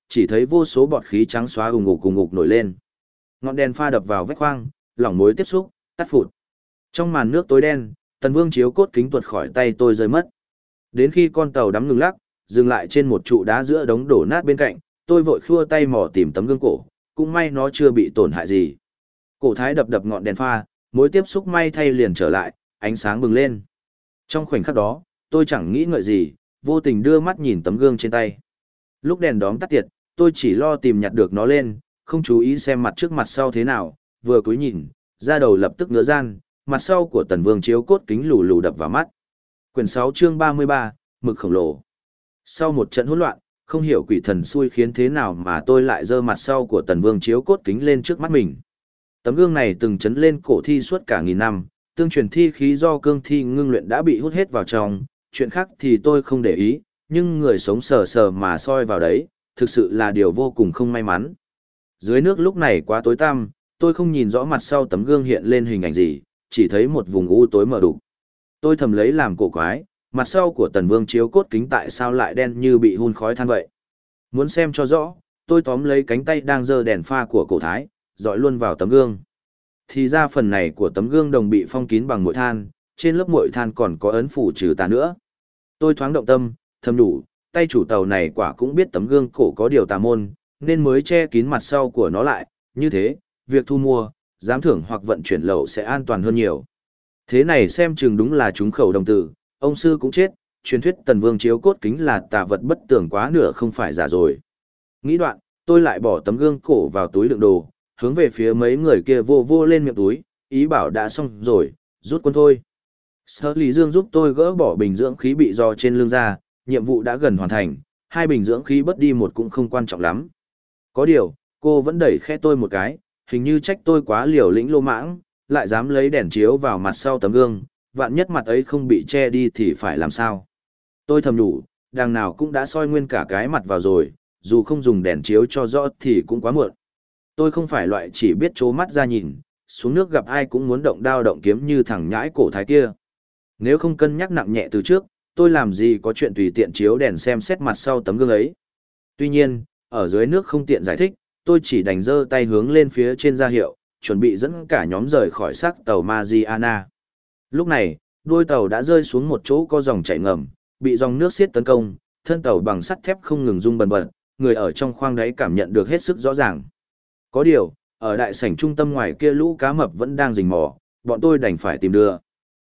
chỉ thấy vô số bọt khí trắng xóa ùng ục nổi lên. Ngọn đèn pha đập vào vách khoang, lỏng mối tiếp xúc, tắt phụt. Trong màn nước tối đen, Tần Vương chiếu cốt kính tuột khỏi tay tôi rơi mất. Đến khi con tàu đắm ngừng lắc, dừng lại trên một trụ đá giữa đống đổ nát bên cạnh, tôi vội khua tay mò tìm tấm gương cổ, cũng may nó chưa bị tổn hại gì. Cổ thái đập đập ngọn đèn pha, mối tiếp xúc may thay liền trở lại, ánh sáng bừng lên. Trong khoảnh khắc đó, tôi chẳng nghĩ ngợi gì, vô tình đưa mắt nhìn tấm gương trên tay. Lúc đèn đóm tắt tiệt, tôi chỉ lo tìm nhặt được nó lên, không chú ý xem mặt trước mặt sau thế nào, vừa cúi nhìn, da đầu lập tức ngứa ran, mặt sau của Tần Vương chiếu cốt kính lù lù đập vào mắt. Quyển 6 chương 33, mực khổng lồ. Sau một trận hỗn loạn, không hiểu quỷ thần xui khiến thế nào mà tôi lại giơ mặt sau của Tần Vương chiếu cốt kính lên trước mắt mình. Tấm gương này từng chấn lên cổ thi suốt cả nghìn năm, tương truyền thi khí do cương thi ngưng luyện đã bị hút hết vào trong, chuyện khác thì tôi không để ý, nhưng người sống sờ sờ mà soi vào đấy, thực sự là điều vô cùng không may mắn. Dưới nước lúc này quá tối tăm, tôi không nhìn rõ mặt sau tấm gương hiện lên hình ảnh gì, chỉ thấy một vùng u tối mờ đục. Tôi thầm lấy làm cổ quái, mặt sau của Tần Vương chiếu cốt kính tại sao lại đen như bị hun khói than vậy. Muốn xem cho rõ, tôi tóm lấy cánh tay đang giơ đèn pha của cổ thái, dọi luôn vào tấm gương. Thì ra phần này của tấm gương đồng bị phong kín bằng muội than, trên lớp muội than còn có ấn phủ trừ tà nữa. Tôi thoáng động tâm, thầm đủ, tay chủ tàu này quả cũng biết tấm gương cổ có điều tà môn, nên mới che kín mặt sau của nó lại, như thế, việc thu mua, giám thưởng hoặc vận chuyển lậu sẽ an toàn hơn nhiều. Thế này xem chừng đúng là trúng khẩu đồng tử, ông sư cũng chết, truyền thuyết Tần Vương chiếu cốt kính là tà vật bất tường quá nửa không phải giả rồi. Nghĩ đoạn, tôi lại bỏ tấm gương cổ vào túi đựng đồ, hướng về phía mấy người kia vô vô lên miệng túi, ý bảo đã xong rồi, rút quân thôi. Sở Lý Dương giúp tôi gỡ bỏ bình dưỡng khí bị do trên lưng ra, nhiệm vụ đã gần hoàn thành, 2 bình dưỡng khí bớt đi một cũng không quan trọng lắm. Có điều, cô vẫn đẩy khẽ tôi một cái, hình như trách tôi quá liều lĩnh lô mãng, lại dám lấy đèn chiếu vào mặt sau tấm gương, vạn nhất mặt ấy không bị che đi thì phải làm sao. Tôi thầm nhủ, đằng nào cũng đã soi nguyên cả cái mặt vào rồi, dù không dùng đèn chiếu cho rõ thì cũng quá muộn. Tôi không phải loại chỉ biết trố mắt ra nhìn, xuống nước gặp ai cũng muốn động đao động kiếm như thằng nhãi cổ thái kia. Nếu không cân nhắc nặng nhẹ từ trước, tôi làm gì có chuyện tùy tiện chiếu đèn xem xét mặt sau tấm gương ấy. Tuy nhiên, ở dưới nước không tiện giải thích, tôi chỉ đành giơ tay hướng lên phía trên ra hiệu, chuẩn bị dẫn cả nhóm rời khỏi xác tàu Mariana. Lúc này, đuôi tàu đã rơi xuống một chỗ có dòng chảy ngầm, bị dòng nước xiết tấn công, thân tàu bằng sắt thép không ngừng rung bần bật, người ở trong khoang đáy cảm nhận được hết sức rõ ràng. Có điều, ở đại sảnh trung tâm ngoài kia lũ cá mập vẫn đang rình mò, bọn tôi đành phải tìm đưa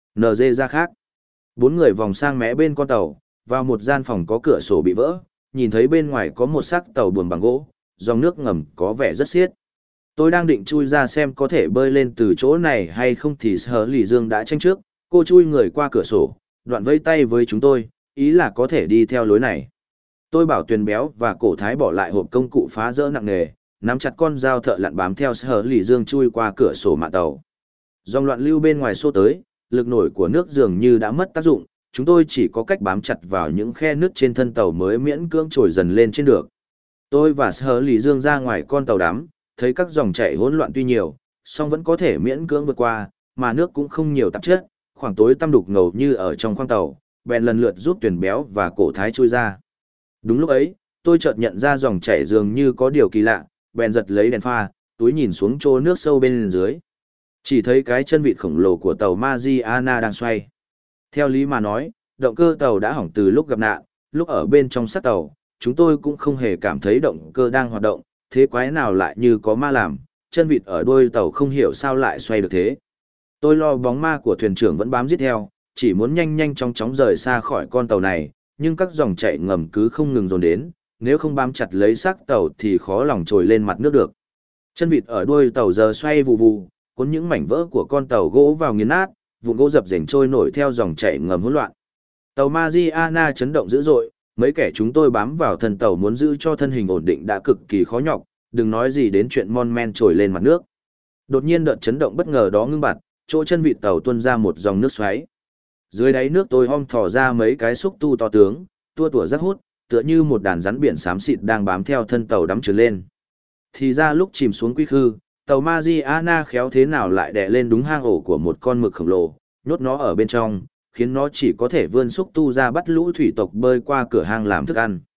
NG ra khác. 4 người vòng sang mé bên con tàu, vào một gian phòng có cửa sổ bị vỡ, nhìn thấy bên ngoài có một xác tàu buồm bằng gỗ, dòng nước ngầm có vẻ rất xiết. Tôi đang định chui ra xem có thể bơi lên từ chỗ này hay không thì Sở Lý Dương đã tranh trước, cô chui người qua cửa sổ, đoạn vây tay với chúng tôi, ý là có thể đi theo lối này. Tôi bảo Tuyền Béo và Cổ Thái bỏ lại hộp công cụ phá rỡ nặng nề, nắm chặt con dao thợ lặn bám theo Sở Lý Dương chui qua cửa sổ mạn tàu. Dòng loạn lưu bên ngoài xô tới, lực nổi của nước dường như đã mất tác dụng, chúng tôi chỉ có cách bám chặt vào những khe nứt trên thân tàu mới miễn cưỡng trồi dần lên trên được. Tôi và Sở Lý Dương ra ngoài con tàu đắm, thấy các dòng chảy hỗn loạn tuy nhiều, song vẫn có thể miễn cưỡng vượt qua, mà nước cũng không nhiều tạp chất, khoảng tối tăm đục ngầu như ở trong khoang tàu, bèn lần lượt giúp Tuyền Béo và Cổ Thái chui ra. Đúng lúc ấy, tôi chợt nhận ra dòng chảy dường như có điều kỳ lạ, bèn giật lấy đèn pha, túi nhìn xuống chỗ nước sâu bên dưới. Chỉ thấy cái chân vịt khổng lồ của tàu Mariana đang xoay. Theo lý mà nói, động cơ tàu đã hỏng từ lúc gặp nạn, lúc ở bên trong xác tàu, chúng tôi cũng không hề cảm thấy động cơ đang hoạt động, thế quái nào lại như có ma làm, chân vịt ở đuôi tàu không hiểu sao lại xoay được thế. Tôi lo bóng ma của thuyền trưởng vẫn bám giết theo, chỉ muốn nhanh nhanh chóng chóng rời xa khỏi con tàu này, nhưng các dòng chảy ngầm cứ không ngừng dồn đến, nếu không bám chặt lấy xác tàu thì khó lòng trồi lên mặt nước được. Chân vịt ở đuôi tàu giờ xoay vù vù, cuốn những mảnh vỡ của con tàu gỗ vào nghiền nát, vụn gỗ dập dềnh trôi nổi theo dòng chảy ngầm hỗn loạn. Tàu Mariana chấn động dữ dội, mấy kẻ chúng tôi bám vào thân tàu muốn giữ cho thân hình ổn định đã cực kỳ khó nhọc, đừng nói gì đến chuyện mon men trồi lên mặt nước. Đột nhiên đợt chấn động bất ngờ đó ngưng bặt, chỗ chân vịt tàu tuôn ra một dòng nước xoáy. Dưới đáy nước tôi hom thò ra mấy cái xúc tu to tướng, tua tủa rắc hút, tựa như một đàn rắn biển xám xịt đang bám theo thân tàu đắm trườn lên. Thì ra lúc chìm xuống quy khư, tàu Mariana khéo thế nào lại đè lên đúng hang ổ của một con mực khổng lồ, nhốt nó ở bên trong, khiến nó chỉ có thể vươn xúc tu ra bắt lũ thủy tộc bơi qua cửa hang làm thức ăn.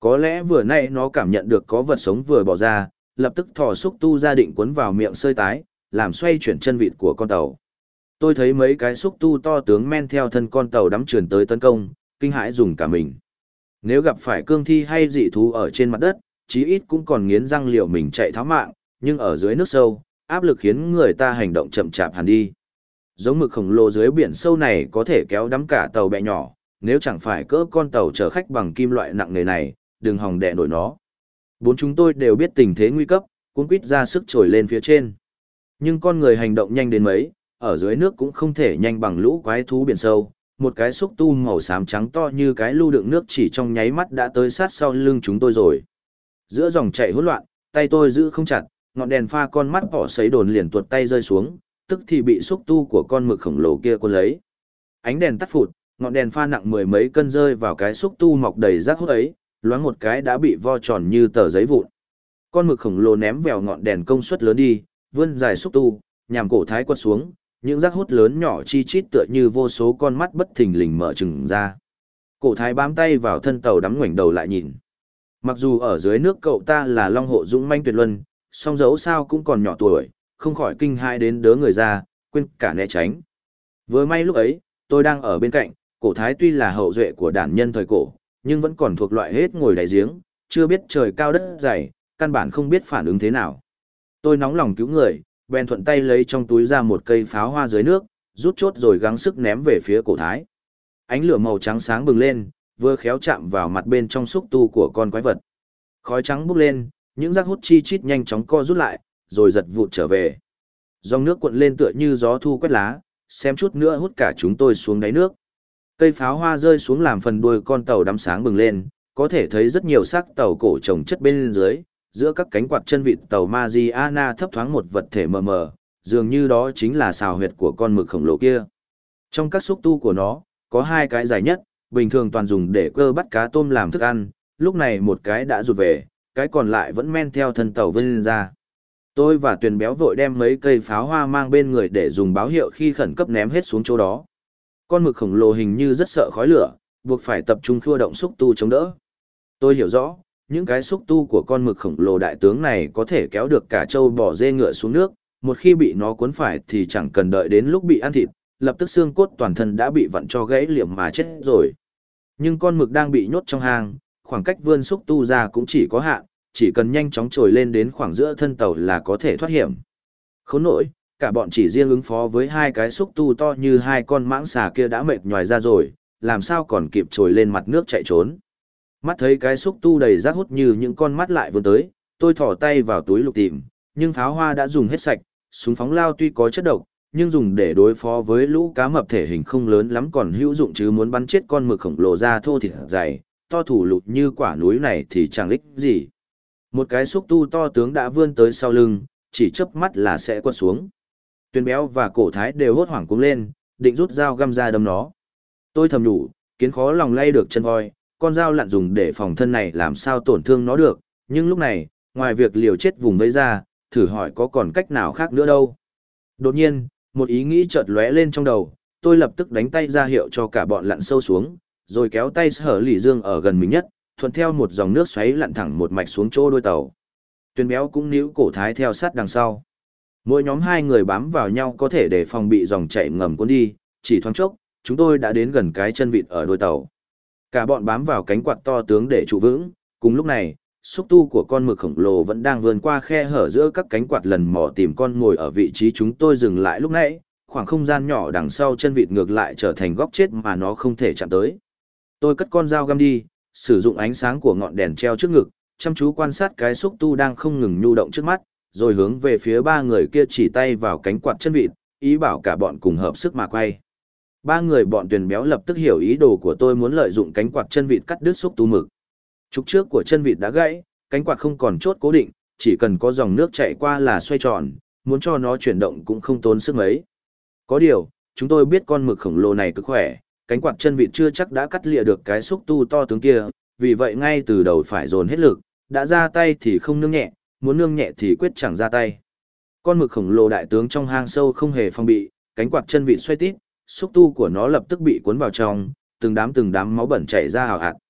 Có lẽ vừa nãy nó cảm nhận được có vật sống vừa bỏ ra, lập tức thò xúc tu ra định cuốn vào miệng sơi tái, làm xoay chuyển chân vịt của con tàu. Tôi thấy mấy cái xúc tu to tướng men theo thân con tàu đắm trườn tới tấn công, kinh hãi dùng cả mình. Nếu gặp phải cương thi hay dị thú ở trên mặt đất, chí ít cũng còn nghiến răng liệu mình chạy tháo mạng, nhưng ở dưới nước sâu, áp lực khiến người ta hành động chậm chạp hẳn đi. Giống mực khổng lồ dưới biển sâu này có thể kéo đắm cả tàu bè nhỏ, nếu chẳng phải cỡ con tàu chở khách bằng kim loại nặng nề này, đừng hòng đè nổi nó. Bốn chúng tôi đều biết tình thế nguy cấp, cuống quýt ra sức trồi lên phía trên. Nhưng con người hành động nhanh đến mấy, ở dưới nước cũng không thể nhanh bằng lũ quái thú biển sâu. Một cái xúc tu màu xám trắng to như cái lu đựng nước chỉ trong nháy mắt đã tới sát sau lưng chúng tôi rồi. Giữa dòng chảy hỗn loạn, tay tôi giữ không chặt, ngọn đèn pha con mắt bỏ sấy đồn liền tuột tay rơi xuống, tức thì bị xúc tu của con mực khổng lồ kia cuốn lấy. Ánh đèn tắt phụt, ngọn đèn pha nặng mười mấy cân rơi vào cái xúc tu mọc đầy rác hút ấy, loáng một cái đã bị vo tròn như tờ giấy vụn. Con mực khổng lồ ném vèo ngọn đèn công suất lớn đi, vươn dài xúc tu, nhằm cổ thái quật xuống, những rác hút lớn nhỏ chi chít tựa như vô số con mắt bất thình lình mở trừng ra. Cổ thái bám tay vào thân tàu đắm ngoảnh đầu lại nhìn. Mặc dù ở dưới nước cậu ta là long hộ dũng manh tuyệt luân, song dẫu sao cũng còn nhỏ tuổi, không khỏi kinh hãi đến đớ người ra, quên cả né tránh. Vừa may lúc ấy, tôi đang ở bên cạnh, cổ thái tuy là hậu duệ của đản nhân thời cổ, nhưng vẫn còn thuộc loại hết ngồi đáy giếng, chưa biết trời cao đất dày, căn bản không biết phản ứng thế nào. Tôi nóng lòng cứu người, bèn thuận tay lấy trong túi ra một cây pháo hoa dưới nước, rút chốt rồi gắng sức ném về phía cổ thái. Ánh lửa màu trắng sáng bừng lên, vừa khéo chạm vào mặt bên trong xúc tu của con quái vật. Khói trắng bốc lên, những rác hút chi chít nhanh chóng co rút lại, rồi giật vụt trở về. Dòng nước cuộn lên tựa như gió thu quét lá, xem chút nữa hút cả chúng tôi xuống đáy nước. Cây pháo hoa rơi xuống làm phần đuôi con tàu đắm sáng bừng lên, có thể thấy rất nhiều xác tàu cổ chồng chất bên dưới, giữa các cánh quạt chân vịt tàu Mariana thấp thoáng một vật thể mờ mờ, dường như đó chính là sào huyệt của con mực khổng lồ kia. Trong các xúc tu của nó, có hai cái dài nhất, bình thường toàn dùng để cơ bắt cá tôm làm thức ăn, lúc này một cái đã rụt về, cái còn lại vẫn men theo thân tàu vươn ra. Tôi và Tuyền Béo vội đem mấy cây pháo hoa mang bên người để dùng báo hiệu khi khẩn cấp ném hết xuống chỗ đó. Con mực khổng lồ hình như rất sợ khói lửa, buộc phải tập trung khua động xúc tu chống đỡ. Tôi hiểu rõ, những cái xúc tu của con mực khổng lồ đại tướng này có thể kéo được cả trâu bò dê ngựa xuống nước, một khi bị nó cuốn phải thì chẳng cần đợi đến lúc bị ăn thịt, lập tức xương cốt toàn thân đã bị vặn cho gãy liệm mà chết rồi. Nhưng con mực đang bị nhốt trong hang, khoảng cách vươn xúc tu ra cũng chỉ có hạn, chỉ cần nhanh chóng trồi lên đến khoảng giữa thân tàu là có thể thoát hiểm. Khốn nỗi, cả bọn chỉ riêng ứng phó với hai cái xúc tu to như hai con mãng xà kia đã mệt nhoài ra rồi, làm sao còn kịp trồi lên mặt nước chạy trốn. Mắt thấy cái xúc tu đầy rác hút như những con mắt lại vươn tới, tôi thỏ tay vào túi lục tìm, nhưng pháo hoa đã dùng hết sạch, súng phóng lao tuy có chất độc, nhưng dùng để đối phó với lũ cá mập thể hình không lớn lắm còn hữu dụng, chứ muốn bắn chết con mực khổng lồ ra thô thịt dày, to thủ lụt như quả núi này thì chẳng ích gì. Một cái xúc tu to tướng đã vươn tới sau lưng, chỉ chớp mắt là sẽ quật xuống. Tuyền Béo và Cổ Thái đều hốt hoảng cuống lên, định rút dao găm ra đâm nó. Tôi thầm nhủ, kiến khó lòng lay được chân voi, con dao lặn dùng để phòng thân này làm sao tổn thương nó được, nhưng lúc này, ngoài việc liều chết vùng vây ra, thử hỏi có còn cách nào khác nữa đâu. Đột nhiên, một ý nghĩ chợt lóe lên trong đầu, tôi lập tức đánh tay ra hiệu cho cả bọn lặn sâu xuống, rồi kéo tay Sở Lỷ Dương ở gần mình nhất, thuận theo một dòng nước xoáy lặn thẳng một mạch xuống chỗ đuôi tàu. Tuyền Béo cũng níu Cổ Thái theo sát đằng sau. Mỗi nhóm hai người bám vào nhau có thể để phòng bị dòng chảy ngầm cuốn đi, chỉ thoáng chốc, chúng tôi đã đến gần cái chân vịt ở đuôi tàu. Cả bọn bám vào cánh quạt to tướng để trụ vững, cùng lúc này, xúc tu của con mực khổng lồ vẫn đang vươn qua khe hở giữa các cánh quạt lần mò tìm con mồi ở vị trí chúng tôi dừng lại lúc nãy, khoảng không gian nhỏ đằng sau chân vịt ngược lại trở thành góc chết mà nó không thể chạm tới. Tôi cất con dao găm đi, sử dụng ánh sáng của ngọn đèn treo trước ngực, chăm chú quan sát cái xúc tu đang không ngừng nhu động trước mắt, rồi hướng về phía ba người kia chỉ tay vào cánh quạt chân vịt, ý bảo cả bọn cùng hợp sức mà quay. Ba người bọn Tuyền Béo lập tức hiểu ý đồ của tôi, muốn lợi dụng cánh quạt chân vịt cắt đứt xúc tu mực. Trục trước của chân vịt đã gãy, cánh quạt không còn chốt cố định, chỉ cần có dòng nước chảy qua là xoay tròn, muốn cho nó chuyển động cũng không tốn sức mấy. Có điều, chúng tôi biết con mực khổng lồ này cực khỏe, cánh quạt chân vịt chưa chắc đã cắt lìa được cái xúc tu to tướng kia, vì vậy ngay từ đầu phải dồn hết lực, đã ra tay thì không nương nhẹ, muốn nương nhẹ thì quyết chẳng ra tay. Con mực khổng lồ đại tướng trong hang sâu không hề phòng bị, cánh quạt chân vịt xoay tít, xúc tu của nó lập tức bị cuốn vào trong, từng đám máu bẩn chảy ra hào hạt.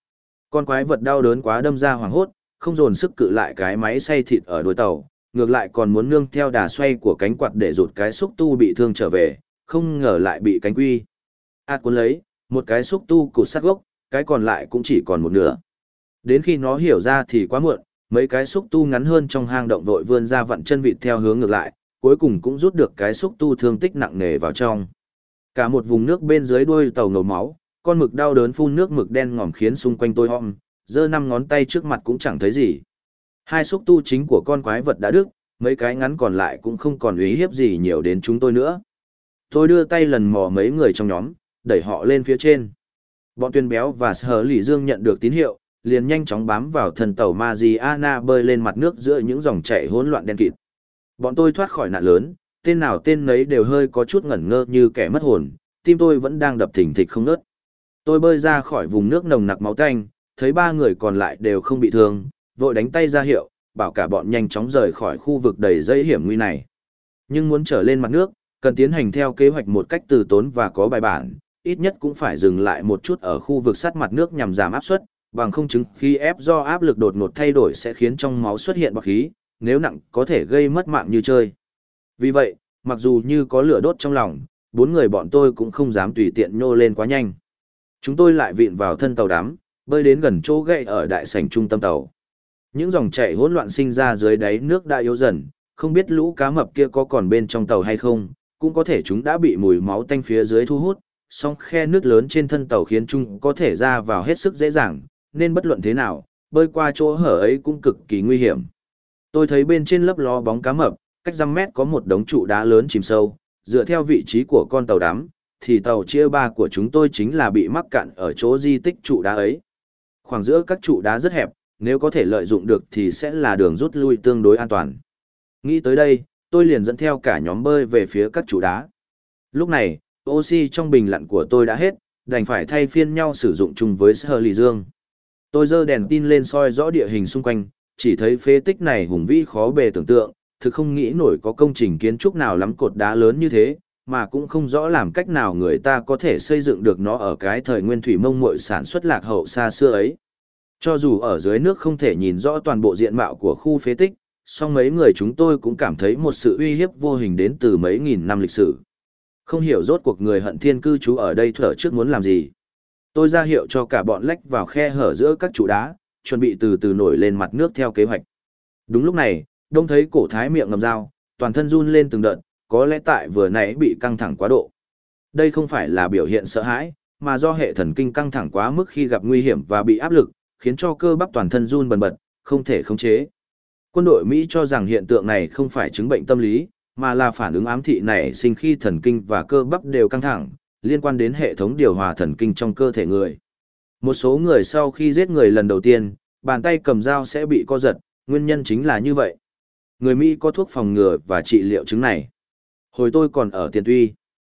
Con quái vật đau đớn quá đâm ra hoảng hốt, không dồn sức cự lại cái máy xay thịt ở đuôi tàu, ngược lại còn muốn nương theo đà xoay của cánh quạt để rụt cái xúc tu bị thương trở về, không ngờ lại bị cánh quy. Cuốn lấy, một cái xúc tu cụt sát gốc, cái còn lại cũng chỉ còn một nửa. Đến khi nó hiểu ra thì quá muộn, mấy cái xúc tu ngắn hơn trong hang động vội vươn ra vặn chân vịt theo hướng ngược lại, cuối cùng cũng rút được cái xúc tu thương tích nặng nề vào trong. Cả một vùng nước bên dưới đuôi tàu ngầu máu, con mực đau đớn phun nước mực đen ngòm khiến xung quanh tôi om, giơ 5 ngón tay trước mặt cũng chẳng thấy gì. Hai xúc tu chính của con quái vật đã đứt, mấy cái ngắn còn lại cũng không còn uy hiếp gì nhiều đến chúng tôi nữa. Tôi đưa tay lần mò mấy người trong nhóm, đẩy họ lên phía trên. Bọn Tuyên Béo và Sở Lỷ Dương nhận được tín hiệu, liền nhanh chóng bám vào thân tàu Mariana bơi lên mặt nước giữa những dòng chảy hỗn loạn đen kịt. Bọn tôi thoát khỏi nạn lớn, tên nào tên nấy đều hơi có chút ngẩn ngơ như kẻ mất hồn, tim tôi vẫn đang đập thình thịch không ngớt. Tôi bơi ra khỏi vùng nước nồng nặc máu tanh, thấy 3 người còn lại đều không bị thương, vội đánh tay ra hiệu, bảo cả bọn nhanh chóng rời khỏi khu vực đầy dây hiểm nguy này. Nhưng muốn trở lên mặt nước, cần tiến hành theo kế hoạch một cách từ tốn và có bài bản, ít nhất cũng phải dừng lại một chút ở khu vực sát mặt nước nhằm giảm áp suất, bằng không chứng khí ép do áp lực đột ngột thay đổi sẽ khiến trong máu xuất hiện bọt khí, nếu nặng có thể gây mất mạng như chơi. Vì vậy, mặc dù như có lửa đốt trong lòng, 4 người bọn tôi cũng không dám tùy tiện nhô lên quá nhanh. Chúng tôi lại vịn vào thân tàu đắm, bơi đến gần chỗ gậy ở đại sảnh trung tâm tàu. Những dòng chảy hỗn loạn sinh ra dưới đáy nước đã yếu dần, không biết lũ cá mập kia có còn bên trong tàu hay không, cũng có thể chúng đã bị mùi máu tanh phía dưới thu hút, song khe nước lớn trên thân tàu khiến chúng có thể ra vào hết sức dễ dàng, nên bất luận thế nào, bơi qua chỗ hở ấy cũng cực kỳ nguy hiểm. Tôi thấy bên trên lấp ló bóng cá mập, cách dăm mét có một đống trụ đá lớn chìm sâu, dựa theo vị trí của con tàu đắm, thì tàu chia ba của chúng tôi chính là bị mắc cạn ở chỗ di tích trụ đá ấy. Khoảng giữa các trụ đá rất hẹp, nếu có thể lợi dụng được thì sẽ là đường rút lui tương đối an toàn. Nghĩ tới đây, tôi liền dẫn theo cả nhóm bơi về phía các trụ đá. Lúc này, oxy trong bình lặn của tôi đã hết, đành phải thay phiên nhau sử dụng chung với Sở Lỷ Dương. Tôi giơ đèn tin lên soi rõ địa hình xung quanh, chỉ thấy phế tích này hùng vĩ khó bề tưởng tượng, thực không nghĩ nổi có công trình kiến trúc nào lắm cột đá lớn như thế, mà cũng không rõ làm cách nào người ta có thể xây dựng được nó ở cái thời nguyên thủy mông muội sản xuất lạc hậu xa xưa ấy. Cho dù ở dưới nước không thể nhìn rõ toàn bộ diện mạo của khu phế tích, song mấy người chúng tôi cũng cảm thấy một sự uy hiếp vô hình đến từ mấy nghìn năm lịch sử. Không hiểu rốt cuộc người hận thiên cư trú ở đây thở trước muốn làm gì. Tôi ra hiệu cho cả bọn lách vào khe hở giữa các trụ đá, chuẩn bị từ từ nổi lên mặt nước theo kế hoạch. Đúng lúc này, Đông thấy cổ Thái miệng ngầm dao, toàn thân run lên từng đợt, có lẽ tại vừa nãy bị căng thẳng quá độ. Đây không phải là biểu hiện sợ hãi, mà do hệ thần kinh căng thẳng quá mức khi gặp nguy hiểm và bị áp lực, khiến cho cơ bắp toàn thân run bần bật, không thể khống chế. Quân đội Mỹ cho rằng hiện tượng này không phải chứng bệnh tâm lý, mà là phản ứng ám thị nảy sinh khi thần kinh và cơ bắp đều căng thẳng, liên quan đến hệ thống điều hòa thần kinh trong cơ thể người. Một số người sau khi giết người lần đầu tiên, bàn tay cầm dao sẽ bị co giật, nguyên nhân chính là như vậy. Người Mỹ có thuốc phòng ngừa và trị liệu chứng này. Hồi tôi còn ở Tiền Tuy,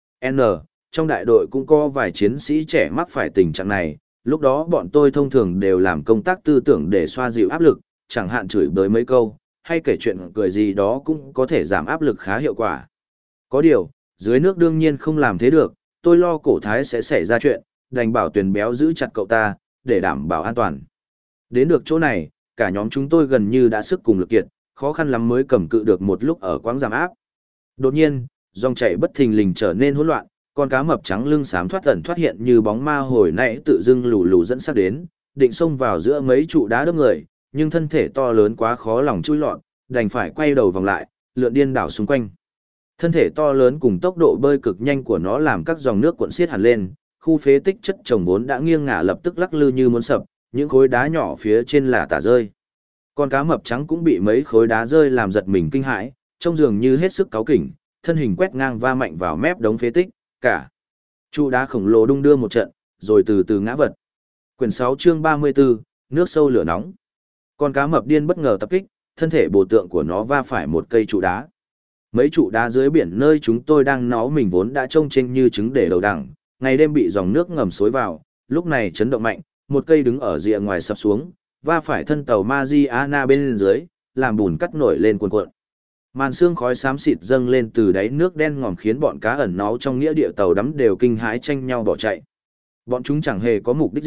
trong đại đội cũng có vài chiến sĩ trẻ mắc phải tình trạng này, lúc đó bọn tôi thông thường đều làm công tác tư tưởng để xoa dịu áp lực, chẳng hạn chửi bới mấy câu, hay kể chuyện cười gì đó cũng có thể giảm áp lực khá hiệu quả. Có điều, dưới nước đương nhiên không làm thế được, tôi lo cổ Thái sẽ xảy ra chuyện, đành bảo Tuyền Béo giữ chặt cậu ta, để đảm bảo an toàn. Đến được chỗ này, cả nhóm chúng tôi gần như đã sức cùng lực kiệt, khó khăn lắm mới cầm cự được một lúc ở quãng giảm áp. Đột nhiên, dòng chảy bất thình lình trở nên hỗn loạn, con cá mập trắng lưng xám thoát ẩn thoát hiện như bóng ma hồi nãy tự dưng lù lù dẫn sắc đến, định xông vào giữa mấy trụ đá đớp người, nhưng thân thể to lớn quá khó lòng chui lọt, đành phải quay đầu vòng lại, lượn điên đảo xung quanh. Thân thể to lớn cùng tốc độ bơi cực nhanh của nó làm các dòng nước cuộn xiết hẳn lên, khu phế tích chất chồng vốn đã nghiêng ngả lập tức lắc lư như muốn sập, những khối đá nhỏ phía trên là tả rơi. Con cá mập trắng cũng bị mấy khối đá rơi làm giật mình kinh hãi, trông dường như hết sức cáu kỉnh, thân hình quét ngang va mạnh vào mép đống phế tích, cả trụ đá khổng lồ đung đưa một trận, rồi từ từ ngã vật. Quyển 6 chương 34, nước sâu lửa nóng. Con cá mập điên bất ngờ tập kích, thân thể bổ tượng của nó va phải một cây trụ đá. Mấy trụ đá dưới biển nơi chúng tôi đang nó mình vốn đã trông chênh như trứng để đầu đẳng, ngày đêm bị dòng nước ngầm xối vào, lúc này chấn động mạnh, một cây đứng ở rìa ngoài sập xuống, va phải thân tàu Mariana bên dưới, làm bùn cắt nổi lên cuồn cuộn. Màn sương khói xám xịt dâng lên từ đáy nước đen ngòm khiến bọn cá ẩn náu trong nghĩa địa tàu đắm đều kinh hãi tranh nhau bỏ chạy. Bọn chúng chẳng hề có mục đích gì,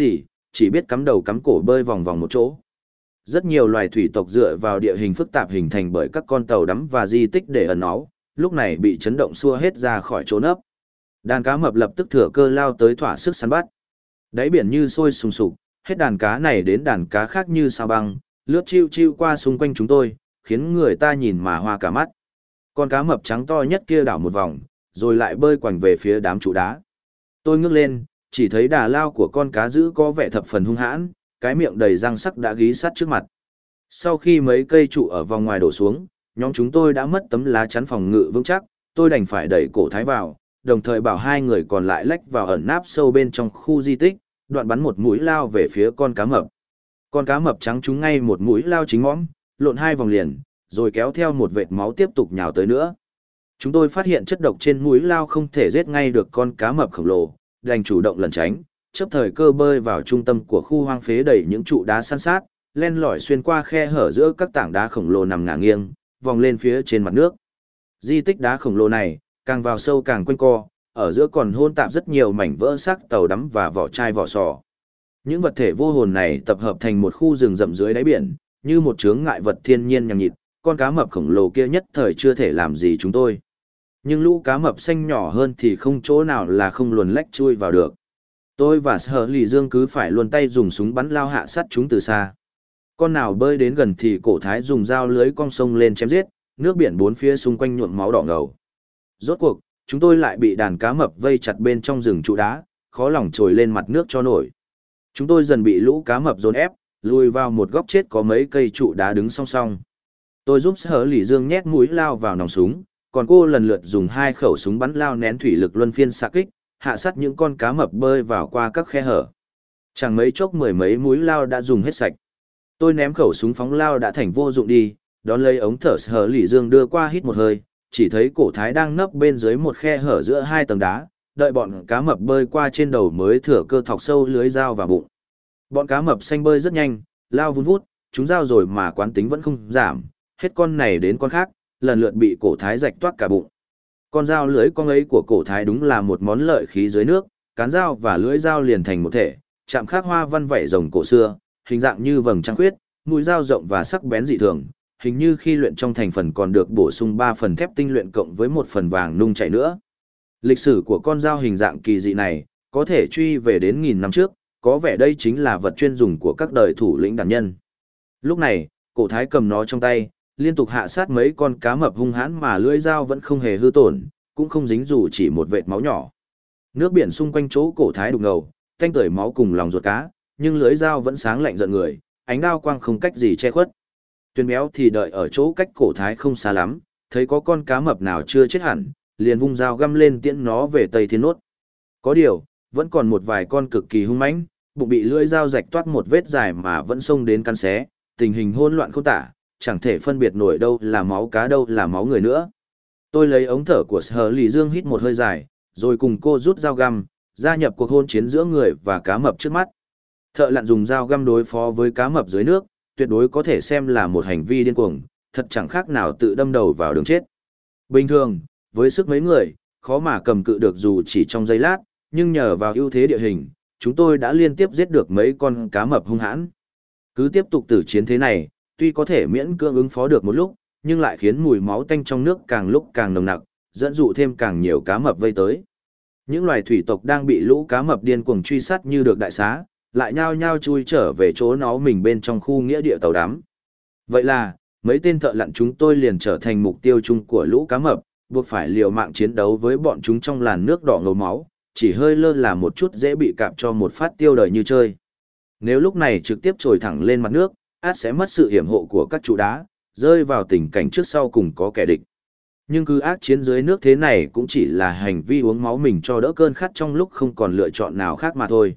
chỉ biết cắm đầu cắm cổ bơi vòng vòng một chỗ. Rất nhiều loài thủy tộc dựa vào địa hình phức tạp hình thành bởi các con tàu đắm và di tích để ẩn náu, lúc này bị chấn động xua hết ra khỏi chỗ nấp. Đàn cá mập lập tức thừa cơ lao tới thỏa sức săn bắt. Đáy biển như sôi sùng sục, hết đàn cá này đến đàn cá khác như sao băng, lướt chiu chiu qua xung quanh chúng tôi, khiến người ta nhìn mà hoa cả mắt. Con cá mập trắng to nhất kia đảo một vòng, rồi lại bơi quành về phía đám trụ đá. Tôi ngước lên, chỉ thấy đà lao của con cá dữ có vẻ thập phần hung hãn, cái miệng đầy răng sắc đã gí sát trước mặt. Sau khi mấy cây trụ ở vòng ngoài đổ xuống, nhóm chúng tôi đã mất tấm lá chắn phòng ngự vững chắc, tôi đành phải đẩy cổ Thái vào, đồng thời bảo hai người còn lại lách vào ẩn náp sâu bên trong khu di tích, đoạn bắn một mũi lao về phía con cá mập. Con cá mập trắng trúng ngay một mũi lao chính mõm, lộn hai vòng liền, rồi kéo theo một vệt máu tiếp tục nhào tới nữa. Chúng tôi phát hiện chất độc trên mũi lao không thể giết ngay được con cá mập khổng lồ, đành chủ động lẩn tránh, chấp thời cơ bơi vào trung tâm của khu hoang phế đầy những trụ đá san sát, len lỏi xuyên qua khe hở giữa các tảng đá khổng lồ nằm ngả nghiêng, vòng lên phía trên mặt nước. Di tích đá khổng lồ này, càng vào sâu càng quanh co, ở giữa còn hôn tạp rất nhiều mảnh vỡ xác tàu đắm và vỏ chai vỏ sò. Những vật thể vô hồn này tập hợp thành một khu rừng rậm dưới đáy biển, như một chướng ngại vật thiên nhiên nhằng nhịt, con cá mập khổng lồ kia nhất thời chưa thể làm gì chúng tôi. Nhưng lũ cá mập xanh nhỏ hơn thì không chỗ nào là không luồn lách chui vào được. Tôi và Sở Lì Dương cứ phải luồn tay dùng súng bắn lao hạ sát chúng từ xa. Con nào bơi đến gần thì cổ Thái dùng dao lưới cong sông lên chém giết, nước biển bốn phía xung quanh nhuộm máu đỏ ngầu. Rốt cuộc, chúng tôi lại bị đàn cá mập vây chặt bên trong rừng trụ đá, khó lòng trồi lên mặt nước cho nổi. Chúng tôi dần bị lũ cá mập dồn ép, lùi vào một góc chết có mấy cây trụ đá đứng song song. Tôi giúp Sở Lì Dương nhét mũi lao vào nòng súng, còn cô lần lượt dùng hai khẩu súng bắn lao nén thủy lực luân phiên xạ kích, hạ sát những con cá mập bơi vào qua các khe hở. Chẳng mấy chốc mười mấy mũi lao đã dùng hết sạch. Tôi ném khẩu súng phóng lao đã thành vô dụng đi, đón lấy ống thở Sở Lì Dương đưa qua hít một hơi, chỉ thấy cổ Thái đang nấp bên dưới một khe hở giữa hai tầng đá, đợi bọn cá mập bơi qua trên đầu mới thừa cơ thọc sâu lưới dao vào bụng. Bọn cá mập xanh bơi rất nhanh, lao vun vút, chúng dao rồi mà quán tính vẫn không giảm, hết con này đến con khác, lần lượt bị cổ Thái rạch toát cả bụng. Con dao lưới con ấy của cổ Thái đúng là một món lợi khí dưới nước, cán dao và lưỡi dao liền thành một thể, chạm khắc hoa văn vảy rồng cổ xưa, hình dạng như vầng trăng khuyết, mũi dao rộng và sắc bén dị thường, hình như khi luyện trong thành phần còn được bổ sung 3 phần thép tinh luyện cộng với 1 phần vàng nung chảy nữa. Lịch sử của con dao hình dạng kỳ dị này có thể truy về đến nghìn năm trước, có vẻ đây chính là vật chuyên dùng của các đời thủ lĩnh đàn nhân. Lúc này, cổ Thái cầm nó trong tay, liên tục hạ sát mấy con cá mập hung hãn mà lưỡi dao vẫn không hề hư tổn, cũng không dính dù chỉ một vệt máu nhỏ. Nước biển xung quanh chỗ cổ Thái đục ngầu, tanh tưởi máu cùng lòng ruột cá, nhưng lưỡi dao vẫn sáng lạnh giận người, ánh đao quang không cách gì che khuất. Tuyền béo thì đợi ở chỗ cách cổ Thái không xa lắm, thấy có con cá mập nào chưa chết hẳn, liền vung dao găm lên tiễn nó về Tây Thiên Nốt. Có điều, vẫn còn một vài con cực kỳ hung mãnh, bụng bị lưỡi dao rạch toát một vết dài mà vẫn xông đến cắn xé, tình hình hỗn loạn không tả, chẳng thể phân biệt nổi đâu là máu cá đâu là máu người nữa. Tôi lấy ống thở của Sở Lì Dương hít một hơi dài, rồi cùng cô rút dao găm, gia nhập cuộc hôn chiến giữa người và cá mập trước mắt. Thợ lặn dùng dao găm đối phó với cá mập dưới nước, tuyệt đối có thể xem là một hành vi điên cuồng, thật chẳng khác nào tự đâm đầu vào đường chết. Bình thường, với sức mấy người, khó mà cầm cự được dù chỉ trong giây lát, nhưng nhờ vào ưu thế địa hình, chúng tôi đã liên tiếp giết được mấy con cá mập hung hãn. Cứ tiếp tục tử chiến thế này, tuy có thể miễn cưỡng ứng phó được một lúc, nhưng lại khiến mùi máu tanh trong nước càng lúc càng nồng nặc, dẫn dụ thêm càng nhiều cá mập vây tới. Những loài thủy tộc đang bị lũ cá mập điên cuồng truy sát như được đại xá, lại nhao nhao chui trở về chỗ nó mình bên trong khu nghĩa địa tàu đắm. Vậy là, mấy tên thợ lặn chúng tôi liền trở thành mục tiêu chung của lũ cá mập, buộc phải liều mạng chiến đấu với bọn chúng trong làn nước đỏ ngầu máu, chỉ hơi lơ là một chút dễ bị cạp cho một phát tiêu đời như chơi. Nếu lúc này trực tiếp trồi thẳng lên mặt nước, át sẽ mất sự hiểm hộ của các trụ đá, rơi vào tình cảnh trước sau cùng có kẻ địch. Nhưng cứ ác chiến dưới nước thế này cũng chỉ là hành vi uống máu mình cho đỡ cơn khát trong lúc không còn lựa chọn nào khác mà thôi.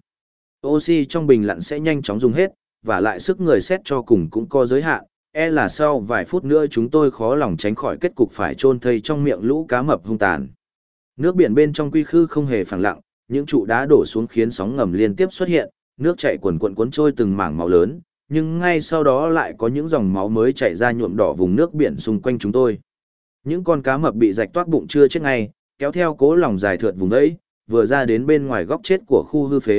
Oxy trong bình lặn sẽ nhanh chóng dùng hết, và lại sức người xét cho cùng cũng có giới hạn, là sau vài phút nữa chúng tôi khó lòng tránh khỏi kết cục phải chôn thây trong miệng lũ cá mập hung tàn. Nước biển bên trong quy khư không hề phẳng lặng, những trụ đá đổ xuống khiến sóng ngầm liên tiếp xuất hiện, nước chảy cuồn cuộn cuốn trôi từng mảng máu lớn, nhưng ngay sau đó lại có những dòng máu mới chảy ra nhuộm đỏ vùng nước biển xung quanh chúng tôi. Những con cá mập bị rạch toác bụng chưa chết ngay, kéo theo cố lòng dài thượt vùng đấy, vừa ra đến bên ngoài góc chết của khu hư phế,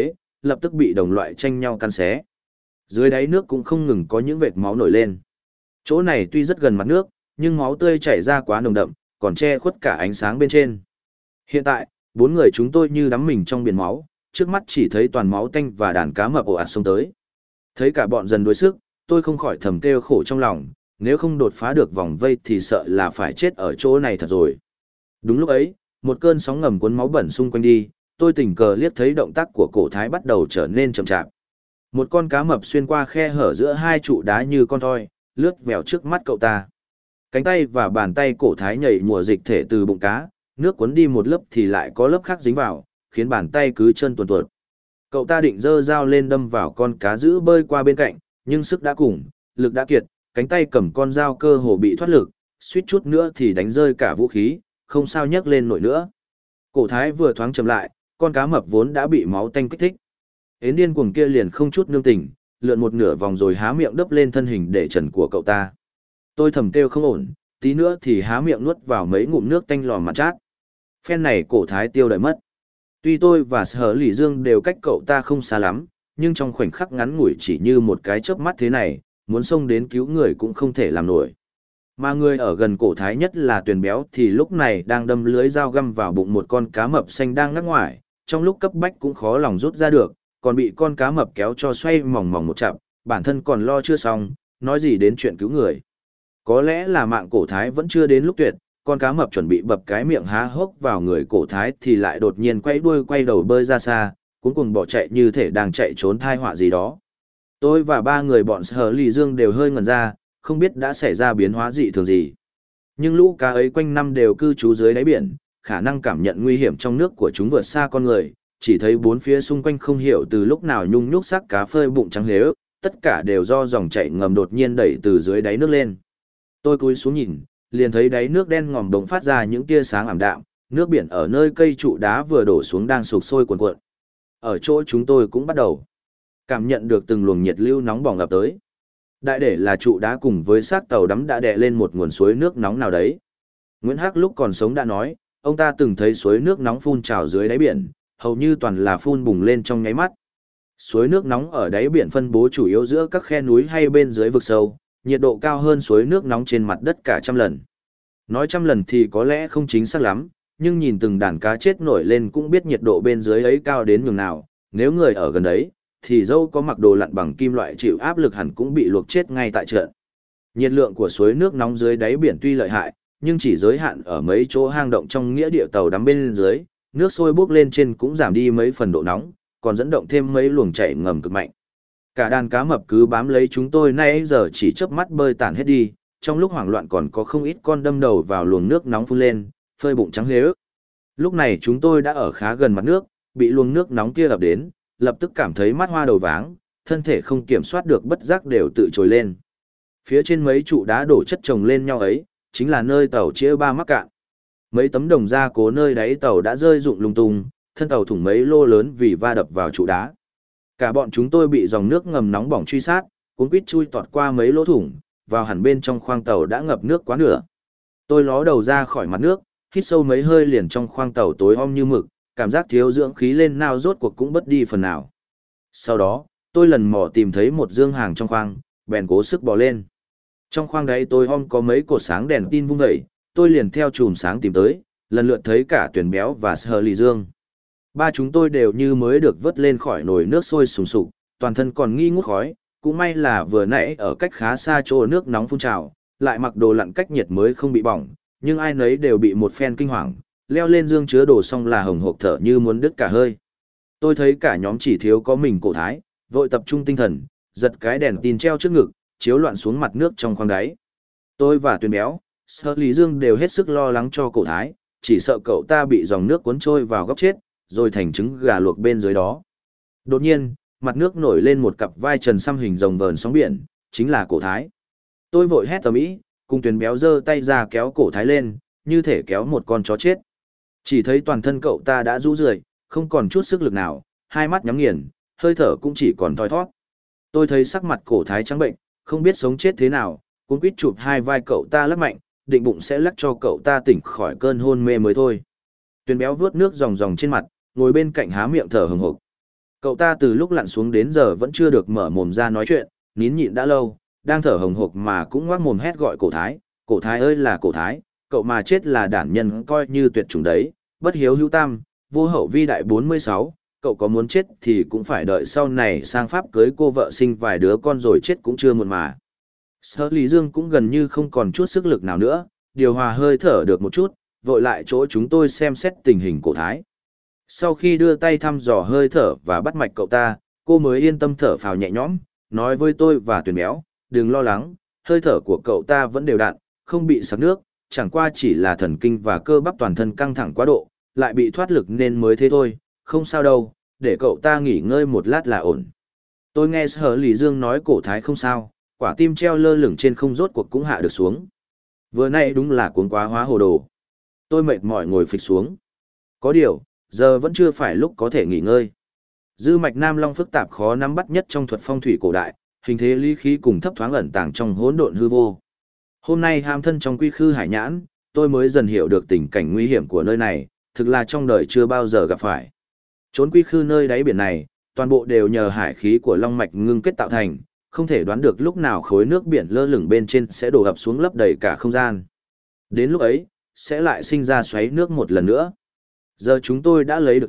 lập tức bị đồng loại tranh nhau cắn xé. Dưới đáy nước cũng không ngừng có những vệt máu nổi lên. Chỗ này tuy rất gần mặt nước, nhưng máu tươi chảy ra quá nồng đậm, còn che khuất cả ánh sáng bên trên. Hiện tại, bốn người chúng tôi như đắm mình trong biển máu, trước mắt chỉ thấy toàn máu tanh và đàn cá mập ồ ạt xông tới. Thấy cả bọn dần đuối sức, tôi không khỏi thầm kêu khổ trong lòng, nếu không đột phá được vòng vây thì sợ là phải chết ở chỗ này thật rồi. Đúng lúc ấy, một cơn sóng ngầm cuốn máu bẩn xung quanh đi, tôi tình cờ liếc thấy động tác của cổ thái bắt đầu trở nên chậm chạp. Một con cá mập xuyên qua khe hở giữa hai trụ đá như con thoi, lướt vèo trước mắt cậu ta. Cánh tay và bàn tay cổ thái nhảy mùa dịch thể từ bụng cá, nước cuốn đi một lớp thì lại có lớp khác dính vào, khiến bàn tay cứ trơn tuột tuột. Cậu ta định giơ dao lên đâm vào con cá dữ bơi qua bên cạnh, nhưng sức đã cùng, lực đã kiệt, cánh tay cầm con dao cơ hồ bị thoát lực, suýt chút nữa thì đánh rơi cả vũ khí, không sao nhấc lên nổi nữa. Cổ thái vừa thoáng chậm lại, con cá mập vốn đã bị máu tanh kích thích. Hến điên cuồng kia liền không chút nương tình, lượn một nửa vòng rồi há miệng đấp lên thân hình để trần của cậu ta. Tôi thầm kêu không ổn, tí nữa thì há miệng nuốt vào mấy ngụm nước tanh lò mặn chát. Phen này cổ thái tiêu đời mất. Tuy tôi và Sở Lỷ Dương đều cách cậu ta không xa lắm, nhưng trong khoảnh khắc ngắn ngủi chỉ như một cái chớp mắt thế này, muốn xông đến cứu người cũng không thể làm nổi. Mà người ở gần cổ thái nhất là Tuyền Béo thì lúc này đang đâm lưới dao găm vào bụng một con cá mập xanh đang ngắc ngoài, trong lúc cấp bách cũng khó lòng rút ra được, còn bị con cá mập kéo cho xoay mòng mòng một chặp, bản thân còn lo chưa xong, nói gì đến chuyện cứu người. Có lẽ là mạng cổ thái vẫn chưa đến lúc tuyệt, con cá mập chuẩn bị bập cái miệng há hốc vào người cổ thái thì lại đột nhiên quay đuôi quay đầu bơi ra xa, cuống cuồng bỏ chạy như thể đang chạy trốn thai họa gì đó. Tôi và ba người bọn Sở Lỷ Dương đều hơi ngẩn ra, không biết đã xảy ra biến hóa dị thường gì. Nhưng lũ cá ấy quanh năm đều cư trú dưới đáy biển, khả năng cảm nhận nguy hiểm trong nước của chúng vượt xa con người, chỉ thấy bốn phía xung quanh không hiểu từ lúc nào nhung nhúc xác cá phơi bụng trắng lếu, tất cả đều do dòng chảy ngầm đột nhiên đẩy từ dưới đáy nước lên. Tôi cúi xuống nhìn, liền thấy đáy nước đen ngòm đống phát ra những tia sáng ảm đạm, nước biển ở nơi cây trụ đá vừa đổ xuống đang sục sôi cuồn cuộn. Ở chỗ chúng tôi cũng bắt đầu cảm nhận được từng luồng nhiệt lưu nóng bỏng ập tới. Đại để là trụ đá cùng với xác tàu đắm đã đè lên một nguồn suối nước nóng nào đấy. Nguyễn Hắc lúc còn sống đã nói, ông ta từng thấy suối nước nóng phun trào dưới đáy biển, hầu như toàn là phun bùng lên trong nháy mắt. Suối nước nóng ở đáy biển phân bố chủ yếu giữa các khe núi hay bên dưới vực sâu, nhiệt độ cao hơn suối nước nóng trên mặt đất cả trăm lần. Nói trăm lần thì có lẽ không chính xác lắm, nhưng nhìn từng đàn cá chết nổi lên cũng biết nhiệt độ bên dưới ấy cao đến nhường nào, nếu người ở gần đấy, thì dâu có mặc đồ lặn bằng kim loại chịu áp lực hẳn cũng bị luộc chết ngay tại trận. Nhiệt lượng của suối nước nóng dưới đáy biển tuy lợi hại, nhưng chỉ giới hạn ở mấy chỗ hang động trong nghĩa địa tàu đắm bên dưới, nước sôi bốc lên trên cũng giảm đi mấy phần độ nóng, còn dẫn động thêm mấy luồng chảy ngầm cực mạnh. Cả đàn cá mập cứ bám lấy chúng tôi nay giờ chỉ chớp mắt bơi tản hết đi, trong lúc hoảng loạn còn có không ít con đâm đầu vào luồng nước nóng phun lên, phơi bụng trắng lếu. Lúc này chúng tôi đã ở khá gần mặt nước, bị luồng nước nóng kia ập đến, lập tức cảm thấy mắt hoa đầu váng, thân thể không kiểm soát được bất giác đều tự trồi lên. Phía trên mấy trụ đá đổ chất chồng lên nhau ấy, chính là nơi tàu chia ba mắc cạn. Mấy tấm đồng gia cố nơi đáy tàu đã rơi rụng lung tung, thân tàu thủng mấy lô lớn vì va đập vào trụ đá. Cả bọn chúng tôi bị dòng nước ngầm nóng bỏng truy sát, cuống quýt chui tọt qua mấy lỗ thủng, vào hẳn bên trong khoang tàu đã ngập nước quá nửa. Tôi ló đầu ra khỏi mặt nước, hít sâu mấy hơi liền trong khoang tàu tối om như mực, cảm giác thiếu dưỡng khí lên nào rốt cuộc cũng bớt đi phần nào. Sau đó, tôi lần mò tìm thấy một dương hàng trong khoang, bèn cố sức bò lên. Trong khoang đấy tối om có mấy cột sáng đèn tin vung vẩy, tôi liền theo chùm sáng tìm tới, lần lượt thấy cả Tuyền Béo và Sở Lỷ Dương. Ba chúng tôi đều như mới được vớt lên khỏi nồi nước sôi sùng sục, toàn thân còn nghi ngút khói, cũng may là vừa nãy ở cách khá xa chỗ nước nóng phun trào, lại mặc đồ lặn cách nhiệt mới không bị bỏng, nhưng ai nấy đều bị một phen kinh hoàng, leo lên dương chứa đồ xong là hồng hộc thở như muốn đứt cả hơi. Tôi thấy cả nhóm chỉ thiếu có mình cổ thái, vội tập trung tinh thần, giật cái đèn tin treo trước ngực, chiếu loạn xuống mặt nước trong khoang đáy. Tôi và Tuyền Béo, Sở Lỷ Dương đều hết sức lo lắng cho cổ thái, chỉ sợ cậu ta bị dòng nước cuốn trôi vào góc chết, rồi thành trứng gà luộc bên dưới đó. Đột nhiên, mặt nước nổi lên một cặp vai trần xăm hình rồng vờn sóng biển, chính là cổ thái. Tôi vội hét ầm ĩ, cùng Tuyền Béo giơ tay ra kéo cổ thái lên, như thể kéo một con chó chết. Chỉ thấy toàn thân cậu ta đã rũ rượi, không còn chút sức lực nào, hai mắt nhắm nghiền, hơi thở cũng chỉ còn thoi thoát. Tôi thấy sắc mặt cổ thái trắng bệnh, không biết sống chết thế nào, cuống quýt chụp hai vai cậu ta lắc mạnh, định bụng sẽ lắc cho cậu ta tỉnh khỏi cơn hôn mê mới thôi. Tuyền Béo vuốt nước ròng ròng trên mặt, ngồi bên cạnh há miệng thở hừng hực. Cậu ta từ lúc lặn xuống đến giờ vẫn chưa được mở mồm ra nói chuyện, nín nhịn đã lâu, đang thở hồng hộc mà cũng ngoác mồm hét gọi cổ thái ơi là cổ thái, cậu mà chết là đản nhân coi như tuyệt chủng đấy, bất hiếu hữu tam, vô hậu vi đại 46, cậu có muốn chết thì cũng phải đợi sau này sang Pháp cưới cô vợ sinh vài đứa con rồi chết cũng chưa muộn mà. Sở Lý Dương cũng gần như không còn chút sức lực nào nữa, điều hòa hơi thở được một chút, vội lại chỗ chúng tôi xem xét tình hình cổ thái. Sau khi đưa tay thăm dò hơi thở và bắt mạch cậu ta, cô mới yên tâm thở phào nhẹ nhõm, nói với tôi và Tuyền Béo, đừng lo lắng, hơi thở của cậu ta vẫn đều đặn, không bị sặc nước, chẳng qua chỉ là thần kinh và cơ bắp toàn thân căng thẳng quá độ, lại bị thoát lực nên mới thế thôi, không sao đâu, để cậu ta nghỉ ngơi một lát là ổn. Tôi nghe Sở Lý Dương nói cổ thái không sao, quả tim treo lơ lửng trên không rốt cuộc cũng hạ được xuống. Vừa nãy đúng là cuống quá hóa hồ đồ. Tôi mệt mỏi ngồi phịch xuống. Có điều, giờ vẫn chưa phải lúc có thể nghỉ ngơi. Dư mạch Nam Long phức tạp khó nắm bắt nhất trong thuật phong thủy cổ đại, hình thế lý khí cùng thấp thoáng ẩn tàng trong hỗn độn hư vô. Hôm nay ham thân trong quy khư hải nhãn, tôi mới dần hiểu được tình cảnh nguy hiểm của nơi này, thực là trong đời chưa bao giờ gặp phải. Trốn quy khư nơi đáy biển này, toàn bộ đều nhờ hải khí của long mạch ngưng kết tạo thành, không thể đoán được lúc nào khối nước biển lơ lửng bên trên sẽ đổ ập xuống lấp đầy cả không gian. Đến lúc ấy, sẽ lại sinh ra xoáy nước một lần nữa. Giờ chúng tôi đã lấy được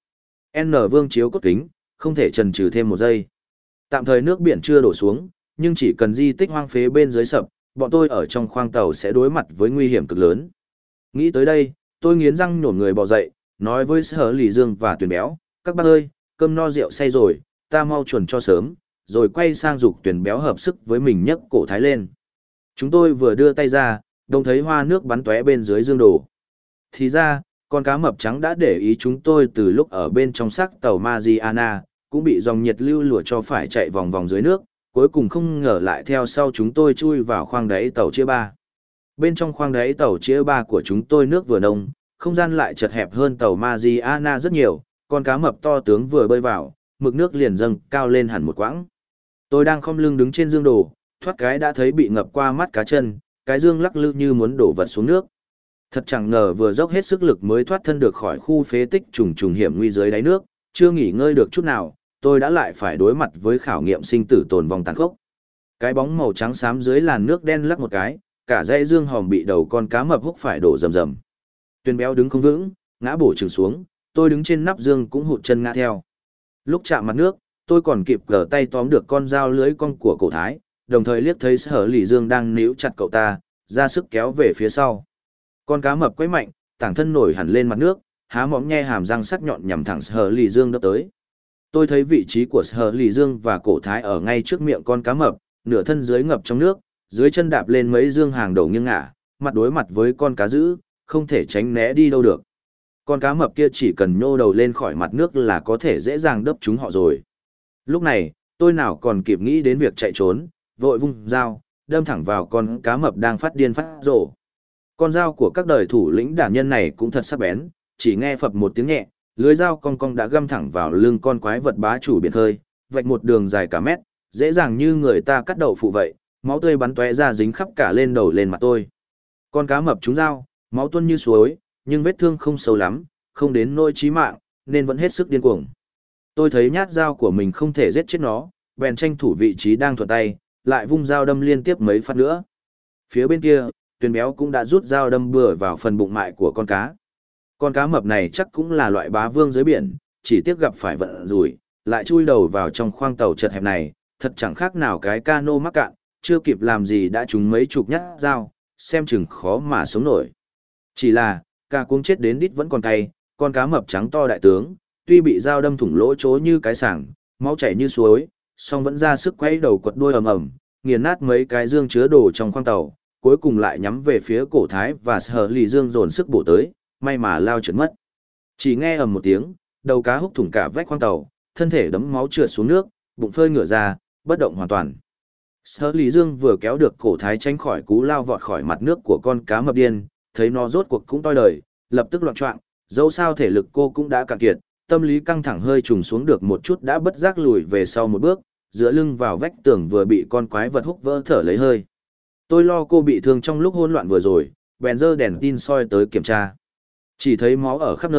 N vương chiếu cốt kính, không thể chần chừ thêm một giây. Tạm thời nước biển chưa đổ xuống, nhưng chỉ cần di tích hoang phế bên dưới sập, bọn tôi ở trong khoang tàu sẽ đối mặt với nguy hiểm cực lớn. Nghĩ tới đây, tôi nghiến răng nhổn người bò dậy, nói với Sở Lý Dương và Tuyền Béo, các bác ơi, cơm no rượu say rồi, ta mau chuẩn cho sớm, rồi quay sang dục Tuyền Béo hợp sức với mình nhấc cổ thái lên. Chúng tôi vừa đưa tay ra, đồng thấy hoa nước bắn tóe bên dưới dương đồ. Thì ra, con cá mập trắng đã để ý chúng tôi từ lúc ở bên trong xác tàu Mariana, cũng bị dòng nhiệt lưu lùa cho phải chạy vòng vòng dưới nước, cuối cùng không ngờ lại theo sau chúng tôi chui vào khoang đáy tàu chia ba. Bên trong khoang đáy tàu chia ba của chúng tôi nước vừa nông, không gian lại chật hẹp hơn tàu Mariana rất nhiều, con cá mập to tướng vừa bơi vào, mực nước liền dâng cao lên hẳn một quãng. Tôi đang khom lưng đứng trên dương đồ, thoát cái đã thấy bị ngập qua mắt cá chân, cái dương lắc lư như muốn đổ vật xuống nước. Thật chẳng ngờ vừa dốc hết sức lực mới thoát thân được khỏi khu phế tích trùng trùng hiểm nguy dưới đáy nước, chưa nghỉ ngơi được chút nào, tôi đã lại phải đối mặt với khảo nghiệm sinh tử tồn vong tàn khốc. Cái bóng màu trắng xám dưới làn nước đen lắc một cái, cả dãy dương hòm bị đầu con cá mập húc phải đổ rầm rầm. Tuyền Béo đứng không vững, ngã bổ chừng xuống, tôi đứng trên nắp dương cũng hụt chân ngã theo. Lúc chạm mặt nước, tôi còn kịp gỡ tay tóm được con dao lưới cong của cổ thái, đồng thời liếc thấy Sở Lý Dương đang níu chặt cậu ta, ra sức kéo về phía sau. Con cá mập quấy mạnh, tảng thân nổi hẳn lên mặt nước, há móm nhe hàm răng sắc nhọn nhằm thẳng Sở Lý Dương đập tới. Tôi thấy vị trí của Sở Lý Dương và cổ thái ở ngay trước miệng con cá mập, nửa thân dưới ngập trong nước, dưới chân đạp lên mấy dương hàng đầu nghiêng ngả, mặt đối mặt với con cá dữ, không thể tránh né đi đâu được. Con cá mập kia chỉ cần nhô đầu lên khỏi mặt nước là có thể dễ dàng đớp chúng họ rồi. Lúc này, tôi nào còn kịp nghĩ đến việc chạy trốn, vội vung dao, đâm thẳng vào con cá mập đang phát điên phát rồ. Con dao của các đời thủ lĩnh đản nhân này cũng thật sắc bén, chỉ nghe phập một tiếng nhẹ, lưới dao cong cong đã găm thẳng vào lưng con quái vật bá chủ biển khơi, vạch một đường dài cả mét, dễ dàng như người ta cắt đậu phụ vậy, máu tươi bắn tóe ra dính khắp cả lên đầu lên mặt tôi. Con cá mập trúng dao, máu tuôn như suối, nhưng vết thương không sâu lắm, không đến nỗi chí mạng, nên vẫn hết sức điên cuồng. Tôi thấy nhát dao của mình không thể giết chết nó, bèn tranh thủ vị trí đang thuận tay, lại vung dao đâm liên tiếp mấy phát nữa. Phía bên kia, Tuyền Béo cũng đã rút dao đâm bừa vào phần bụng mại của con cá. Con cá mập này chắc cũng là loại bá vương dưới biển, chỉ tiếc gặp phải vận rủi, lại chui đầu vào trong khoang tàu chật hẹp này, thật chẳng khác nào cái cano mắc cạn, chưa kịp làm gì đã trúng mấy chục nhát dao, xem chừng khó mà sống nổi. Chỉ là, ca cuống chết đến đít vẫn còn cay, con cá mập trắng to đại tướng, tuy bị dao đâm thủng lỗ chỗ như cái sảng, máu chảy như suối, song vẫn ra sức quay đầu quật đuôi ầm ầm, nghiền nát mấy cái dương chứa đồ trong khoang tàu, cuối cùng lại nhắm về phía cổ thái và Sở Lý Dương dồn sức bổ tới, may mà lao trượt mất. Chỉ nghe ầm một tiếng, đầu cá húc thủng cả vách khoang tàu, thân thể đẫm máu trượt xuống nước, bụng phơi ngửa ra, bất động hoàn toàn. Sở Lý Dương vừa kéo được cổ thái tránh khỏi cú lao vọt khỏi mặt nước của con cá mập điên, thấy nó rốt cuộc cũng toi đời, lập tức loạn choạng, dẫu sao thể lực cô cũng đã cạn kiệt, tâm lý căng thẳng hơi trùng xuống được một chút đã bất giác lùi về sau một bước, dựa lưng vào vách tường vừa bị con quái vật húc vỡ thở lấy hơi. Tôi lo cô bị thương trong lúc hỗn loạn vừa rồi, bèn giơ đèn tin soi tới kiểm tra. Chỉ thấy máu ở khắp nơi,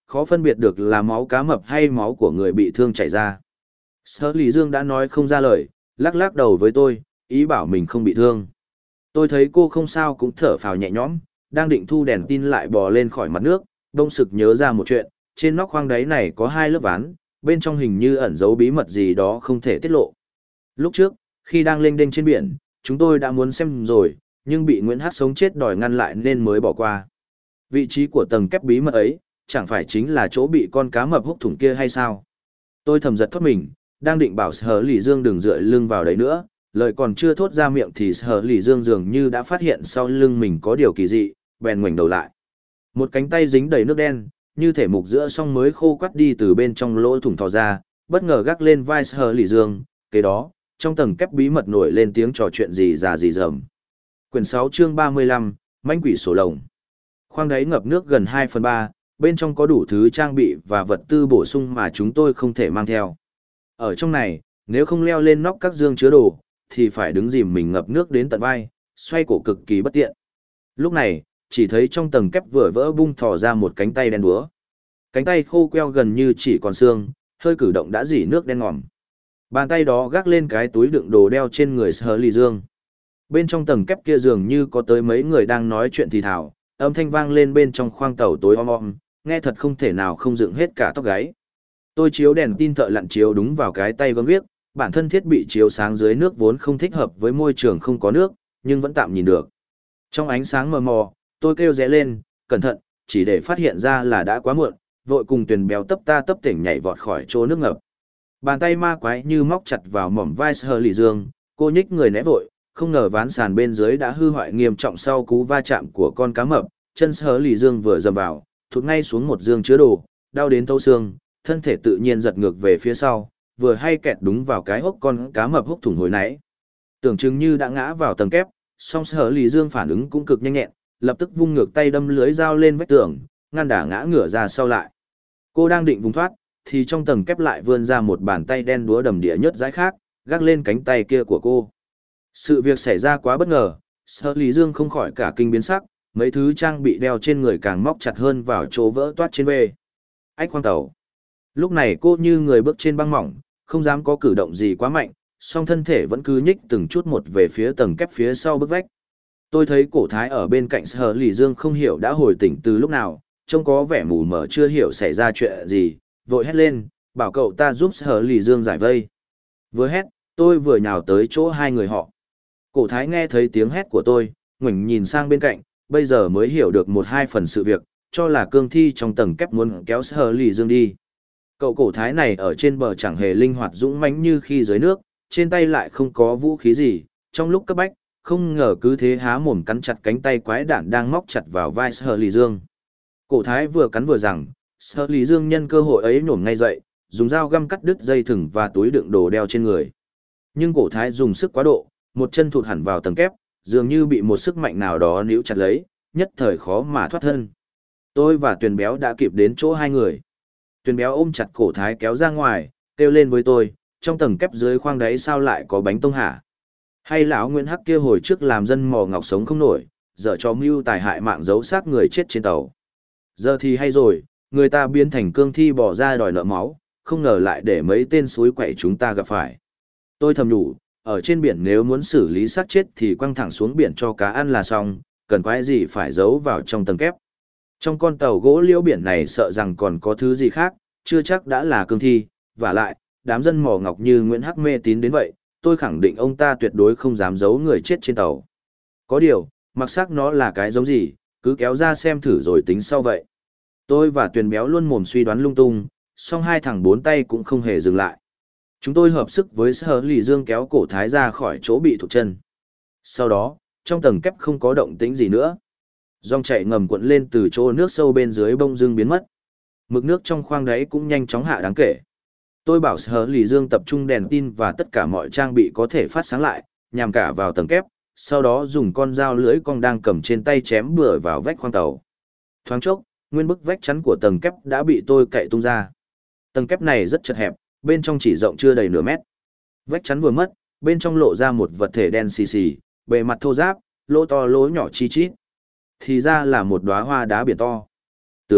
khó phân biệt được là máu cá mập hay máu của người bị thương chảy ra. Sở Lý Dương đã nói không ra lời, lắc lắc đầu với tôi, ý bảo mình không bị thương. Tôi thấy cô không sao cũng thở phào nhẹ nhõm, đang định thu đèn tin lại bò lên khỏi mặt nước, bỗng sực nhớ ra một chuyện, trên nóc khoang đáy này có 2 lớp ván, bên trong hình như ẩn giấu bí mật gì đó không thể tiết lộ. Lúc trước, khi đang lênh đênh trên biển, chúng tôi đã muốn xem rồi, nhưng bị Nguyễn Hát sống chết đòi ngăn lại nên mới bỏ qua. Vị trí của tầng kép bí mật ấy, chẳng phải chính là chỗ bị con cá mập húc thủng kia hay sao? Tôi thầm giật thoát mình, đang định bảo Sở Lý Dương đừng dựa lưng vào đấy nữa, lời còn chưa thốt ra miệng thì Sở Lý Dương dường như đã phát hiện sau lưng mình có điều kỳ dị, bèn ngoảnh đầu lại. Một cánh tay dính đầy nước đen, như thể mục giữa song mới khô quắt đi từ bên trong lỗ thủng thò ra, bất ngờ gác lên vai Sở Lý Dương, kế đó, trong tầng kép bí mật nổi lên tiếng trò chuyện gì già gì dầm. Quyển 6 chương 35, Manh quỷ sổ lồng. Khoang đáy ngập nước gần 2/3, bên trong có đủ thứ trang bị và vật tư bổ sung mà chúng tôi không thể mang theo. Ở trong này, nếu không leo lên nóc các dương chứa đồ, thì phải đứng dìm mình ngập nước đến tận vai, xoay cổ cực kỳ bất tiện. Lúc này, chỉ thấy trong tầng kép vừa vỡ bung thò ra một cánh tay đen đúa. Cánh tay khô queo gần như chỉ còn xương, hơi cử động đã dỉ nước đen ngòm. Bàn tay đó gác lên cái túi đựng đồ đeo trên người Sở Lý Dương. Bên trong tầng kép kia dường như có tới mấy người đang nói chuyện thì thào, âm thanh vang lên bên trong khoang tàu tối om om, nghe thật không thể nào không dựng hết cả tóc gáy. Tôi chiếu đèn tin thợ lặn chiếu đúng vào cái tay gớm ghiếc, bản thân thiết bị chiếu sáng dưới nước vốn không thích hợp với môi trường không có nước, nhưng vẫn tạm nhìn được. Trong ánh sáng mờ mò, tôi kêu rẽ lên, cẩn thận, chỉ để phát hiện ra là đã quá muộn, vội cùng Tuyền Béo tấp ta tấp tỉnh nhảy vọt khỏi chỗ nước ngập. Bàn tay ma quái như móc chặt vào mỏm vai Sở Lý Dương, cô nhích người né vội, không ngờ ván sàn bên dưới đã hư hoại nghiêm trọng sau cú va chạm của con cá mập, chân Sở Lý Dương vừa dầm vào, thụt ngay xuống một dương chứa đồ, đau đến thấu xương, thân thể tự nhiên giật ngược về phía sau, vừa hay kẹt đúng vào cái hốc con cá mập húc thủng hồi nãy. Tưởng chừng như đã ngã vào tầng kép, song Sở Lý Dương phản ứng cũng cực nhanh nhẹn, lập tức vung ngược tay đâm lưới dao lên vách tường, ngăn đả ngã ngửa ra sau lại. Cô đang định vùng thoát, thì trong tầng kép lại vươn ra một bàn tay đen đúa đầm đìa nhớt dãi khác, gác lên cánh tay kia của cô. Sự việc xảy ra quá bất ngờ, Sở Lý Dương không khỏi cả kinh biến sắc, mấy thứ trang bị đeo trên người càng móc chặt hơn vào chỗ vỡ toát trên bê. Ách khoang tàu. Lúc này cô như người bước trên băng mỏng, không dám có cử động gì quá mạnh, song thân thể vẫn cứ nhích từng chút một về phía tầng kép phía sau bức vách. Tôi thấy Cổ Thái ở bên cạnh Sở Lý Dương không hiểu đã hồi tỉnh từ lúc nào, trông có vẻ mù mờ chưa hiểu xảy ra chuyện gì, vội hét lên, bảo cậu ta giúp Sở Lý Dương giải vây. Vừa hét, tôi vừa nhào tới chỗ hai người họ. Cổ Thái nghe thấy tiếng hét của tôi, ngoảnh nhìn sang bên cạnh, bây giờ mới hiểu được 1-2 phần sự việc, cho là cương thi trong tầng kép muốn kéo Sở Lý Dương đi. Cậu Cổ Thái này ở trên bờ chẳng hề linh hoạt dũng mãnh như khi dưới nước, trên tay lại không có vũ khí gì, trong lúc cấp bách, không ngờ cứ thế há mồm cắn chặt cánh tay quái đản đang móc chặt vào vai Sở Lý Dương. Cổ Thái vừa cắn vừa rằng, Sở Lý Dương nhân cơ hội ấy nhổm ngay dậy, dùng dao găm cắt đứt dây thừng và túi đựng đồ đeo trên người. Nhưng Cổ Thái dùng sức quá độ, một chân thụt hẳn vào tầng kép, dường như bị một sức mạnh nào đó níu chặt lấy, nhất thời khó mà thoát thân. Tôi và Tuyền Béo đã kịp đến chỗ hai người. Tuyền Béo ôm chặt Cổ Thái kéo ra ngoài, kêu lên với tôi, trong tầng kép dưới khoang đáy sao lại có bánh tông hả? Hay lão Nguyễn Hắc kia hồi trước làm dân mò ngọc sống không nổi, dở cho mưu tài hại mạng giấu xác người chết trên tàu. Giờ thì hay rồi, người ta biến thành cương thi bỏ ra đòi nợ máu, không ngờ lại để mấy tên suối quậy chúng ta gặp phải. Tôi thầm nhủ, ở trên biển nếu muốn xử lý xác chết thì quăng thẳng xuống biển cho cá ăn là xong, cần quái gì phải giấu vào trong tầng kép. Trong con tàu gỗ liễu biển này sợ rằng còn có thứ gì khác, chưa chắc đã là cương thi, vả lại, đám dân mỏ ngọc như Nguyễn Hắc mê tín đến vậy, tôi khẳng định ông ta tuyệt đối không dám giấu người chết trên tàu. Có điều, mặc xác nó là cái giống gì, cứ kéo ra xem thử rồi tính sau vậy. Tôi và Tuyền Béo luôn mồm suy đoán lung tung, song hai thằng bốn tay cũng không hề dừng lại. Chúng tôi hợp sức với Sở Lý Dương kéo Cổ Thái ra khỏi chỗ bị thụt chân. Sau đó, trong tầng kép không có động tĩnh gì nữa. Dòng chảy ngầm cuộn lên từ chỗ nước sâu bên dưới bông dưng biến mất. Mực nước trong khoang đáy cũng nhanh chóng hạ đáng kể. Tôi bảo Sở Lý Dương tập trung đèn tin và tất cả mọi trang bị có thể phát sáng lại, nhằm cả vào tầng kép, sau đó dùng con dao lưỡi cong đang cầm trên tay chém bừa vào vách khoang tàu. Thoáng chốc, nguyên bức vách chắn của tầng kép đã bị tôi cậy tung ra. Tầng kép này rất chật hẹp, bên trong chỉ rộng chưa đầy nửa mét. Vách chắn vừa mất, bên trong lộ ra một vật thể đen xì xì, bề mặt thô ráp, lỗ to lỗ nhỏ chi chít. Thì ra là một đóa hoa đá biển to. Tướng,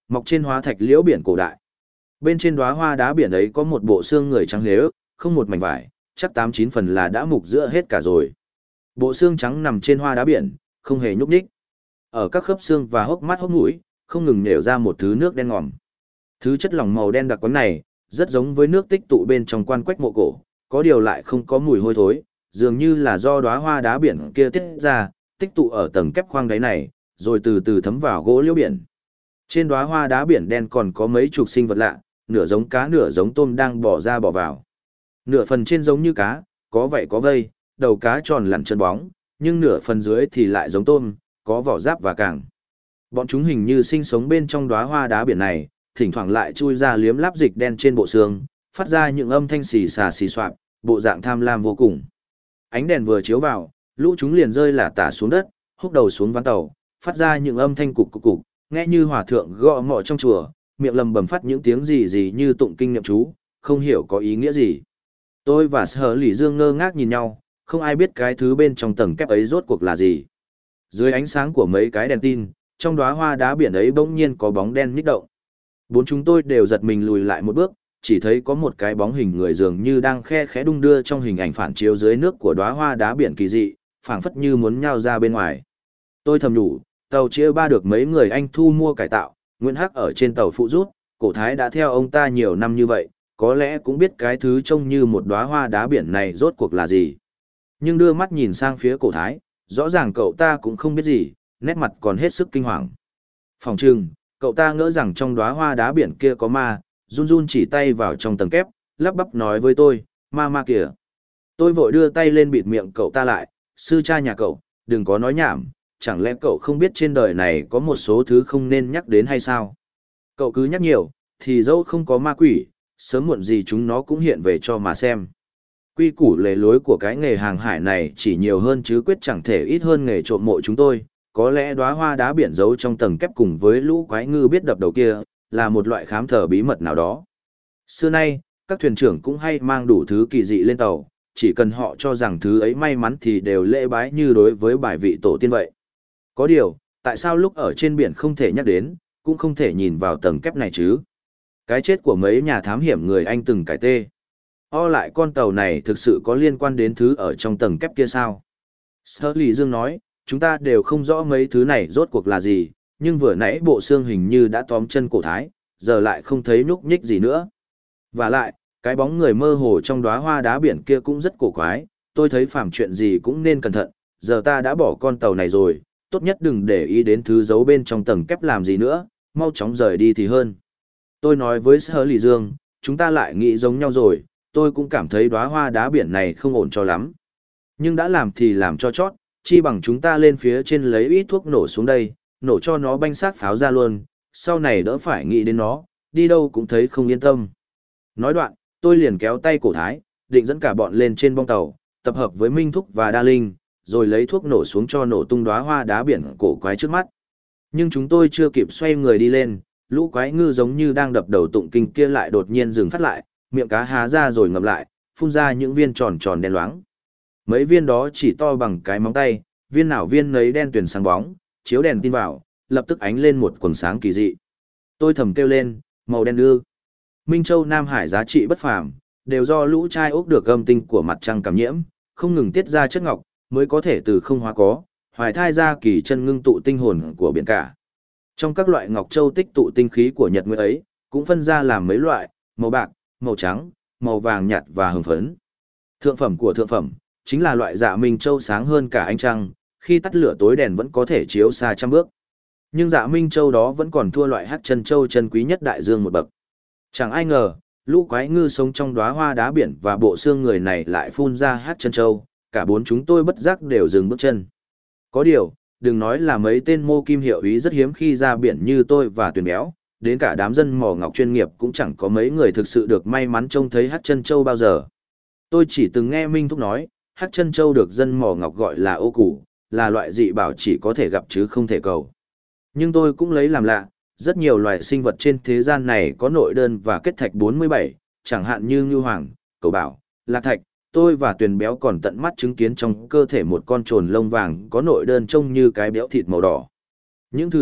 mọc trên hóa thạch liễu biển cổ đại. Bên trên đóa hoa đá biển ấy có một bộ xương người trắng lếu, không một mảnh vải, chắc 8-9 phần là đã mục giữa hết cả rồi. Bộ xương trắng nằm trên hoa đá biển, không hề nhúc nhích. Ở các khớp xương và hốc mắt hốc mũi, không ngừng nểu ra một thứ nước đen ngòm. Thứ chất lỏng màu đen đặc quánh này, rất giống với nước tích tụ bên trong quan quách mộ cổ, có điều lại không có mùi hôi thối, dường như là do đóa hoa đá biển kia tiết ra, tích tụ ở tầng kép khoang đáy này, rồi từ từ thấm vào gỗ liễu biển. Trên đóa hoa đá biển đen còn có mấy chục sinh vật lạ, nửa giống cá nửa giống tôm đang bò ra bò vào. Nửa phần trên giống như cá, có vảy có vây, đầu cá tròn lặn chân bóng, nhưng nửa phần dưới thì lại giống tôm, có vỏ giáp và càng. Bọn chúng hình như sinh sống bên trong đóa hoa đá biển này, thỉnh thoảng lại chui ra liếm láp dịch đen trên bộ xương, phát ra những âm thanh xì xà xì xoạp, bộ dạng tham lam vô cùng. Ánh đèn vừa chiếu vào, lũ chúng liền rơi lả tả xuống đất, húc đầu xuống ván tàu, phát ra những âm thanh cục cục cục, nghe như hòa thượng gõ mọ trong chùa, miệng lầm bầm phát những tiếng gì gì như tụng kinh niệm chú, không hiểu có ý nghĩa gì. Tôi và Sở Lỷ Dương ngơ ngác nhìn nhau, không ai biết cái thứ bên trong tầng kép ấy rốt cuộc là gì. Dưới ánh sáng của mấy cái đèn tin, trong đóa hoa đá biển ấy bỗng nhiên có bóng đen nhích động. Bốn chúng tôi đều giật mình lùi lại một bước, chỉ thấy có một cái bóng hình người dường như đang khe khẽ đung đưa trong hình ảnh phản chiếu dưới nước của đóa hoa đá biển kỳ dị, phảng phất như muốn nhao ra bên ngoài. Tôi thầm nhủ, tàu chia ba được mấy người anh thu mua cải tạo, Nguyễn Hắc ở trên tàu phụ rút, Cổ Thái đã theo ông ta nhiều năm như vậy, có lẽ cũng biết cái thứ trông như một đóa hoa đá biển này rốt cuộc là gì. Nhưng đưa mắt nhìn sang phía Cổ Thái, rõ ràng cậu ta cũng không biết gì, nét mặt còn hết sức kinh hoàng. Phòng trừng, cậu ta ngỡ rằng trong đóa hoa đá biển kia có ma, run run chỉ tay vào trong tầng kép, lắp bắp nói với tôi, ma kìa. Tôi vội đưa tay lên bịt miệng cậu ta lại, sư cha nhà cậu, đừng có nói nhảm, chẳng lẽ cậu không biết trên đời này có một số thứ không nên nhắc đến hay sao? Cậu cứ nhắc nhiều, thì dẫu không có ma quỷ, sớm muộn gì chúng nó cũng hiện về cho mà xem. Quy củ lề lối của cái nghề hàng hải này chỉ nhiều hơn chứ quyết chẳng thể ít hơn nghề trộm mộ chúng tôi. Có lẽ đóa hoa đá biển giấu trong tầng kép cùng với lũ quái ngư biết đập đầu kia, là một loại khám thờ bí mật nào đó. Xưa nay, các thuyền trưởng cũng hay mang đủ thứ kỳ dị lên tàu, chỉ cần họ cho rằng thứ ấy may mắn thì đều lễ bái như đối với bài vị tổ tiên vậy. Có điều, tại sao lúc ở trên biển không thể nhắc đến, cũng không thể nhìn vào tầng kép này chứ? Cái chết của mấy nhà thám hiểm người Anh từng cải tê. Lại con tàu này thực sự có liên quan đến thứ ở trong tầng kép kia sao? Sở Lý Dương nói, chúng ta đều không rõ mấy thứ này rốt cuộc là gì, nhưng vừa nãy bộ xương hình như đã tóm chân Cổ Thái, giờ lại không thấy nhúc nhích gì nữa. Và lại, cái bóng người mơ hồ trong đóa hoa đá biển kia cũng rất cổ quái, tôi thấy phàm chuyện gì cũng nên cẩn thận, giờ ta đã bỏ con tàu này rồi, tốt nhất đừng để ý đến thứ giấu bên trong tầng kép làm gì nữa, mau chóng rời đi thì hơn. Tôi nói với Sở Lý Dương, chúng ta lại nghĩ giống nhau rồi, tôi cũng cảm thấy đóa hoa đá biển này không ổn cho lắm. Nhưng đã làm thì làm cho chót, chi bằng chúng ta lên phía trên lấy ít thuốc nổ xuống đây, nổ cho nó banh xác pháo ra luôn, sau này đỡ phải nghĩ đến nó, đi đâu cũng thấy không yên tâm. Nói đoạn, tôi liền kéo tay Cổ Thái, định dẫn cả bọn lên trên bong tàu, tập hợp với Minh Thúc và Đa Linh, rồi lấy thuốc nổ xuống cho nổ tung đóa hoa đá biển cổ quái trước mắt. Nhưng chúng tôi chưa kịp xoay người đi lên, lũ quái ngư giống như đang đập đầu tụng kinh kia lại đột nhiên dừng phát lại, miệng cá há ra rồi ngậm lại, phun ra những viên tròn tròn đen loáng. Mấy viên đó chỉ to bằng cái móng tay, viên nào viên nấy đen tuyền sáng bóng, chiếu đèn tin vào, lập tức ánh lên một quầng sáng kỳ dị. Tôi thầm kêu lên, màu đen ư. Minh Châu Nam Hải giá trị bất phàm, đều do lũ trai ốc được âm tinh của mặt trăng cảm nhiễm, không ngừng tiết ra chất ngọc, mới có thể từ không hóa có, hoài thai ra kỳ chân ngưng tụ tinh hồn của biển cả. Trong các loại ngọc châu tích tụ tinh khí của nhật nguyệt ấy, cũng phân ra làm mấy loại, màu bạc, màu trắng, màu vàng nhạt và hồng phấn. Thượng phẩm của thượng phẩm, chính là loại dạ Minh Châu sáng hơn cả ánh trăng, khi tắt lửa tối đèn vẫn có thể chiếu xa trăm bước. Nhưng dạ Minh Châu đó vẫn còn thua loại hắc chân châu chân quý nhất đại dương một bậc. Chẳng ai ngờ, lũ quái ngư sống trong đóa hoa đá biển và bộ xương người này lại phun ra hắc chân châu, cả bốn chúng tôi bất giác đều dừng bước chân. Có điều, đừng nói là mấy tên mô kim hiệu ý rất hiếm khi ra biển như tôi và Tuyền Béo, đến cả đám dân mò ngọc chuyên nghiệp cũng chẳng có mấy người thực sự được may mắn trông thấy hắc chân châu bao giờ. Tôi chỉ từng nghe Minh Thúc nói, hắc chân châu được dân mò ngọc gọi là ô củ, là loại dị bảo chỉ có thể gặp chứ không thể cầu. Nhưng tôi cũng lấy làm lạ, rất nhiều loài sinh vật trên thế gian này có nội đơn và kết thạch 47, chẳng hạn như ngưu hoàng, cầu bảo, lạc thạch. Tôi và Tuyền Béo còn tận mắt chứng kiến trong cơ thể một con trồn lông vàng có nội đơn trông như cái béo thịt màu đỏ. Những thứ ấy,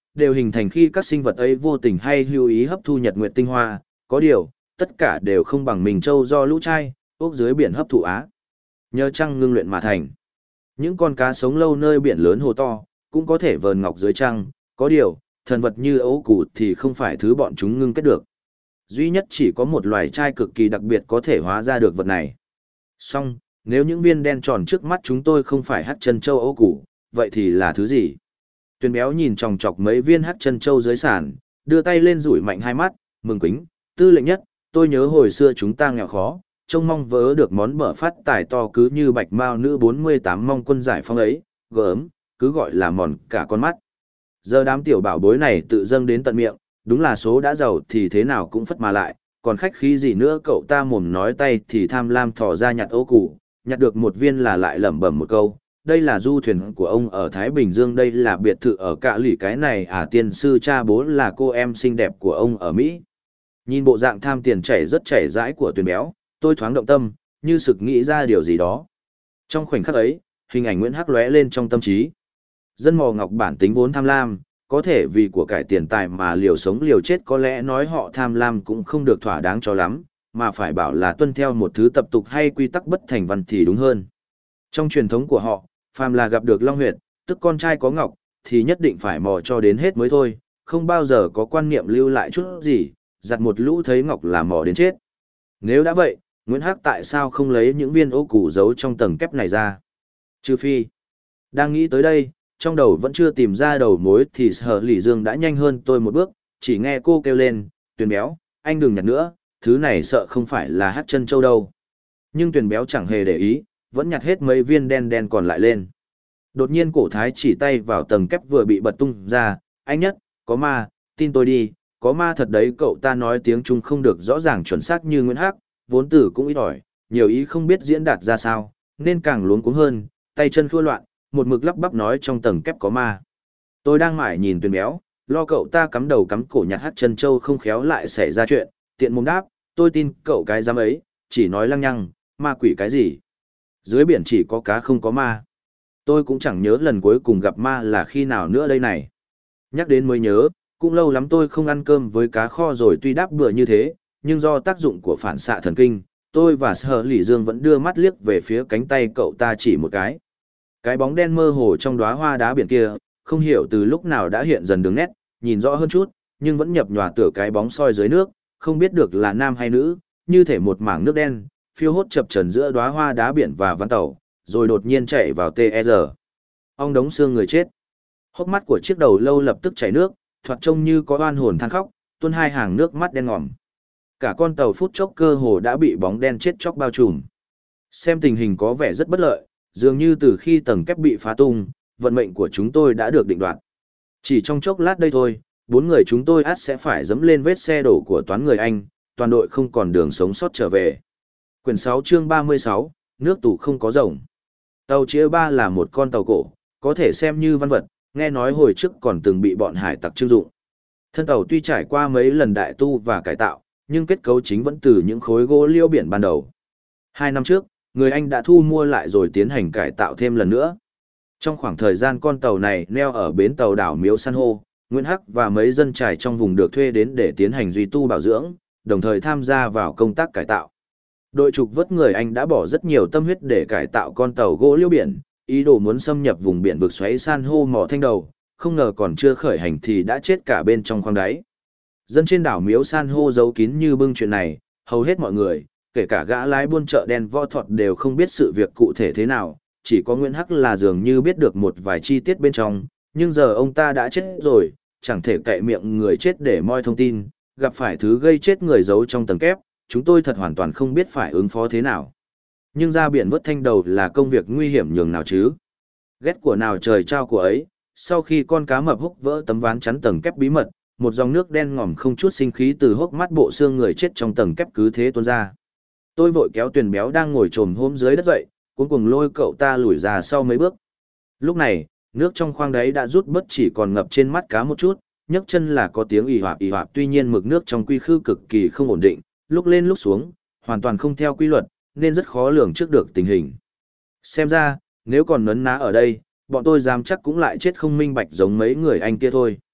đều hình thành khi các sinh vật ấy vô tình hay hữu ý hấp thu nhật nguyệt tinh hoa, có điều, tất cả đều không bằng mình châu do lũ trai, ốc dưới biển hấp thụ á. Nhờ trăng ngưng luyện mà thành. Những con cá sống lâu nơi biển lớn hồ to, cũng có thể vờn ngọc dưới trăng, có điều, thần vật như ấu củ thì không phải thứ bọn chúng ngưng kết được. Duy nhất chỉ có một loài trai cực kỳ đặc biệt có thể hóa ra được vật này. Song, nếu những viên đen tròn trước mắt chúng tôi không phải hắc chân châu ấu củ, vậy thì là thứ gì? Tuyền béo nhìn chòng chọc mấy viên hắc chân châu dưới sàn, đưa tay lên rủi mạnh hai mắt, mừng quính, tư lệnh nhất, tôi nhớ hồi xưa chúng ta nghèo khó, trông mong vớ được món bở phát tài to cứ như bạch mao nữ 48 mong quân giải phong ấy, gớm, cứ gọi là mòn cả con mắt. Giờ đám tiểu bảo bối này tự dâng đến tận miệng, đúng là số đã giàu thì thế nào cũng phất mà lại, còn khách khí gì nữa cậu ta mồm nói tay thì tham lam thò ra nhặt ấu củ, nhặt được một viên là lại lẩm bẩm một câu, đây là du thuyền của ông ở Thái Bình Dương, đây là biệt thự ở Cạ Lỉ, cái này tiên sư cha bố là cô em xinh đẹp của ông ở Mỹ. Nhìn bộ dạng tham tiền rất chảy rãi của Tuyền béo, tôi thoáng động tâm, như sực nghĩ ra điều gì đó. Trong khoảnh khắc ấy, hình ảnh Nguyễn Hắc lóe lên trong tâm trí. Dân mò ngọc bản tính vốn tham lam, có thể vì của cải tiền tài mà liều sống liều chết, có lẽ nói họ tham lam cũng không được thỏa đáng cho lắm, mà phải bảo là tuân theo một thứ tập tục hay quy tắc bất thành văn thì đúng hơn. Trong truyền thống của họ, phàm là gặp được long huyệt, tức con trai có ngọc, thì nhất định phải mò cho đến hết mới thôi, không bao giờ có quan niệm lưu lại chút gì, giặt một lũ thấy ngọc là mò đến chết. Nếu đã vậy, Nguyễn Hắc tại sao không lấy những viên ố củ giấu trong tầng kép này ra? Trừ phi. Đang nghĩ tới đây, trong đầu vẫn chưa tìm ra đầu mối thì Sở Lỷ Dương đã nhanh hơn tôi một bước, chỉ nghe cô kêu lên, Tuyền béo, anh đừng nhặt nữa, thứ này sợ không phải là hắc chân châu đâu. Nhưng Tuyền béo chẳng hề để ý, vẫn nhặt hết mấy viên đen đen còn lại lên. Đột nhiên cổ thái chỉ tay vào tầng kép vừa bị bật tung ra, anh Nhất, có ma, tin tôi đi, có ma thật đấy. Cậu ta nói tiếng Trung không được rõ ràng chuẩn xác như Nguyễn Hắc, vốn từ cũng ít ỏi, nhiều ý không biết diễn đạt ra sao, nên càng luống cuống hơn, tay chân khua loạn, một mực lắp bắp nói trong tầng kép có ma. Tôi đang mải nhìn Tuyền béo, lo cậu ta cắm đầu cắm cổ nhặt hắc chân châu không khéo lại xảy ra chuyện, tiện mồm đáp, tôi tin cậu cái dám ấy, chỉ nói lăng nhăng, ma quỷ cái gì. Dưới biển chỉ có cá không có ma. Tôi cũng chẳng nhớ lần cuối cùng gặp ma là khi nào nữa đây này. Nhắc đến mới nhớ, cũng lâu lắm tôi không ăn cơm với cá kho rồi, tuy đáp bữa như thế, nhưng do tác dụng của phản xạ thần kinh, tôi và Sở Lỷ Dương vẫn đưa mắt liếc về phía cánh tay cậu ta chỉ một cái. Cái bóng đen mơ hồ trong đóa hoa đá biển kia, không hiểu từ lúc nào đã hiện dần đường nét, nhìn rõ hơn chút, nhưng vẫn nhập nhòa tựa cái bóng soi dưới nước, không biết được là nam hay nữ, như thể một mảng nước đen, phiêu hốt chập chờn giữa đóa hoa đá biển và ván tàu, rồi đột nhiên chạy vào TR. Ong đống xương người chết. Hốc mắt của chiếc đầu lâu lập tức chảy nước, thoạt trông như có oan hồn than khóc, tuôn hai hàng nước mắt đen ngòm. Cả con tàu phút chốc cơ hồ đã bị bóng đen chết chóc bao trùm. Xem tình hình có vẻ rất bất lợi, dường như từ khi tầng kép bị phá tung, vận mệnh của chúng tôi đã được định đoạt. Chỉ trong chốc lát đây thôi, 4 người chúng tôi ắt sẽ phải dẫm lên vết xe đổ của toán người Anh, toàn đội không còn đường sống sót trở về. Quyển 6 chương 36, nước tù không có rồng. Tàu Chia 3 là một con tàu cổ, có thể xem như văn vật, nghe nói hồi trước còn từng bị bọn hải tặc trưng dụng. Thân tàu tuy trải qua mấy lần đại tu và cải tạo, nhưng kết cấu chính vẫn từ những khối gỗ liêu biển ban đầu. 2 năm trước, người Anh đã thu mua lại rồi tiến hành cải tạo thêm lần nữa. Trong khoảng thời gian con tàu này neo ở bến tàu đảo Miếu San Hô, Nguyễn Hắc và mấy dân trải trong vùng được thuê đến để tiến hành duy tu bảo dưỡng, đồng thời tham gia vào công tác cải tạo. Đội trục vớt người Anh đã bỏ rất nhiều tâm huyết để cải tạo con tàu gỗ liêu biển, ý đồ muốn xâm nhập vùng biển vực xoáy san hô mỏ thanh đầu, không ngờ còn chưa khởi hành thì đã chết cả bên trong khoang đáy. Dân trên đảo Miếu San hô giấu kín như bưng chuyện này, hầu hết mọi người, kể cả gã lái buôn chợ đen Võ Thọt đều không biết sự việc cụ thể thế nào, chỉ có Nguyễn Hắc là dường như biết được một vài chi tiết bên trong, nhưng giờ ông ta đã chết rồi, chẳng thể cậy miệng người chết để moi thông tin, gặp phải thứ gây chết người giấu trong tầng kép, chúng tôi thật hoàn toàn không biết phải ứng phó thế nào. Nhưng ra biển vớt thanh đầu là công việc nguy hiểm nhường nào chứ. Ghét của nào trời trao của ấy, sau khi con cá mập húc vỡ tấm ván chắn tầng kép bí mật, một dòng nước đen ngòm không chút sinh khí từ hốc mắt bộ xương người chết trong tầng kép cứ thế tuôn ra. Tôi vội kéo Tuyền béo đang ngồi chồm hôm dưới đất dậy, cuống cuồng lôi cậu ta lùi ra sau mấy bước. Lúc này, nước trong khoang đáy đã rút bớt chỉ còn ngập trên mắt cá một chút, nhấc chân là có tiếng ì hoạp, tuy nhiên mực nước trong quy khư cực kỳ không ổn định, lúc lên lúc xuống, hoàn toàn không theo quy luật, nên rất khó lường trước được tình hình. Xem ra, nếu còn nấn ná ở đây, bọn tôi dám chắc cũng lại chết không minh bạch giống mấy người anh kia thôi.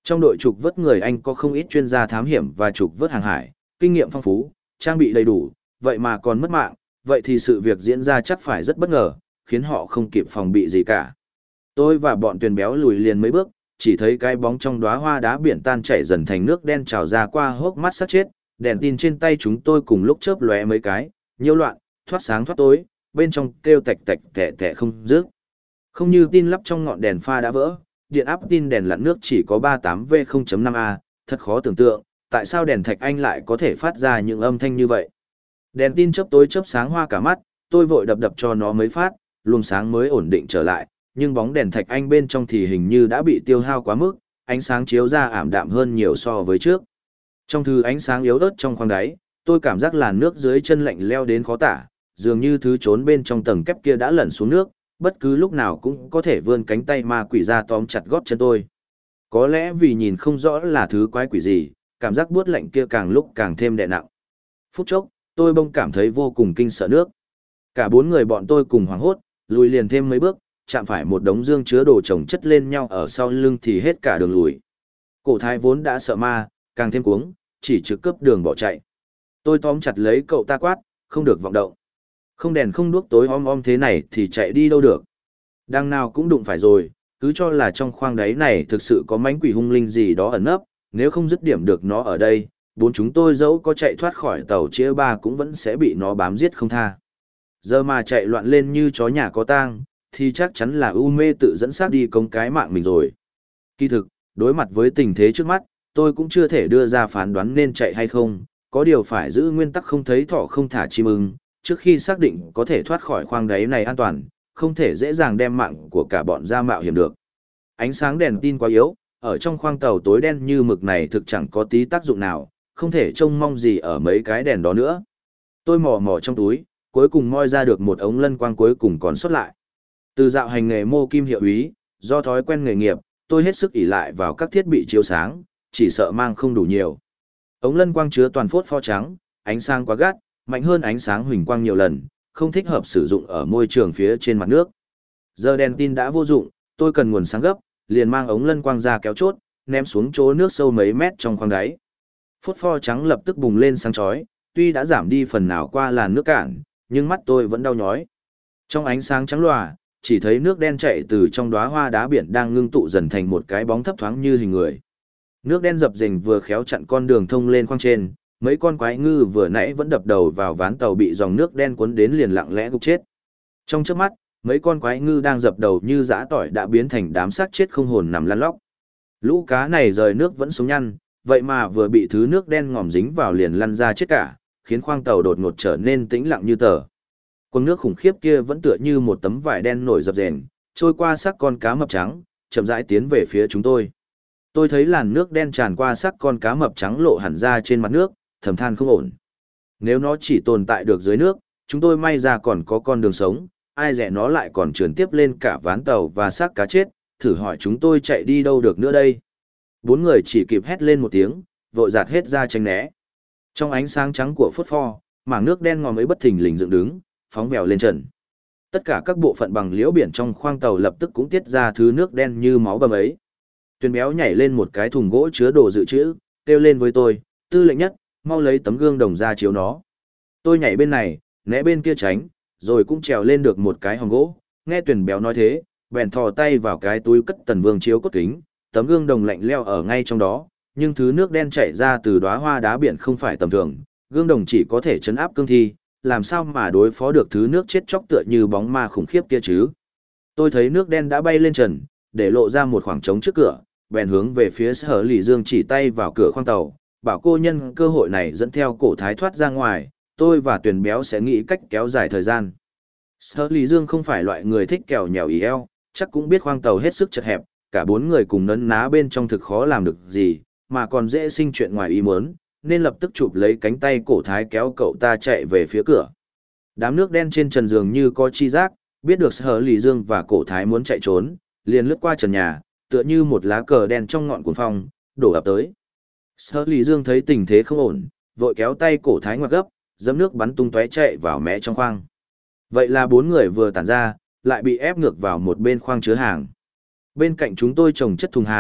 Trong đội trục vớt người Anh có không ít chuyên gia thám hiểm và trục vớt hàng hải, kinh nghiệm phong phú, trang bị đầy đủ, vậy mà còn mất mạng, vậy thì sự việc diễn ra chắc phải rất bất ngờ, khiến họ không kịp phòng bị gì cả. Tôi và bọn Tuyền Béo lùi liền mấy bước, chỉ thấy cái bóng trong đóa hoa đá biển tan chảy dần thành nước đen trào ra qua hốc mắt sắp chết, đèn tin trên tay chúng tôi cùng lúc chớp lóe mấy cái, nhiễu loạn, thoát sáng thoát tối, bên trong kêu tạch tạch tẻ tẻ không dứt. Không như tin lắp trong ngọn đèn pha đã vỡ, điện áp tin đèn lặn nước chỉ có 38V0.5A, thật khó tưởng tượng, tại sao đèn thạch anh lại có thể phát ra những âm thanh như vậy. Đèn tin chớp tối chớp sáng hoa cả mắt, tôi vội đập đập cho nó mấy phát, luồng sáng mới ổn định trở lại, nhưng bóng đèn thạch anh bên trong thì hình như đã bị tiêu hao quá mức, ánh sáng chiếu ra ảm đạm hơn nhiều so với trước. Trong thứ ánh sáng yếu ớt trong khoang đáy, tôi cảm giác làn nước dưới chân lạnh leo đến khó tả, dường như thứ trốn bên trong tầng kép kia đã lẩn xuống nước, bất cứ lúc nào cũng có thể vươn cánh tay ma quỷ ra tóm chặt gót chân tôi. Có lẽ vì nhìn không rõ là thứ quái quỷ gì, cảm giác buốt lạnh kia càng lúc càng thêm đè nặng. Phút chốc, tôi bỗng cảm thấy vô cùng kinh sợ nước. Cả 4 người bọn tôi cùng hoảng hốt, lùi liền thêm mấy bước, chạm phải một đống dương chứa đồ chồng chất lên nhau ở sau lưng thì hết cả đường lùi. Cổ thái vốn đã sợ ma, càng thêm cuống, chỉ trực cấp đường bỏ chạy. Tôi tóm chặt lấy cậu ta quát, không được vọng động. Không đèn không đuốc tối om thế này thì chạy đi đâu được. Đằng nào cũng đụng phải rồi, cứ cho là trong khoang đáy này thực sự có mánh quỷ hung linh gì đó ẩn nấp, nếu không dứt điểm được nó ở đây, 4 chúng tôi dẫu có chạy thoát khỏi tàu chia 3 cũng vẫn sẽ bị nó bám giết không tha. Giờ mà chạy loạn lên như chó nhà có tang, thì chắc chắn là u mê tự dẫn xác đi công cái mạng mình rồi. Kỳ thực, đối mặt với tình thế trước mắt, tôi cũng chưa thể đưa ra phán đoán nên chạy hay không, có điều phải giữ nguyên tắc không thấy thỏ không thả chim ưng, trước khi xác định có thể thoát khỏi khoang đáy này an toàn, không thể dễ dàng đem mạng của cả bọn ra mạo hiểm được. Ánh sáng đèn tin quá yếu, ở trong khoang tàu tối đen như mực này thực chẳng có tí tác dụng nào, không thể trông mong gì ở mấy cái đèn đó nữa. Tôi mò mò trong túi, cuối cùng moi ra được một ống lân quang cuối cùng còn sót lại. Từ dạo hành nghề mô kim hiệu úy, do thói quen nghề nghiệp, tôi hết sức ỷ lại vào các thiết bị chiếu sáng, chỉ sợ mang không đủ nhiều. Ống lân quang chứa toàn phốt pho trắng, ánh sáng quá gắt, mạnh hơn ánh sáng huỳnh quang nhiều lần, không thích hợp sử dụng ở môi trường phía trên mặt nước. Giờ đèn tin đã vô dụng, tôi cần nguồn sáng gấp, liền mang ống lân quang ra kéo chốt, ném xuống chỗ nước sâu mấy mét trong khoang đáy. Phốt pho trắng lập tức bùng lên sáng chói, tuy đã giảm đi phần nào qua làn nước cạn, nhưng mắt tôi vẫn đau nhói. Trong ánh sáng trắng lòa, chỉ thấy nước đen chạy từ trong đóa hoa đá biển đang ngưng tụ dần thành một cái bóng thấp thoáng như hình người. Nước đen dập dềnh vừa khéo chặn con đường thông lên khoang trên, mấy con quái ngư vừa nãy vẫn đập đầu vào ván tàu bị dòng nước đen cuốn đến liền lặng lẽ gục chết. Trong chớp mắt, mấy con quái ngư đang dập đầu như dã tỏi đã biến thành đám xác chết không hồn nằm lăn lóc. Lũ cá này rời nước vẫn sống nhăn, vậy mà vừa bị thứ nước đen ngòm dính vào liền lăn ra chết cả, khiến khoang tàu đột ngột trở nên tĩnh lặng như tờ. Quầng nước khủng khiếp kia vẫn tựa như một tấm vải đen nổi dập dềnh, trôi qua xác con cá mập trắng, chậm rãi tiến về phía chúng tôi. Tôi thấy làn nước đen tràn qua xác con cá mập trắng lộ hẳn ra trên mặt nước, thầm than không ổn. Nếu nó chỉ tồn tại được dưới nước, chúng tôi may ra còn có con đường sống, ai dè nó lại còn trườn tiếp lên cả ván tàu và xác cá chết, thử hỏi chúng tôi chạy đi đâu được nữa đây. 4 người chỉ kịp hét lên một tiếng, vội giạt hết ra tránh né. Trong ánh sáng trắng của phốt pho, mảng nước đen ngòm ấy bất thình lình dựng đứng, phóng vèo lên trần. Tất cả các bộ phận bằng liễu biển trong khoang tàu lập tức cũng tiết ra thứ nước đen như máu bầm ấy. Tuyền Béo nhảy lên một cái thùng gỗ chứa đồ dự trữ, kêu lên với tôi, tư lệnh nhất, mau lấy tấm gương đồng ra chiếu nó. Tôi nhảy bên này, né bên kia tránh, rồi cũng trèo lên được một cái hòm gỗ, nghe Tuyền Béo nói thế, bèn thò tay vào cái túi cất Tần Vương chiếu cốt kính, tấm gương đồng lạnh leo ở ngay trong đó, nhưng thứ nước đen chảy ra từ đóa hoa đá biển không phải tầm thường, gương đồng chỉ có thể chấn áp cương thi, làm sao mà đối phó được thứ nước chết chóc tựa như bóng ma khủng khiếp kia chứ. Tôi thấy nước đen đã bay lên trần, để lộ ra một khoảng trống trước cửa, bèn hướng về phía Sở Lỷ Dương chỉ tay vào cửa khoang tàu, bảo cô nhân cơ hội này dẫn theo cổ thái thoát ra ngoài, tôi và Tuyền Béo sẽ nghĩ cách kéo dài thời gian. Sở Lỷ Dương không phải loại người thích kèo nhèo ý eo, chắc cũng biết khoang tàu hết sức chật hẹp, cả 4 người cùng nấn ná bên trong thực khó làm được gì, mà còn dễ sinh chuyện ngoài ý muốn, nên lập tức chụp lấy cánh tay cổ thái kéo cậu ta chạy về phía cửa. Đám nước đen trên trần giường như có chi giác, biết được Sở Lỷ Dương và cổ thái muốn chạy trốn, liền lướt qua trần nhà, tựa như một lá cờ đen trong ngọn cuồng phong, đổ ập tới. Sở Lỷ Dương thấy tình thế không ổn, vội kéo tay cổ thái ngoặt gấp, dẫm nước bắn tung tóe chạy vào mé trong khoang. Vậy là 4 người vừa tản ra, lại bị ép ngược vào một bên khoang chứa hàng. Bên cạnh chúng tôi trồng chất thùng hàng,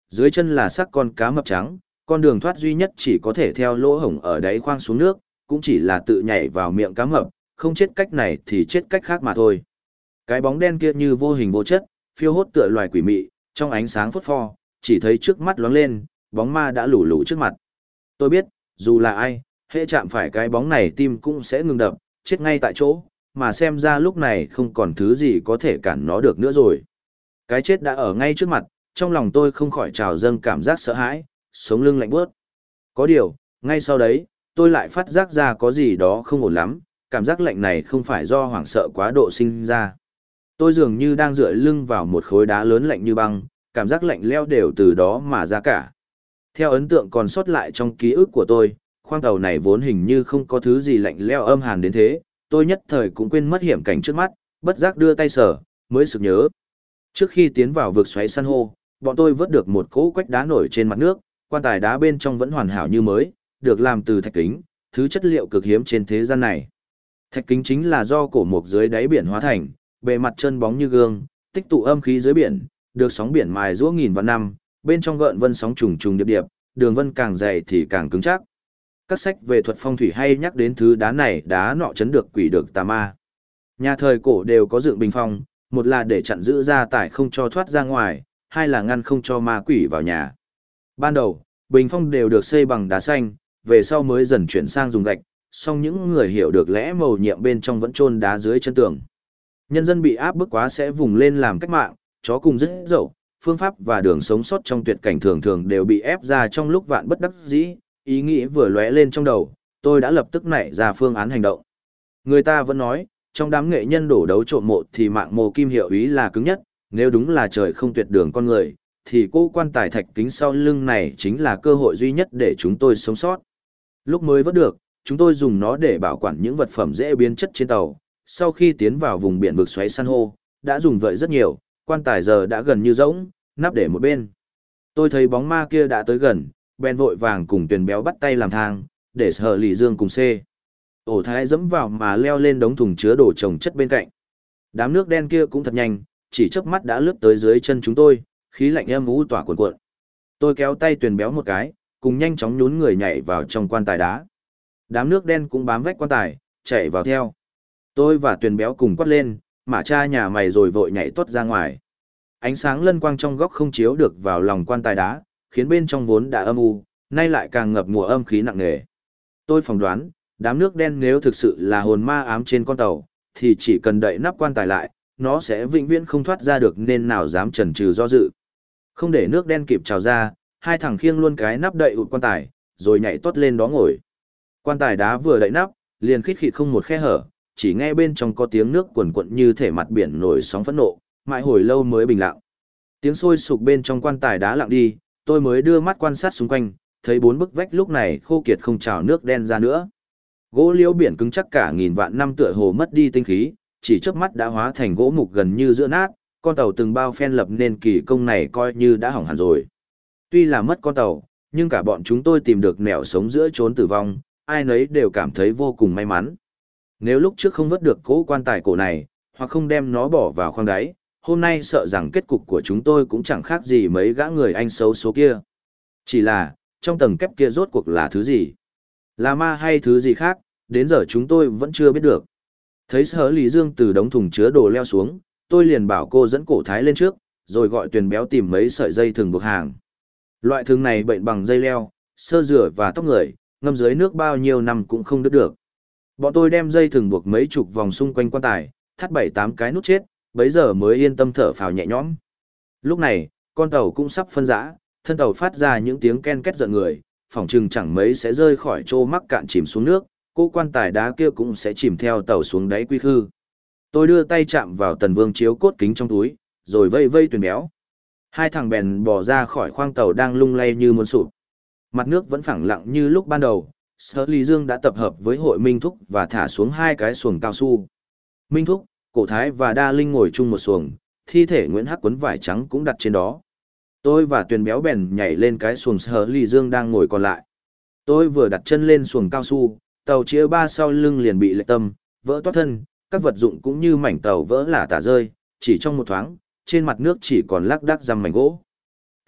dưới chân là xác con cá mập trắng, con đường thoát duy nhất chỉ có thể theo lỗ hổng ở đáy khoang xuống nước, cũng chỉ là tự nhảy vào miệng cá mập, không chết cách này thì chết cách khác mà thôi. Cái bóng đen kia như vô hình vô chất, phiêu hốt tựa loài quỷ mị, trong ánh sáng phốt pho, chỉ thấy trước mắt loáng lên, bóng ma đã lù lù trước mặt. Tôi biết, dù là ai, hễ chạm phải cái bóng này tim cũng sẽ ngừng đập, chết ngay tại chỗ, mà xem ra lúc này không còn thứ gì có thể cản nó được nữa rồi. Cái chết đã ở ngay trước mặt, trong lòng tôi không khỏi trào dâng cảm giác sợ hãi, sống lưng lạnh buốt. Có điều, ngay sau đấy, tôi lại phát giác ra có gì đó không ổn lắm, cảm giác lạnh này không phải do hoảng sợ quá độ sinh ra. Tôi dường như đang dựa lưng vào một khối đá lớn lạnh như băng, cảm giác lạnh lẽo đều từ đó mà ra cả. Theo ấn tượng còn sót lại trong ký ức của tôi, khoang tàu này vốn hình như không có thứ gì lạnh lẽo âm hàn đến thế, tôi nhất thời cũng quên mất hiểm cảnh trước mắt, bất giác đưa tay sờ, mới sực nhớ. Trước khi tiến vào vực xoáy san hô, bọn tôi vớt được một cỗ quách đá nổi trên mặt nước, quan tài đá bên trong vẫn hoàn hảo như mới, được làm từ thạch kính, thứ chất liệu cực hiếm trên thế gian này. Thạch kính chính là do cổ mục dưới đáy biển hóa thành, bề mặt chân bóng như gương, tích tụ âm khí dưới biển, được sóng biển mài giũa nghìn vạn năm, bên trong gợn vân sóng trùng trùng điệp điệp, đường vân càng dày thì càng cứng chắc. Các sách về thuật phong thủy hay nhắc đến thứ đá này, đá nọ chấn được quỷ được tà ma. Nhà thời cổ đều có dựng bình phong, một là để chặn giữ gia tài không cho thoát ra ngoài, hai là ngăn không cho ma quỷ vào nhà. Ban đầu, bình phong đều được xây bằng đá xanh, về sau mới dần chuyển sang dùng gạch, song những người hiểu được lẽ mầu nhiệm bên trong vẫn chôn đá dưới chân tường. Nhân dân bị áp bức quá sẽ vùng lên làm cách mạng, chó cùng rất dậu, phương pháp và đường sống sót trong tuyệt cảnh thường thường đều bị ép ra trong lúc vạn bất đắc dĩ, ý nghĩ vừa lóe lên trong đầu, tôi đã lập tức nảy ra phương án hành động. Người ta vẫn nói, trong đám nghệ nhân đổ đấu trộm mộ thì mạng mồ kim hiệu ý là cứng nhất, nếu đúng là trời không tuyệt đường con người, thì cô quan tài thạch kính sau lưng này chính là cơ hội duy nhất để chúng tôi sống sót. Lúc mới vớt được, chúng tôi dùng nó để bảo quản những vật phẩm dễ biến chất trên tàu, sau khi tiến vào vùng biển vực xoáy san hô, đã dùng vậy rất nhiều, quan tài giờ đã gần như rỗng, nắp để một bên. Tôi thấy bóng ma kia đã tới gần, bèn vội vàng cùng Tuyền Béo bắt tay làm thang, để Sở Lì Dương cùng xê. Ổ thái dẫm vào mà leo lên đống thùng chứa đồ trồng chất bên cạnh. Đám nước đen kia cũng thật nhanh, chỉ chớp mắt đã lướt tới dưới chân chúng tôi, khí lạnh âm u tỏa cuồn cuộn. Tôi kéo tay Tuyền Béo một cái, cùng nhanh chóng nhún người nhảy vào trong quan tài đá. Đám nước đen cũng bám vách quan tài, chạy vào theo. Tôi và Tuyền Béo cùng quát lên, mả cha nhà mày, rồi vội nhảy tuốt ra ngoài. Ánh sáng lân quang trong góc không chiếu được vào lòng quan tài đá, khiến bên trong vốn đã âm u, nay lại càng ngập mùa âm khí nặng nề. Tôi phỏng đoán, đám nước đen nếu thực sự là hồn ma ám trên con tàu, thì chỉ cần đậy nắp quan tài lại, nó sẽ vĩnh viễn không thoát ra được, nên nào dám chần chừ do dự. Không để nước đen kịp trào ra, hai thằng khiêng luôn cái nắp đậy ụt quan tài, rồi nhảy tuốt lên đó ngồi. Quan tài đá vừa đậy nắp, liền khít khịt không một khe hở, chỉ nghe bên trong có tiếng nước quần quận như thể mặt biển nổi sóng phẫn nộ, mãi hồi lâu mới bình lặng. Tiếng sôi sục bên trong quan tài đá lặng đi, tôi mới đưa mắt quan sát xung quanh, thấy bốn bức vách lúc này khô kiệt không trào nước đen ra nữa. Gỗ liễu biển cứng chắc cả nghìn vạn năm tựa hồ mất đi tinh khí, chỉ chớp mắt đã hóa thành gỗ mục gần như giữa nát, con tàu từng bao phen lập nên kỳ công này coi như đã hỏng hẳn rồi. Tuy là mất con tàu, nhưng cả bọn chúng tôi tìm được nẻo sống giữa chốn tử vong, ai nấy đều cảm thấy vô cùng may mắn. Nếu lúc trước không vớt được cỗ quan tài cổ này, hoặc không đem nó bỏ vào khoang đáy, hôm nay sợ rằng kết cục của chúng tôi cũng chẳng khác gì mấy gã người anh xấu số kia. Chỉ là, trong tầng kép kia rốt cuộc là thứ gì? Là ma hay thứ gì khác, đến giờ chúng tôi vẫn chưa biết được. Thấy Sở Lý Dương từ đống thùng chứa đồ leo xuống, tôi liền bảo cô dẫn cổ thái lên trước, rồi gọi Tuyền Béo tìm mấy sợi dây thừng buộc hàng. Loại thừng này bệnh bằng dây leo, sơ rửa và tóc người, ngâm dưới nước bao nhiêu năm cũng không đứt được. Bọn tôi đem dây thừng buộc mấy chục vòng xung quanh quan tài, thắt 7-8 cái nút chết, bấy giờ mới yên tâm thở phào nhẹ nhõm. Lúc này, con tàu cũng sắp phân rã, thân tàu phát ra những tiếng ken két giận người, phỏng chừng chẳng mấy sẽ rơi khỏi chỗ mắc cạn chìm xuống nước, cô quan tài đá kia cũng sẽ chìm theo tàu xuống đáy quy khư. Tôi đưa tay chạm vào Tần Vương chiếu cốt kính trong túi, rồi vây vây Tuyền Béo. Hai thằng bèn bò ra khỏi khoang tàu đang lung lay như muốn sụp. Mặt nước vẫn phẳng lặng như lúc ban đầu, Sở Lý Dương đã tập hợp với hội Minh Thúc và thả xuống hai cái xuồng cao su. Minh Thúc, Cổ Thái và Đa Linh ngồi chung một xuồng, thi thể Nguyễn Hắc quấn vải trắng cũng đặt trên đó. Tôi và Tuyền Béo bèn nhảy lên cái xuồng Sở Lý Dương đang ngồi còn lại. Tôi vừa đặt chân lên xuồng cao su, tàu chia ba sau lưng liền bị lệch tâm, vỡ toát thân, các vật dụng cũng như mảnh tàu vỡ lả tả rơi, chỉ trong một thoáng, trên mặt nước chỉ còn lác đác răm mảnh gỗ.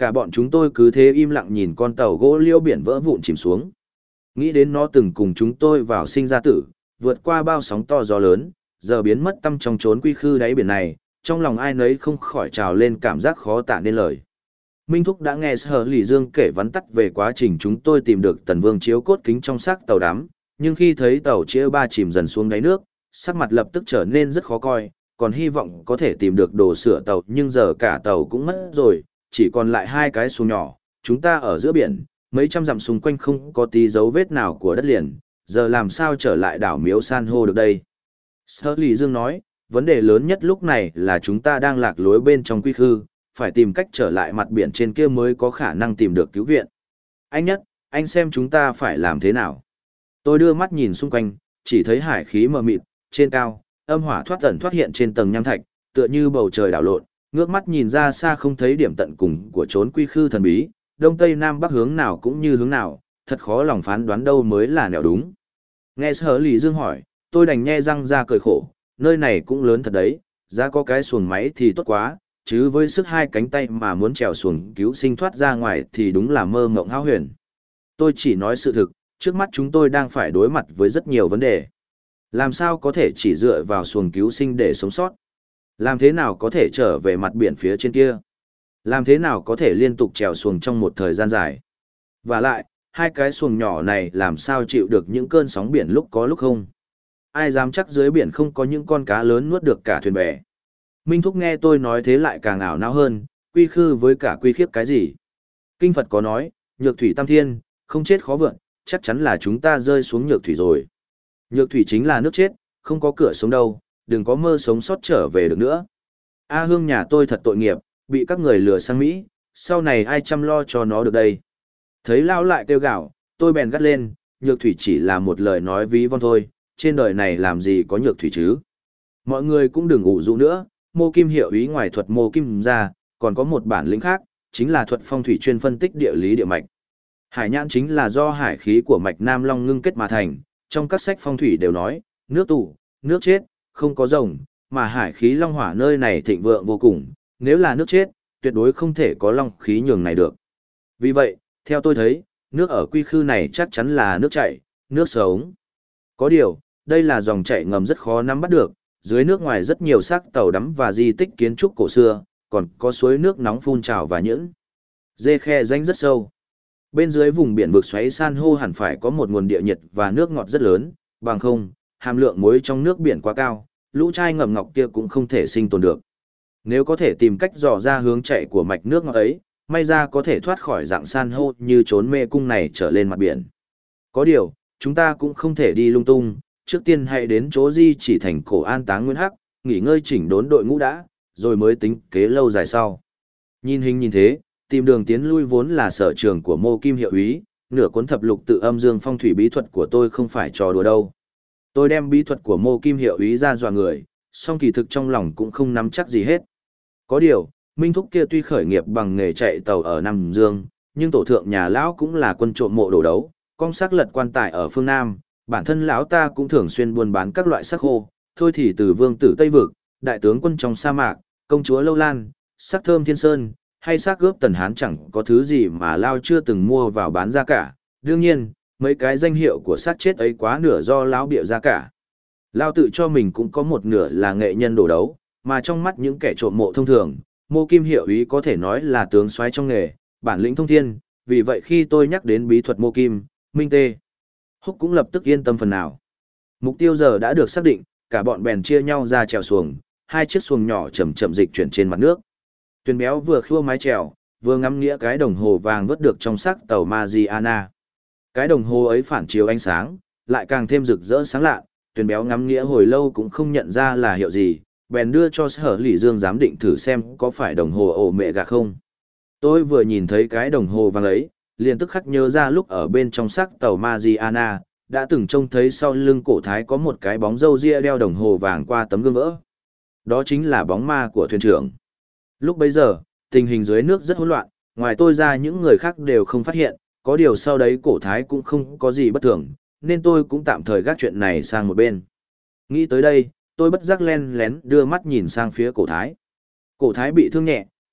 Cả bọn chúng tôi cứ thế im lặng nhìn con tàu gỗ liễu biển vỡ vụn chìm xuống. Nghĩ đến nó từng cùng chúng tôi vào sinh ra tử, vượt qua bao sóng to gió lớn, giờ biến mất tăm trong chốn quy khư đáy biển này, trong lòng ai nấy không khỏi trào lên cảm giác khó tả nên lời. Minh Thúc đã nghe Sở Lỷ Dương kể vắn tắt về quá trình chúng tôi tìm được Tần Vương chiếu cốt kính trong xác tàu đắm, nhưng khi thấy tàu chia ba chìm dần xuống đáy nước, sắc mặt lập tức trở nên rất khó coi, còn hy vọng có thể tìm được đồ sửa tàu, nhưng giờ cả tàu cũng mất rồi, chỉ còn lại hai cái xuồng nhỏ, chúng ta ở giữa biển, mấy trăm dặm xung quanh không có tí dấu vết nào của đất liền, giờ làm sao trở lại đảo Miếu San hô được đây? Sở Lỷ Dương nói, vấn đề lớn nhất lúc này là chúng ta đang lạc lối bên trong quy khư, phải tìm cách trở lại mặt biển trên kia mới có khả năng tìm được cứu viện. Anh Nhất, anh xem chúng ta phải làm thế nào? Tôi đưa mắt nhìn xung quanh, chỉ thấy hải khí mờ mịt, trên cao, âm hỏa thoát ẩn thoát hiện trên tầng nham thạch, tựa như bầu trời đảo lộn, ngước mắt nhìn ra xa không thấy điểm tận cùng của chốn quy khư thần bí, đông tây nam bắc hướng nào cũng như hướng nào, thật khó lòng phán đoán đâu mới là nẻo đúng. Nghe Sở Lỷ Dương hỏi, tôi đành nhe răng ra cười khổ, nơi này cũng lớn thật đấy, giá có cái xuồng máy thì tốt quá, chứ với sức hai cánh tay mà muốn trèo xuồng cứu sinh thoát ra ngoài thì đúng là mơ mộng hão huyền. Tôi chỉ nói sự thực, trước mắt chúng tôi đang phải đối mặt với rất nhiều vấn đề. Làm sao có thể chỉ dựa vào xuồng cứu sinh để sống sót? Làm thế nào có thể trở về mặt biển phía trên kia? Làm thế nào có thể liên tục trèo xuồng trong một thời gian dài? Và lại, hai cái xuồng nhỏ này làm sao chịu được những cơn sóng biển lúc có lúc không? Ai dám chắc dưới biển không có những con cá lớn nuốt được cả thuyền bè? Minh Thúc nghe tôi nói thế lại càng ảo não hơn, quy khư với cả quy khiếp cái gì? Kinh Phật có nói, nhược thủy tam thiên, không chết khó vượn, chắc chắn là chúng ta rơi xuống nhược thủy rồi. Nhược thủy chính là nước chết, không có cửa sống đâu, đừng có mơ sống sót trở về được nữa. A Hương nhà tôi thật tội nghiệp, bị các người lừa sang Mỹ, sau này ai chăm lo cho nó được đây? Thấy Lao lại kêu gào, tôi bèn gắt lên, nhược thủy chỉ là một lời nói ví von thôi, trên đời này làm gì có nhược thủy chứ? Mọi người cũng đừng ủ rũ nữa, Mô Kim hiệu ý ngoài thuật Mô Kim ra, còn có một bản lĩnh khác, chính là thuật phong thủy chuyên phân tích địa lý địa mạch. Hải nhãn chính là do hải khí của mạch Nam Long ngưng kết mà thành, trong các sách phong thủy đều nói, nước tù, nước chết, không có rồng, mà hải khí long hỏa nơi này thịnh vượng vô cùng, nếu là nước chết, tuyệt đối không thể có long khí nhường này được. Vì vậy, theo tôi thấy, nước ở quy khư này chắc chắn là nước chảy, nước sống. Có điều, đây là dòng chảy ngầm rất khó nắm bắt được, dưới nước ngoài rất nhiều xác tàu đắm và di tích kiến trúc cổ xưa, còn có suối nước nóng phun trào và những dê khe rãnh rất sâu. Bên dưới vùng biển vực xoáy san hô hẳn phải có một nguồn địa nhiệt và nước ngọt rất lớn, bằng không, hàm lượng muối trong nước biển quá cao, lũ trai ngầm ngọc kia cũng không thể sinh tồn được. Nếu có thể tìm cách dò ra hướng chạy của mạch nước ngọt ấy, may ra có thể thoát khỏi dạng san hô như trốn mê cung này trở lên mặt biển. Có điều, chúng ta cũng không thể đi lung tung, trước tiên hãy đến chỗ di chỉ thành cổ an táng Nguyên Hắc, nghỉ ngơi chỉnh đốn đội ngũ đã, rồi mới tính kế lâu dài sau. Nhìn hình nhìn thế, tìm đường tiến lui vốn là sở trường của Mô Kim hiệu úy, nửa cuốn thập lục tự âm dương phong thủy bí thuật của tôi không phải trò đùa đâu. Tôi đem bí thuật của Mô Kim hiệu úy ra dọa người, song kỳ thực trong lòng cũng không nắm chắc gì hết. Có điều, Minh Thúc kia tuy khởi nghiệp bằng nghề chạy tàu ở Nam Dương, nhưng tổ thượng nhà lão cũng là quân trộm mộ đồ đấu, con xác lật quan tài ở phương Nam, bản thân lão ta cũng thường xuyên buôn bán các loại xác khô, thôi thì từ vương tử Tây Vực, đại tướng quân trong sa mạc, công chúa Lâu Lan, xác thơm Thiên Sơn, hay xác gớp Tần Hán chẳng có thứ gì mà Lao chưa từng mua vào bán ra cả. Đương nhiên, mấy cái danh hiệu của xác chết ấy quá nửa do lão bịa ra cả. Lao tự cho mình cũng có một nửa là nghệ nhân đồ đấu, mà trong mắt những kẻ trộm mộ thông thường, Mô Kim hiệu úy có thể nói là tướng soái trong nghề, bản lĩnh thông thiên, vì vậy khi tôi nhắc đến bí thuật Mô Kim, Minh Tê Húc cũng lập tức yên tâm phần nào. Mục tiêu giờ đã được xác định, cả bọn bèn chia nhau ra chèo xuồng, hai chiếc xuồng nhỏ chậm chậm dịch chuyển trên mặt nước. Tuyền béo vừa khua mái chèo, vừa ngắm nghĩa cái đồng hồ vàng vớt được trong xác tàu Mariana. Cái đồng hồ ấy phản chiếu ánh sáng, lại càng thêm rực rỡ sáng lạ, Tuyền béo ngắm nghĩa hồi lâu cũng không nhận ra là hiệu gì, bèn đưa cho Sở Lỷ Dương giám định thử xem có phải đồng hồ ổ mẹ gà không. Tôi vừa nhìn thấy cái đồng hồ vàng ấy, liền tức khắc nhớ ra lúc ở bên trong xác tàu Mariana, đã từng trông thấy sau lưng cổ thái có một cái bóng râu ria đeo đồng hồ vàng qua tấm gương vỡ. Đó chính là bóng ma của thuyền trưởng. Lúc bấy giờ, tình hình dưới nước rất hỗn loạn, ngoài tôi ra những người khác đều không phát hiện, có điều sau đấy cổ thái cũng không có gì bất thường, nên tôi cũng tạm thời gác chuyện này sang một bên. Nghĩ tới đây, tôi bất giác len lén đưa mắt nhìn sang phía cổ thái. Cổ thái bị thương nhẹ,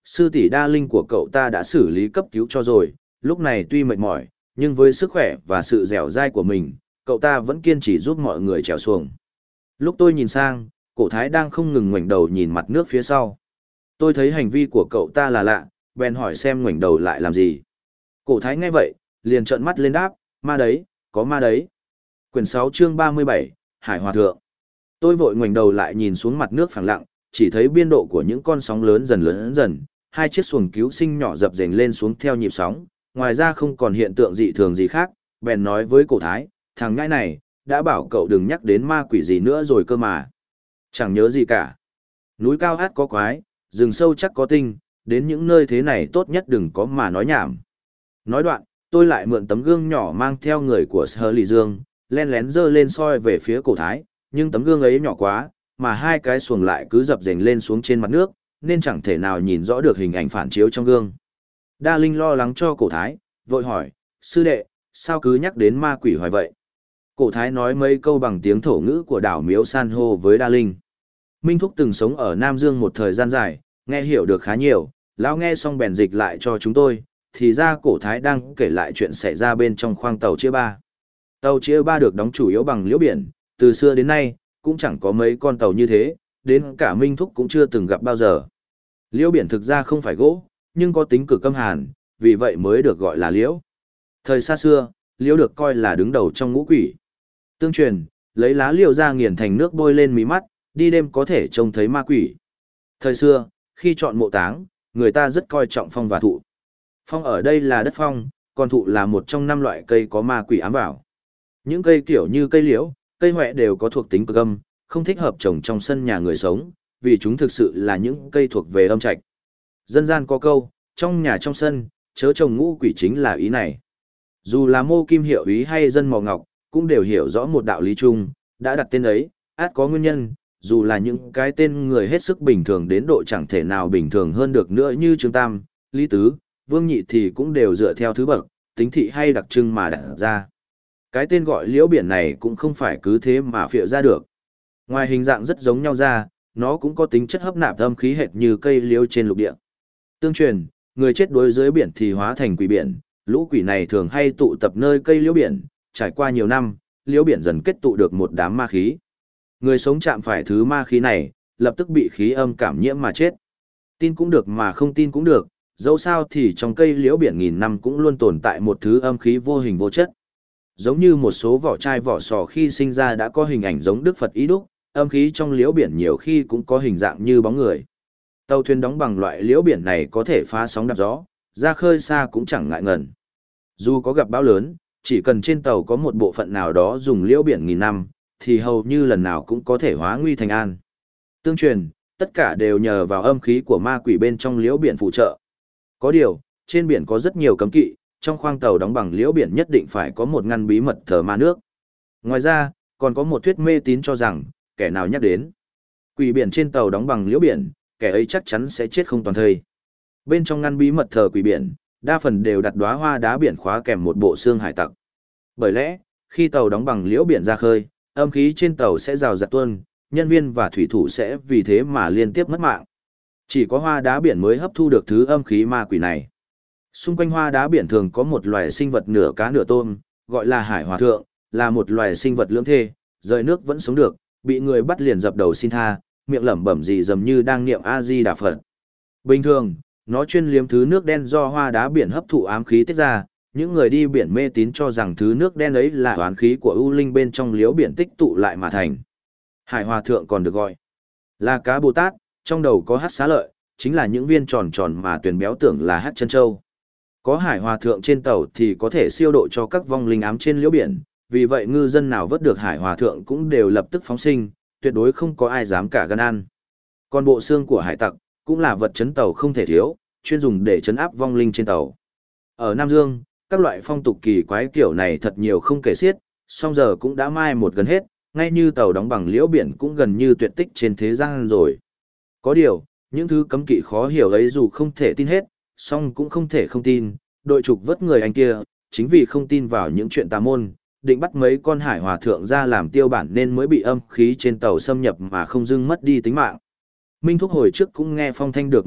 sư tỷ Đa Linh của cậu ta đã xử lý cấp cứu cho rồi, lúc này tuy mệt mỏi, nhưng với sức khỏe và sự dẻo dai của mình, cậu ta vẫn kiên trì giúp mọi người trèo xuồng. Lúc tôi nhìn sang, cổ thái đang không ngừng ngoảnh đầu nhìn mặt nước phía sau. Tôi thấy hành vi của cậu ta là lạ, bèn hỏi xem ngoảnh đầu lại làm gì. Cổ thái nghe vậy, liền trợn mắt lên đáp, ma đấy, có ma đấy. Quyển 6 chương 37, Hải Hòa Thượng. Tôi vội ngoảnh đầu lại nhìn xuống mặt nước phẳng lặng, chỉ thấy biên độ của những con sóng lớn dần, hai chiếc xuồng cứu sinh nhỏ dập dềnh lên xuống theo nhịp sóng, ngoài ra không còn hiện tượng dị thường gì khác, bèn nói với cổ thái, thằng nhãi này, đã bảo cậu đừng nhắc đến ma quỷ gì nữa rồi cơ mà. Chẳng nhớ gì cả. Núi cao át có quái, rừng sâu chắc có tinh, đến những nơi thế này tốt nhất đừng có mà nói nhảm. Nói đoạn, tôi lại mượn tấm gương nhỏ mang theo người của Sở Lì Dương, len lén dơ lên soi về phía cổ thái, nhưng tấm gương ấy nhỏ quá, mà hai cái xuồng lại cứ dập dềnh lên xuống trên mặt nước, nên chẳng thể nào nhìn rõ được hình ảnh phản chiếu trong gương. Đa Linh lo lắng cho cổ thái, vội hỏi, sư đệ, sao cứ nhắc đến ma quỷ hoài vậy? Cổ thái nói mấy câu bằng tiếng thổ ngữ của đảo Miếu San hô với Đa Linh. Minh Thúc từng sống ở Nam Dương một thời gian dài, nghe hiểu được khá nhiều, lão nghe xong bèn dịch lại cho chúng tôi, thì ra cổ thái đang kể lại chuyện xảy ra bên trong khoang tàu chia ba. Tàu chia ba được đóng chủ yếu bằng liễu biển, từ xưa đến nay, cũng chẳng có mấy con tàu như thế, đến cả Minh Thúc cũng chưa từng gặp bao giờ. Liễu biển thực ra không phải gỗ, nhưng có tính cực âm hàn, vì vậy mới được gọi là liễu. Thời xa xưa, liễu được coi là đứng đầu trong ngũ quỷ. Tương truyền, lấy lá liễu ra nghiền thành nước bôi lên mí mắt, đi đêm có thể trông thấy ma quỷ. Thời xưa, khi chọn mộ táng, người ta rất coi trọng phong và thụ. Phong ở đây là đất phong, còn thụ là một trong 5 loại cây có ma quỷ ám vào. Những cây kiểu như cây liễu, cây hoẹ đều có thuộc tính cực âm, không thích hợp trồng trong sân nhà người sống, vì chúng thực sự là những cây thuộc về âm trạch. Dân gian có câu, trong nhà trong sân, chớ trồng ngũ quỷ chính là ý này. Dù là Mô Kim Hiệu Ý hay dân Mò Ngọc, cũng đều hiểu rõ một đạo lý chung, đã đặt tên ấy, át có nguyên nhân, dù là những cái tên người hết sức bình thường đến độ chẳng thể nào bình thường hơn được nữa như Trương Tam, Lý Tứ, Vương Nhị thì cũng đều dựa theo thứ bậc, tính thị hay đặc trưng mà đặt ra. Cái tên gọi liễu biển này cũng không phải cứ thế mà phịa ra được. Ngoài hình dạng rất giống nhau ra, nó cũng có tính chất hấp nạp âm khí hệt như cây liễu trên lục địa. Tương truyền, người chết đuối dưới biển thì hóa thành quỷ biển, lũ quỷ này thường hay tụ tập nơi cây liễu biển, trải qua nhiều năm, liễu biển dần kết tụ được một đám ma khí. Người sống chạm phải thứ ma khí này, lập tức bị khí âm cảm nhiễm mà chết. Tin cũng được mà không tin cũng được, dẫu sao thì trong cây liễu biển nghìn năm cũng luôn tồn tại một thứ âm khí vô hình vô chất. Giống như một số vỏ chai vỏ sò khi sinh ra đã có hình ảnh giống Đức Phật Ý Đúc, âm khí trong liễu biển nhiều khi cũng có hình dạng như bóng người. Tàu thuyền đóng bằng loại liễu biển này có thể phá sóng đạp gió, ra khơi xa cũng chẳng ngại ngần. Dù có gặp bão lớn, chỉ cần trên tàu có một bộ phận nào đó dùng liễu biển nghìn năm, thì hầu như lần nào cũng có thể hóa nguy thành an. Tương truyền, tất cả đều nhờ vào âm khí của ma quỷ bên trong liễu biển phụ trợ. Có điều, trên biển có rất nhiều cấm kỵ, trong khoang tàu đóng bằng liễu biển nhất định phải có một ngăn bí mật thờ ma nước. Ngoài ra, còn có một thuyết mê tín cho rằng, kẻ nào nhắc đến quỷ biển trên tàu đóng bằng liễu biển, kẻ ấy chắc chắn sẽ chết không toàn thây. Bên trong ngăn bí mật thờ quỷ biển, đa phần đều đặt đóa hoa đá biển khóa kèm một bộ xương hải tặc. Bởi lẽ, khi tàu đóng bằng liễu biển ra khơi, âm khí trên tàu sẽ rào rạt tuôn, nhân viên và thủy thủ sẽ vì thế mà liên tiếp mất mạng. Chỉ có hoa đá biển mới hấp thu được thứ âm khí ma quỷ này. Xung quanh hoa đá biển thường có một loài sinh vật nửa cá nửa tôm, gọi là hải hòa thượng, là một loài sinh vật lưỡng thê, rời nước vẫn sống được, bị người bắt liền dập đầu xin tha, miệng lẩm bẩm gì dầm như đang niệm A Di Đà Phật. Bình thường, nó chuyên liếm thứ nước đen do hoa đá biển hấp thụ ám khí tiết ra, những người đi biển mê tín cho rằng thứ nước đen ấy là oán khí của ưu linh bên trong liễu biển tích tụ lại mà thành. Hải hòa thượng còn được gọi là cá Bồ Tát, trong đầu có hắc xá lợi, chính là những viên tròn tròn mà Tuyền Béo tưởng là hắc chân châu. Có hải hòa thượng trên tàu thì có thể siêu độ cho các vong linh ám trên liễu biển, vì vậy ngư dân nào vớt được hải hòa thượng cũng đều lập tức phóng sinh, tuyệt đối không có ai dám cả gan ăn. Còn bộ xương của hải tặc cũng là vật chấn tàu không thể thiếu, chuyên dùng để chấn áp vong linh trên tàu. Ở Nam Dương, các loại phong tục kỳ quái kiểu này thật nhiều không kể xiết, song giờ cũng đã mai một gần hết, ngay như tàu đóng bằng liễu biển cũng gần như tuyệt tích trên thế gian rồi. Có điều, những thứ cấm kỵ khó hiểu ấy dù không thể tin hết, song cũng không thể không tin, đội trục vớt người anh kia, chính vì không tin vào những chuyện tà môn, định bắt mấy con hải hòa thượng ra làm tiêu bản nên mới bị âm khí trên tàu xâm nhập mà không dưng mất đi tính mạng. Minh Thúc hồi trước cũng nghe phong thanh được một ít,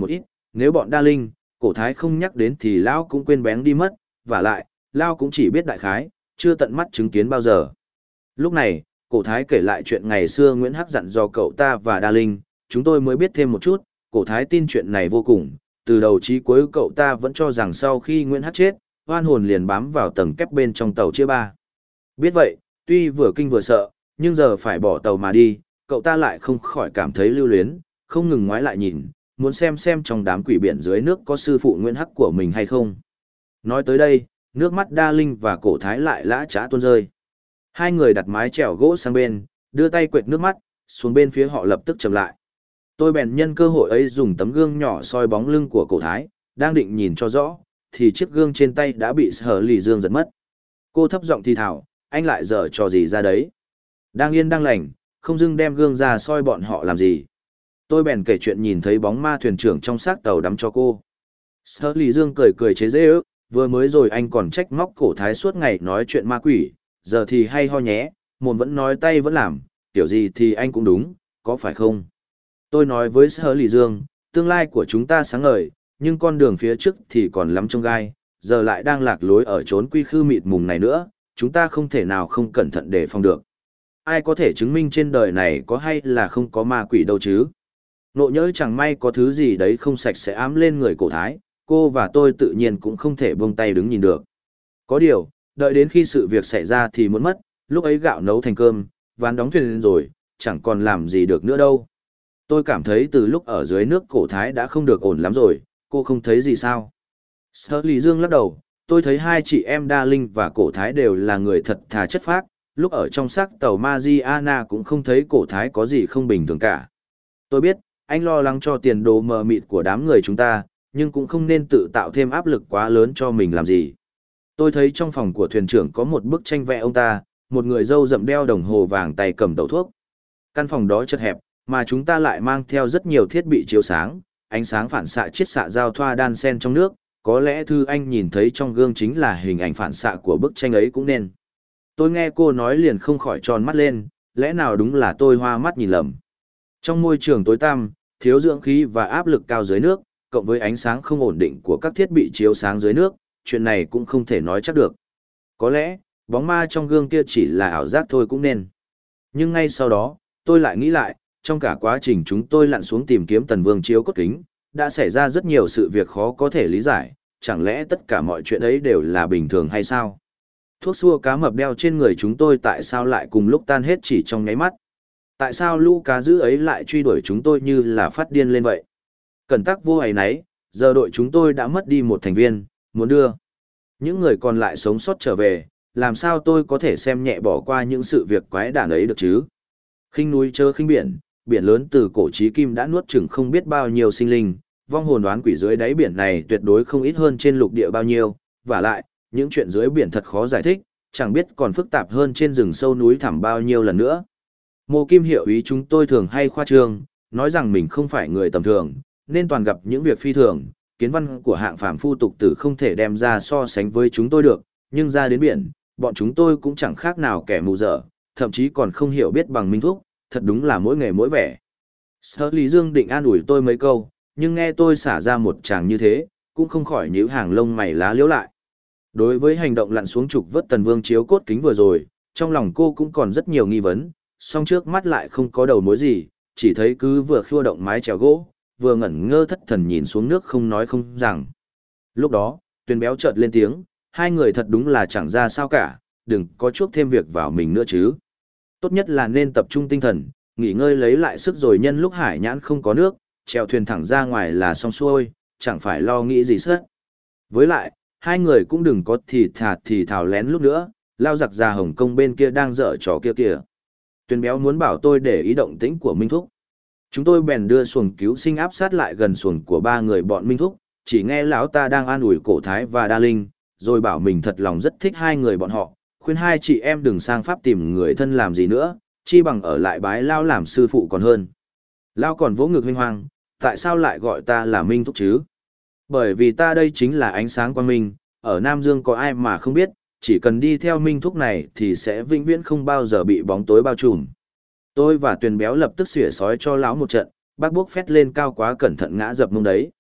nếu bọn Đa Linh, Cổ Thái không nhắc đến thì lão cũng quên bén đi mất, và lại, lão cũng chỉ biết đại khái, chưa tận mắt chứng kiến bao giờ. Lúc này, Cổ Thái kể lại chuyện ngày xưa Nguyễn Hắc dặn dò cậu ta và Đa Linh, chúng tôi mới biết thêm một chút, Cổ Thái tin chuyện này vô cùng, từ đầu chí cuối cậu ta vẫn cho rằng sau khi Nguyễn Hắc chết, oan hồn liền bám vào tầng kép bên trong tàu chia ba. Biết vậy, tuy vừa kinh vừa sợ, nhưng giờ phải bỏ tàu mà đi, cậu ta lại không khỏi cảm thấy lưu luyến, không ngừng ngoái lại nhìn, muốn xem trong đám quỷ biển dưới nước có sư phụ Nguyễn Hắc của mình hay không. Nói tới đây, nước mắt Đa Linh và Cổ Thái lại lã chã tuôn rơi. Hai người đặt mái chèo gỗ sang bên, đưa tay quệt nước mắt, xuống bên phía họ lập tức chậm lại. Tôi bèn nhân cơ hội ấy dùng tấm gương nhỏ soi bóng lưng của Cổ Thái, đang định nhìn cho rõ, thì chiếc gương trên tay đã bị Sở Lì Dương giật mất. Cô thấp giọng thì thào, anh lại dở trò gì ra đấy? Đang yên đang lành, không dưng đem gương ra soi bọn họ làm gì? Tôi bèn kể chuyện nhìn thấy bóng ma thuyền trưởng trong xác tàu đắm cho cô. Sở Lì Dương cười cười chế giễu, vừa mới rồi anh còn trách móc Cổ Thái suốt ngày nói chuyện ma quỷ, giờ thì hay ho nhé, mồm vẫn nói tay vẫn làm, kiểu gì thì anh cũng đúng, có phải không? Tôi nói với Sở Lì Dương, tương lai của chúng ta sáng ngời, nhưng con đường phía trước thì còn lắm chông gai, giờ lại đang lạc lối ở chốn quy khư mịt mùng này nữa, chúng ta không thể nào không cẩn thận để phòng được. Ai có thể chứng minh trên đời này có hay là không có ma quỷ đâu chứ? Nộ nhỡ chẳng may có thứ gì đấy không sạch sẽ ám lên người Cổ Thái, cô và tôi tự nhiên cũng không thể buông tay đứng nhìn được. Có điều, đợi đến khi sự việc xảy ra thì muốn mất, lúc ấy gạo nấu thành cơm, ván đóng thuyền lên rồi, chẳng còn làm gì được nữa đâu. Tôi cảm thấy từ lúc ở dưới nước Cổ Thái đã không được ổn lắm rồi, cô không thấy gì sao? Sở Lý Dương lắc đầu, tôi thấy hai chị em Đa Linh và Cổ Thái đều là người thật thà chất phác, lúc ở trong xác tàu Mariana cũng không thấy Cổ Thái có gì không bình thường cả. Tôi biết, anh lo lắng cho tiền đồ mờ mịt của đám người chúng ta, nhưng cũng không nên tự tạo thêm áp lực quá lớn cho mình làm gì. Tôi thấy trong phòng của thuyền trưởng có một bức tranh vẽ ông ta, một người râu rậm đeo đồng hồ vàng tay cầm tẩu thuốc. Căn phòng đó chật hẹp, mà chúng ta lại mang theo rất nhiều thiết bị chiếu sáng, ánh sáng phản xạ chiết xạ giao thoa đan xen trong nước, có lẽ thư anh nhìn thấy trong gương chính là hình ảnh phản xạ của bức tranh ấy cũng nên. Tôi nghe cô nói liền không khỏi tròn mắt lên, lẽ nào đúng là tôi hoa mắt nhìn lầm. Trong môi trường tối tăm, thiếu dưỡng khí và áp lực cao dưới nước, cộng với ánh sáng không ổn định của các thiết bị chiếu sáng dưới nước, chuyện này cũng không thể nói chắc được. Có lẽ, bóng ma trong gương kia chỉ là ảo giác thôi cũng nên. Nhưng ngay sau đó, tôi lại nghĩ lại, trong cả quá trình chúng tôi lặn xuống tìm kiếm Tần Vương chiếu cốt kính, đã xảy ra rất nhiều sự việc khó có thể lý giải, chẳng lẽ tất cả mọi chuyện ấy đều là bình thường hay sao? Thuốc xua cá mập đeo trên người chúng tôi tại sao lại cùng lúc tan hết chỉ trong nháy mắt? Tại sao lũ cá dữ ấy lại truy đuổi chúng tôi như là phát điên lên vậy? Cẩn tắc vô ấy nấy, giờ đội chúng tôi đã mất đi một thành viên, muốn đưa những người còn lại sống sót trở về, làm sao tôi có thể xem nhẹ bỏ qua những sự việc quái đản ấy được chứ? Khinh núi chớ khinh biển, biển lớn từ cổ chí kim đã nuốt chửng không biết bao nhiêu sinh linh, vong hồn đoán quỷ dưới đáy biển này tuyệt đối không ít hơn trên lục địa bao nhiêu, và lại, những chuyện dưới biển thật khó giải thích, chẳng biết còn phức tạp hơn trên rừng sâu núi thẳm bao nhiêu lần nữa. Mộ Kim hiệu ý chúng tôi thường hay khoa trương, nói rằng mình không phải người tầm thường, nên toàn gặp những việc phi thường, kiến văn của hạng phàm phu tục tử không thể đem ra so sánh với chúng tôi được, nhưng ra đến biển, bọn chúng tôi cũng chẳng khác nào kẻ mù dở, thậm chí còn không hiểu biết bằng minh thuốc, thật đúng là mỗi nghề mỗi vẻ. Sở Lý Dương định an ủi tôi mấy câu, nhưng nghe tôi xả ra một tràng như thế, cũng không khỏi nhíu hàng lông mày lá liếu lại. Đối với hành động lặn xuống trục vớt Tần Vương chiếu cốt kính vừa rồi, trong lòng cô cũng còn rất nhiều nghi vấn, song trước mắt lại không có đầu mối gì, chỉ thấy cứ vừa khua động mái chèo gỗ, vừa ngẩn ngơ thất thần nhìn xuống nước không nói không rằng. Lúc đó, Tuyền Béo chợt lên tiếng, hai người thật đúng là chẳng ra sao cả, đừng có chuốc thêm việc vào mình nữa chứ. Tốt nhất là nên tập trung tinh thần, nghỉ ngơi lấy lại sức rồi nhân lúc hải nhãn không có nước, chèo thuyền thẳng ra ngoài là xong xuôi, chẳng phải lo nghĩ gì hết. Với lại, hai người cũng đừng có thì thào lén lúc nữa, lao giặc già Hồng Kông bên kia đang dở trò kia kìa. Tuyền Béo muốn bảo tôi để ý động tĩnh của Minh Thúc. Chúng tôi bèn đưa xuồng cứu sinh áp sát lại gần xuồng của ba người bọn Minh Thúc, chỉ nghe lão ta đang an ủi Cổ Thái và Đa Linh, rồi bảo mình thật lòng rất thích hai người bọn họ, khuyên hai chị em đừng sang Pháp tìm người thân làm gì nữa, chi bằng ở lại bái Lao làm sư phụ còn hơn. Lao còn vỗ ngực huynh hoang, tại sao lại gọi ta là Minh Thúc chứ? Bởi vì ta đây chính là ánh sáng quang minh, ở Nam Dương có ai mà không biết, chỉ cần đi theo Minh Thúc này thì sẽ vĩnh viễn không bao giờ bị bóng tối bao trùm. Tôi và Tuyền Béo lập tức xỉa sói cho lão một trận, bác Bốc phét lên cao quá cẩn thận ngã dập mông đấy.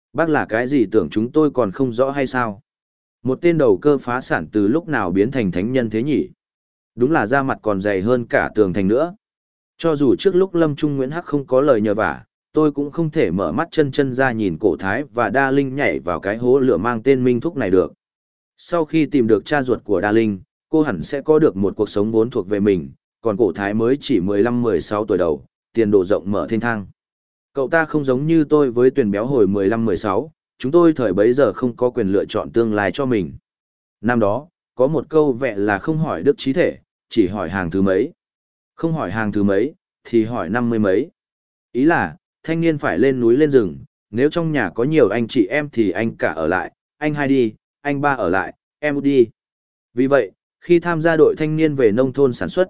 Bác là cái gì tưởng chúng tôi còn không rõ hay sao? Một tên đầu cơ phá sản từ lúc nào biến thành thánh nhân thế nhỉ? Đúng là da mặt còn dày hơn cả tường thành nữa. Cho dù trước lúc Lâm Trung Nguyễn Hắc không có lời nhờ vả, tôi cũng không thể mở mắt chân chân ra nhìn Cổ Thái và Đa Linh nhảy vào cái hố lửa mang tên Minh Thúc này được. Sau khi tìm được cha ruột của Đa Linh, cô hẳn sẽ có được một cuộc sống vốn thuộc về mình, còn Cổ Thái mới chỉ 15-16 tuổi đầu, tiền đồ rộng mở thênh thang. Cậu ta không giống như tôi với Tuyền Béo hồi 15-16, chúng tôi thời bấy giờ không có quyền lựa chọn tương lai cho mình. Năm đó, có một câu vẹ là không hỏi đức trí thể, chỉ hỏi hàng thứ mấy. Không hỏi hàng thứ mấy, thì hỏi 50 mấy. Ý là, thanh niên phải lên núi lên rừng, nếu trong nhà có nhiều anh chị em thì anh cả ở lại, anh hai đi, anh ba ở lại, em út đi. Vì vậy, khi tham gia đội thanh niên về nông thôn sản xuất,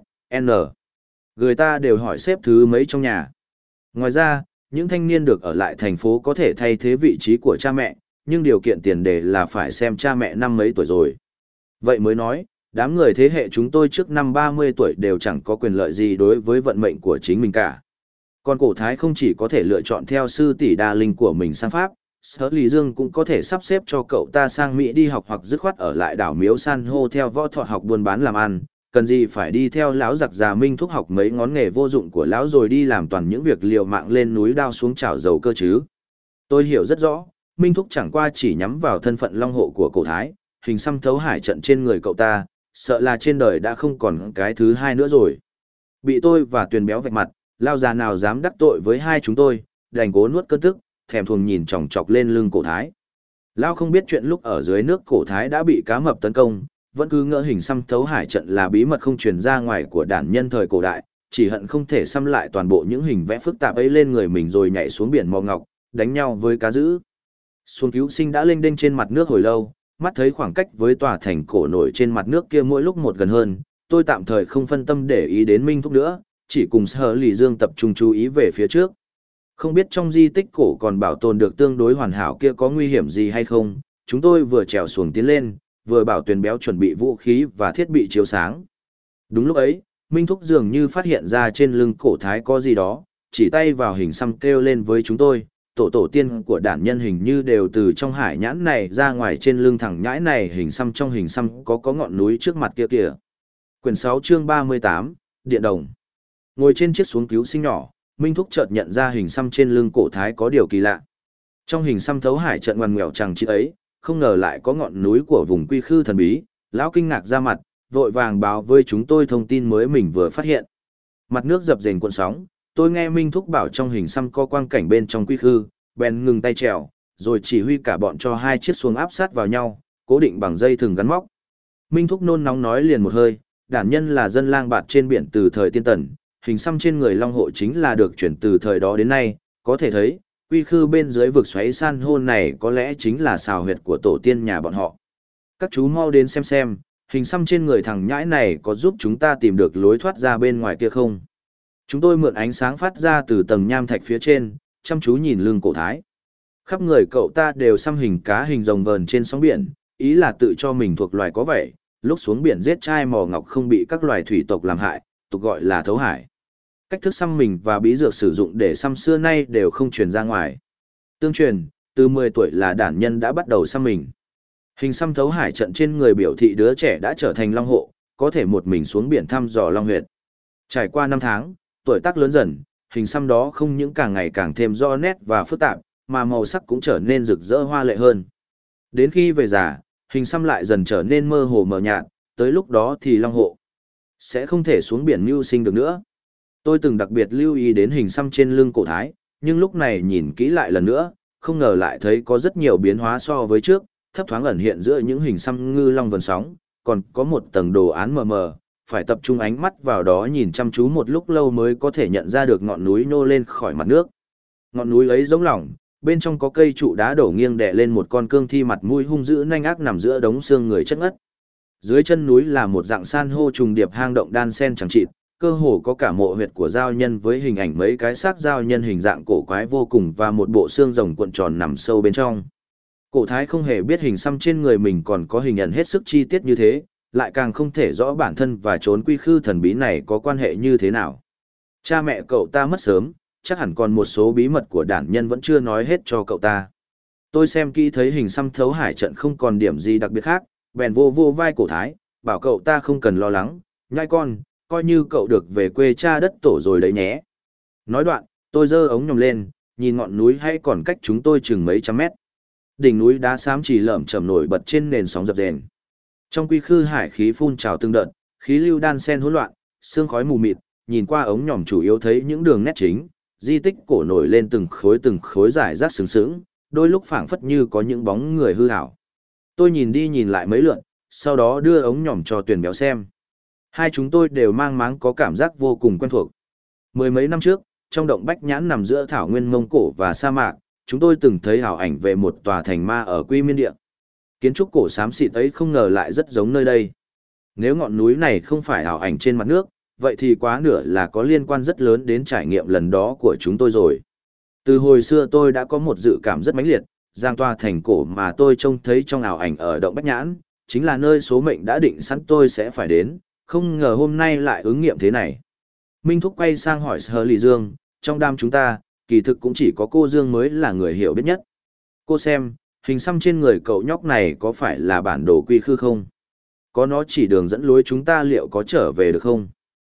người ta đều hỏi xếp thứ mấy trong nhà. Ngoài ra, những thanh niên được ở lại thành phố có thể thay thế vị trí của cha mẹ, nhưng điều kiện tiền đề là phải xem cha mẹ năm mấy tuổi rồi. Vậy mới nói, đám người thế hệ chúng tôi trước năm 30 tuổi đều chẳng có quyền lợi gì đối với vận mệnh của chính mình cả. Còn Cổ Thái không chỉ có thể lựa chọn theo sư tỷ Đa Linh của mình sang Pháp, Sở Lý Dương cũng có thể sắp xếp cho cậu ta sang Mỹ đi học hoặc dứt khoát ở lại đảo Miếu San hô theo Võ Thọ học buôn bán làm ăn, cần gì phải đi theo lão giặc già Minh Thúc học mấy ngón nghề vô dụng của lão rồi đi làm toàn những việc liều mạng lên núi đao xuống chảo dầu cơ chứ. Tôi hiểu rất rõ, Minh Thúc chẳng qua chỉ nhắm vào thân phận long hộ của Cổ Thái, hình xăm thấu hải trận trên người cậu ta, sợ là trên đời đã không còn cái thứ hai nữa rồi. Bị tôi và Tuyền Béo vạch mặt, lao già nào dám đắc tội với hai chúng tôi, đành cố nuốt cơn tức, thèm thuồng nhìn chòng chọc lên lưng Cổ Thái. Lao không biết chuyện lúc ở dưới nước Cổ Thái đã bị cá mập tấn công, vẫn cứ ngỡ hình xăm thấu hải trận là bí mật không truyền ra ngoài của đản nhân thời cổ đại, chỉ hận không thể xăm lại toàn bộ những hình vẽ phức tạp ấy lên người mình rồi nhảy xuống biển mò ngọc, đánh nhau với cá dữ. Xuồng cứu sinh đã lênh đênh trên mặt nước hồi lâu, mắt thấy khoảng cách với tòa thành cổ nổi trên mặt nước kia mỗi lúc một gần hơn, tôi tạm thời không phân tâm để ý đến Minh Thúc nữa, chỉ cùng Sở Lý Dương tập trung chú ý về phía trước. Không biết trong di tích cổ còn bảo tồn được tương đối hoàn hảo kia có nguy hiểm gì hay không, chúng tôi vừa trèo xuồng tiến lên, vừa bảo Tuyền Béo chuẩn bị vũ khí và thiết bị chiếu sáng. Đúng lúc ấy, Minh Thúc dường như phát hiện ra trên lưng Cổ Thái có gì đó, chỉ tay vào hình xăm kêu lên với chúng tôi, tổ tiên của đản nhân hình như đều từ trong hải nhãn này ra ngoài, trên lưng thằng nhãi này hình xăm trong hình xăm có ngọn núi trước mặt kia kìa. Quyển 6 chương 38, Điện Đồng. Ngồi trên chiếc xuồng cứu sinh nhỏ, Minh Thúc chợt nhận ra hình xăm trên lưng Cổ Thái có điều kỳ lạ. Trong hình xăm thấu hải trận ngoằn ngoèo chằng chịt ấy, không ngờ lại có ngọn núi của vùng quy khư thần bí. Lão kinh ngạc ra mặt, vội vàng báo với chúng tôi thông tin mới mình vừa phát hiện. Mặt nước dập dềnh cuộn sóng, tôi nghe Minh Thúc bảo trong hình xăm có quang cảnh bên trong quy khư, bèn ngừng tay chèo, rồi chỉ huy cả bọn cho hai chiếc xuồng áp sát vào nhau, cố định bằng dây thừng gắn móc. Minh Thúc nôn nóng nói liền một hơi, đản nhân là dân lang bạt trên biển từ thời tiên tần, hình xăm trên người long hộ chính là được chuyển từ thời đó đến nay, có thể thấy, quy khư bên dưới vực xoáy san hô này có lẽ chính là xào huyệt của tổ tiên nhà bọn họ. Các chú mau đến xem, hình xăm trên người thằng nhãi này có giúp chúng ta tìm được lối thoát ra bên ngoài kia không? Chúng tôi mượn ánh sáng phát ra từ tầng nham thạch phía trên, chăm chú nhìn lưng Cổ Thái. Khắp người cậu ta đều xăm hình cá hình rồng vờn trên sóng biển, ý là tự cho mình thuộc loài có vẻ, lúc xuống biển giết trai mò ngọc không bị các loài thủy tộc làm hại, tục gọi là thấu hải. Cách thức xăm mình và bí dược sử dụng để xăm xưa nay đều không truyền ra ngoài. Tương truyền, từ 10 tuổi là đản nhân đã bắt đầu xăm mình. Hình xăm thấu hải trận trên người biểu thị đứa trẻ đã trở thành long hộ, có thể một mình xuống biển thăm dò long huyệt. Trải qua 5 tháng, tuổi tác lớn dần, hình xăm đó không những càng ngày càng thêm rõ nét và phức tạp, mà màu sắc cũng trở nên rực rỡ hoa lệ hơn. Đến khi về già, hình xăm lại dần trở nên mơ hồ mờ nhạt, tới lúc đó thì long hộ sẽ không thể xuống biển mưu sinh được nữa. Tôi từng đặc biệt lưu ý đến hình xăm trên lưng Cổ Thái, nhưng lúc này nhìn kỹ lại lần nữa, không ngờ lại thấy có rất nhiều biến hóa so với trước, thấp thoáng ẩn hiện giữa những hình xăm ngư long vần sóng, còn có một tầng đồ án mờ mờ, phải tập trung ánh mắt vào đó nhìn chăm chú một lúc lâu mới có thể nhận ra được ngọn núi nô lên khỏi mặt nước. Ngọn núi ấy giống lỏng, bên trong có cây trụ đá đổ nghiêng đè lên một con cương thi mặt mũi hung dữ nanh ác nằm giữa đống xương người chất ngất. Dưới chân núi là một dạng san hô trùng điệp hang động đan sen chẳng chịt, cơ hồ có cả mộ huyệt của giao nhân với hình ảnh mấy cái xác giao nhân hình dạng cổ quái vô cùng và một bộ xương rồng cuộn tròn nằm sâu bên trong. Cổ Thái không hề biết hình xăm trên người mình còn có hình ảnh hết sức chi tiết như thế, lại càng không thể rõ bản thân và trốn quy khư thần bí này có quan hệ như thế nào. Cha mẹ cậu ta mất sớm, chắc hẳn còn một số bí mật của đản nhân vẫn chưa nói hết cho cậu ta. Tôi xem kỹ thấy hình xăm thấu hải trận không còn điểm gì đặc biệt khác, bèn vô vô vai cổ thái, bảo cậu ta không cần lo lắng, nhai con, coi như cậu được về quê cha đất tổ rồi đấy nhé. Nói đoạn, tôi giơ ống nhòm lên, nhìn ngọn núi hay còn cách chúng tôi chừng mấy trăm mét. Đỉnh núi đá xám chỉ lởm chởm nổi bật trên nền sóng dập dềnh. Trong quy khư hải khí phun trào từng đợt, khí lưu đan xen hỗn loạn, sương khói mù mịt, nhìn qua ống nhòm chủ yếu thấy những đường nét chính, di tích cổ nổi lên từng khối rải rác sừng sững, đôi lúc phảng phất như có những bóng người hư ảo. Tôi nhìn đi nhìn lại mấy lượt, sau đó đưa ống nhòm cho Tuyền Béo xem. Hai chúng tôi đều mang máng có cảm giác vô cùng quen thuộc. Mười mấy năm trước, trong động Bách Nhãn nằm giữa thảo nguyên Mông Cổ và sa mạc, chúng tôi từng thấy ảo ảnh về một tòa thành ma ở Quy Miên Địa. Kiến trúc cổ xám xịt ấy không ngờ lại rất giống nơi đây. Nếu ngọn núi này không phải ảo ảnh trên mặt nước, vậy thì quá nửa là có liên quan rất lớn đến trải nghiệm lần đó của chúng tôi rồi. Từ hồi xưa tôi đã có một dự cảm rất mãnh liệt, rằng tòa thành cổ mà tôi trông thấy trong ảo ảnh ở động Bách Nhãn, chính là nơi số mệnh đã định sẵn tôi sẽ phải đến, không ngờ hôm nay lại ứng nghiệm thế này. Minh Thúc quay sang hỏi Sở Lì Dương, trong đám chúng ta, kỳ thực cũng chỉ có cô Dương mới là người hiểu biết nhất. Cô xem, hình xăm trên người cậu nhóc này có phải là bản đồ quy khư không? Có nó chỉ đường dẫn lối chúng ta liệu có trở về được không?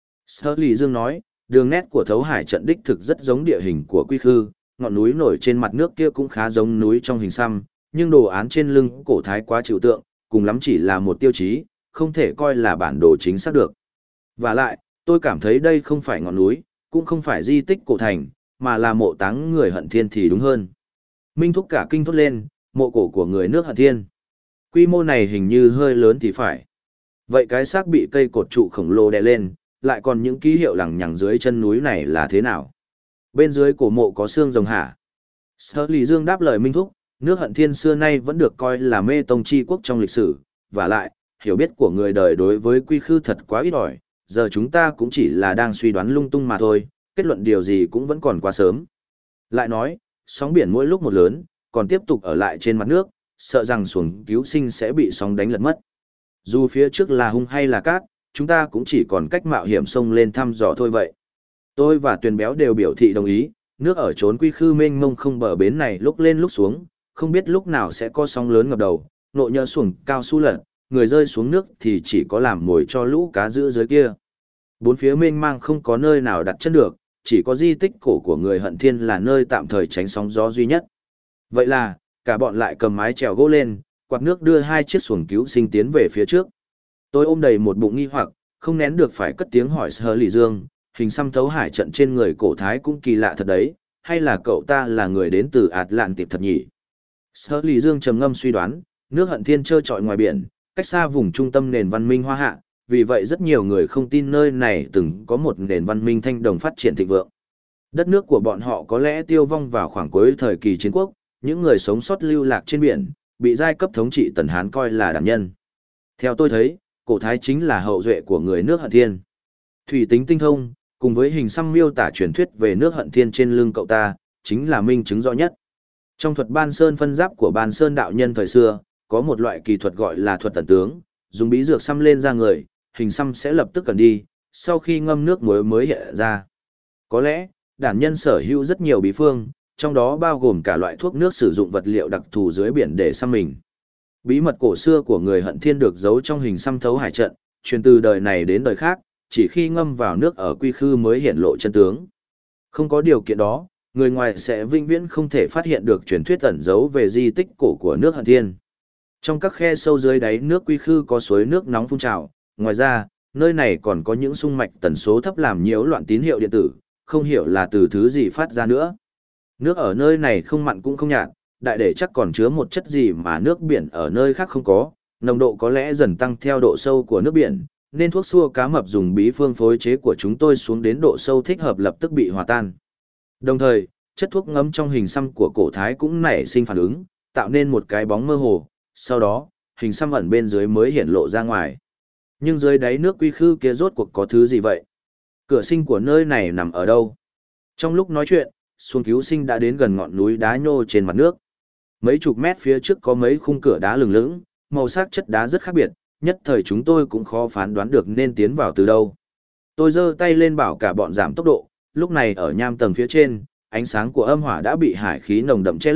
Sở Lì Dương nói, đường nét của thấu hải trận đích thực rất giống địa hình của quy khư, ngọn núi nổi trên mặt nước kia cũng khá giống núi trong hình xăm, nhưng đồ án trên lưng cổ thái quá trừu tượng, cùng lắm chỉ là một tiêu chí, không thể coi là bản đồ chính xác được. Và lại, tôi cảm thấy đây không phải ngọn núi, cũng không phải di tích cổ thành, mà là mộ táng người Hận Thiên thì đúng hơn. Minh Thúc cả kinh thốt lên, mộ cổ của người nước Hận Thiên. Quy mô này hình như hơi lớn thì phải. Vậy cái xác bị cây cột trụ khổng lồ đè lên, lại còn những ký hiệu lằng nhằng dưới chân núi này là thế nào? Bên dưới cổ mộ có xương rồng hả? Sở Lì Dương đáp lời Minh Thúc, nước Hận Thiên xưa nay vẫn được coi là mê tông chi quốc trong lịch sử, và lại, hiểu biết của người đời đối với quy khư thật quá ít ỏi, giờ chúng ta cũng chỉ là đang suy đoán lung tung mà thôi, kết luận điều gì cũng vẫn còn quá sớm. Lại nói, sóng biển mỗi lúc một lớn, còn tiếp tục ở lại trên mặt nước, sợ rằng xuồng cứu sinh sẽ bị sóng đánh lật mất. Dù phía trước là hung hay là cát, chúng ta cũng chỉ còn cách mạo hiểm xông lên thăm dò thôi vậy. Tôi và Tuyền Béo đều biểu thị đồng ý, nước ở chốn quy khư mênh mông không bờ bến này lúc lên lúc xuống, không biết lúc nào sẽ có sóng lớn ngập đầu, nộ nhỡ xuồng cao su lật, người rơi xuống nước thì chỉ có làm mồi cho lũ cá giữ dưới kia. Bốn phía mênh mang không có nơi nào đặt chân được, chỉ có di tích cổ của người Hận Thiên là nơi tạm thời tránh sóng gió duy nhất. Vậy là, cả bọn lại cầm mái chèo gỗ lên, quạt nước đưa hai chiếc xuồng cứu sinh tiến về phía trước. Tôi ôm đầy một bụng nghi hoặc, không nén được phải cất tiếng hỏi Sở Lì Dương, hình xăm thấu hải trận trên người cổ thái cũng kỳ lạ thật đấy, hay là cậu ta là người đến từ Atlantis thật nhỉ? Sở Lì Dương trầm ngâm suy đoán, nước Hận Thiên trơ trọi ngoài biển, cách xa vùng trung tâm nền văn minh Hoa Hạ, vì vậy rất nhiều người không tin nơi này từng có một nền văn minh thanh đồng phát triển thịnh vượng. Đất nước của bọn họ có lẽ tiêu vong vào khoảng cuối thời kỳ chiến quốc, những người sống sót lưu lạc trên biển, bị giai cấp thống trị Tần Hán coi là đàn nhân. Theo tôi thấy, cổ thái chính là hậu duệ của người nước Hận Thiên. Thủy tính tinh thông, cùng với hình xăm miêu tả truyền thuyết về nước Hận Thiên trên lưng cậu ta, chính là minh chứng rõ nhất. Trong thuật Ban Sơn phân giáp của Ban Sơn đạo nhân thời xưa, có một loại kỳ thuật gọi là thuật tẩn tướng, dùng bí dược xăm lên da người, hình xăm sẽ lập tức cần đi, sau khi ngâm nước muối mới hiện ra. Có lẽ, đàn nhân sở hữu rất nhiều bí phương, trong đó bao gồm cả loại thuốc nước sử dụng vật liệu đặc thù dưới biển để xăm mình. Bí mật cổ xưa của người Hận Thiên được giấu trong hình xăm thấu hải trận, truyền từ đời này đến đời khác, chỉ khi ngâm vào nước ở quy khư mới hiện lộ chân tướng. Không có điều kiện đó, người ngoài sẽ vĩnh viễn không thể phát hiện được truyền thuyết ẩn giấu về di tích cổ của nước Hận Thiên. Trong các khe sâu dưới đáy nước quy khư có suối nước nóng phun trào, ngoài ra, nơi này còn có những xung mạch tần số thấp làm nhiễu loạn tín hiệu điện tử, không hiểu là từ thứ gì phát ra nữa. Nước ở nơi này không mặn cũng không nhạt, đại để chắc còn chứa một chất gì mà nước biển ở nơi khác không có, nồng độ có lẽ dần tăng theo độ sâu của nước biển, nên thuốc xua cá mập dùng bí phương phối chế của chúng tôi xuống đến độ sâu thích hợp lập tức bị hòa tan. Đồng thời, chất thuốc ngấm trong hình xăm của cổ thái cũng nảy sinh phản ứng, tạo nên một cái bóng mơ hồ, sau đó, hình xăm ẩn bên dưới mới hiện lộ ra ngoài. Nhưng dưới đáy nước quy khư kia rốt cuộc có thứ gì vậy? Cửa sinh của nơi này nằm ở đâu? Trong lúc nói chuyện, xuồng cứu sinh đã đến gần ngọn núi đá nhô trên mặt nước. Mấy chục mét phía trước có mấy khung cửa đá lừng lững, màu sắc chất đá rất khác biệt, nhất thời chúng tôi cũng khó phán đoán được nên tiến vào từ đâu. Tôi giơ tay lên bảo cả bọn giảm tốc độ, lúc này ở nham tầng phía trên, ánh sáng của âm hỏa đã bị hải khí nồng đậm che lấp,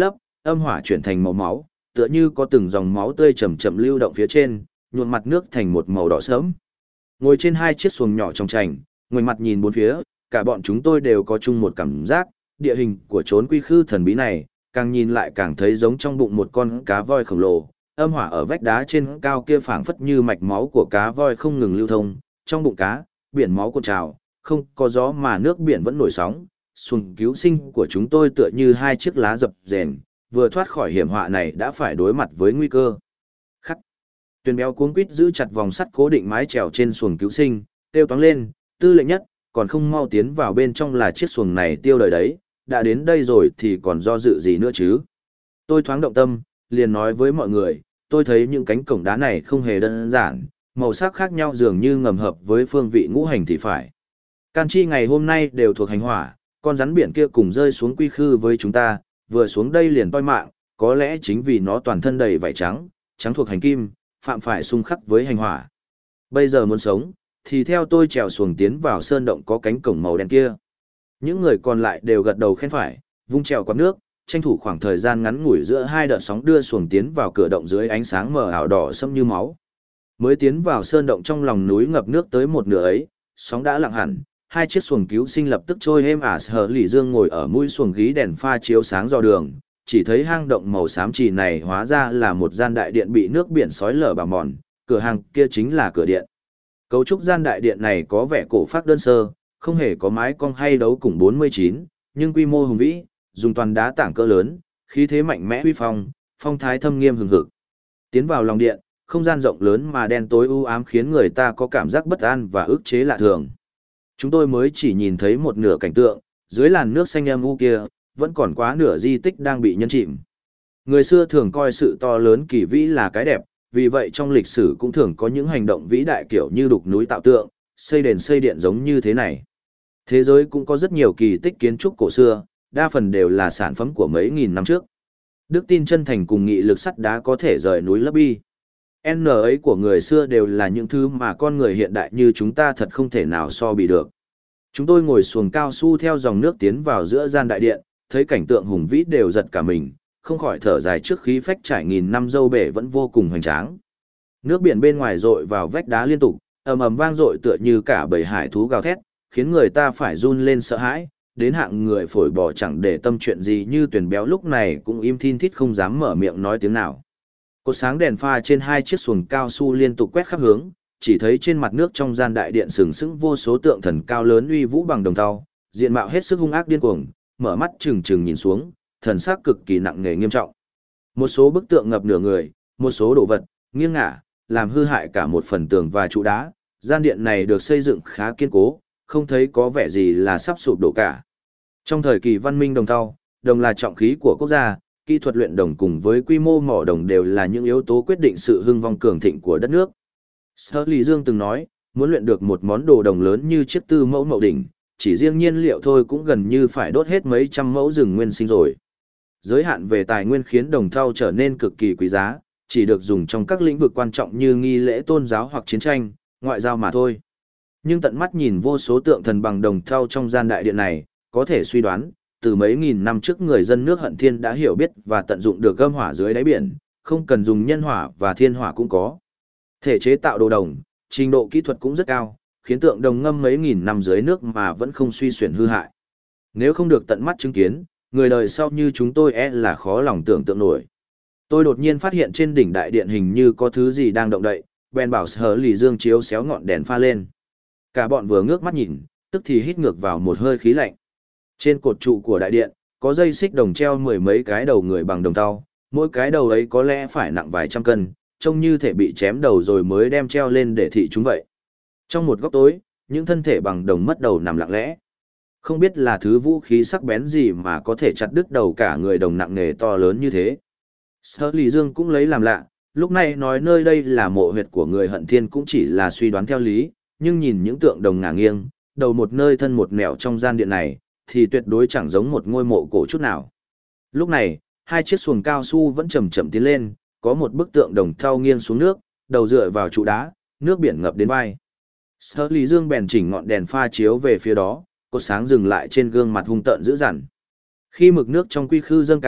âm hỏa chuyển thành màu máu, tựa như có từng dòng máu tươi chậm chậm lưu động phía trên, nhuộm mặt nước thành một màu đỏ sẫm. Ngồi trên hai chiếc xuồng nhỏ trong trành, ngoảnh mặt nhìn bốn phía, cả bọn chúng tôi đều có chung một cảm giác, địa hình của chốn quy khư thần bí này, càng nhìn lại càng thấy giống trong bụng một con cá voi khổng lồ. Âm hỏa ở vách đá trên cao kia phảng phất như mạch máu của cá voi không ngừng lưu thông, trong bụng cá, biển máu cuộn trào, không có gió mà nước biển vẫn nổi sóng. Xuồng cứu sinh của chúng tôi tựa như hai chiếc lá dập dềnh, vừa thoát khỏi hiểm họa này đã phải đối mặt với nguy cơ. Khắc. Tuyền béo cuống quýt giữ chặt vòng sắt cố định mái chèo trên xuồng cứu sinh, kêu toáng lên, tư lệnh nhất, còn không mau tiến vào bên trong là chiếc xuồng này tiêu đời đấy, đã đến đây rồi thì còn do dự gì nữa chứ. Tôi thoáng động tâm, liền nói với mọi người, tôi thấy những cánh cổng đá này không hề đơn giản, màu sắc khác nhau dường như ngầm hợp với phương vị ngũ hành thì phải. Can chi ngày hôm nay đều thuộc hành hỏa, con rắn biển kia cùng rơi xuống quy khư với chúng ta, vừa xuống đây liền toi mạng, có lẽ chính vì nó toàn thân đầy vảy trắng, trắng thuộc hành kim, phạm phải xung khắc với hành hỏa. Bây giờ muốn sống, thì theo tôi trèo xuồng tiến vào sơn động có cánh cổng màu đen kia. Những người còn lại đều gật đầu khen phải, vung trèo qua nước, tranh thủ khoảng thời gian ngắn ngủi giữa hai đợt sóng đưa xuồng tiến vào cửa động dưới ánh sáng mờ ảo đỏ sẫm như máu. Mới tiến vào sơn động trong lòng núi ngập nước tới một nửa ấy, sóng đã lặng hẳn, hai chiếc xuồng cứu sinh lập tức trôi êm ả. Sở Lỷ Dương ngồi ở mũi xuồng gí đèn pha chiếu sáng dò đường, chỉ thấy hang động màu xám chì này hóa ra là một gian đại điện bị nước biển xói lở bào mòn, cửa hàng kia chính là cửa điện. Cấu trúc gian đại điện này có vẻ cổ phác đơn sơ, không hề có mái cong hay đấu củng 49, nhưng quy mô hùng vĩ, dùng toàn đá tảng cỡ lớn, khí thế mạnh mẽ uy phong, phong thái thâm nghiêm hừng hực. Tiến vào lòng điện, không gian rộng lớn mà đen tối u ám khiến người ta có cảm giác bất an và ức chế lạ thường. Chúng tôi mới chỉ nhìn thấy một nửa cảnh tượng, dưới làn nước xanh âm u kia, vẫn còn quá nửa di tích đang bị nhấn chìm. Người xưa thường coi sự to lớn kỳ vĩ là cái đẹp, vì vậy trong lịch sử cũng thường có những hành động vĩ đại kiểu như đục núi tạo tượng, xây đền xây điện giống như thế này. Thế giới cũng có rất nhiều kỳ tích kiến trúc cổ xưa, đa phần đều là sản phẩm của mấy nghìn năm trước. Đức tin chân thành cùng nghị lực sắt đá có thể rời núi lấp bi. N ấy của người xưa đều là những thứ mà con người hiện đại như chúng ta thật không thể nào so bì được. Chúng tôi ngồi xuồng cao su theo dòng nước tiến vào giữa gian đại điện, thấy cảnh tượng hùng vĩ đều giật cả mình, không khỏi thở dài trước khí phách trải nghìn năm dâu bể vẫn vô cùng hoành tráng. Nước biển bên ngoài dội vào vách đá liên tục, ầm ầm vang dội tựa như cả bầy hải thú gào thét, khiến người ta phải run lên sợ hãi, đến hạng người phổi bò chẳng để tâm chuyện gì như Tuyền béo lúc này cũng im thin thít không dám mở miệng nói tiếng nào. Cột sáng đèn pha trên hai chiếc xuồng cao su liên tục quét khắp hướng, chỉ thấy trên mặt nước trong gian đại điện sừng sững vô số tượng thần cao lớn uy vũ bằng đồng thau, diện mạo hết sức hung ác điên cuồng, mở mắt trừng trừng nhìn xuống, thần sắc cực kỳ nặng nề nghiêm trọng. Một số bức tượng ngập nửa người, một số đồ vật nghiêng ngả, làm hư hại cả một phần tường và trụ đá. Gian điện này được xây dựng khá kiên cố, không thấy có vẻ gì là sắp sụp đổ cả. Trong thời kỳ văn minh đồng thau, đồng là trọng khí của quốc gia, kỹ thuật luyện đồng cùng với quy mô mỏ đồng đều là những yếu tố quyết định sự hưng vong cường thịnh của đất nước. Sở Lý Dương từng nói, muốn luyện được một món đồ đồng lớn như chiếc tư mẫu mậu đỉnh, chỉ riêng nhiên liệu thôi cũng gần như phải đốt hết mấy trăm mẫu rừng nguyên sinh rồi. Giới hạn về tài nguyên khiến đồng thau trở nên cực kỳ quý giá, chỉ được dùng trong các lĩnh vực quan trọng như nghi lễ tôn giáo hoặc chiến tranh, ngoại giao mà thôi. Nhưng tận mắt nhìn vô số tượng thần bằng đồng thau trong gian đại điện này, có thể suy đoán, từ mấy nghìn năm trước người dân nước Hận Thiên đã hiểu biết và tận dụng được gâm hỏa dưới đáy biển, không cần dùng nhân hỏa và thiên hỏa cũng có. Thể chế tạo đồ đồng, trình độ kỹ thuật cũng rất cao, khiến tượng đồng ngâm mấy nghìn năm dưới nước mà vẫn không suy xuyển hư hại. Nếu không được tận mắt chứng kiến, người đời sau như chúng tôi là khó lòng tưởng tượng nổi. Tôi đột nhiên phát hiện trên đỉnh đại điện hình như có thứ gì đang động đậy, bèn bảo Sở Lý Dương chiếu xéo ngọn đèn pha lên. Cả bọn vừa ngước mắt nhìn, tức thì hít ngược vào một hơi khí lạnh. Trên cột trụ của đại điện, có dây xích đồng treo mười mấy cái đầu người bằng đồng thau, mỗi cái đầu ấy có lẽ phải nặng vài trăm cân, trông như thể bị chém đầu rồi mới đem treo lên để thị chúng vậy. Trong một góc tối, những thân thể bằng đồng mất đầu nằm lặng lẽ. Không biết là thứ vũ khí sắc bén gì mà có thể chặt đứt đầu cả người đồng nặng nề to lớn như thế. Sở Lý Dương cũng lấy làm lạ, lúc này nói nơi đây là mộ huyệt của người Hận Thiên cũng chỉ là suy đoán theo lý, nhưng nhìn những tượng đồng ngả nghiêng, đầu một nơi thân một nẻo trong gian điện này, thì tuyệt đối chẳng giống một ngôi mộ cổ chút nào. Lúc này, hai chiếc xuồng cao su vẫn chậm chậm tiến lên, có một bức tượng đồng thau nghiêng xuống nước, đầu dựa vào trụ đá, nước biển ngập đến vai. Sở Lý Dương bèn chỉnh ngọn đèn pha chiếu về phía đó, cột sáng dừng lại trên gương mặt hung tợn dữ dằn. Khi mực nước trong quy khư dâng cao,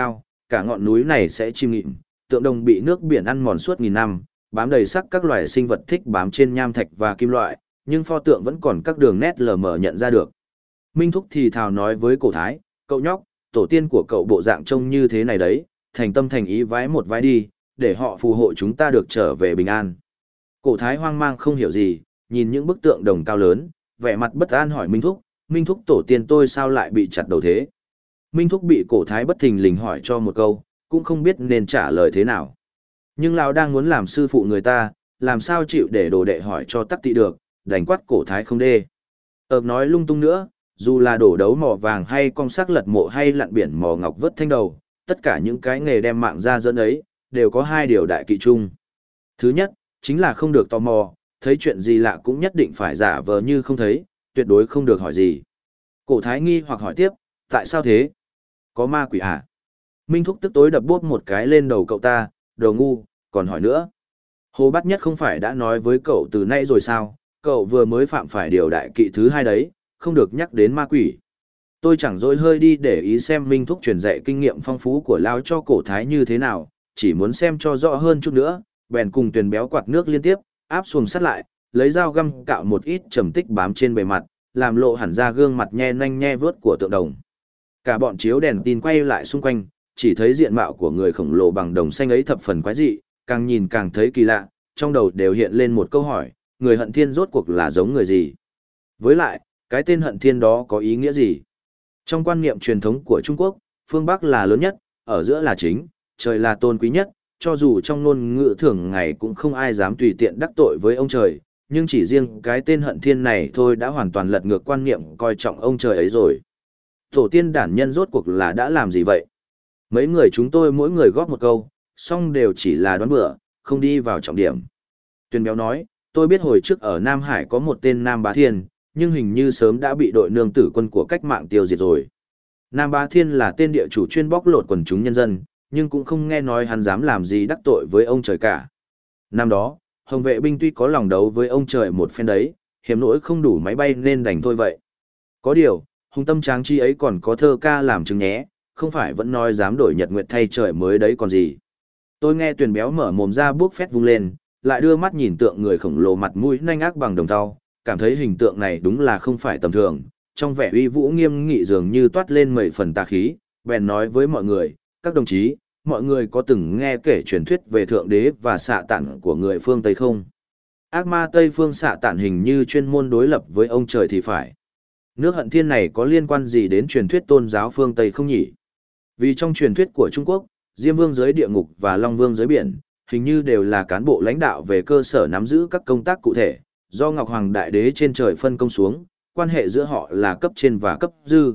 cả ngọn núi này sẽ chìm nghịm, tượng đồng bị nước biển ăn mòn suốt nghìn năm, bám đầy sắc các loài sinh vật thích bám trên nham thạch và kim loại, nhưng pho tượng vẫn còn các đường nét lờ mờ nhận ra được. Minh Thúc thì thào nói với Cổ Thái, cậu nhóc, tổ tiên của cậu bộ dạng trông như thế này đấy, thành tâm thành ý vái một vái đi, để họ phù hộ chúng ta được trở về bình an. Cổ Thái hoang mang không hiểu gì, nhìn những bức tượng đồng cao lớn, vẻ mặt bất an hỏi Minh Thúc tổ tiên tôi sao lại bị chặt đầu thế? Minh Thúc bị Cổ Thái bất thình lình hỏi cho một câu, cũng không biết nên trả lời thế nào. Nhưng lão đang muốn làm sư phụ người ta, làm sao chịu để đồ đệ hỏi cho tắc tị được, đành quát Cổ Thái không đê. Nói lung tung nữa, dù là đổ đấu mỏ vàng hay con sắc lật mộ hay lặn biển mò ngọc vớt thanh đầu, tất cả những cái nghề đem mạng ra dẫn ấy, đều có hai điều đại kỵ chung. Thứ nhất, chính là không được tò mò, thấy chuyện gì lạ cũng nhất định phải giả vờ như không thấy, tuyệt đối không được hỏi gì. Cổ Thái nghi hoặc hỏi tiếp, tại sao thế? Có ma quỷ à? Minh Thúc tức tối đập bốp một cái lên đầu cậu ta, đồ ngu, còn hỏi nữa. Hồ Bát Nhất không phải đã nói với cậu từ nay rồi sao, cậu vừa mới phạm phải điều đại kỵ thứ hai đấy, không được nhắc đến ma quỷ. Tôi chẳng dối hơi đi để ý xem Minh Thúc truyền dạy kinh nghiệm phong phú của Lao cho Cổ Thái như thế nào, chỉ muốn xem cho rõ hơn chút nữa, bèn cùng Tuyền Béo quạt nước liên tiếp, áp xuồng sắt lại, lấy dao găm cạo một ít trầm tích bám trên bề mặt, làm lộ hẳn ra gương mặt nhe nanh nhe vớt của tượng đồng. Cả bọn chiếu đèn tin quay lại xung quanh, chỉ thấy diện mạo của người khổng lồ bằng đồng xanh ấy thập phần quái dị, càng nhìn càng thấy kỳ lạ, trong đầu đều hiện lên một câu hỏi, người Hận Thiên rốt cuộc là giống người gì? Với lại, cái tên Hận Thiên đó có ý nghĩa gì? Trong quan niệm truyền thống của Trung Quốc, phương Bắc là lớn nhất, ở giữa là chính, trời là tôn quý nhất, cho dù trong ngôn ngữ thường ngày cũng không ai dám tùy tiện đắc tội với ông trời, nhưng chỉ riêng cái tên Hận Thiên này thôi đã hoàn toàn lật ngược quan niệm coi trọng ông trời ấy rồi. Tổ tiên đản nhân rốt cuộc là đã làm gì vậy? Mấy người chúng tôi mỗi người góp một câu, song đều chỉ là đoán bừa, không đi vào trọng điểm. Tuyền Béo nói, tôi biết hồi trước ở Nam Hải có một tên Nam Bá Thiên, nhưng hình như sớm đã bị đội nương tử quân của cách mạng tiêu diệt rồi. Nam Bá Thiên là tên địa chủ chuyên bóc lột quần chúng nhân dân, nhưng cũng không nghe nói hắn dám làm gì đắc tội với ông trời cả. Năm đó, Hồng vệ binh tuy có lòng đấu với ông trời một phen đấy, hiếm nỗi không đủ máy bay nên đành thôi vậy. Có điều, hùng tâm tráng chi ấy còn có thơ ca làm chứng nhé, không phải vẫn nói dám đổi nhật nguyệt thay trời mới đấy còn gì. Tôi nghe Tuyền Béo mở mồm ra bước phét vung lên, lại đưa mắt nhìn tượng người khổng lồ mặt mũi nanh ác bằng đồng thau, cảm thấy hình tượng này đúng là không phải tầm thường, trong vẻ uy vũ nghiêm nghị dường như toát lên mấy phần tà khí, bèn nói với mọi người, các đồng chí, mọi người có từng nghe kể truyền thuyết về Thượng Đế và Xạ Tản của người phương Tây không? Ác ma Tây phương Xạ Tản hình như chuyên môn đối lập với ông trời thì phải. Nước Hận Thiên này có liên quan gì đến truyền thuyết tôn giáo phương Tây không nhỉ? Vì trong truyền thuyết của Trung Quốc, Diêm Vương dưới địa ngục và Long Vương dưới biển, hình như đều là cán bộ lãnh đạo về cơ sở nắm giữ các công tác cụ thể, do Ngọc Hoàng Đại Đế trên trời phân công xuống, quan hệ giữa họ là cấp trên và cấp dư.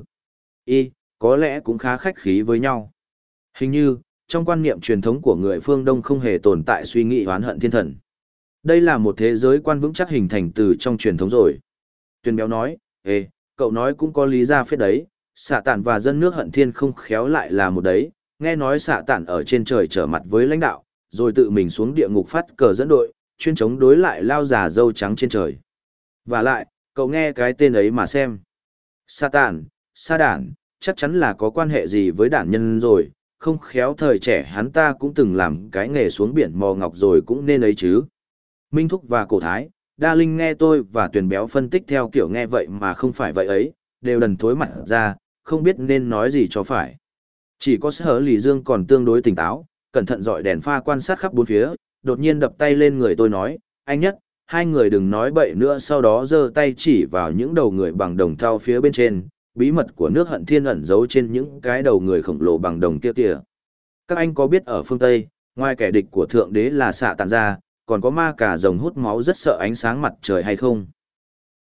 Có lẽ cũng khá khách khí với nhau. Hình như, trong quan niệm truyền thống của người phương Đông không hề tồn tại suy nghĩ oán hận thiên thần. Đây là một thế giới quan vững chắc hình thành từ trong truyền thống rồi. Tuyền Béo nói, cậu nói cũng có lý ra phết đấy, Xạ Tản và dân nước Hận Thiên không khéo lại là một đấy, nghe nói Xạ Tản ở trên trời trở mặt với lãnh đạo, rồi tự mình xuống địa ngục phát cờ dẫn đội, chuyên chống đối lại lao già dâu trắng trên trời. Và lại, cậu nghe cái tên ấy mà xem. Xạ Tản, Sa Đản, chắc chắn là có quan hệ gì với đản nhân rồi, không khéo thời trẻ hắn ta cũng từng làm cái nghề xuống biển mò ngọc rồi cũng nên ấy chứ. Minh Thúc và Cổ Thái, Đa Linh nghe tôi và Tuyền Béo phân tích theo kiểu nghe vậy mà không phải vậy ấy, đều đần thối mặt ra, không biết nên nói gì cho phải. Chỉ có Sở Lì Dương còn tương đối tỉnh táo, cẩn thận dọi đèn pha quan sát khắp bốn phía, đột nhiên đập tay lên người tôi nói, anh Nhất, hai người đừng nói bậy nữa, sau đó giơ tay chỉ vào những đầu người bằng đồng thau phía bên trên, bí mật của nước Hận Thiên ẩn giấu trên những cái đầu người khổng lồ bằng đồng kia kìa. Các anh có biết ở phương Tây, ngoài kẻ địch của Thượng Đế là Xạ Tản ra, còn có ma cà rồng hút máu rất sợ ánh sáng mặt trời hay không?